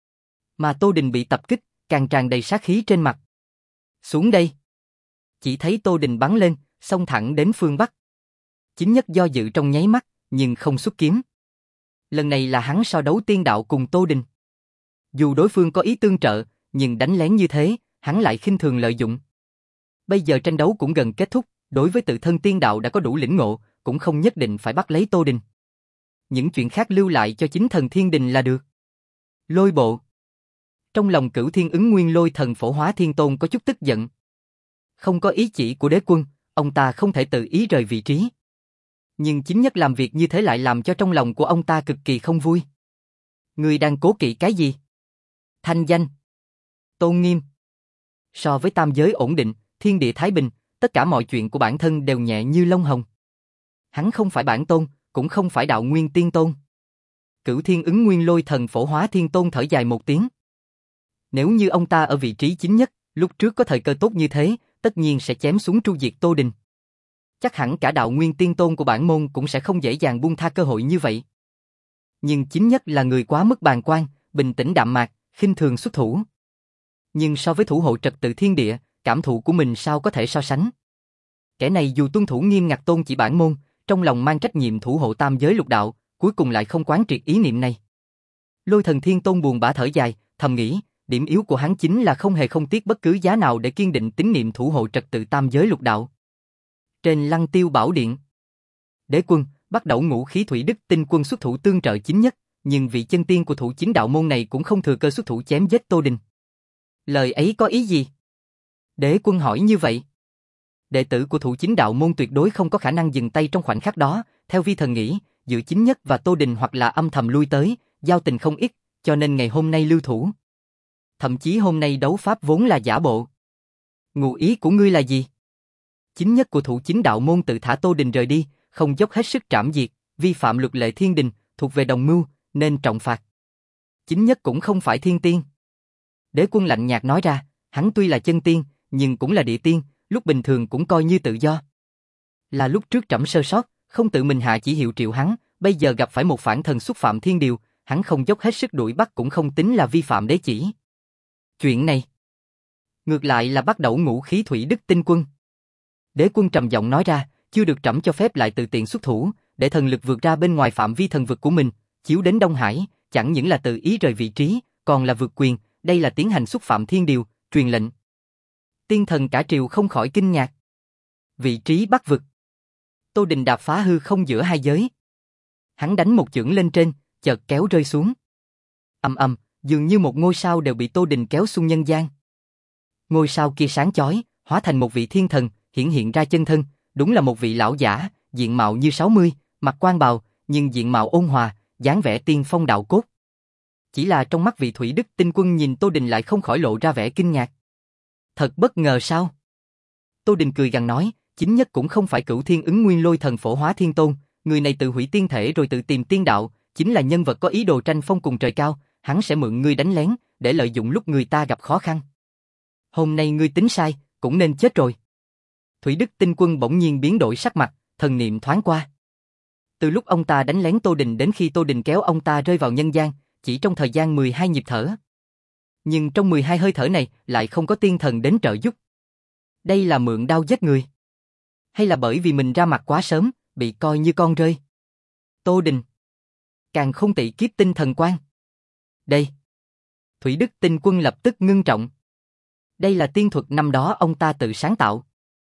Mà Tô Đình bị tập kích, càng tràn đầy sát khí trên mặt. Xuống đây. Chỉ thấy Tô Đình bắn lên, xông thẳng đến phương Bắc. Chính nhất do dự trong nháy mắt, nhưng không xuất kiếm. Lần này là hắn so đấu tiên đạo cùng Tô Đình. Dù đối phương có ý tương trợ, nhưng đánh lén như thế, hắn lại khinh thường lợi dụng. Bây giờ tranh đấu cũng gần kết thúc, đối với tự thân tiên đạo đã có đủ lĩnh ngộ, cũng không nhất định phải bắt lấy Tô Đình. Những chuyện khác lưu lại cho chính thần Thiên Đình là được. Lôi bộ. Trong lòng Cửu Thiên ứng nguyên lôi thần Phổ Hóa Thiên Tôn có chút tức giận. Không có ý chỉ của đế quân, ông ta không thể tự ý rời vị trí. Nhưng chính nhất làm việc như thế lại làm cho trong lòng của ông ta cực kỳ không vui. Người đang cố kỵ cái gì? Thanh danh. Tôn nghiêm. So với tam giới ổn định, thiên địa thái bình, tất cả mọi chuyện của bản thân đều nhẹ như lông hồng. Hắn không phải bản tôn, cũng không phải đạo nguyên tiên tôn. Cửu Thiên ứng nguyên lôi thần Phổ Hóa Thiên Tôn thở dài một tiếng. Nếu như ông ta ở vị trí chính nhất, lúc trước có thời cơ tốt như thế, tất nhiên sẽ chém xuống tru diệt Tô Đình. Chắc hẳn cả đạo nguyên tiên tôn của bản môn cũng sẽ không dễ dàng buông tha cơ hội như vậy. Nhưng chính nhất là người quá mức bàng quan, bình tĩnh đạm mạc, khinh thường xuất thủ. Nhưng so với thủ hộ trật tự thiên địa, cảm thụ của mình sao có thể so sánh. Kẻ này dù tuân thủ nghiêm ngặt tôn chỉ bản môn, trong lòng mang trách nhiệm thủ hộ tam giới lục đạo, cuối cùng lại không quán triệt ý niệm này. Lôi thần Thiên Tôn buồn bã thở dài, thầm nghĩ, điểm yếu của hắn chính là không hề không tiếc bất cứ giá nào để kiên định tín niệm thủ hộ trật tự tam giới lục đạo. Trên Lăng Tiêu Bảo Điện. Đế quân, Bắt đầu ngũ khí thủy đức tinh quân xuất thủ tương trợ chính nhất, nhưng vị chân tiên của thủ chính đạo môn này cũng không thừa cơ xuất thủ chém giết Tô Đình. Lời ấy có ý gì? Đế quân hỏi như vậy. Đệ tử của thủ chính đạo môn tuyệt đối không có khả năng dừng tay trong khoảnh khắc đó, theo vi thần nghĩ, giữa chính nhất và Tô Đình hoặc là âm thầm lui tới, giao tình không ít, cho nên ngày hôm nay lưu thủ. Thậm chí hôm nay đấu pháp vốn là giả bộ. Ngụ ý của ngươi là gì? Chính nhất của thủ chính đạo môn tự thả Tô Đình rời đi, không dốc hết sức trảm diệt, vi phạm luật lệ thiên đình, thuộc về đồng mưu, nên trọng phạt. Chính nhất cũng không phải thiên tiên. Đế quân lạnh nhạt nói ra, hắn tuy là chân tiên, nhưng cũng là địa tiên, lúc bình thường cũng coi như tự do. Là lúc trước trẫm sơ sót, không tự mình hạ chỉ hiệu triệu hắn, bây giờ gặp phải một phản thần xúc phạm thiên điều, hắn không dốc hết sức đuổi bắt cũng không tính là vi phạm đế chỉ. Chuyện này, ngược lại là bắt đầu ngũ khí thủy đức tinh quân. Đế quân trầm giọng nói ra, chưa được trẫm cho phép lại tự tiện xuất thủ, để thần lực vượt ra bên ngoài phạm vi thần vực của mình, chiếu đến Đông Hải, chẳng những là tự ý rời vị trí, còn là vượt quyền, đây là tiến hành xúc phạm thiên điều, truyền lệnh. Tiên thần cả triều không khỏi kinh ngạc. Vị trí bắc vực. Tô Đình đạp phá hư không giữa hai giới. Hắn đánh một chưởng lên trên, chợt kéo rơi xuống. Ầm ầm, dường như một ngôi sao đều bị Tô Đình kéo xuống nhân gian. Ngôi sao kia sáng chói, hóa thành một vị thiên thần, hiển hiện ra chân thân, đúng là một vị lão giả, diện mạo như sáu mươi, mặc quan bào, nhưng diện mạo ôn hòa, dáng vẻ tiên phong đạo cốt. Chỉ là trong mắt vị thủy đức tinh quân nhìn Tô Đình lại không khỏi lộ ra vẻ kinh ngạc. Thật bất ngờ sao? Tô Đình cười gằn nói, chính nhất cũng không phải Cửu Thiên Ứng Nguyên Lôi Thần Phổ Hóa Thiên Tôn, người này tự hủy tiên thể rồi tự tìm tiên đạo, chính là nhân vật có ý đồ tranh phong cùng trời cao, hắn sẽ mượn ngươi đánh lén, để lợi dụng lúc người ta gặp khó khăn. Hôm nay ngươi tính sai, cũng nên chết rồi. Thủy Đức Tinh Quân bỗng nhiên biến đổi sắc mặt, thần niệm thoáng qua. Từ lúc ông ta đánh lén Tô Đình đến khi Tô Đình kéo ông ta rơi vào nhân gian, chỉ trong thời gian mười hai nhịp thở. Nhưng trong mười hai hơi thở này lại không có tiên thần đến trợ giúp. Đây là mượn đao giết người? Hay là bởi vì mình ra mặt quá sớm, bị coi như con rơi? Tô Đình càng không tị kiếp tinh thần quan. Đây. Thủy Đức Tinh Quân lập tức ngưng trọng. Đây là tiên thuật năm đó ông ta tự sáng tạo.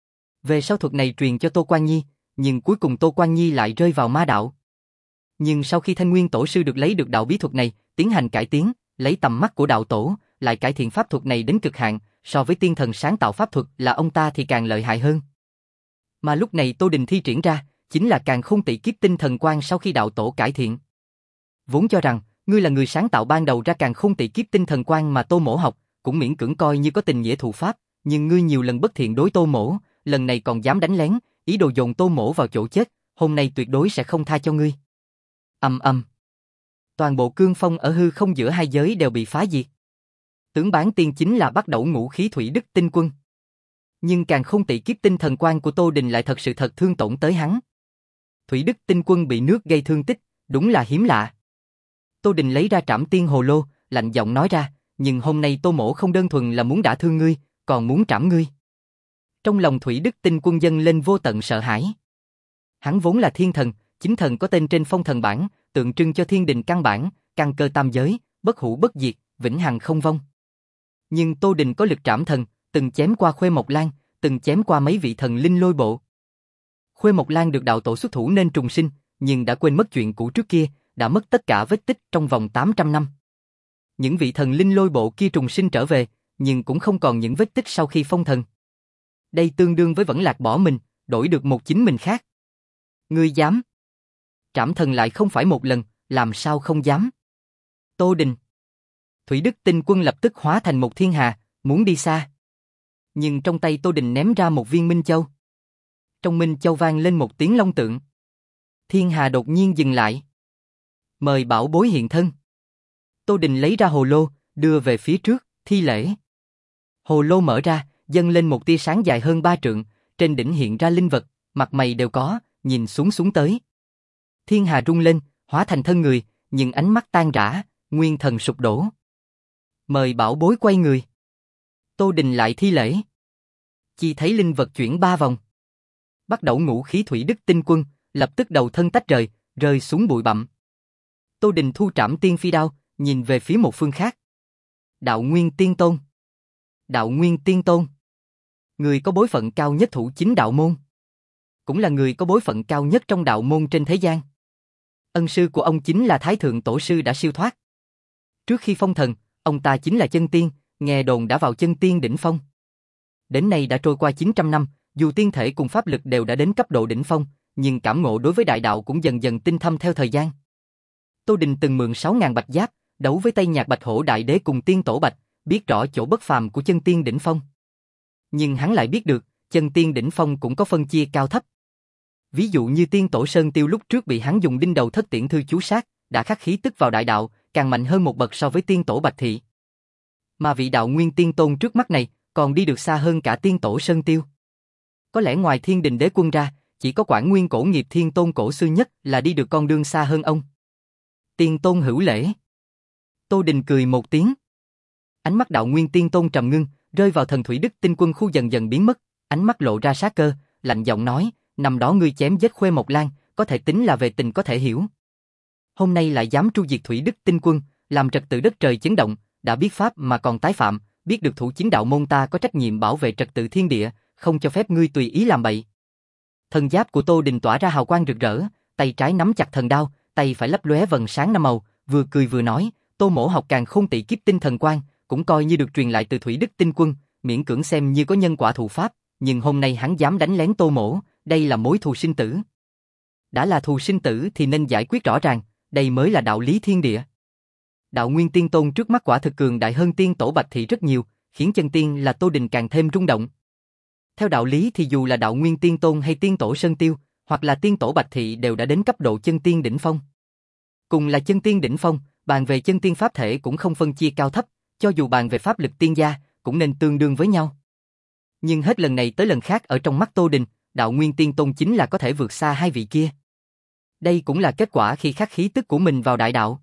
Về sau thuật này truyền cho Tô Quan Nhi, nhưng cuối cùng Tô Quan Nhi lại rơi vào ma đạo. Nhưng sau khi Thanh Nguyên Tổ sư được lấy được đạo bí thuật này, tiến hành cải tiến, lấy tầm mắt của đạo tổ, lại cải thiện pháp thuật này đến cực hạn, so với tiên thần sáng tạo pháp thuật là ông ta thì càng lợi hại hơn. Mà lúc này Tô Đình thi triển ra, chính là càng không tị kiếp tinh thần quan sau khi đạo tổ cải thiện. Vốn cho rằng, ngươi là người sáng tạo ban đầu ra càng không tị kiếp tinh thần quan mà Tô Mỗ học, cũng miễn cưỡng coi như có tình nghĩa thù pháp, nhưng ngươi nhiều lần bất thiện đối Tô Mỗ, lần này còn dám đánh lén, ý đồ dồn Tô Mỗ vào chỗ chết, hôm nay tuyệt đối sẽ không tha cho ngươi. Ầm ầm. Toàn bộ cương phong ở hư không giữa hai giới đều bị phá diệt. Tướng bán tiên chính là bắt đầu ngũ khí thủy đức tinh quân. Nhưng càng không tị kiếp tinh thần quan của Tô Đình lại thật sự thật thương tổn tới hắn. Thủy đức tinh quân bị nước gây thương tích, đúng là hiếm lạ. Tô Đình lấy ra trảm tiên hồ lô, lạnh giọng nói ra, nhưng hôm nay Tô Mỗ không đơn thuần là muốn đả thương ngươi, còn muốn trảm ngươi. Trong lòng Thủy Đức Tinh Quân dâng lên vô tận sợ hãi. Hắn vốn là thiên thần, chính thần có tên trên phong thần bảng, tượng trưng cho thiên đình căn bản, căn cơ tam giới, bất hủ bất diệt, vĩnh hằng không vong. Nhưng Tô Đình có lực trảm thần, từng chém qua Khuê Mộc Lan, từng chém qua mấy vị thần linh lôi bộ. Khuê Mộc Lan được đạo tổ xuất thủ nên trùng sinh, nhưng đã quên mất chuyện cũ trước kia, đã mất tất cả vết tích trong vòng tám trăm năm. Những vị thần linh lôi bộ kia trùng sinh trở về, nhưng cũng không còn những vết tích sau khi phong thần. Đây tương đương với vẫn lạc bỏ mình, đổi được một chính mình khác. Ngươi dám? Trảm thần lại không phải một lần, làm sao không dám? Tô Đình. Thủy Đức Tinh Quân lập tức hóa thành một thiên hà, muốn đi xa. Nhưng trong tay Tô Đình ném ra một viên Minh Châu. Trong Minh Châu vang lên một tiếng long tượng. Thiên hà đột nhiên dừng lại. Mời bảo bối hiện thân. Tô Đình lấy ra hồ lô, đưa về phía trước, thi lễ. Hồ lô mở ra, dâng lên một tia sáng dài hơn ba trượng, trên đỉnh hiện ra linh vật, mặt mày đều có, nhìn xuống xuống tới. Thiên hà rung lên, hóa thành thân người, nhưng ánh mắt tan rã, nguyên thần sụp đổ. Mời bảo bối quay người. Tô Đình lại thi lễ. Chỉ thấy linh vật chuyển ba vòng. Bắt đầu ngũ khí thủy đức tinh quân, lập tức đầu thân tách rời, rơi xuống bụi bặm. Tô Đình thu trảm tiên phi đao, nhìn về phía một phương khác. Đạo Nguyên Tiên Tôn. Đạo Nguyên Tiên Tôn. Người có bối phận cao nhất thủ chính đạo môn. cũng là người có bối phận cao nhất trong đạo môn trên thế gian. Ân sư của ông chính là Thái Thượng Tổ sư đã siêu thoát. Trước khi phong thần, ông ta chính là chân tiên, nghe đồn đã vào chân tiên đỉnh phong. Đến nay đã trôi qua chín trăm năm, dù tiên thể cùng pháp lực đều đã đến cấp độ đỉnh phong, nhưng cảm ngộ đối với đại đạo cũng dần dần tinh thâm theo thời gian. Tô Đình từng mượn sáu ngàn bạch giáp, đấu với Tây Nhạc Bạch Hổ Đại Đế cùng Tiên Tổ Bạch, biết rõ chỗ bất phàm của chân tiên đỉnh phong. Nhưng hắn lại biết được, chân tiên đỉnh phong cũng có phân chia cao thấp. Ví dụ như Tiên Tổ Sơn Tiêu lúc trước bị hắn dùng đinh đầu thất tiễn thư chú sát, đã khắc khí tức vào đại đạo, càng mạnh hơn một bậc so với Tiên Tổ Bạch Thị. Mà vị đạo nguyên tiên tôn trước mắt này, còn đi được xa hơn cả Tiên Tổ Sơn Tiêu. Có lẽ ngoài Thiên Đình Đế Quân ra, chỉ có Quảng Nguyên Cổ Nghiệp Thiên Tôn cổ xưa nhất là đi được con đường xa hơn ông. Tiên Tôn hữu lễ. Tô Đình cười một tiếng. Ánh mắt đạo nguyên tiên tôn trầm ngưng, rơi vào thần thủy đức tinh quân khu dần dần biến mất, ánh mắt lộ ra sát cơ, lạnh giọng nói, năm đó ngươi chém giết Khuê Mộc Lan, có thể tính là về tình có thể hiểu. Hôm nay lại dám tru diệt thủy đức tinh quân, làm trật tự đất trời chấn động, đã biết pháp mà còn tái phạm, biết được thủ chính đạo môn ta có trách nhiệm bảo vệ trật tự thiên địa, không cho phép ngươi tùy ý làm bậy. Thần giáp của Tô Đình tỏa ra hào quang rực rỡ, tay trái nắm chặt thần đao, tay phải lấp lóe vầng sáng năm màu, vừa cười vừa nói, Tô mỗ học Càn Khôn Tỷ Kiếp Tinh Thần Quang, cũng coi như được truyền lại từ thủy đức tinh quân, miễn cưỡng xem như có nhân quả thù pháp, nhưng hôm nay hắn dám đánh lén Tô mỗ, đây là mối thù sinh tử. Đã là thù sinh tử thì nên giải quyết rõ ràng, đây mới là đạo lý thiên địa. Đạo nguyên tiên tôn trước mắt quả thực cường đại hơn Tiên Tổ Bạch Thị rất nhiều, khiến chân tiên là Tô Đình càng thêm rung động. Theo đạo lý thì dù là đạo nguyên tiên tôn hay Tiên Tổ Sơn Tiêu, hoặc là Tiên Tổ Bạch Thị đều đã đến cấp độ chân tiên đỉnh phong. Cùng là chân tiên đỉnh phong, bàn về chân tiên pháp thể cũng không phân chia cao thấp, cho dù bàn về pháp lực tiên gia, cũng nên tương đương với nhau. Nhưng hết lần này tới lần khác ở trong mắt Tô Đình, đạo nguyên tiên tôn chính là có thể vượt xa hai vị kia. Đây cũng là kết quả khi khắc khí tức của mình vào đại đạo.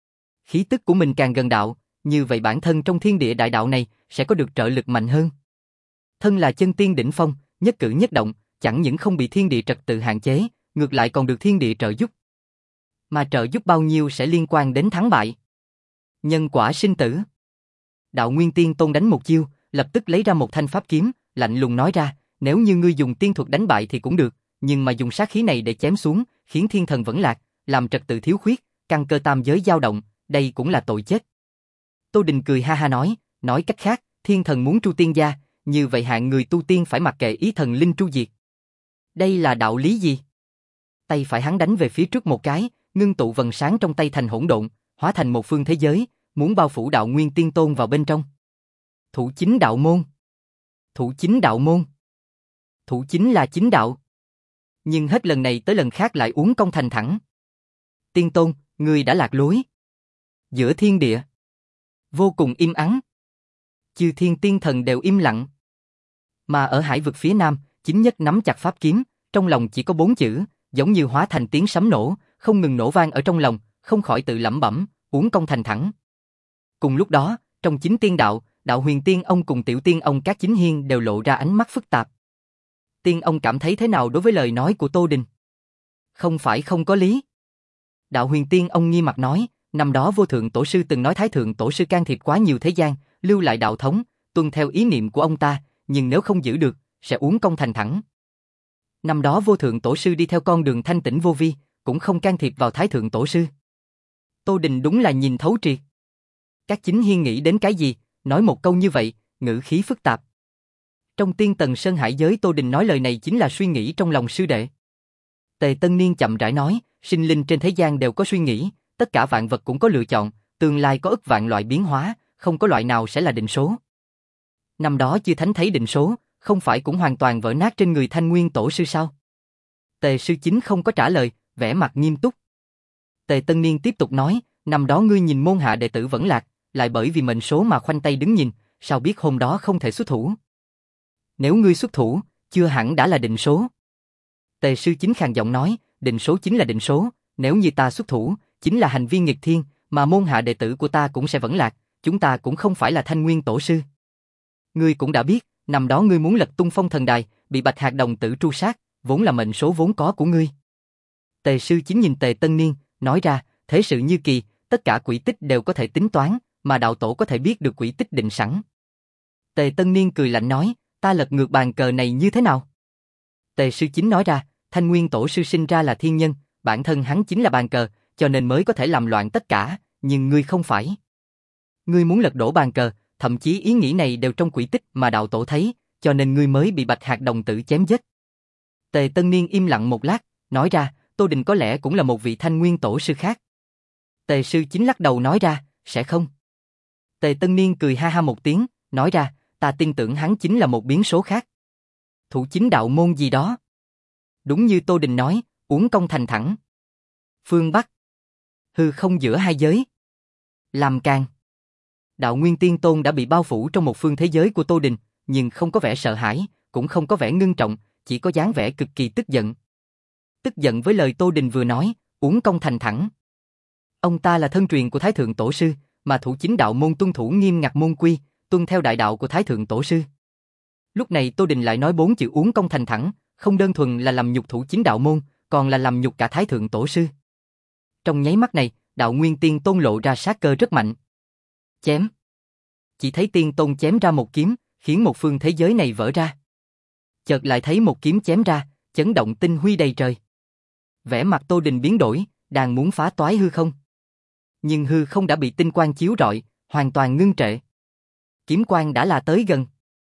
Khí tức của mình càng gần đạo, như vậy bản thân trong thiên địa đại đạo này sẽ có được trợ lực mạnh hơn. Thân là chân tiên đỉnh phong, nhất cử nhất động, chẳng những không bị thiên địa trật tự hạn chế, ngược lại còn được thiên địa trợ giúp. Mà trợ giúp bao nhiêu sẽ liên quan đến thắng bại. Nhân quả sinh tử. Đạo nguyên tiên tôn đánh một chiêu, lập tức lấy ra một thanh pháp kiếm, lạnh lùng nói ra, nếu như ngươi dùng tiên thuật đánh bại thì cũng được, nhưng mà dùng sát khí này để chém xuống, khiến thiên thần vẫn lạc, làm trật tự thiếu khuyết, căn cơ tam giới dao động, đây cũng là tội chết. Tô Đình cười ha ha nói, nói cách khác, thiên thần muốn tru tiên gia, như vậy hạng người tu tiên phải mặc kệ ý thần linh tru diệt. Đây là đạo lý gì? Tay phải hắn đánh về phía trước một cái, ngưng tụ vầng sáng trong tay thành hỗn độn, hóa thành một phương thế giới, muốn bao phủ đạo nguyên tiên tôn vào bên trong. Thủ chính đạo môn. Thủ chính đạo môn. Thủ chính là chính đạo. Nhưng hết lần này tới lần khác lại uốn cong thành thẳng. Tiên tôn, ngươi đã lạc lối. Giữa thiên địa, vô cùng im ắng. Chư thiên tiên thần đều im lặng. Mà ở hải vực phía nam, chính nhất nắm chặt pháp kiếm, trong lòng chỉ có bốn chữ, giống như hóa thành tiếng sấm nổ, không ngừng nổ vang ở trong lòng, không khỏi tự lẩm bẩm, uốn cong thành thẳng. Cùng lúc đó, trong chính tiên đạo, đạo huyền tiên ông cùng tiểu tiên ông các chính hiên đều lộ ra ánh mắt phức tạp. Tiên ông cảm thấy thế nào đối với lời nói của Tô Đình? Không phải không có lý. Đạo huyền tiên ông nghi mặt nói, năm đó vô thượng tổ sư từng nói thái thượng tổ sư can thiệp quá nhiều thế gian, lưu lại đạo thống, tuân theo ý niệm của ông ta, nhưng nếu không giữ được, sẽ uốn cong thành thẳng. Năm đó vô thượng tổ sư đi theo con đường thanh tĩnh vô vi, cũng không can thiệp vào thái thượng tổ sư. Tô Đình đúng là nhìn thấu triệt. Các chính hiên nghĩ đến cái gì, nói một câu như vậy, ngữ khí phức tạp. Trong tiên tần sơn hải giới Tô Đình nói lời này chính là suy nghĩ trong lòng sư đệ. Tề Tân Niên chậm rãi nói, sinh linh trên thế gian đều có suy nghĩ, tất cả vạn vật cũng có lựa chọn, tương lai có ức vạn loại biến hóa, không có loại nào sẽ là định số. Năm đó chư thánh thấy định số, không phải cũng hoàn toàn vỡ nát trên người Thanh Nguyên tổ sư sao? Tề sư chính không có trả lời, vẻ mặt nghiêm túc. Tề Tân Niên tiếp tục nói, năm đó ngươi nhìn môn hạ đệ tử vẫn lạc, lại bởi vì mệnh số mà khoanh tay đứng nhìn, sao biết hôm đó không thể xuất thủ? Nếu ngươi xuất thủ, chưa hẳn đã là định số. Tề sư chính khàn giọng nói, định số chính là định số, nếu như ta xuất thủ, chính là hành vi nghịch thiên, mà môn hạ đệ tử của ta cũng sẽ vẫn lạc, chúng ta cũng không phải là Thanh Nguyên tổ sư. Ngươi cũng đã biết, năm đó ngươi muốn lật tung Phong Thần Đài, bị Bạch Hạc đồng tử tru sát, vốn là mệnh số vốn có của ngươi. Tề sư chính nhìn Tề Tân Niên, nói ra, thế sự như kỳ, tất cả quỹ tích đều có thể tính toán, mà đạo tổ có thể biết được quỹ tích định sẵn. Tề Tân Niên cười lạnh nói, ta lật ngược bàn cờ này như thế nào? Tề sư chính nói ra, Thanh Nguyên Tổ sư sinh ra là thiên nhân, bản thân hắn chính là bàn cờ, cho nên mới có thể làm loạn tất cả, nhưng ngươi không phải. Ngươi muốn lật đổ bàn cờ, thậm chí ý nghĩ này đều trong quỹ tích mà đạo tổ thấy, cho nên ngươi mới bị Bạch Hạc đồng tử chém giết. Tề Tân Niên im lặng một lát, nói ra, Tô Đình có lẽ cũng là một vị Thanh Nguyên Tổ sư khác. Tề sư chính lắc đầu nói ra, sẽ không. Tề Tân Niên cười ha ha một tiếng, nói ra, ta tin tưởng hắn chính là một biến số khác. Thủ chính đạo môn gì đó. Đúng như Tô Đình nói, uốn cong thành thẳng. Phương Bắc. Hư không giữa hai giới. Làm càng. Đạo Nguyên Tiên Tôn đã bị bao phủ trong một phương thế giới của Tô Đình, nhưng không có vẻ sợ hãi, cũng không có vẻ ngưng trọng, chỉ có dáng vẻ cực kỳ tức giận. Tức giận với lời Tô Đình vừa nói, uốn cong thành thẳng. Ông ta là thân truyền của Thái Thượng Tổ sư, mà thủ chính đạo môn tuân thủ nghiêm ngặt môn quy, tuân theo đại đạo của Thái Thượng Tổ sư. Lúc này Tô Đình lại nói bốn chữ uốn cong thành thẳng, không đơn thuần là làm nhục thủ chính đạo môn, còn là làm nhục cả Thái Thượng Tổ sư. Trong nháy mắt này, Đạo Nguyên Tiên Tôn lộ ra sát cơ rất mạnh. Chém. Chỉ thấy Tiên Tôn chém ra một kiếm, khiến một phương thế giới này vỡ ra. Chợt lại thấy một kiếm chém ra, chấn động tinh huy đầy trời. Vẻ mặt Tô Đình biến đổi, đang muốn phá toái hư không. Nhưng hư không đã bị tinh quang chiếu rọi, hoàn toàn ngưng trệ. Kiếm quang đã là tới gần.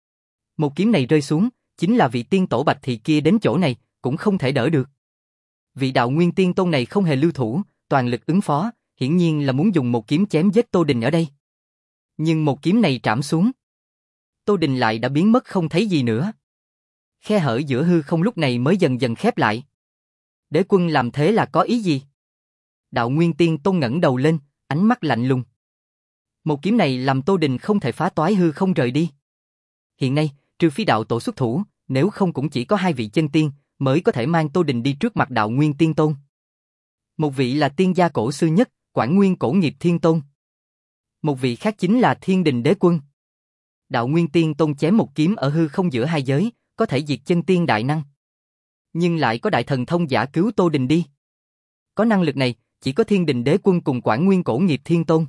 Một kiếm này rơi xuống, chính là vị tiên tổ Bạch Thị kia đến chỗ này, cũng không thể đỡ được. Vị Đạo Nguyên Tiên Tôn này không hề lưu thủ, toàn lực ứng phó, hiển nhiên là muốn dùng một kiếm chém giết Tô Đình ở đây. Nhưng một kiếm này trảm xuống, Tô Đình lại đã biến mất không thấy gì nữa. Khe hở giữa hư không lúc này mới dần dần khép lại. Đế quân làm thế là có ý gì? Đạo Nguyên Tiên Tôn ngẩng đầu lên, ánh mắt lạnh lùng. Một kiếm này làm Tô Đình không thể phá toái hư không rời đi. Hiện nay, trừ phi đạo tổ xuất thủ, nếu không cũng chỉ có hai vị chân tiên mới có thể mang Tô Đình đi trước mặt Đạo Nguyên Tiên Tôn. Một vị là tiên gia cổ sư nhất, Quảng Nguyên Cổ Nghiệp Thiên Tôn. Một vị khác chính là Thiên Đình Đế Quân. Đạo Nguyên Tiên Tôn chém một kiếm ở hư không giữa hai giới, có thể diệt chân tiên đại năng. Nhưng lại có đại thần thông giả cứu Tô Đình đi. Có năng lực này, chỉ có Thiên Đình Đế Quân cùng Quảng Nguyên Cổ Nghiệp Thiên Tôn.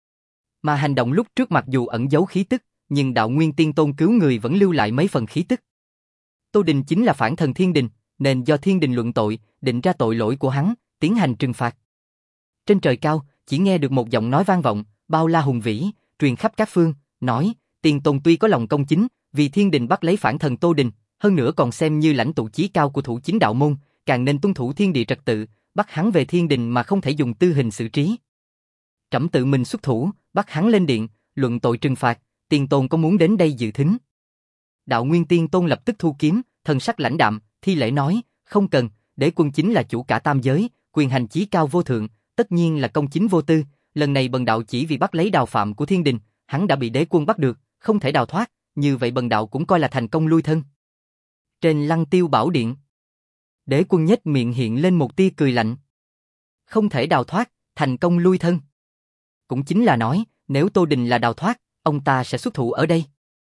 Mà hành động lúc trước mặc dù ẩn giấu khí tức, nhưng Đạo Nguyên Tiên Tôn cứu người vẫn lưu lại mấy phần khí tức. Tô Đình chính là phản thần Thiên Đình, nên do Thiên Đình luận tội, định ra tội lỗi của hắn, tiến hành trừng phạt. Trên trời cao, chỉ nghe được một giọng nói vang vọng, bao la hùng vĩ, truyền khắp các phương, nói, Tiên Tôn tuy có lòng công chính, vì Thiên Đình bắt lấy phản thần Tô Đình, hơn nữa còn xem như lãnh tụ chí cao của thủ chính đạo môn, càng nên tuân thủ thiên địa trật tự, bắt hắn về Thiên Đình mà không thể dùng tư hình xử trí. Trẫm tự mình xuất thủ, bắt hắn lên điện, luận tội trừng phạt, Tiên Tôn có muốn đến đây dự thính? Đạo Nguyên Tiên Tôn lập tức thu kiếm, thần sắc lãnh đạm, thi lễ nói, không cần, Đế Quân chính là chủ cả tam giới, quyền hành chí cao vô thượng, tất nhiên là công chính vô tư, lần này bần đạo chỉ vì bắt lấy đào phạm của Thiên Đình, hắn đã bị Đế Quân bắt được, không thể đào thoát, như vậy bần đạo cũng coi là thành công lui thân. Trên Lăng Tiêu Bảo Điện, Đế Quân nhếch miệng hiện lên một tia cười lạnh. Không thể đào thoát, thành công lui thân. Cũng chính là nói, nếu Tô Đình là đào thoát, ông ta sẽ xuất thủ ở đây.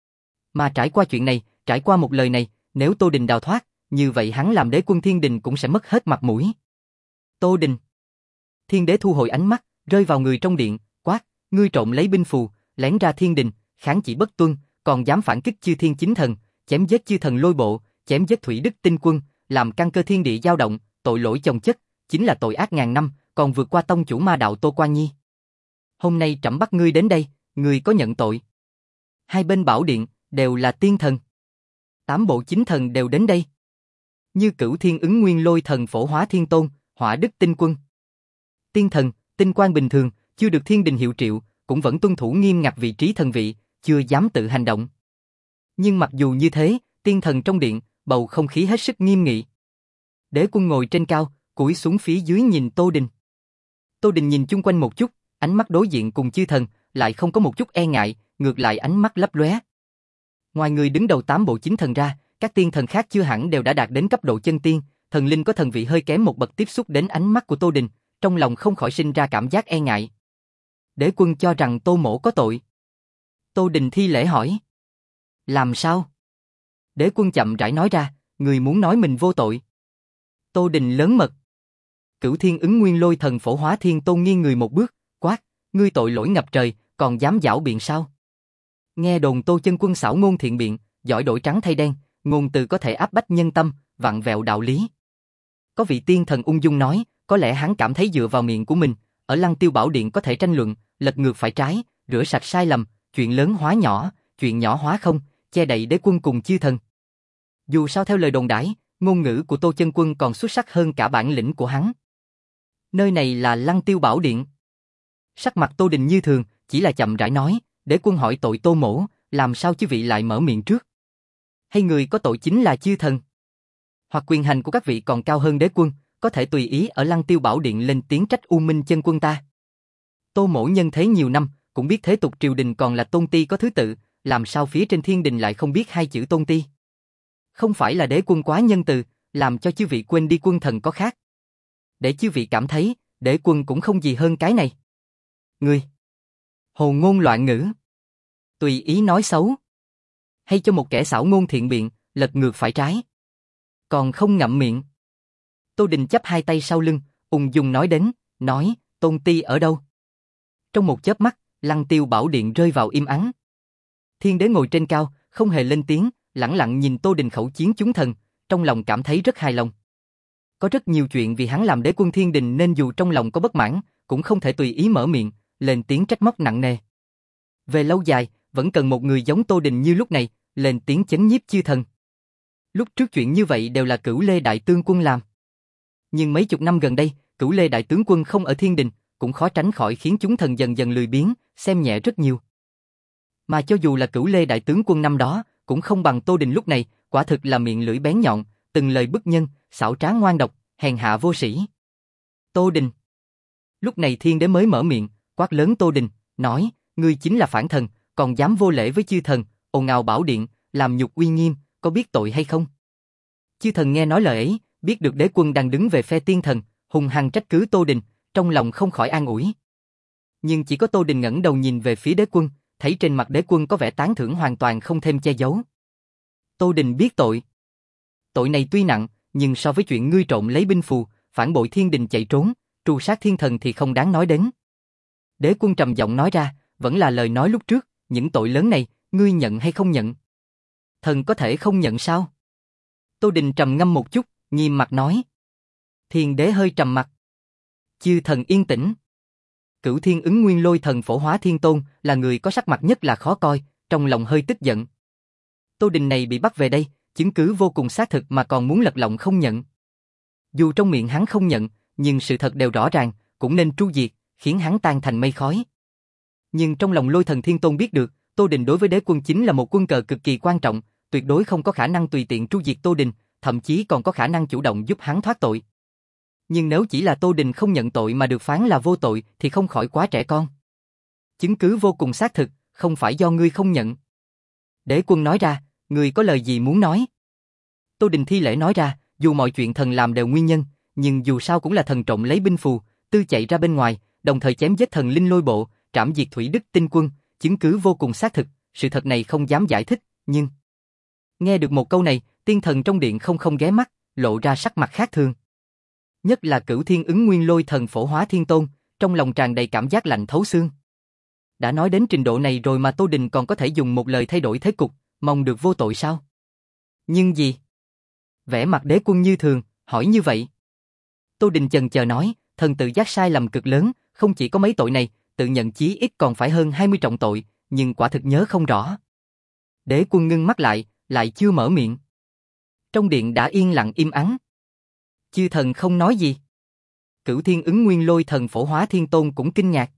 Mà trải qua chuyện này, trải qua một lời này, nếu Tô Đình đào thoát, như vậy hắn làm Đế Quân Thiên Đình cũng sẽ mất hết mặt mũi. Tô Đình. Thiên Đế thu hồi ánh mắt, rơi vào người trong điện, quát, ngươi trộm lấy binh phù, lén ra Thiên Đình, kháng chỉ bất tuân, còn dám phản kích chư thiên chính thần, chém giết chư thần lôi bộ, chém giết Thủy Đức Tinh Quân, làm căn cơ thiên địa dao động, tội lỗi chồng chất, chính là tội ác ngàn năm, còn vượt qua tông chủ ma đạo Tô Quan Nhi. Hôm nay trẫm bắt ngươi đến đây, ngươi có nhận tội? Hai bên bảo điện đều là tiên thần. Tám bộ chính thần đều đến đây. Như Cửu Thiên Ứng Nguyên Lôi Thần Phổ Hóa Thiên Tôn, Hỏa Đức Tinh Quân. Tiên thần, tinh quan bình thường, chưa được Thiên Đình hiệu triệu, cũng vẫn tuân thủ nghiêm ngặt vị trí thần vị, chưa dám tự hành động. Nhưng mặc dù như thế, tiên thần trong điện, bầu không khí hết sức nghiêm nghị. Đế Quân ngồi trên cao, cúi xuống phía dưới nhìn Tô Đình. Tô Đình nhìn chung quanh một chút, ánh mắt đối diện cùng chư thần, lại không có một chút e ngại, ngược lại ánh mắt lấp lóe. Ngoài người đứng đầu tám bộ chính thần ra, các tiên thần khác chưa hẳn đều đã đạt đến cấp độ chân tiên, thần linh có thần vị hơi kém một bậc tiếp xúc đến ánh mắt của Tô Đình, trong lòng không khỏi sinh ra cảm giác e ngại. Đế Quân cho rằng Tô Mỗ có tội. Tô Đình thi lễ hỏi. Làm sao? Đế Quân chậm rãi nói ra, người muốn nói mình vô tội. Tô Đình lớn mật. Cửu Thiên Ứng Nguyên Lôi Thần Phổ Hóa Thiên Tôn nghiêng người một bước, quát, ngươi tội lỗi ngập trời, còn dám giảo biện sao? Nghe đồn Tô Chân Quân xảo ngôn thiện biện, giỏi đổi trắng thay đen, ngôn từ có thể áp bách nhân tâm, vặn vẹo đạo lý. Có vị tiên thần ung dung nói, có lẽ hắn cảm thấy dựa vào miệng của mình, ở Lăng Tiêu Bảo Điện có thể tranh luận, lật ngược phải trái, rửa sạch sai lầm, chuyện lớn hóa nhỏ, chuyện nhỏ hóa không, che đậy đế quân cùng chư thần. Dù sao theo lời đồn đãi, ngôn ngữ của Tô Chân Quân còn xuất sắc hơn cả bản lĩnh của hắn. Nơi này là Lăng Tiêu Bảo Điện. Sắc mặt Tô Đình như thường, chỉ là chậm rãi nói, đế quân hỏi tội Tô Mỗ, làm sao chư vị lại mở miệng trước? Hay người có tội chính là chư thần? Hoặc quyền hành của các vị còn cao hơn đế quân, có thể tùy ý ở Lăng Tiêu Bảo Điện lên tiếng trách U Minh Chân Quân ta? Tô Mỗ nhân thế nhiều năm, cũng biết thế tục triều đình còn là tôn ti có thứ tự, làm sao phía trên thiên đình lại không biết hai chữ tôn ti? Không phải là đế quân quá nhân từ, làm cho chư vị quên đi quân thần có khác. Để chư vị cảm thấy, đế quân cũng không gì hơn cái này. Ngươi hồ ngôn loạn ngữ, tùy ý nói xấu, hay cho một kẻ xảo ngôn thiện biện, lật ngược phải trái, còn không ngậm miệng. Tô Đình chắp hai tay sau lưng, ung dung nói đến, nói, tôn ti ở đâu? Trong một chớp mắt, Lăng Tiêu Bảo Điện rơi vào im ắng. Thiên đế ngồi trên cao, không hề lên tiếng, lẳng lặng nhìn Tô Đình khẩu chiến chúng thần, trong lòng cảm thấy rất hài lòng. Có rất nhiều chuyện vì hắn làm đế quân thiên đình nên dù trong lòng có bất mãn, cũng không thể tùy ý mở miệng, lên tiếng trách móc nặng nề. Về lâu dài, vẫn cần một người giống Tô Đình như lúc này, lên tiếng chấn nhiếp chư thần. Lúc trước chuyện như vậy đều là Cửu Lê Đại Tướng Quân làm. Nhưng mấy chục năm gần đây, Cửu Lê Đại Tướng Quân không ở thiên đình, cũng khó tránh khỏi khiến chúng thần dần dần lười biếng, xem nhẹ rất nhiều. Mà cho dù là Cửu Lê Đại Tướng Quân năm đó, cũng không bằng Tô Đình lúc này, quả thực là miệng lưỡi bén nhọn, từng lời bức nhân, xảo trá ngoan độc, hèn hạ vô sĩ. Tô Đình. Lúc này thiên đế mới mở miệng, quát lớn Tô Đình, nói, ngươi chính là phản thần, còn dám vô lễ với chư thần, ồn ào bảo điện, làm nhục uy nghiêm, có biết tội hay không? Chư thần nghe nói lời ấy, biết được đế quân đang đứng về phe tiên thần, hùng hăng trách cứ Tô Đình, trong lòng không khỏi an ủi. Nhưng chỉ có Tô Đình ngẩng đầu nhìn về phía đế quân, thấy trên mặt đế quân có vẻ tán thưởng hoàn toàn không thêm che giấu. Tô Đình biết tội. Tội này tuy nặng, nhưng so với chuyện ngươi trộm lấy binh phù, phản bội thiên đình chạy trốn, trù sát thiên thần thì không đáng nói đến. Đế quân trầm giọng nói ra, vẫn là lời nói lúc trước, những tội lớn này, ngươi nhận hay không nhận? Thần có thể không nhận sao? Tô Đình trầm ngâm một chút, nghiêm mặt nói. Thiên đế hơi trầm mặt. Chư thần yên tĩnh. Cửu Thiên Ứng Nguyên Lôi Thần Phổ Hóa Thiên Tôn là người có sắc mặt nhất là khó coi, trong lòng hơi tức giận. Tô Đình này bị bắt về đây, chứng cứ vô cùng xác thực mà còn muốn lật lọng không nhận. Dù trong miệng hắn không nhận, nhưng sự thật đều rõ ràng, cũng nên tru diệt, khiến hắn tan thành mây khói. Nhưng trong lòng Lôi Thần Thiên Tôn biết được, Tô Đình đối với đế quân chính là một quân cờ cực kỳ quan trọng, tuyệt đối không có khả năng tùy tiện tru diệt Tô Đình, thậm chí còn có khả năng chủ động giúp hắn thoát tội. Nhưng nếu chỉ là Tô Đình không nhận tội mà được phán là vô tội thì không khỏi quá trẻ con. Chứng cứ vô cùng xác thực, không phải do ngươi không nhận. Đế quân nói ra, ngươi có lời gì muốn nói? Tô Đình thi lễ nói ra, dù mọi chuyện thần làm đều nguyên nhân, nhưng dù sao cũng là thần trộm lấy binh phù, tư chạy ra bên ngoài, đồng thời chém giết thần linh lôi bộ, trảm diệt thủy đức tinh quân, chứng cứ vô cùng xác thực, sự thật này không dám giải thích, nhưng... Nghe được một câu này, tiên thần trong điện không không ghé mắt, lộ ra sắc mặt khác thường. Nhất là Cửu Thiên Ứng Nguyên Lôi Thần Phổ Hóa Thiên Tôn, trong lòng tràn đầy cảm giác lạnh thấu xương. Đã nói đến trình độ này rồi mà Tô Đình còn có thể dùng một lời thay đổi thế cục, mong được vô tội sao? Nhưng gì? Vẻ mặt đế quân như thường, hỏi như vậy. Tô Đình chần chờ nói, thần tự giác sai lầm cực lớn, không chỉ có mấy tội này, tự nhận chí ít còn phải hơn hai mươi trọng tội, nhưng quả thực nhớ không rõ. Đế quân ngưng mắt lại, lại chưa mở miệng. Trong điện đã yên lặng im ắng. Chư thần không nói gì. Cửu Thiên Ứng Nguyên Lôi Thần Phổ Hóa Thiên Tôn cũng kinh ngạc.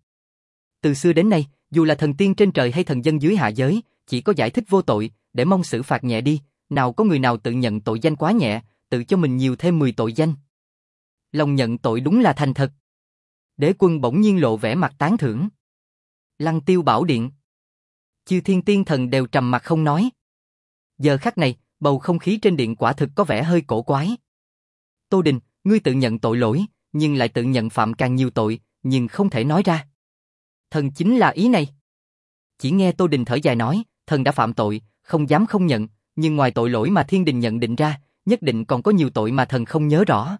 Từ xưa đến nay, dù là thần tiên trên trời hay thần dân dưới hạ giới, chỉ có giải thích vô tội, để mong xử phạt nhẹ đi, nào có người nào tự nhận tội danh quá nhẹ, tự cho mình nhiều thêm mười tội danh. Lòng nhận tội đúng là thành thật. Đế quân bỗng nhiên lộ vẻ mặt tán thưởng. Lăng Tiêu Bảo Điện. Chư thiên tiên thần đều trầm mặt không nói. Giờ khắc này, bầu không khí trên điện quả thực có vẻ hơi cổ quái. Tô Đình, ngươi tự nhận tội lỗi, nhưng lại tự nhận phạm càng nhiều tội, nhưng không thể nói ra. Thần chính là ý này. Chỉ nghe Tô Đình thở dài nói, thần đã phạm tội, không dám không nhận, nhưng ngoài tội lỗi mà thiên đình nhận định ra, nhất định còn có nhiều tội mà thần không nhớ rõ.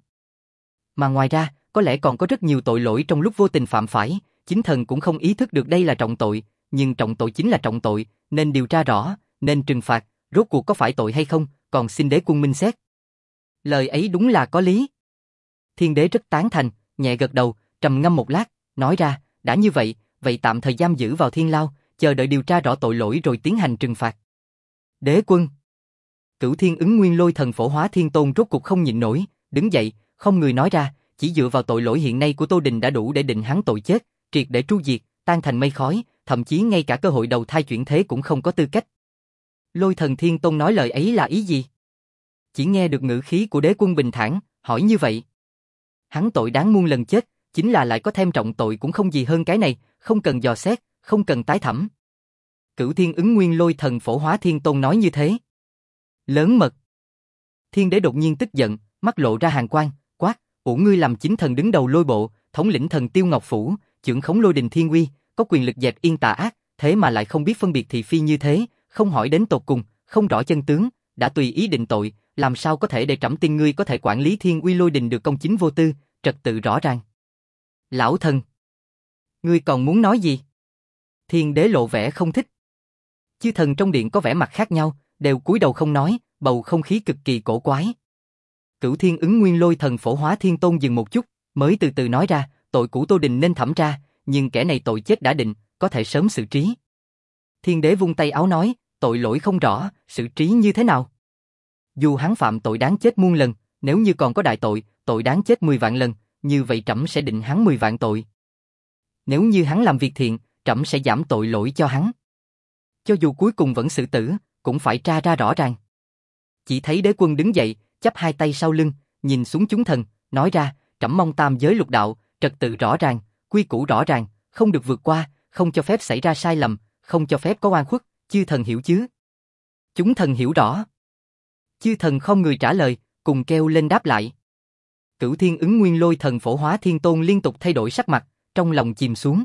Mà ngoài ra, có lẽ còn có rất nhiều tội lỗi trong lúc vô tình phạm phải, chính thần cũng không ý thức được đây là trọng tội, nhưng trọng tội chính là trọng tội, nên điều tra rõ, nên trừng phạt, rốt cuộc có phải tội hay không, còn xin đế quân minh xét. Lời ấy đúng là có lý. Thiên đế rất tán thành, nhẹ gật đầu, trầm ngâm một lát, nói ra, đã như vậy, vậy tạm thời giam giữ vào thiên lao, chờ đợi điều tra rõ tội lỗi rồi tiến hành trừng phạt. Đế quân. Cửu Thiên Ứng Nguyên Lôi Thần Phổ Hóa Thiên Tôn rốt cuộc không nhịn nổi, đứng dậy, không người nói ra, chỉ dựa vào tội lỗi hiện nay của Tô Đình đã đủ để định hắn tội chết, triệt để tru diệt, tan thành mây khói, thậm chí ngay cả cơ hội đầu thai chuyển thế cũng không có tư cách. Lôi Thần Thiên Tôn nói lời ấy là ý gì? Chỉ nghe được ngữ khí của đế quân bình thản, hỏi như vậy. Hắn tội đáng muôn lần chết, chính là lại có thêm trọng tội cũng không gì hơn cái này, không cần dò xét, không cần tái thẩm. Cửu Thiên Ứng Nguyên Lôi Thần Phổ Hóa Thiên Tôn nói như thế. Lớn mật. Thiên đế đột nhiên tức giận, mắt lộ ra hàn quang, quát, uổng ngươi làm chính thần đứng đầu lôi bộ, thống lĩnh thần Tiêu Ngọc Phủ, trưởng khống lôi đình thiên uy, có quyền lực dẹp yên tà ác, thế mà lại không biết phân biệt thị phi như thế, không hỏi đến tột cùng, không rõ chân tướng, đã tùy ý định tội, làm sao có thể để trẫm tin ngươi có thể quản lý thiên uy lôi đình được công chính vô tư, trật tự rõ ràng. Lão thần, ngươi còn muốn nói gì? Thiên đế lộ vẻ không thích. Chư thần trong điện có vẻ mặt khác nhau, đều cúi đầu không nói, bầu không khí cực kỳ cổ quái. Cửu Thiên Ứng Nguyên Lôi Thần Phổ Hóa Thiên Tôn dừng một chút, mới từ từ nói ra, tội của Tô Đình nên thẩm tra, nhưng kẻ này tội chết đã định, có thể sớm xử trí. Thiên đế vung tay áo nói, tội lỗi không rõ, xử trí như thế nào? Dù hắn phạm tội đáng chết muôn lần, nếu như còn có đại tội, tội đáng chết mười vạn lần, như vậy trẫm sẽ định hắn mười vạn tội. Nếu như hắn làm việc thiện, trẫm sẽ giảm tội lỗi cho hắn. Cho dù cuối cùng vẫn xử tử, cũng phải tra ra rõ ràng. Chỉ thấy đế quân đứng dậy, chắp hai tay sau lưng, nhìn xuống chúng thần, nói ra, trẫm mong tam giới lục đạo, trật tự rõ ràng, quy củ rõ ràng, không được vượt qua, không cho phép xảy ra sai lầm, không cho phép có oan khuất, chư thần hiểu chứ? Chúng thần hiểu rõ. Chư thần không người trả lời, cùng kêu lên đáp lại. Cửu Thiên Ứng Nguyên Lôi Thần Phổ Hóa Thiên Tôn liên tục thay đổi sắc mặt, trong lòng chìm xuống.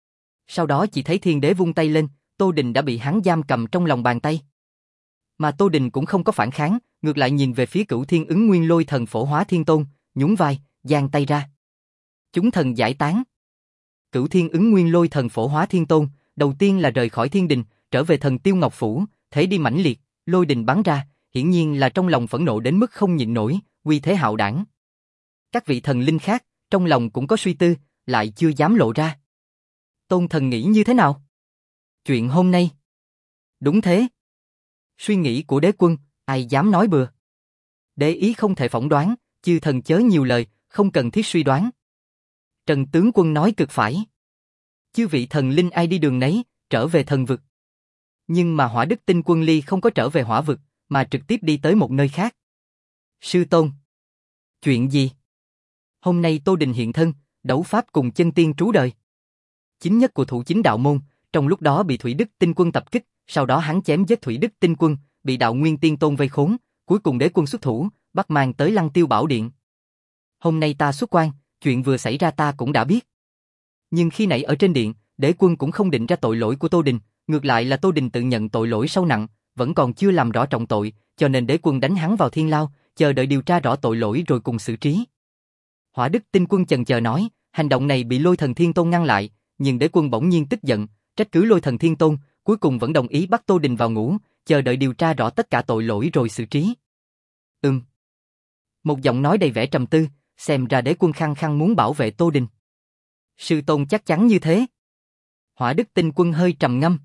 Sau đó chỉ thấy thiên đế vung tay lên, Tô Đình đã bị hắn giam cầm trong lòng bàn tay. Mà Tô Đình cũng không có phản kháng, ngược lại nhìn về phía Cửu Thiên Ứng Nguyên Lôi Thần Phổ Hóa Thiên Tôn, nhún vai, giang tay ra. Chúng thần giải tán. Cửu Thiên Ứng Nguyên Lôi Thần Phổ Hóa Thiên Tôn, đầu tiên là rời khỏi thiên đình, trở về thần Tiêu Ngọc Phủ, thế đi mãnh liệt, lôi đình bắn ra, hiển nhiên là trong lòng phẫn nộ đến mức không nhịn nổi, uy thế hạo đảng. Các vị thần linh khác, trong lòng cũng có suy tư, lại chưa dám lộ ra. Tôn thần nghĩ như thế nào? Chuyện hôm nay. Đúng thế. Suy nghĩ của đế quân, ai dám nói bừa. Đế ý không thể phỏng đoán, chư thần chớ nhiều lời, không cần thiết suy đoán. Trần tướng quân nói cực phải. Chư vị thần linh ai đi đường nấy, trở về thần vực. Nhưng mà Hỏa Đức Tinh Quân Ly không có trở về hỏa vực, mà trực tiếp đi tới một nơi khác. Sư tôn. Chuyện gì? Hôm nay Tô Đình hiện thân, đấu pháp cùng chân tiên trú đời. Chính nhất của thủ chính đạo môn, trong lúc đó bị Thủy Đức Tinh Quân tập kích, sau đó hắn chém giết Thủy Đức Tinh Quân, bị đạo nguyên tiên tôn vây khốn, cuối cùng đế quân xuất thủ, bắt mang tới Lăng Tiêu Bảo Điện. Hôm nay ta xuất quan, chuyện vừa xảy ra ta cũng đã biết. Nhưng khi nãy ở trên điện, đế quân cũng không định ra tội lỗi của Tô Đình, ngược lại là Tô Đình tự nhận tội lỗi sâu nặng, vẫn còn chưa làm rõ trọng tội, cho nên đế quân đánh hắn vào thiên lao, chờ đợi điều tra rõ tội lỗi rồi cùng xử trí. Hỏa Đức Tinh Quân chần chờ nói, hành động này bị Lôi Thần Thiên Tôn ngăn lại, nhưng đế quân bỗng nhiên tức giận, trách cứ Lôi Thần Thiên Tôn, cuối cùng vẫn đồng ý bắt Tô Đình vào ngũ, chờ đợi điều tra rõ tất cả tội lỗi rồi xử trí. Ừm. Một giọng nói đầy vẻ trầm tư, xem ra đế quân khăng khăng muốn bảo vệ Tô Đình. Sư tôn chắc chắn như thế. Hỏa Đức Tinh Quân hơi trầm ngâm.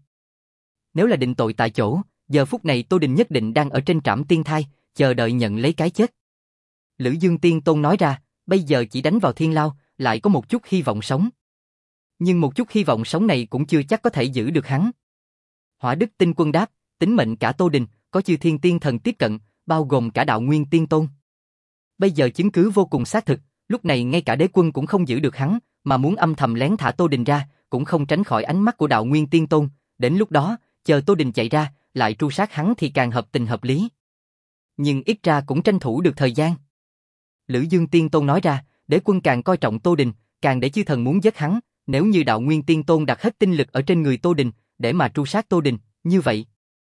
Nếu là định tội tại chỗ, giờ phút này Tô Đình nhất định đang ở trên trảm tiên thai, chờ đợi nhận lấy cái chết. Lữ Dương Tiên Tôn nói ra, bây giờ chỉ đánh vào thiên lao, lại có một chút hy vọng sống. Nhưng một chút hy vọng sống này cũng chưa chắc có thể giữ được hắn. Hỏa Đức Tinh Quân đáp, tính mệnh cả Tô Đình, có chư thiên tiên thần tiếp cận, bao gồm cả đạo nguyên tiên tôn. Bây giờ chứng cứ vô cùng xác thực, lúc này ngay cả đế quân cũng không giữ được hắn, mà muốn âm thầm lén thả Tô Đình ra, cũng không tránh khỏi ánh mắt của đạo nguyên tiên tôn. Đến lúc đó, chờ Tô Đình chạy ra, lại tru sát hắn thì càng hợp tình hợp lý. Nhưng ít ra cũng tranh thủ được thời gian. Lữ Dương Tiên Tôn nói ra, đế quân càng coi trọng Tô Đình, càng để chư thần muốn giết hắn. Nếu như đạo nguyên tiên tôn đặt hết tinh lực ở trên người Tô Đình, để mà tru sát Tô Đình, như vậy.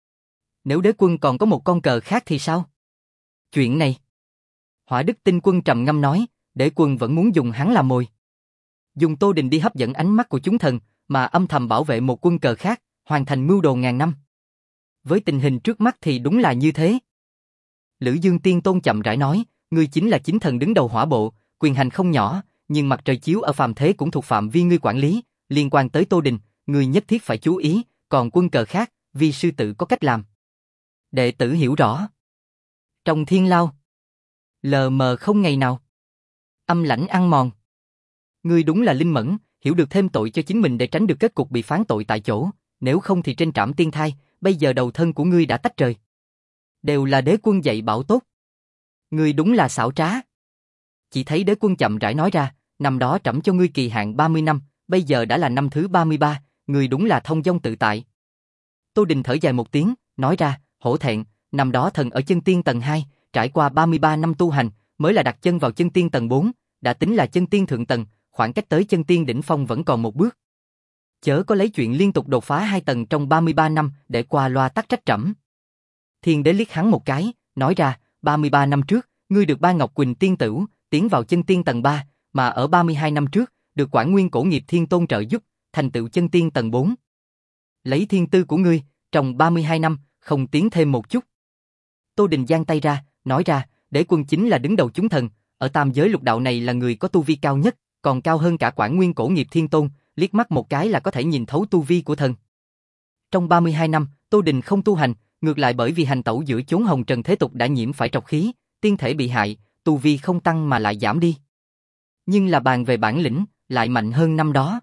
Nếu đế quân còn có một con cờ khác thì sao? Chuyện này. Hỏa Đức Tinh Quân trầm ngâm nói, đế quân vẫn muốn dùng hắn làm mồi. Dùng Tô Đình đi hấp dẫn ánh mắt của chúng thần, mà âm thầm bảo vệ một quân cờ khác, hoàn thành mưu đồ ngàn năm. Với tình hình trước mắt thì đúng là như thế. Lữ Dương Tiên Tôn chậm rãi nói, ngươi chính là chính thần đứng đầu hỏa bộ, quyền hành không nhỏ, nhưng mặt trời chiếu ở phàm thế cũng thuộc phạm vi ngươi quản lý, liên quan tới Tô Đình, ngươi nhất thiết phải chú ý, còn quân cờ khác, vi sư tự có cách làm. Đệ tử hiểu rõ. Trong thiên lao, lờ mờ không ngày nào. Âm lãnh ăn mòn. Ngươi đúng là linh mẫn, hiểu được thêm tội cho chính mình để tránh được kết cục bị phán tội tại chỗ, nếu không thì trên trảm tiên thai, bây giờ đầu thân của ngươi đã tách rời. Đều là đế quân dạy bảo tốt. Ngươi đúng là xảo trá. Chỉ thấy đế quân chậm rãi nói ra, năm đó trẫm cho ngươi kỳ hạn ba mươi năm, bây giờ đã là năm thứ ba mươi ba, ngươi đúng là thông dong tự tại. Tô Đình thở dài một tiếng, nói ra, hổ thẹn, năm đó thần ở chân tiên tầng hai, trải qua ba mươi ba năm tu hành, mới là đặt chân vào chân tiên tầng bốn, đã tính là chân tiên thượng tầng, khoảng cách tới chân tiên đỉnh phong vẫn còn một bước. Chớ có lấy chuyện liên tục đột phá hai tầng trong ba mươi ba năm để qua loa tắc trách trẫm. Thiên đế liếc hắn một cái, nói ra, ba mươi ba năm trước, ngươi được ba Ngọc Quỳnh tiên tửu, tiến vào chân tiên tầng ba, mà ở ba mươi hai năm trước, được Quản Nguyên Cổ Nghiệp Thiên Tôn trợ giúp, thành tựu chân tiên tầng bốn. Lấy thiên tư của ngươi, trong ba mươi hai năm, không tiến thêm một chút. Tô Đình giang tay ra, nói ra, đế quân chính là đứng đầu chúng thần, ở tam giới lục đạo này là người có tu vi cao nhất, còn cao hơn cả Quản Nguyên Cổ Nghiệp Thiên Tôn, liếc mắt một cái là có thể nhìn thấu tu vi của thần. Trong ba mươi hai năm, Tô Đình không tu hành, ngược lại bởi vì hành tẩu giữa chốn hồng trần thế tục đã nhiễm phải trọc khí, tiên thể bị hại, tu vi không tăng mà lại giảm đi. Nhưng là bàn về bản lĩnh, lại mạnh hơn năm đó.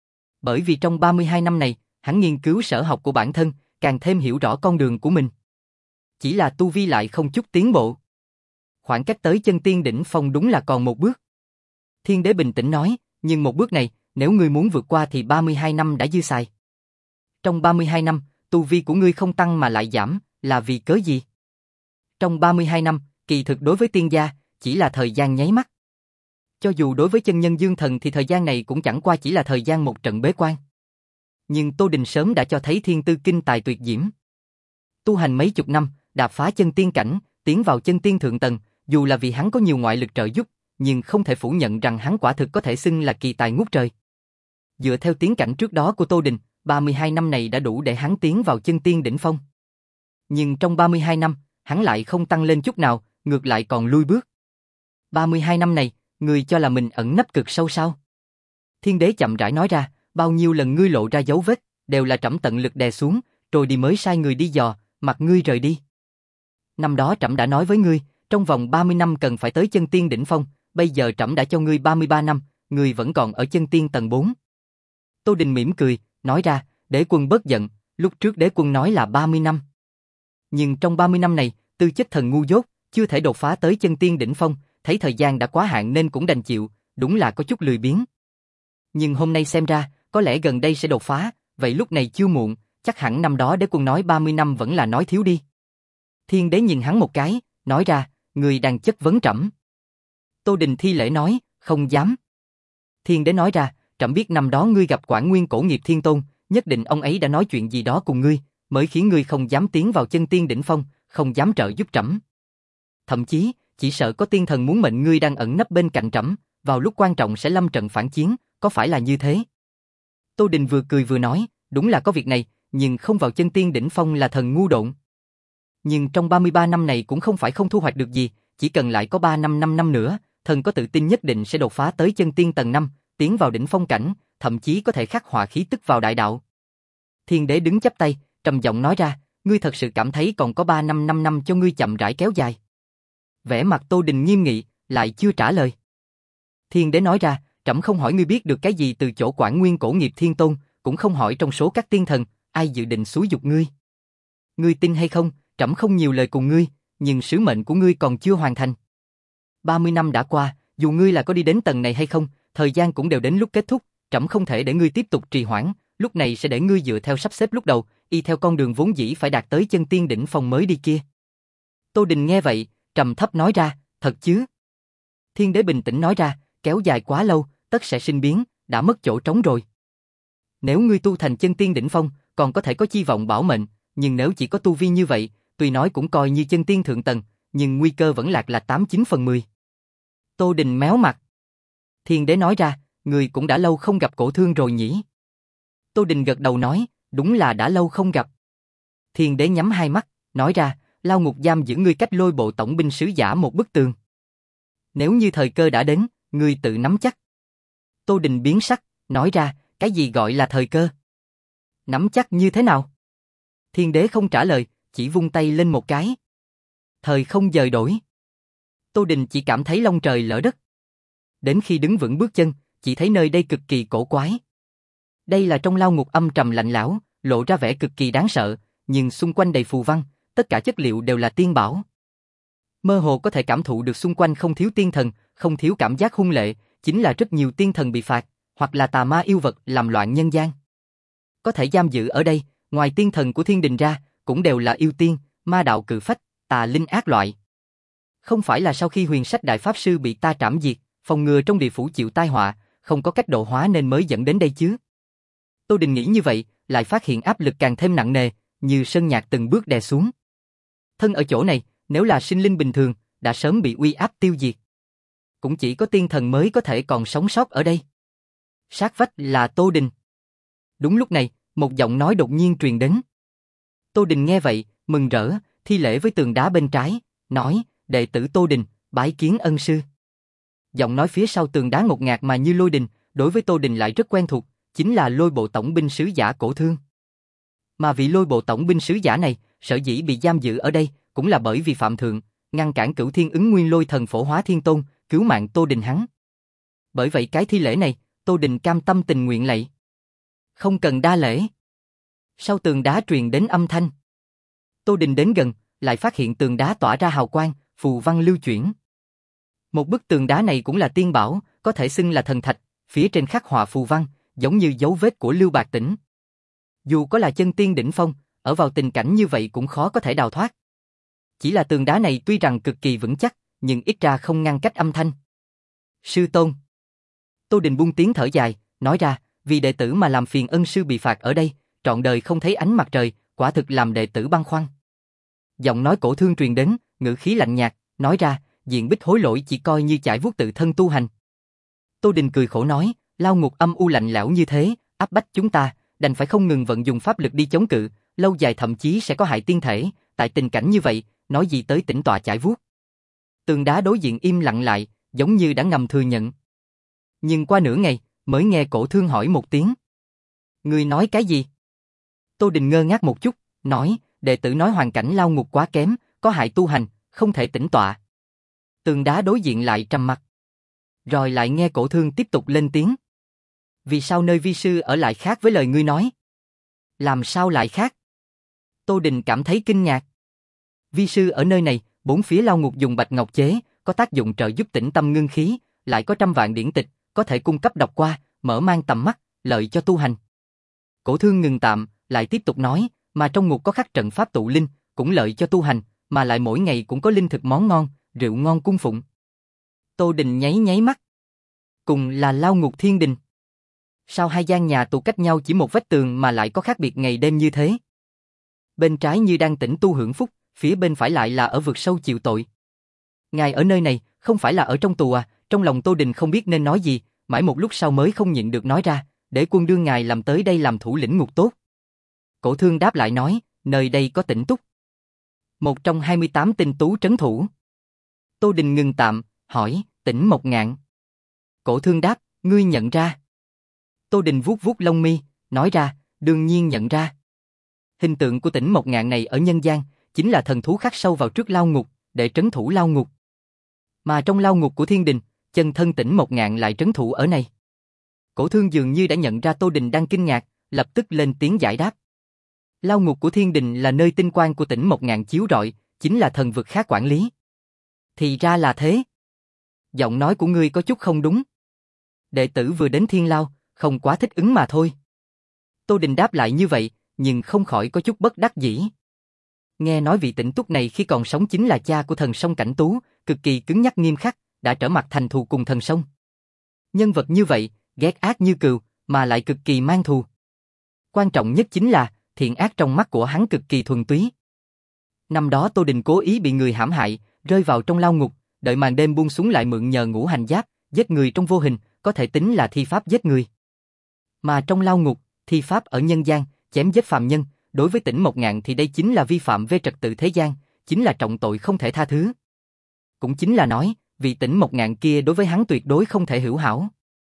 Bởi vì trong ba mươi hai năm này, hắn nghiên cứu sở học của bản thân, càng thêm hiểu rõ con đường của mình. Chỉ là tu vi lại không chút tiến bộ. Khoảng cách tới chân tiên đỉnh phong đúng là còn một bước. Thiên đế bình tĩnh nói, nhưng một bước này, nếu ngươi muốn vượt qua thì ba mươi hai năm đã dư xài. Trong ba mươi hai năm, tu vi của ngươi không tăng mà lại giảm, là vì cớ gì? Trong ba mươi hai năm, kỳ thực đối với tiên gia, chỉ là thời gian nháy mắt. Cho dù đối với chân nhân dương thần thì thời gian này cũng chẳng qua chỉ là thời gian một trận bế quan. Nhưng Tô Đình sớm đã cho thấy thiên tư kinh tài tuyệt diễm. Tu hành mấy chục năm, đạp phá chân tiên cảnh, tiến vào chân tiên thượng tầng, dù là vì hắn có nhiều ngoại lực trợ giúp, nhưng không thể phủ nhận rằng hắn quả thực có thể xưng là kỳ tài ngút trời. Dựa theo tiến cảnh trước đó của Tô Đình, ba mươi hai năm này đã đủ để hắn tiến vào chân tiên đỉnh phong. Nhưng trong ba mươi hai năm, hắn lại không tăng lên chút nào, ngược lại còn lui bước. ba mươi hai năm này, ngươi cho là mình ẩn nấp cực sâu sao? Thiên đế chậm rãi nói ra, bao nhiêu lần ngươi lộ ra dấu vết, đều là trẫm tận lực đè xuống, rồi đi mới sai người đi dò, mặc ngươi rời đi. Năm đó trẫm đã nói với ngươi, trong vòng ba mươi năm cần phải tới chân tiên đỉnh phong, bây giờ trẫm đã cho ngươi ba mươi ba năm, ngươi vẫn còn ở chân tiên tầng bốn. Tô Đình mỉm cười, nói ra, đế quân bớt giận, lúc trước đế quân nói là ba mươi năm. Nhưng trong ba mươi năm này, tư chất thần ngu dốt, chưa thể đột phá tới chân tiên đỉnh phong, thấy thời gian đã quá hạn nên cũng đành chịu, đúng là có chút lười biếng. Nhưng hôm nay xem ra, có lẽ gần đây sẽ đột phá, vậy lúc này chưa muộn, chắc hẳn năm đó đế quân nói ba mươi năm vẫn là nói thiếu đi. Thiên đế nhìn hắn một cái, nói ra, người đang chất vấn trẫm. Tô Đình thi lễ nói, không dám. Thiên đế nói ra, trẫm biết năm đó ngươi gặp Quản Nguyên Cổ Nghiệp Thiên Tôn, nhất định ông ấy đã nói chuyện gì đó cùng ngươi, mới khiến ngươi không dám tiến vào chân tiên đỉnh phong, không dám trợ giúp trẫm. Thậm chí, chỉ sợ có tiên thần muốn mệnh ngươi đang ẩn nấp bên cạnh trẫm, vào lúc quan trọng sẽ lâm trận phản chiến, có phải là như thế? Tô Đình vừa cười vừa nói, đúng là có việc này, nhưng không vào chân tiên đỉnh phong là thần ngu độn. Nhưng trong ba mươi ba năm này cũng không phải không thu hoạch được gì, chỉ cần lại có ba năm năm năm nữa, thần có tự tin nhất định sẽ đột phá tới chân tiên tầng năm, tiến vào đỉnh phong cảnh, thậm chí có thể khắc họa khí tức vào đại đạo. Thiên đế đứng chắp tay, trầm giọng nói ra, ngươi thật sự cảm thấy còn có ba năm năm năm cho ngươi chậm rãi kéo dài? Vẻ mặt Tô Đình nghiêm nghị, lại chưa trả lời. Thiên đế nói ra, trẫm không hỏi ngươi biết được cái gì từ chỗ Quản Nguyên Cổ Nghiệp Thiên Tôn, cũng không hỏi trong số các tiên thần, ai dự định xúi giục ngươi. Ngươi tin hay không, trẫm không nhiều lời cùng ngươi, nhưng sứ mệnh của ngươi còn chưa hoàn thành. ba mươi năm đã qua, dù ngươi là có đi đến tầng này hay không, thời gian cũng đều đến lúc kết thúc, trẫm không thể để ngươi tiếp tục trì hoãn, lúc này sẽ để ngươi dựa theo sắp xếp lúc đầu, y theo con đường vốn dĩ phải đạt tới chân tiên đỉnh phong mới đi kia. Tô Đình nghe vậy, trầm thấp nói ra, thật chứ? Thiên đế bình tĩnh nói ra, kéo dài quá lâu, tất sẽ sinh biến, đã mất chỗ trống rồi. Nếu ngươi tu thành chân tiên đỉnh phong, còn có thể có chi vọng bảo mệnh, nhưng nếu chỉ có tu vi như vậy, tuy nói cũng coi như chân tiên thượng tầng, nhưng nguy cơ vẫn lạc là tám chín phần mười. Tô Đình méo mặt. Thiên đế nói ra, người cũng đã lâu không gặp Cổ Thương rồi nhỉ? Tô Đình gật đầu nói, đúng là đã lâu không gặp. Thiên đế nhắm hai mắt, nói ra, lao ngục giam giữ ngươi cách Lôi Bộ tổng binh sứ giả một bức tường. Nếu như thời cơ đã đến, ngươi tự nắm chắc. Tô Đình biến sắc, nói ra, cái gì gọi là thời cơ? Nắm chắc như thế nào? Thiên đế không trả lời, chỉ vung tay lên một cái. Thời không dời đổi. Tô Đình chỉ cảm thấy long trời lỡ đất. Đến khi đứng vững bước chân, chỉ thấy nơi đây cực kỳ cổ quái. Đây là trong lao ngục âm trầm lạnh lẽo, lộ ra vẻ cực kỳ đáng sợ, nhưng xung quanh đầy phù văn, tất cả chất liệu đều là tiên bảo. Mơ hồ có thể cảm thụ được xung quanh không thiếu tiên thần, không thiếu cảm giác hung lệ, chính là rất nhiều tiên thần bị phạt, hoặc là tà ma yêu vật làm loạn nhân gian. Có thể giam giữ ở đây, ngoài tiên thần của thiên đình ra, cũng đều là yêu tiên, ma đạo cự phách, tà linh ác loại. Không phải là sau khi huyền sách đại pháp sư bị ta trảm diệt, phòng ngừa trong địa phủ chịu tai họa, không có cách độ hóa nên mới dẫn đến đây chứ. Tô Đình nghĩ như vậy, lại phát hiện áp lực càng thêm nặng nề, như sơn nhạc từng bước đè xuống. Thân ở chỗ này, nếu là sinh linh bình thường, đã sớm bị uy áp tiêu diệt. Cũng chỉ có tiên thần mới có thể còn sống sót ở đây. Sát vách là Tô Đình. Đúng lúc này, một giọng nói đột nhiên truyền đến. Tô Đình nghe vậy, mừng rỡ, thi lễ với tường đá bên trái, nói, đệ tử Tô Đình, bái kiến ân sư. Giọng nói phía sau tường đá ngột ngạt mà như lôi đình, đối với Tô Đình lại rất quen thuộc, chính là lôi bộ tổng binh sứ giả Cổ Thương. Mà vị lôi bộ tổng binh sứ giả này, sở dĩ bị giam giữ ở đây, cũng là bởi vì phạm thượng, ngăn cản Cửu Thiên Ứng Nguyên Lôi Thần Phổ Hóa Thiên Tôn, cứu mạng Tô Đình hắn. Bởi vậy cái thi lễ này, Tô Đình cam tâm tình nguyện lạy. Không cần đa lễ. Sau tường đá truyền đến âm thanh. Tô Đình đến gần, lại phát hiện tường đá tỏa ra hào quang, phù văn lưu chuyển. Một bức tường đá này cũng là tiên bảo, có thể xưng là thần thạch, phía trên khắc họa phù văn, giống như dấu vết của Lưu Bạc Tỉnh. Dù có là chân tiên đỉnh phong, ở vào tình cảnh như vậy cũng khó có thể đào thoát. Chỉ là tường đá này tuy rằng cực kỳ vững chắc, nhưng ít ra không ngăn cách âm thanh. Sư tôn. Tô Đình buông tiếng thở dài, nói ra, vì đệ tử mà làm phiền ân sư bị phạt ở đây, trọn đời không thấy ánh mặt trời, quả thực làm đệ tử băn khoăn. Giọng nói Cổ Thương truyền đến, ngữ khí lạnh nhạt, nói ra, diện bích hối lỗi chỉ coi như chải vuốt tự thân tu hành. Tô Đình cười khổ nói, lao ngục âm u lạnh lẽo như thế, áp bách chúng ta, đành phải không ngừng vận dùng pháp lực đi chống cự, lâu dài thậm chí sẽ có hại tiên thể, tại tình cảnh như vậy, nói gì tới tĩnh tọa chải vuốt. Tường đá đối diện im lặng lại, giống như đã ngầm thừa nhận. Nhưng qua nửa ngày, mới nghe Cổ Thương hỏi một tiếng. Ngươi nói cái gì? Tô Đình ngơ ngác một chút, nói, đệ tử nói hoàn cảnh lao ngục quá kém, có hại tu hành, không thể tĩnh tọa. Tường đá đối diện lại trầm mặc. Rồi lại nghe Cổ Thương tiếp tục lên tiếng. Vì sao nơi vi sư ở lại khác với lời ngươi nói? Làm sao lại khác? Tô Đình cảm thấy kinh ngạc. Vi sư ở nơi này, bốn phía lao ngục dùng bạch ngọc chế, có tác dụng trợ giúp tĩnh tâm ngưng khí, lại có trăm vạn điển tịch, có thể cung cấp đọc qua, mở mang tầm mắt, lợi cho tu hành. Cổ Thương ngừng tạm, lại tiếp tục nói, mà trong ngục có khắc trận pháp tụ linh, cũng lợi cho tu hành, mà lại mỗi ngày cũng có linh thực món ngon, rượu ngon cung phụng. Tô Đình nháy nháy mắt. Cùng là lao ngục thiên đình. Sao hai gian nhà tù cách nhau chỉ một vách tường mà lại có khác biệt ngày đêm như thế? Bên trái như đang tĩnh tu hưởng phúc, phía bên phải lại là ở vực sâu chịu tội. Ngài ở nơi này, không phải là ở trong tù à? Trong lòng Tô Đình không biết nên nói gì, mãi một lúc sau mới không nhịn được nói ra, để quân đưa ngài làm tới đây làm thủ lĩnh ngục tốt. Cổ Thương đáp lại nói, nơi đây có Tĩnh Túc, một trong hai mươi tám tinh tú trấn thủ. Tô Đình ngừng tạm, hỏi, Tĩnh Mộc Ngạn. Cổ Thương đáp, ngươi nhận ra. Tô Đình vuốt vuốt lông mi, nói ra, đương nhiên nhận ra. Hình tượng của Tĩnh Mộc Ngạn này ở nhân gian, chính là thần thú khắc sâu vào trước lao ngục, để trấn thủ lao ngục. Mà trong lao ngục của thiên đình, chân thân Tĩnh Mộc Ngạn lại trấn thủ ở này. Cổ Thương dường như đã nhận ra Tô Đình đang kinh ngạc, lập tức lên tiếng giải đáp. Lao ngục của thiên đình là nơi tinh quang của Tĩnh Mộc Ngạn chiếu rọi, chính là thần vực khác quản lý. Thì ra là thế. Giọng nói của ngươi có chút không đúng. Đệ tử vừa đến thiên lao, không quá thích ứng mà thôi. Tô Đình đáp lại như vậy, nhưng không khỏi có chút bất đắc dĩ. Nghe nói vị Tĩnh Túc này khi còn sống chính là cha của thần sông Cảnh Tú, cực kỳ cứng nhắc nghiêm khắc, đã trở mặt thành thù cùng thần sông. Nhân vật như vậy, ghét ác như cừu, mà lại cực kỳ mang thù. Quan trọng nhất chính là, thiện ác trong mắt của hắn cực kỳ thuần túy. Năm đó Tô Đình cố ý bị người hãm hại, rơi vào trong lao ngục, đợi màn đêm buông xuống lại mượn nhờ ngũ hành giáp, giết người trong vô hình, có thể tính là thi pháp giết người. Mà trong lao ngục, thi pháp ở nhân gian, chém giết phạm nhân, đối với Tĩnh Mộc Ngạn thì đây chính là vi phạm về trật tự thế gian, chính là trọng tội không thể tha thứ. Cũng chính là nói, vị Tỉnh Mộc Ngạn kia đối với hắn tuyệt đối không thể hữu hảo.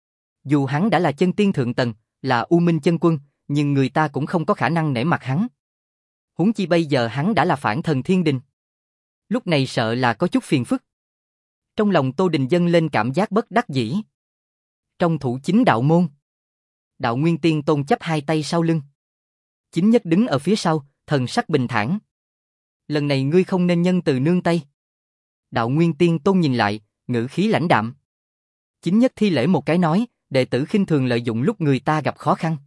Dù hắn đã là chân tiên thượng tầng, là U Minh chân quân, nhưng người ta cũng không có khả năng nể mặt hắn. Huống chi bây giờ hắn đã là phản thần thiên đình. Lúc này sợ là có chút phiền phức. Trong lòng Tô Đình dâng lên cảm giác bất đắc dĩ. Trong thủ chính đạo môn, Đạo Nguyên Tiên Tôn chắp hai tay sau lưng. Chính nhất đứng ở phía sau, thần sắc bình thản. Lần này ngươi không nên nhân từ nương tay. Đạo Nguyên Tiên Tôn nhìn lại, ngữ khí lãnh đạm. Chính nhất thi lễ một cái nói, đệ tử khinh thường lợi dụng lúc người ta gặp khó khăn.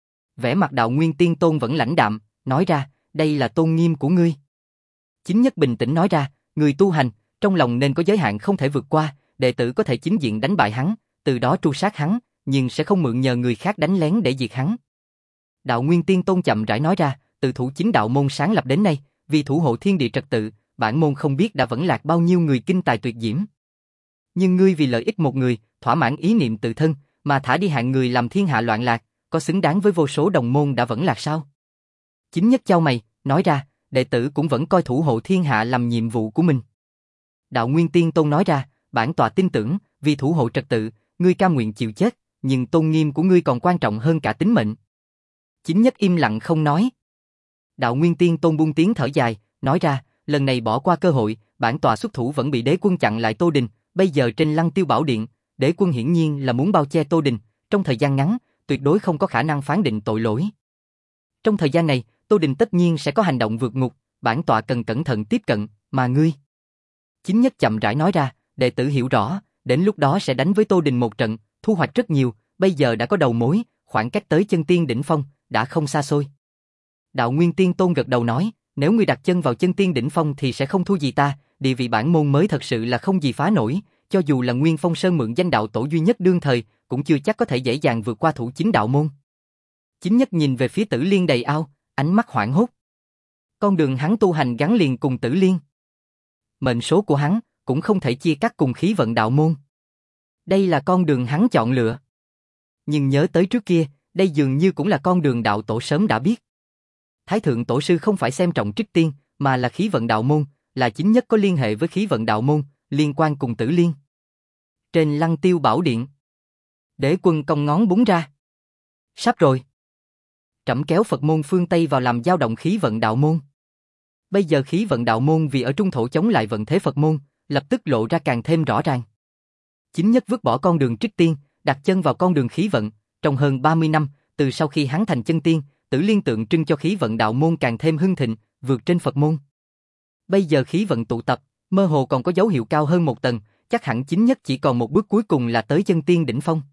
Vẻ mặt Đạo Nguyên Tiên Tôn vẫn lãnh đạm, nói ra, đây là tôn nghiêm của ngươi. Chính nhất bình tĩnh nói ra, người tu hành, trong lòng nên có giới hạn không thể vượt qua, đệ tử có thể chính diện đánh bại hắn, từ đó tru sát hắn, nhưng sẽ không mượn nhờ người khác đánh lén để diệt hắn. Đạo Nguyên Tiên Tôn chậm rãi nói ra, từ thủ chính đạo môn sáng lập đến nay, vì thủ hộ thiên địa trật tự, bản môn không biết đã vẫn lạc bao nhiêu người kinh tài tuyệt diễm. Nhưng ngươi vì lợi ích một người, thỏa mãn ý niệm tự thân, mà thả đi hạng người làm thiên hạ loạn lạc, có xứng đáng với vô số đồng môn đã vẫn lạc sao? Chính nhất chau mày, nói ra, đệ tử cũng vẫn coi thủ hộ thiên hạ làm nhiệm vụ của mình. Đạo Nguyên Tiên Tôn nói ra, bản tọa tin tưởng, vì thủ hộ trật tự, ngươi cam nguyện chịu chết, nhưng tôn nghiêm của ngươi còn quan trọng hơn cả tính mệnh. Chính nhất im lặng không nói. Đạo Nguyên Tiên Tôn buông tiếng thở dài, nói ra, lần này bỏ qua cơ hội, bản tọa xuất thủ vẫn bị đế quân chặn lại Tô Đình, bây giờ trên Lăng Tiêu Bảo Điện, đế quân hiển nhiên là muốn bao che Tô Đình, trong thời gian ngắn, tuyệt đối không có khả năng phán định tội lỗi. Trong thời gian này, Tô Đình tất nhiên sẽ có hành động vượt ngục, bản tọa cần cẩn thận tiếp cận, mà ngươi. Chính nhất chậm rãi nói ra, đệ tử hiểu rõ, đến lúc đó sẽ đánh với Tô Đình một trận, thu hoạch rất nhiều, bây giờ đã có đầu mối, khoảng cách tới chân tiên đỉnh phong, đã không xa xôi. Đạo Nguyên Tiên Tôn gật đầu nói, nếu ngươi đặt chân vào chân tiên đỉnh phong thì sẽ không thua gì ta, địa vị bản môn mới thật sự là không gì phá nổi, cho dù là Nguyên Phong Sơn mượn danh đạo tổ duy nhất đương thời, cũng chưa chắc có thể dễ dàng vượt qua thủ chính đạo môn. Chính nhất nhìn về phía Tử Liên đầy ao, ánh mắt hoảng hốt. Con đường hắn tu hành gắn liền cùng Tử Liên. Mệnh số của hắn cũng không thể chia cắt cùng khí vận đạo môn. Đây là con đường hắn chọn lựa. Nhưng nhớ tới trước kia, đây dường như cũng là con đường đạo tổ sớm đã biết. Thái thượng tổ sư không phải xem trọng Trích Tiên, mà là khí vận đạo môn, là chính nhất có liên hệ với khí vận đạo môn, liên quan cùng Tử Liên. Trên Lăng Tiêu Bảo Điện, đế quân cong ngón búng ra. Sắp rồi. Trẫm kéo Phật môn phương Tây vào làm dao động khí vận đạo môn. Bây giờ khí vận đạo môn vì ở trung thổ chống lại vận thế Phật môn, lập tức lộ ra càng thêm rõ ràng. Chính nhất vứt bỏ con đường Trích Tiên, đặt chân vào con đường khí vận, trong hơn ba mươi năm, từ sau khi hắn thành chân tiên, Tử Liên tượng trưng cho khí vận đạo môn càng thêm hưng thịnh, vượt trên Phật môn. Bây giờ khí vận tụ tập, mơ hồ còn có dấu hiệu cao hơn một tầng, chắc hẳn chính nhất chỉ còn một bước cuối cùng là tới chân tiên đỉnh phong.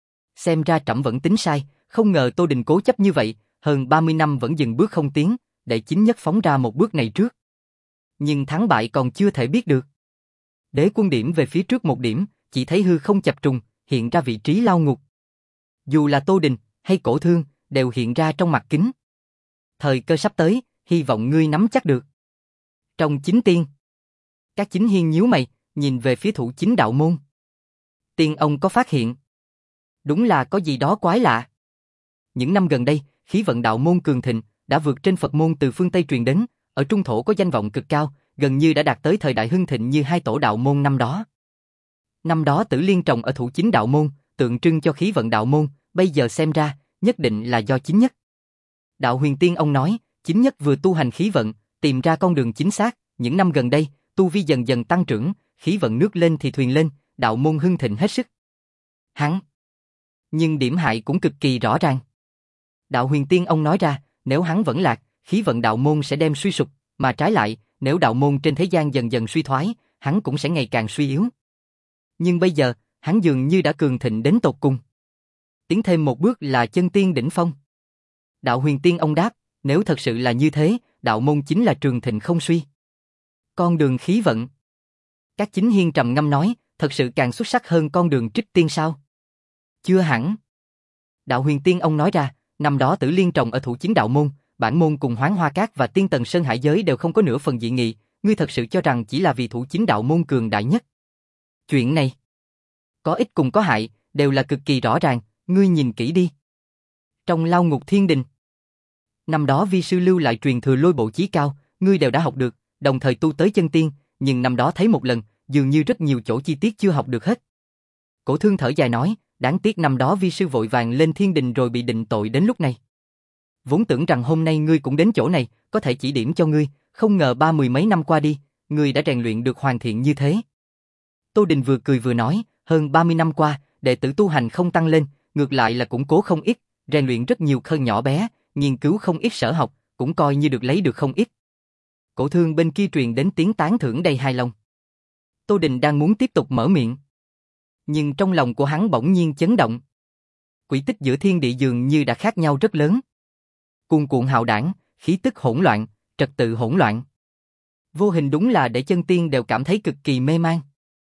Xem ra trẫm vẫn tính sai, không ngờ Tô Đình cố chấp như vậy, hơn ba mươi năm vẫn dừng bước không tiến, để chính nhất phóng ra một bước này trước. Nhưng thắng bại còn chưa thể biết được. Đế quân điểm về phía trước một điểm, chỉ thấy hư không chập trùng, hiện ra vị trí lao ngục. Dù là Tô Đình hay Cổ Thương, đều hiện ra trong mặt kính. Thời cơ sắp tới, hy vọng ngươi nắm chắc được. Trong chính tiên, các chính hiên nhíu mày, nhìn về phía thủ chính đạo môn. Tiên ông có phát hiện? Đúng là có gì đó quái lạ. Những năm gần đây, khí vận đạo môn cường thịnh, đã vượt trên Phật môn từ phương Tây truyền đến, ở trung thổ có danh vọng cực cao, gần như đã đạt tới thời đại hưng thịnh như hai tổ đạo môn năm đó. Năm đó Tử Liên trồng ở thủ chính đạo môn, tượng trưng cho khí vận đạo môn, bây giờ xem ra, nhất định là do chính nhất. Đạo Huyền Tiên ông nói, chính nhất vừa tu hành khí vận, tìm ra con đường chính xác, những năm gần đây, tu vi dần dần tăng trưởng, khí vận nước lên thì thuyền lên, đạo môn hưng thịnh hết sức. Hắn. Nhưng điểm hại cũng cực kỳ rõ ràng. Đạo Huyền Tiên ông nói ra, nếu hắn vẫn lạc, khí vận đạo môn sẽ đem suy sụp, mà trái lại, nếu đạo môn trên thế gian dần dần suy thoái, hắn cũng sẽ ngày càng suy yếu. Nhưng bây giờ, hắn dường như đã cường thịnh đến tột cùng. Tiến thêm một bước là chân tiên đỉnh phong. Đạo Huyền Tiên ông đáp, nếu thật sự là như thế, đạo môn chính là trường thịnh không suy. Con đường khí vận. Các chính hiên trầm ngâm nói, thật sự càng xuất sắc hơn con đường Trích Tiên sao? Chưa hẳn. Đạo Huyền Tiên ông nói ra, năm đó Tử Liên trồng ở thủ chính đạo môn, bản môn cùng Hoán Hoa Cát và Tiên Tần Sơn Hải giới đều không có nửa phần dị nghị, ngươi thật sự cho rằng chỉ là vì thủ chính đạo môn cường đại nhất? Chuyện này, có ích cùng có hại, đều là cực kỳ rõ ràng, ngươi nhìn kỹ đi. Trong lao ngục thiên đình, năm đó vi sư lưu lại truyền thừa lôi bộ chí cao, ngươi đều đã học được, đồng thời tu tới chân tiên, nhưng năm đó thấy một lần, dường như rất nhiều chỗ chi tiết chưa học được hết. Cổ Thương thở dài nói, đáng tiếc năm đó vi sư vội vàng lên thiên đình rồi bị định tội đến lúc này. Vốn tưởng rằng hôm nay ngươi cũng đến chỗ này, có thể chỉ điểm cho ngươi, không ngờ ba mười mấy năm qua đi, ngươi đã rèn luyện được hoàn thiện như thế. Tô Đình vừa cười vừa nói, hơn ba mươi năm qua, đệ tử tu hành không tăng lên, ngược lại là củng cố không ít, rèn luyện rất nhiều khâu nhỏ bé, nghiên cứu không ít sở học, cũng coi như được lấy được không ít. Cổ Thương bên kia truyền đến tiếng tán thưởng đầy hài lòng. Tô Đình đang muốn tiếp tục mở miệng, nhưng trong lòng của hắn bỗng nhiên chấn động. Quỹ tích giữa thiên địa dường như đã khác nhau rất lớn. Cuồn cuộn hạo đảng, khí tức hỗn loạn, trật tự hỗn loạn. Vô hình đúng là để chân tiên đều cảm thấy cực kỳ mê man.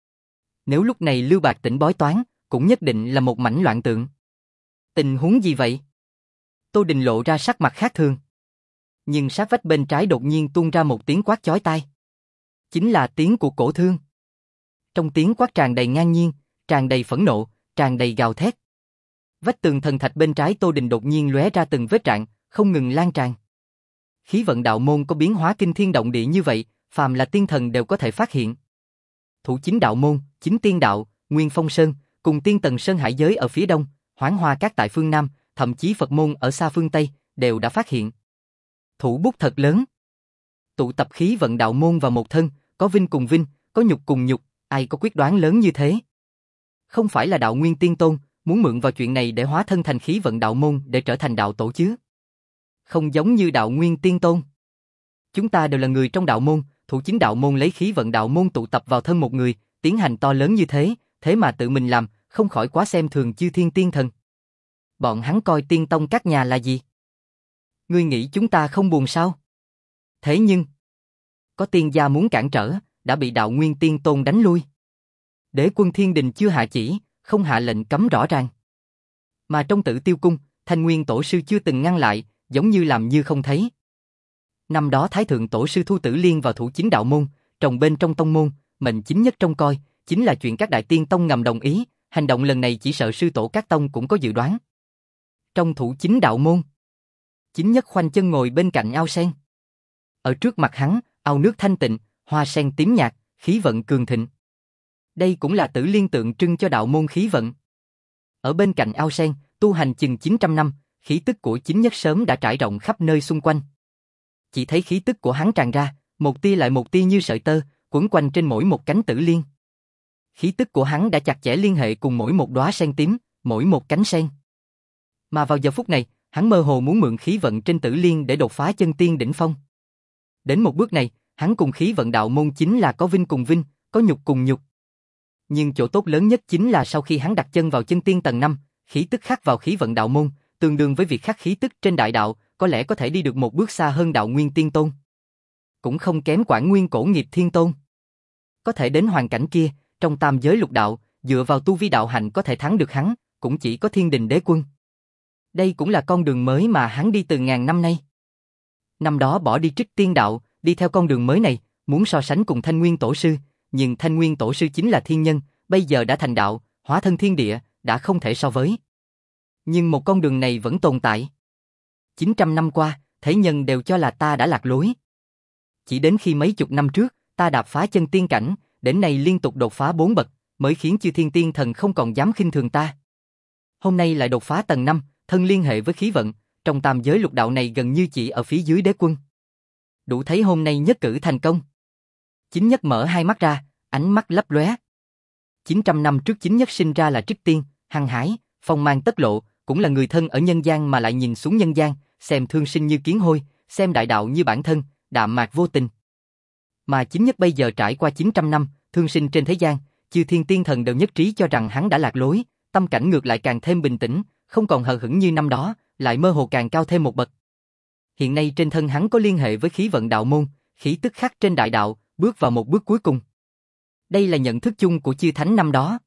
Nếu lúc này Lưu Bạc Tỉnh bói toán, cũng nhất định là một mảnh loạn tượng. Tình huống gì vậy? Tô Đình lộ ra sắc mặt khác thường. Nhưng sát vách bên trái đột nhiên tuôn ra một tiếng quát chói tai. Chính là tiếng của Cổ Thương. Trong tiếng quát tràn đầy ngang nhiên, tràn đầy phẫn nộ, tràn đầy gào thét. Vách tường thần thạch bên trái Tô Đình đột nhiên lóe ra từng vết rạn, không ngừng lan tràn. Khí vận đạo môn có biến hóa kinh thiên động địa như vậy, phàm là tiên thần đều có thể phát hiện. Thủ chính đạo môn, chính tiên đạo, Nguyên Phong Sơn, cùng tiên tần Sơn Hải giới ở phía đông, Hoán Hoa Các tại phương nam, thậm chí Phật môn ở xa phương tây, đều đã phát hiện. Thủ bút thật lớn. Tụ tập khí vận đạo môn vào một thân, có vinh cùng vinh, có nhục cùng nhục, ai có quyết đoán lớn như thế? Không phải là đạo Nguyên Tiên Tôn, muốn mượn vào chuyện này để hóa thân thành khí vận đạo môn để trở thành đạo tổ chứ? Không giống như đạo Nguyên Tiên Tôn. Chúng ta đều là người trong đạo môn, thủ chính đạo môn lấy khí vận đạo môn tụ tập vào thân một người, tiến hành to lớn như thế, thế mà tự mình làm, không khỏi quá xem thường chư thiên tiên thần. Bọn hắn coi tiên tông các nhà là gì? Ngươi nghĩ chúng ta không buồn sao? Thế nhưng, có tiên gia muốn cản trở, đã bị đạo Nguyên Tiên Tôn đánh lui. Đế quân thiên đình chưa hạ chỉ, không hạ lệnh cấm rõ ràng. Mà trong Tử Tiêu Cung, Thanh Nguyên Tổ sư chưa từng ngăn lại, giống như làm như không thấy. Năm đó Thái Thượng Tổ sư thu Tử Liên vào thủ chính đạo môn, trồng bên trong tông môn, mệnh chính nhất trông coi, chính là chuyện các đại tiên tông ngầm đồng ý, hành động lần này chỉ sợ sư tổ các tông cũng có dự đoán. Trong thủ chính đạo môn, chính nhất khoanh chân ngồi bên cạnh ao sen. Ở trước mặt hắn, ao nước thanh tịnh, hoa sen tím nhạt, khí vận cường thịnh. Đây cũng là Tử Liên tượng trưng cho đạo môn khí vận. Ở bên cạnh ao sen, tu hành chừng chín trăm năm, khí tức của chính nhất sớm đã trải rộng khắp nơi xung quanh. Chỉ thấy khí tức của hắn tràn ra, một tia lại một tia như sợi tơ, quấn quanh trên mỗi một cánh Tử Liên. Khí tức của hắn đã chặt chẽ liên hệ cùng mỗi một đóa sen tím, mỗi một cánh sen. Mà vào giờ phút này, hắn mơ hồ muốn mượn khí vận trên Tử Liên để đột phá chân tiên đỉnh phong. Đến một bước này, hắn cùng khí vận đạo môn chính là có vinh cùng vinh, có nhục cùng nhục. Nhưng chỗ tốt lớn nhất chính là sau khi hắn đặt chân vào chân tiên tầng năm, khí tức khắc vào khí vận đạo môn, tương đương với việc khắc khí tức trên đại đạo, có lẽ có thể đi được một bước xa hơn đạo Nguyên Tiên Tôn. Cũng không kém Quảng Nguyên Cổ Nghiệp Thiên Tôn. Có thể đến hoàn cảnh kia, trong tam giới lục đạo, dựa vào tu vi đạo hạnh có thể thắng được hắn, cũng chỉ có Thiên Đình Đế Quân. Đây cũng là con đường mới mà hắn đi từ ngàn năm nay. Năm đó bỏ đi Trích Tiên Đạo, đi theo con đường mới này, muốn so sánh cùng Thanh Nguyên Tổ Sư, nhưng Thanh Nguyên Tổ Sư chính là thiên nhân, bây giờ đã thành đạo, hóa thân thiên địa, đã không thể so với. Nhưng một con đường này vẫn tồn tại. chín trăm năm qua, thế nhân đều cho là ta đã lạc lối. Chỉ đến khi mấy chục năm trước, ta đạp phá chân tiên cảnh, đến nay liên tục đột phá bốn bậc, mới khiến chư thiên tiên thần không còn dám khinh thường ta. Hôm nay lại đột phá tầng năm, thân liên hệ với khí vận, trong tam giới lục đạo này gần như chỉ ở phía dưới Đế Quân. Đủ thấy hôm nay nhất cử thành công. Chính nhất mở hai mắt ra, ánh mắt lấp lóe. chín trăm năm trước chính nhất sinh ra là Trích Tiên, hăng hái, phong mang tất lộ, cũng là người thân ở nhân gian mà lại nhìn xuống nhân gian, xem thương sinh như kiến hôi, xem đại đạo như bản thân, đạm mạc vô tình. Mà chính nhất bây giờ trải qua chín trăm năm, thương sinh trên thế gian, chư thiên tiên thần đều nhất trí cho rằng hắn đã lạc lối, tâm cảnh ngược lại càng thêm bình tĩnh, không còn hờ hững như năm đó, lại mơ hồ càng cao thêm một bậc. Hiện nay trên thân hắn có liên hệ với khí vận đạo môn, khí tức khắc trên đại đạo, bước vào một bước cuối cùng. Đây là nhận thức chung của chư thánh năm đó.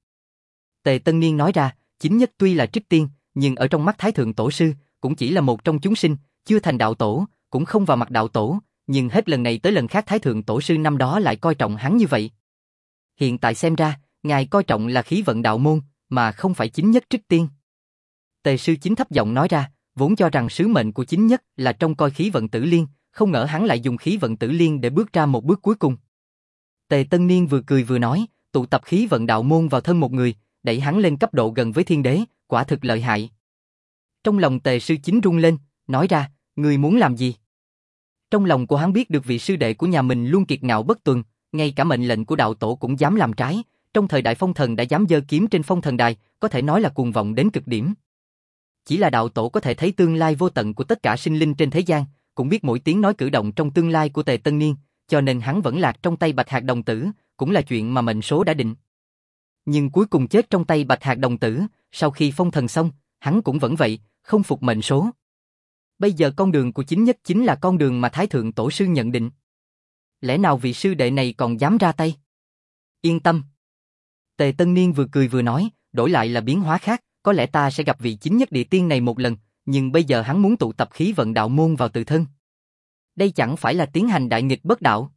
Tề Tân Niên nói ra, chính nhất tuy là Trích Tiên, nhưng ở trong mắt Thái Thượng Tổ Sư, cũng chỉ là một trong chúng sinh, chưa thành đạo tổ, cũng không vào mặt đạo tổ, nhưng hết lần này tới lần khác Thái Thượng Tổ Sư năm đó lại coi trọng hắn như vậy. Hiện tại xem ra, ngài coi trọng là khí vận đạo môn, mà không phải chính nhất Trích Tiên. Tề Sư Chính thấp giọng nói ra, vốn cho rằng sứ mệnh của chính nhất là trông coi khí vận Tử Liên, không ngờ hắn lại dùng khí vận Tử Liên để bước ra một bước cuối cùng. Tề Tân Niên vừa cười vừa nói, tụ tập khí vận đạo môn vào thân một người, đẩy hắn lên cấp độ gần với thiên đế, quả thực lợi hại. Trong lòng Tề sư chính rung lên, nói ra, người muốn làm gì? Trong lòng của hắn biết được vị sư đệ của nhà mình luôn kiệt ngạo bất tuần, ngay cả mệnh lệnh của đạo tổ cũng dám làm trái, trong thời đại phong thần đã dám giơ kiếm trên phong thần đài, có thể nói là cuồng vọng đến cực điểm. Chỉ là đạo tổ có thể thấy tương lai vô tận của tất cả sinh linh trên thế gian, cũng biết mỗi tiếng nói cử động trong tương lai của Tề Tân Niên, cho nên hắn vẫn lạc trong tay Bạch Hạc đồng tử, cũng là chuyện mà mệnh số đã định. Nhưng cuối cùng chết trong tay Bạch Hạc đồng tử, sau khi phong thần xong, hắn cũng vẫn vậy, không phục mệnh số. Bây giờ con đường của chính nhất chính là con đường mà Thái Thượng Tổ sư nhận định. Lẽ nào vị sư đệ này còn dám ra tay? Yên tâm. Tề Tân Niên vừa cười vừa nói, đổi lại là biến hóa khác, có lẽ ta sẽ gặp vị chính nhất địa tiên này một lần, nhưng bây giờ hắn muốn tụ tập khí vận đạo môn vào tự thân. Đây chẳng phải là tiến hành đại nghịch bất đạo.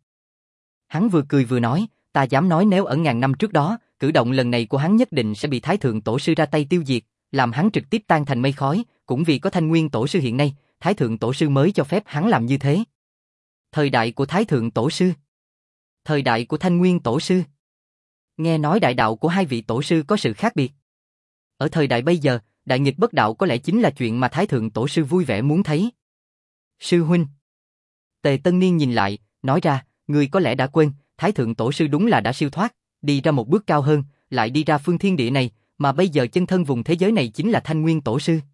Hắn vừa cười vừa nói, ta dám nói nếu ở ngàn năm trước đó, cử động lần này của hắn nhất định sẽ bị Thái Thượng Tổ sư ra tay tiêu diệt, làm hắn trực tiếp tan thành mây khói, cũng vì có Thanh Nguyên Tổ sư hiện nay, Thái Thượng Tổ sư mới cho phép hắn làm như thế. Thời đại của Thái Thượng Tổ sư. Thời đại của Thanh Nguyên Tổ sư. Nghe nói đại đạo của hai vị tổ sư có sự khác biệt. Ở thời đại bây giờ, đại nghịch bất đạo có lẽ chính là chuyện mà Thái Thượng Tổ sư vui vẻ muốn thấy. Sư huynh. Tề Tân Niên nhìn lại, nói ra, người có lẽ đã quên, Thái Thượng Tổ sư đúng là đã siêu thoát, đi ra một bước cao hơn, lại đi ra phương thiên địa này, mà bây giờ chân thân vùng thế giới này chính là Thanh Nguyên Tổ sư.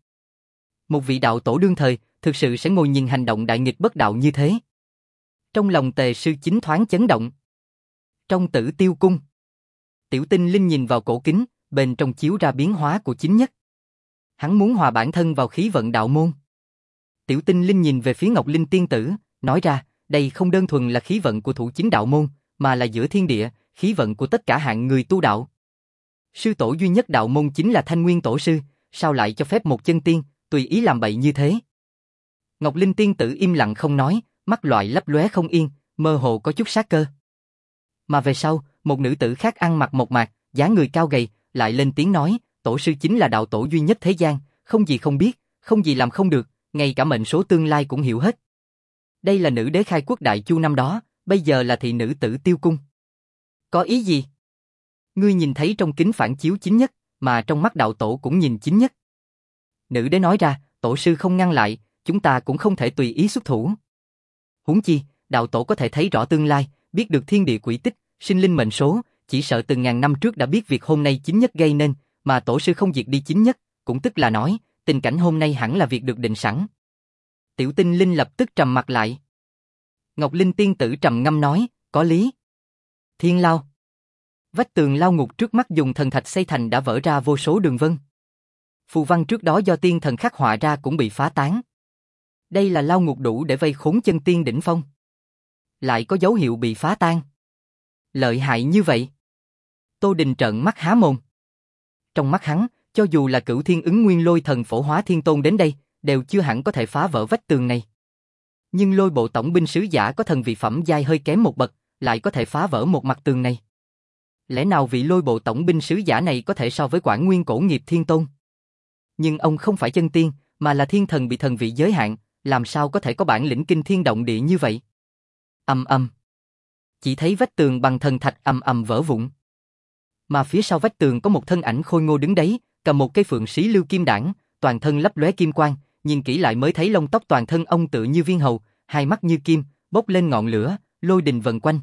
Một vị đạo tổ đương thời, thực sự sẽ ngồi nhìn hành động đại nghịch bất đạo như thế. Trong lòng Tề sư chính thoáng chấn động. Trong Tử Tiêu cung, Tiểu Tinh Linh nhìn vào cổ kính, bên trong chiếu ra biến hóa của chính nhất. Hắn muốn hòa bản thân vào khí vận đạo môn. Tiểu Tinh Linh nhìn về phía Ngọc Linh tiên tử, nói ra, đây không đơn thuần là khí vận của thủ chính đạo môn, mà là giữa thiên địa, khí vận của tất cả hạng người tu đạo. Sư tổ duy nhất đạo môn chính là Thanh Nguyên Tổ sư, sao lại cho phép một chân tiên tùy ý làm bậy như thế? Ngọc Linh tiên tử im lặng không nói, mắt loại lấp lóe không yên, mơ hồ có chút sát cơ. Mà về sau, một nữ tử khác ăn mặc mộc mạc, dáng người cao gầy, lại lên tiếng nói, tổ sư chính là đạo tổ duy nhất thế gian, không gì không biết, không gì làm không được, ngay cả mệnh số tương lai cũng hiểu hết. Đây là nữ đế khai quốc đại chu năm đó, bây giờ là thị nữ Tử Tiêu cung. Có ý gì? Ngươi nhìn thấy trong kính phản chiếu chính nhất, mà trong mắt đạo tổ cũng nhìn chính nhất. Nữ đế nói ra, tổ sư không ngăn lại, chúng ta cũng không thể tùy ý xuất thủ. Huống chi, đạo tổ có thể thấy rõ tương lai, biết được thiên địa quỹ tích, sinh linh mệnh số, chỉ sợ từ ngàn năm trước đã biết việc hôm nay chính nhất gây nên, mà tổ sư không diệt đi chính nhất, cũng tức là nói, tình cảnh hôm nay hẳn là việc được định sẵn. Tiểu Tinh Linh lập tức trầm mặt lại. Ngọc Linh tiên tử trầm ngâm nói, có lý. Thiên lao. Vách tường lao ngục trước mắt dùng thần thạch xây thành đã vỡ ra vô số đường vân. Phù văn trước đó do tiên thần khắc họa ra cũng bị phá tán. Đây là lao ngục đủ để vây khốn chân tiên đỉnh phong. Lại có dấu hiệu bị phá tan. Lợi hại như vậy. Tô Đình trợn mắt há mồm. Trong mắt hắn, cho dù là Cửu Thiên Ứng Nguyên Lôi Thần Phổ Hóa Thiên Tôn đến đây, đều chưa hẳn có thể phá vỡ vách tường này. Nhưng Lôi Bộ tổng binh sứ giả có thần vị phẩm giai hơi kém một bậc, lại có thể phá vỡ một mặt tường này. Lẽ nào vị Lôi Bộ tổng binh sứ giả này có thể so với Quản Nguyên Cổ Nghiệp Thiên Tôn? Nhưng ông không phải chân tiên, mà là thiên thần bị thần vị giới hạn, làm sao có thể có bản lĩnh kinh thiên động địa như vậy? Ầm ầm. Chỉ thấy vách tường bằng thần thạch ầm ầm vỡ vụn. Mà phía sau vách tường có một thân ảnh khôi ngô đứng đấy, cầm một cây phượng xí lưu kim đản, toàn thân lấp lóe kim quang, nhìn kỹ lại mới thấy lông tóc toàn thân ông tựa như viên hầu, hai mắt như kim, bốc lên ngọn lửa, lôi đình vần quanh.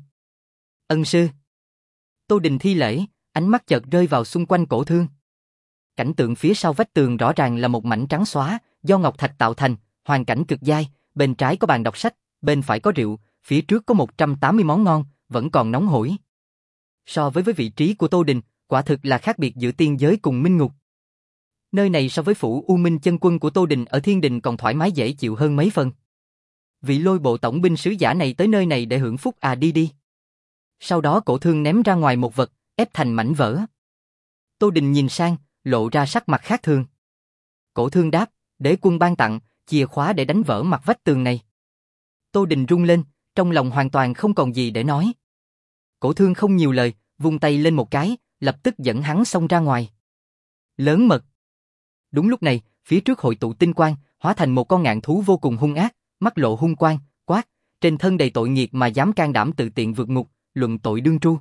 Ân sư. Tô Đình thi lễ, ánh mắt chợt rơi vào xung quanh cổ thương. Cảnh tượng phía sau vách tường rõ ràng là một mảnh trắng xóa, do ngọc thạch tạo thành, hoàn cảnh cực dai, bên trái có bàn đọc sách, bên phải có rượu, phía trước có một trăm tám mươi món ngon, vẫn còn nóng hổi. So với với vị trí của Tô Đình, quả thực là khác biệt giữa tiên giới cùng minh ngục. Nơi này so với phủ U Minh chân quân của Tô Đình ở Thiên Đình còn thoải mái dễ chịu hơn mấy phần. Vị Lôi Bộ tổng binh sứ giả này tới nơi này để hưởng phúc à đi đi. Sau đó cổ thương ném ra ngoài một vật, ép thành mảnh vỡ. Tô Đình nhìn sang, lộ ra sắc mặt khác thường. Cổ thương đáp, đế quân ban tặng, chìa khóa để đánh vỡ mặt vách tường này. Tô Đình rung lên, trong lòng hoàn toàn không còn gì để nói. Cổ thương không nhiều lời, vung tay lên một cái, lập tức dẫn hắn xông ra ngoài. Lớn mật. Đúng lúc này, phía trước hội tụ tinh quang, hóa thành một con ngạn thú vô cùng hung ác, mắt lộ hung quang, quát, trên thân đầy tội nghiệp mà dám can đảm tự tiện vượt ngục, luận tội đương tru.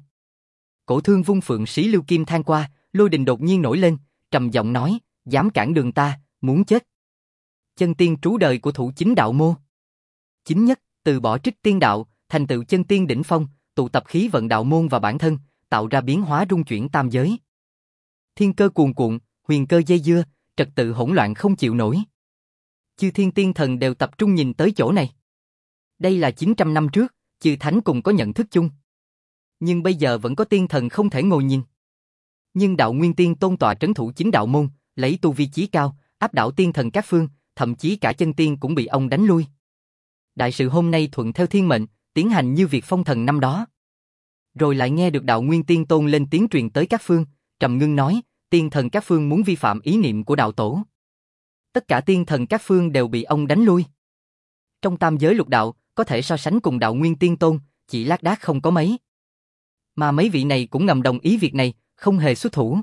Cổ Thương vung phượng xí lưu kim thang qua, Lôi Đình đột nhiên nổi lên, trầm giọng nói, dám cản đường ta, muốn chết. Chân tiên trú đời của thủ chính đạo môn. Chính nhất, từ bỏ trích tiên đạo, thành tựu chân tiên đỉnh phong, tụ tập khí vận đạo môn và bản thân, tạo ra biến hóa rung chuyển tam giới. Thiên cơ cuồn cuộn, huyền cơ dây dưa, trật tự hỗn loạn không chịu nổi. Chư thiên tiên thần đều tập trung nhìn tới chỗ này. Đây là chín trăm năm trước, chư thánh cùng có nhận thức chung. Nhưng bây giờ vẫn có tiên thần không thể ngồi nhìn. Nhưng đạo Nguyên Tiên Tôn tọa trấn thủ chính đạo môn, lấy tu vi chí cao, áp đảo tiên thần các phương, thậm chí cả chân tiên cũng bị ông đánh lui. Đại sự hôm nay thuận theo thiên mệnh, tiến hành như việc phong thần năm đó. Rồi lại nghe được đạo Nguyên Tiên Tôn lên tiếng truyền tới các phương, trầm ngưng nói, tiên thần các phương muốn vi phạm ý niệm của đạo tổ. Tất cả tiên thần các phương đều bị ông đánh lui. Trong tam giới lục đạo, có thể so sánh cùng đạo Nguyên Tiên Tôn, chỉ lác đác không có mấy. Mà mấy vị này cũng ngầm đồng ý việc này, không hề xuất thủ.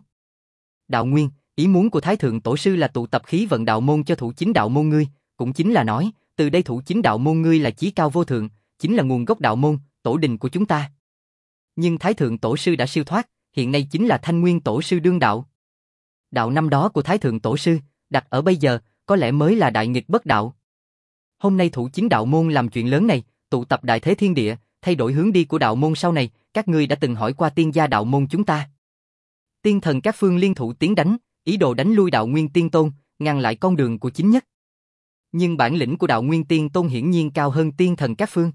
Đạo Nguyên, ý muốn của Thái Thượng Tổ Sư là tụ tập khí vận đạo môn cho thủ chính đạo môn ngươi, cũng chính là nói, từ đây thủ chính đạo môn ngươi là chí cao vô thượng, chính là nguồn gốc đạo môn, tổ đình của chúng ta. Nhưng Thái Thượng Tổ Sư đã siêu thoát, hiện nay chính là Thanh Nguyên Tổ Sư đương đạo. Đạo năm đó của Thái Thượng Tổ Sư, đặt ở bây giờ, có lẽ mới là đại nghịch bất đạo. Hôm nay thủ chính đạo môn làm chuyện lớn này, tụ tập đại thế thiên địa, thay đổi hướng đi của đạo môn sau này, các ngươi đã từng hỏi qua tiên gia đạo môn chúng ta. Tiên thần các phương liên thủ tiến đánh, ý đồ đánh lui đạo Nguyên Tiên Tôn, ngăn lại con đường của chính nhất. Nhưng bản lĩnh của đạo Nguyên Tiên Tôn hiển nhiên cao hơn tiên thần các phương.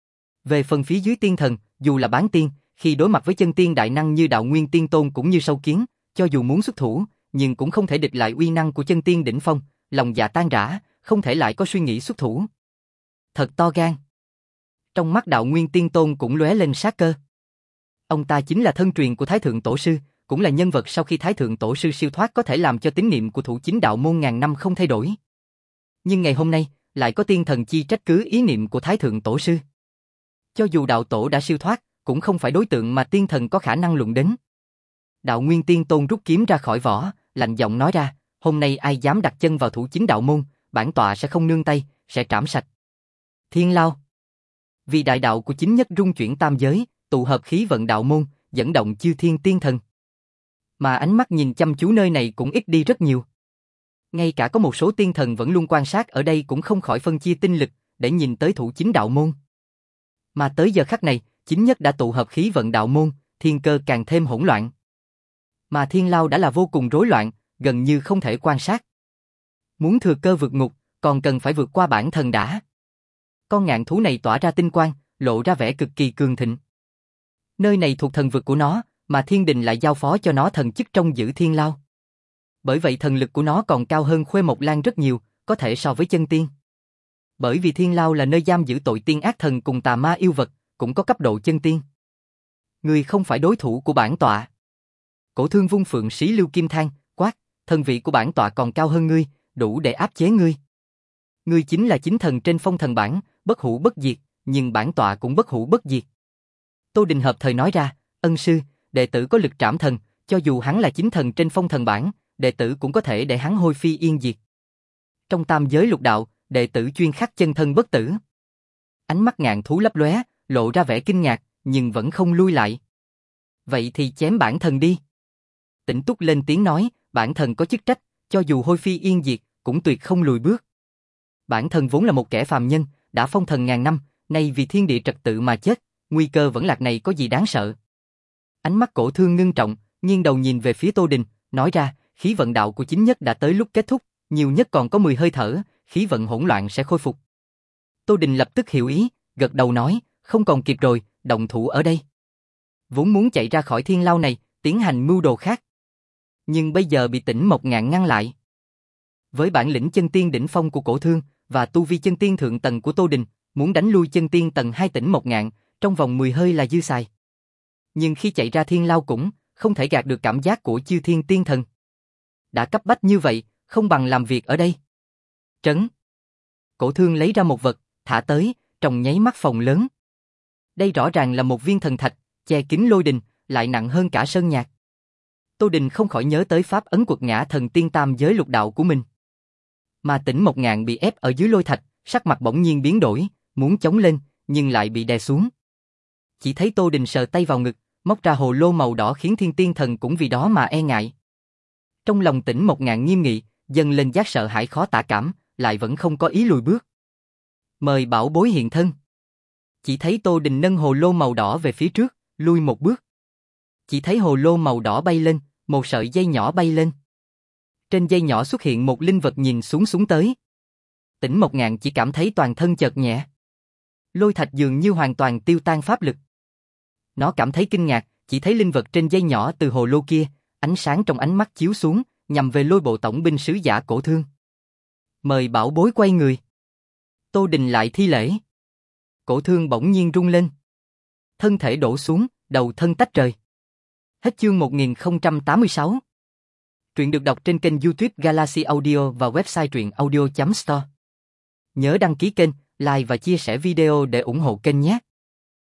Về phần phía dưới tiên thần, dù là bán tiên, khi đối mặt với chân tiên đại năng như đạo Nguyên Tiên Tôn cũng như sâu kiến, cho dù muốn xuất thủ, nhưng cũng không thể địch lại uy năng của chân tiên đỉnh phong, lòng dạ tan rã, không thể lại có suy nghĩ xuất thủ. Thật to gan. Trong mắt đạo Nguyên Tiên Tôn cũng lóe lên sát cơ. Ông ta chính là thân truyền của Thái Thượng Tổ Sư, cũng là nhân vật sau khi Thái Thượng Tổ Sư siêu thoát có thể làm cho tín niệm của thủ chính đạo môn ngàn năm không thay đổi. Nhưng ngày hôm nay, lại có tiên thần chi trách cứ ý niệm của Thái Thượng Tổ Sư. Cho dù đạo tổ đã siêu thoát, cũng không phải đối tượng mà tiên thần có khả năng luận đến. Đạo Nguyên Tiên Tôn rút kiếm ra khỏi vỏ, lạnh giọng nói ra, hôm nay ai dám đặt chân vào thủ chính đạo môn, bản tọa sẽ không nương tay, sẽ trảm sạch. Thiên Lao. Vì đại đạo của chính nhất rung chuyển tam giới, tụ hợp khí vận đạo môn, dẫn động chư thiên tiên thần. Mà ánh mắt nhìn chăm chú nơi này cũng ít đi rất nhiều. Ngay cả có một số tiên thần vẫn luôn quan sát ở đây cũng không khỏi phân chia tinh lực, để nhìn tới thủ chính đạo môn. Mà tới giờ khắc này, chính nhất đã tụ hợp khí vận đạo môn, thiên cơ càng thêm hỗn loạn. Mà Thiên Lao đã là vô cùng rối loạn, gần như không thể quan sát. Muốn thừa cơ vượt ngục, còn cần phải vượt qua bản thân đã. Con ngạn thú này tỏa ra tinh quang, lộ ra vẻ cực kỳ cường thịnh. Nơi này thuộc thần vực của nó, mà thiên đình lại giao phó cho nó thần chức trông giữ Thiên Lao. Bởi vậy thần lực của nó còn cao hơn Khuê Mộc Lan rất nhiều, có thể so với chân tiên. Bởi vì Thiên Lao là nơi giam giữ tội tiên ác thần cùng tà ma yêu vật, cũng có cấp độ chân tiên. Ngươi không phải đối thủ của bản tọa. Cổ Thương vung phượng xí lưu kim thang, quát, thần vị của bản tọa còn cao hơn ngươi, đủ để áp chế ngươi. Ngươi chính là chính thần trên phong thần bảng, bất hủ bất diệt, nhưng bản tọa cũng bất hủ bất diệt. Tô Đình hợp thời nói ra, ân sư, đệ tử có lực trảm thần, cho dù hắn là chính thần trên phong thần bảng, đệ tử cũng có thể để hắn hôi phi yên diệt. Trong tam giới lục đạo, đệ tử chuyên khắc chân thân bất tử. Ánh mắt ngạn thú lấp lóe, lộ ra vẻ kinh ngạc, nhưng vẫn không lui lại. Vậy thì chém bản thần đi. Tĩnh Túc lên tiếng nói, bản thần có chức trách, cho dù hôi phi yên diệt, cũng tuyệt không lùi bước. Bản thần vốn là một kẻ phàm nhân, đã phong thần ngàn năm, nay vì thiên địa trật tự mà chết, nguy cơ vẫn lạc này có gì đáng sợ. Ánh mắt Cổ Thương ngưng trọng, nghiêng đầu nhìn về phía Tô Đình, nói ra, khí vận đạo của chính nhất đã tới lúc kết thúc, nhiều nhất còn có mười hơi thở, khí vận hỗn loạn sẽ khôi phục. Tô Đình lập tức hiểu ý, gật đầu nói, không còn kịp rồi, động thủ ở đây. Vốn muốn chạy ra khỏi Thiên Lao này, tiến hành mưu đồ khác. Nhưng bây giờ bị Tĩnh Mộc Ngạn ngăn lại. Với bản lĩnh chân tiên đỉnh phong của Cổ Thương, và tu vi chân tiên thượng tầng của Tô Đình, muốn đánh lui chân tiên tầng hai Tĩnh Mộc Ngạn, trong vòng mười hơi là dư xài. Nhưng khi chạy ra Thiên Lao cũng, không thể gạt được cảm giác của chư thiên tiên thần. Đã cấp bách như vậy, không bằng làm việc ở đây. Trấn. Cổ Thương lấy ra một vật, thả tới, trong nháy mắt phòng lớn. Đây rõ ràng là một viên thần thạch, che kín lôi đình, lại nặng hơn cả sơn nhạc. Tô Đình không khỏi nhớ tới pháp ấn quật ngã thần tiên tam giới lục đạo của mình. Mà Tĩnh Mộc Ngạn bị ép ở dưới lôi thạch, sắc mặt bỗng nhiên biến đổi, muốn chống lên, nhưng lại bị đè xuống. Chỉ thấy Tô Đình sờ tay vào ngực, móc ra hồ lô màu đỏ khiến Thiên Tiên Thần cũng vì đó mà e ngại. Trong lòng Tỉnh Mộc Ngạn nghiêm nghị, dâng lên giác sợ hãi khó tả cảm, lại vẫn không có ý lùi bước. Mời bảo bối hiện thân. Chỉ thấy Tô Đình nâng hồ lô màu đỏ về phía trước, lui một bước. Chỉ thấy hồ lô màu đỏ bay lên, một sợi dây nhỏ bay lên. Trên dây nhỏ xuất hiện một linh vật nhìn xuống xuống tới. Tỉnh Mộc Ngạn chỉ cảm thấy toàn thân chợt nhẹ. Lôi thạch dường như hoàn toàn tiêu tan pháp lực. Nó cảm thấy kinh ngạc, chỉ thấy linh vật trên dây nhỏ từ hồ lô kia, ánh sáng trong ánh mắt chiếu xuống, nhằm về Lôi Bộ tổng binh sứ giả Cổ Thương. Mời bảo bối quay người. Tô Đình lại thi lễ. Cổ Thương bỗng nhiên rung lên. Thân thể đổ xuống, đầu thân tách rời. Hết chương một nghìn không trăm tám mươi sáu. Truyện được đọc trên kênh YouTube Galaxy Audio và website truyện audio chấm store. Nhớ đăng ký kênh, like và chia sẻ video để ủng hộ kênh nhé.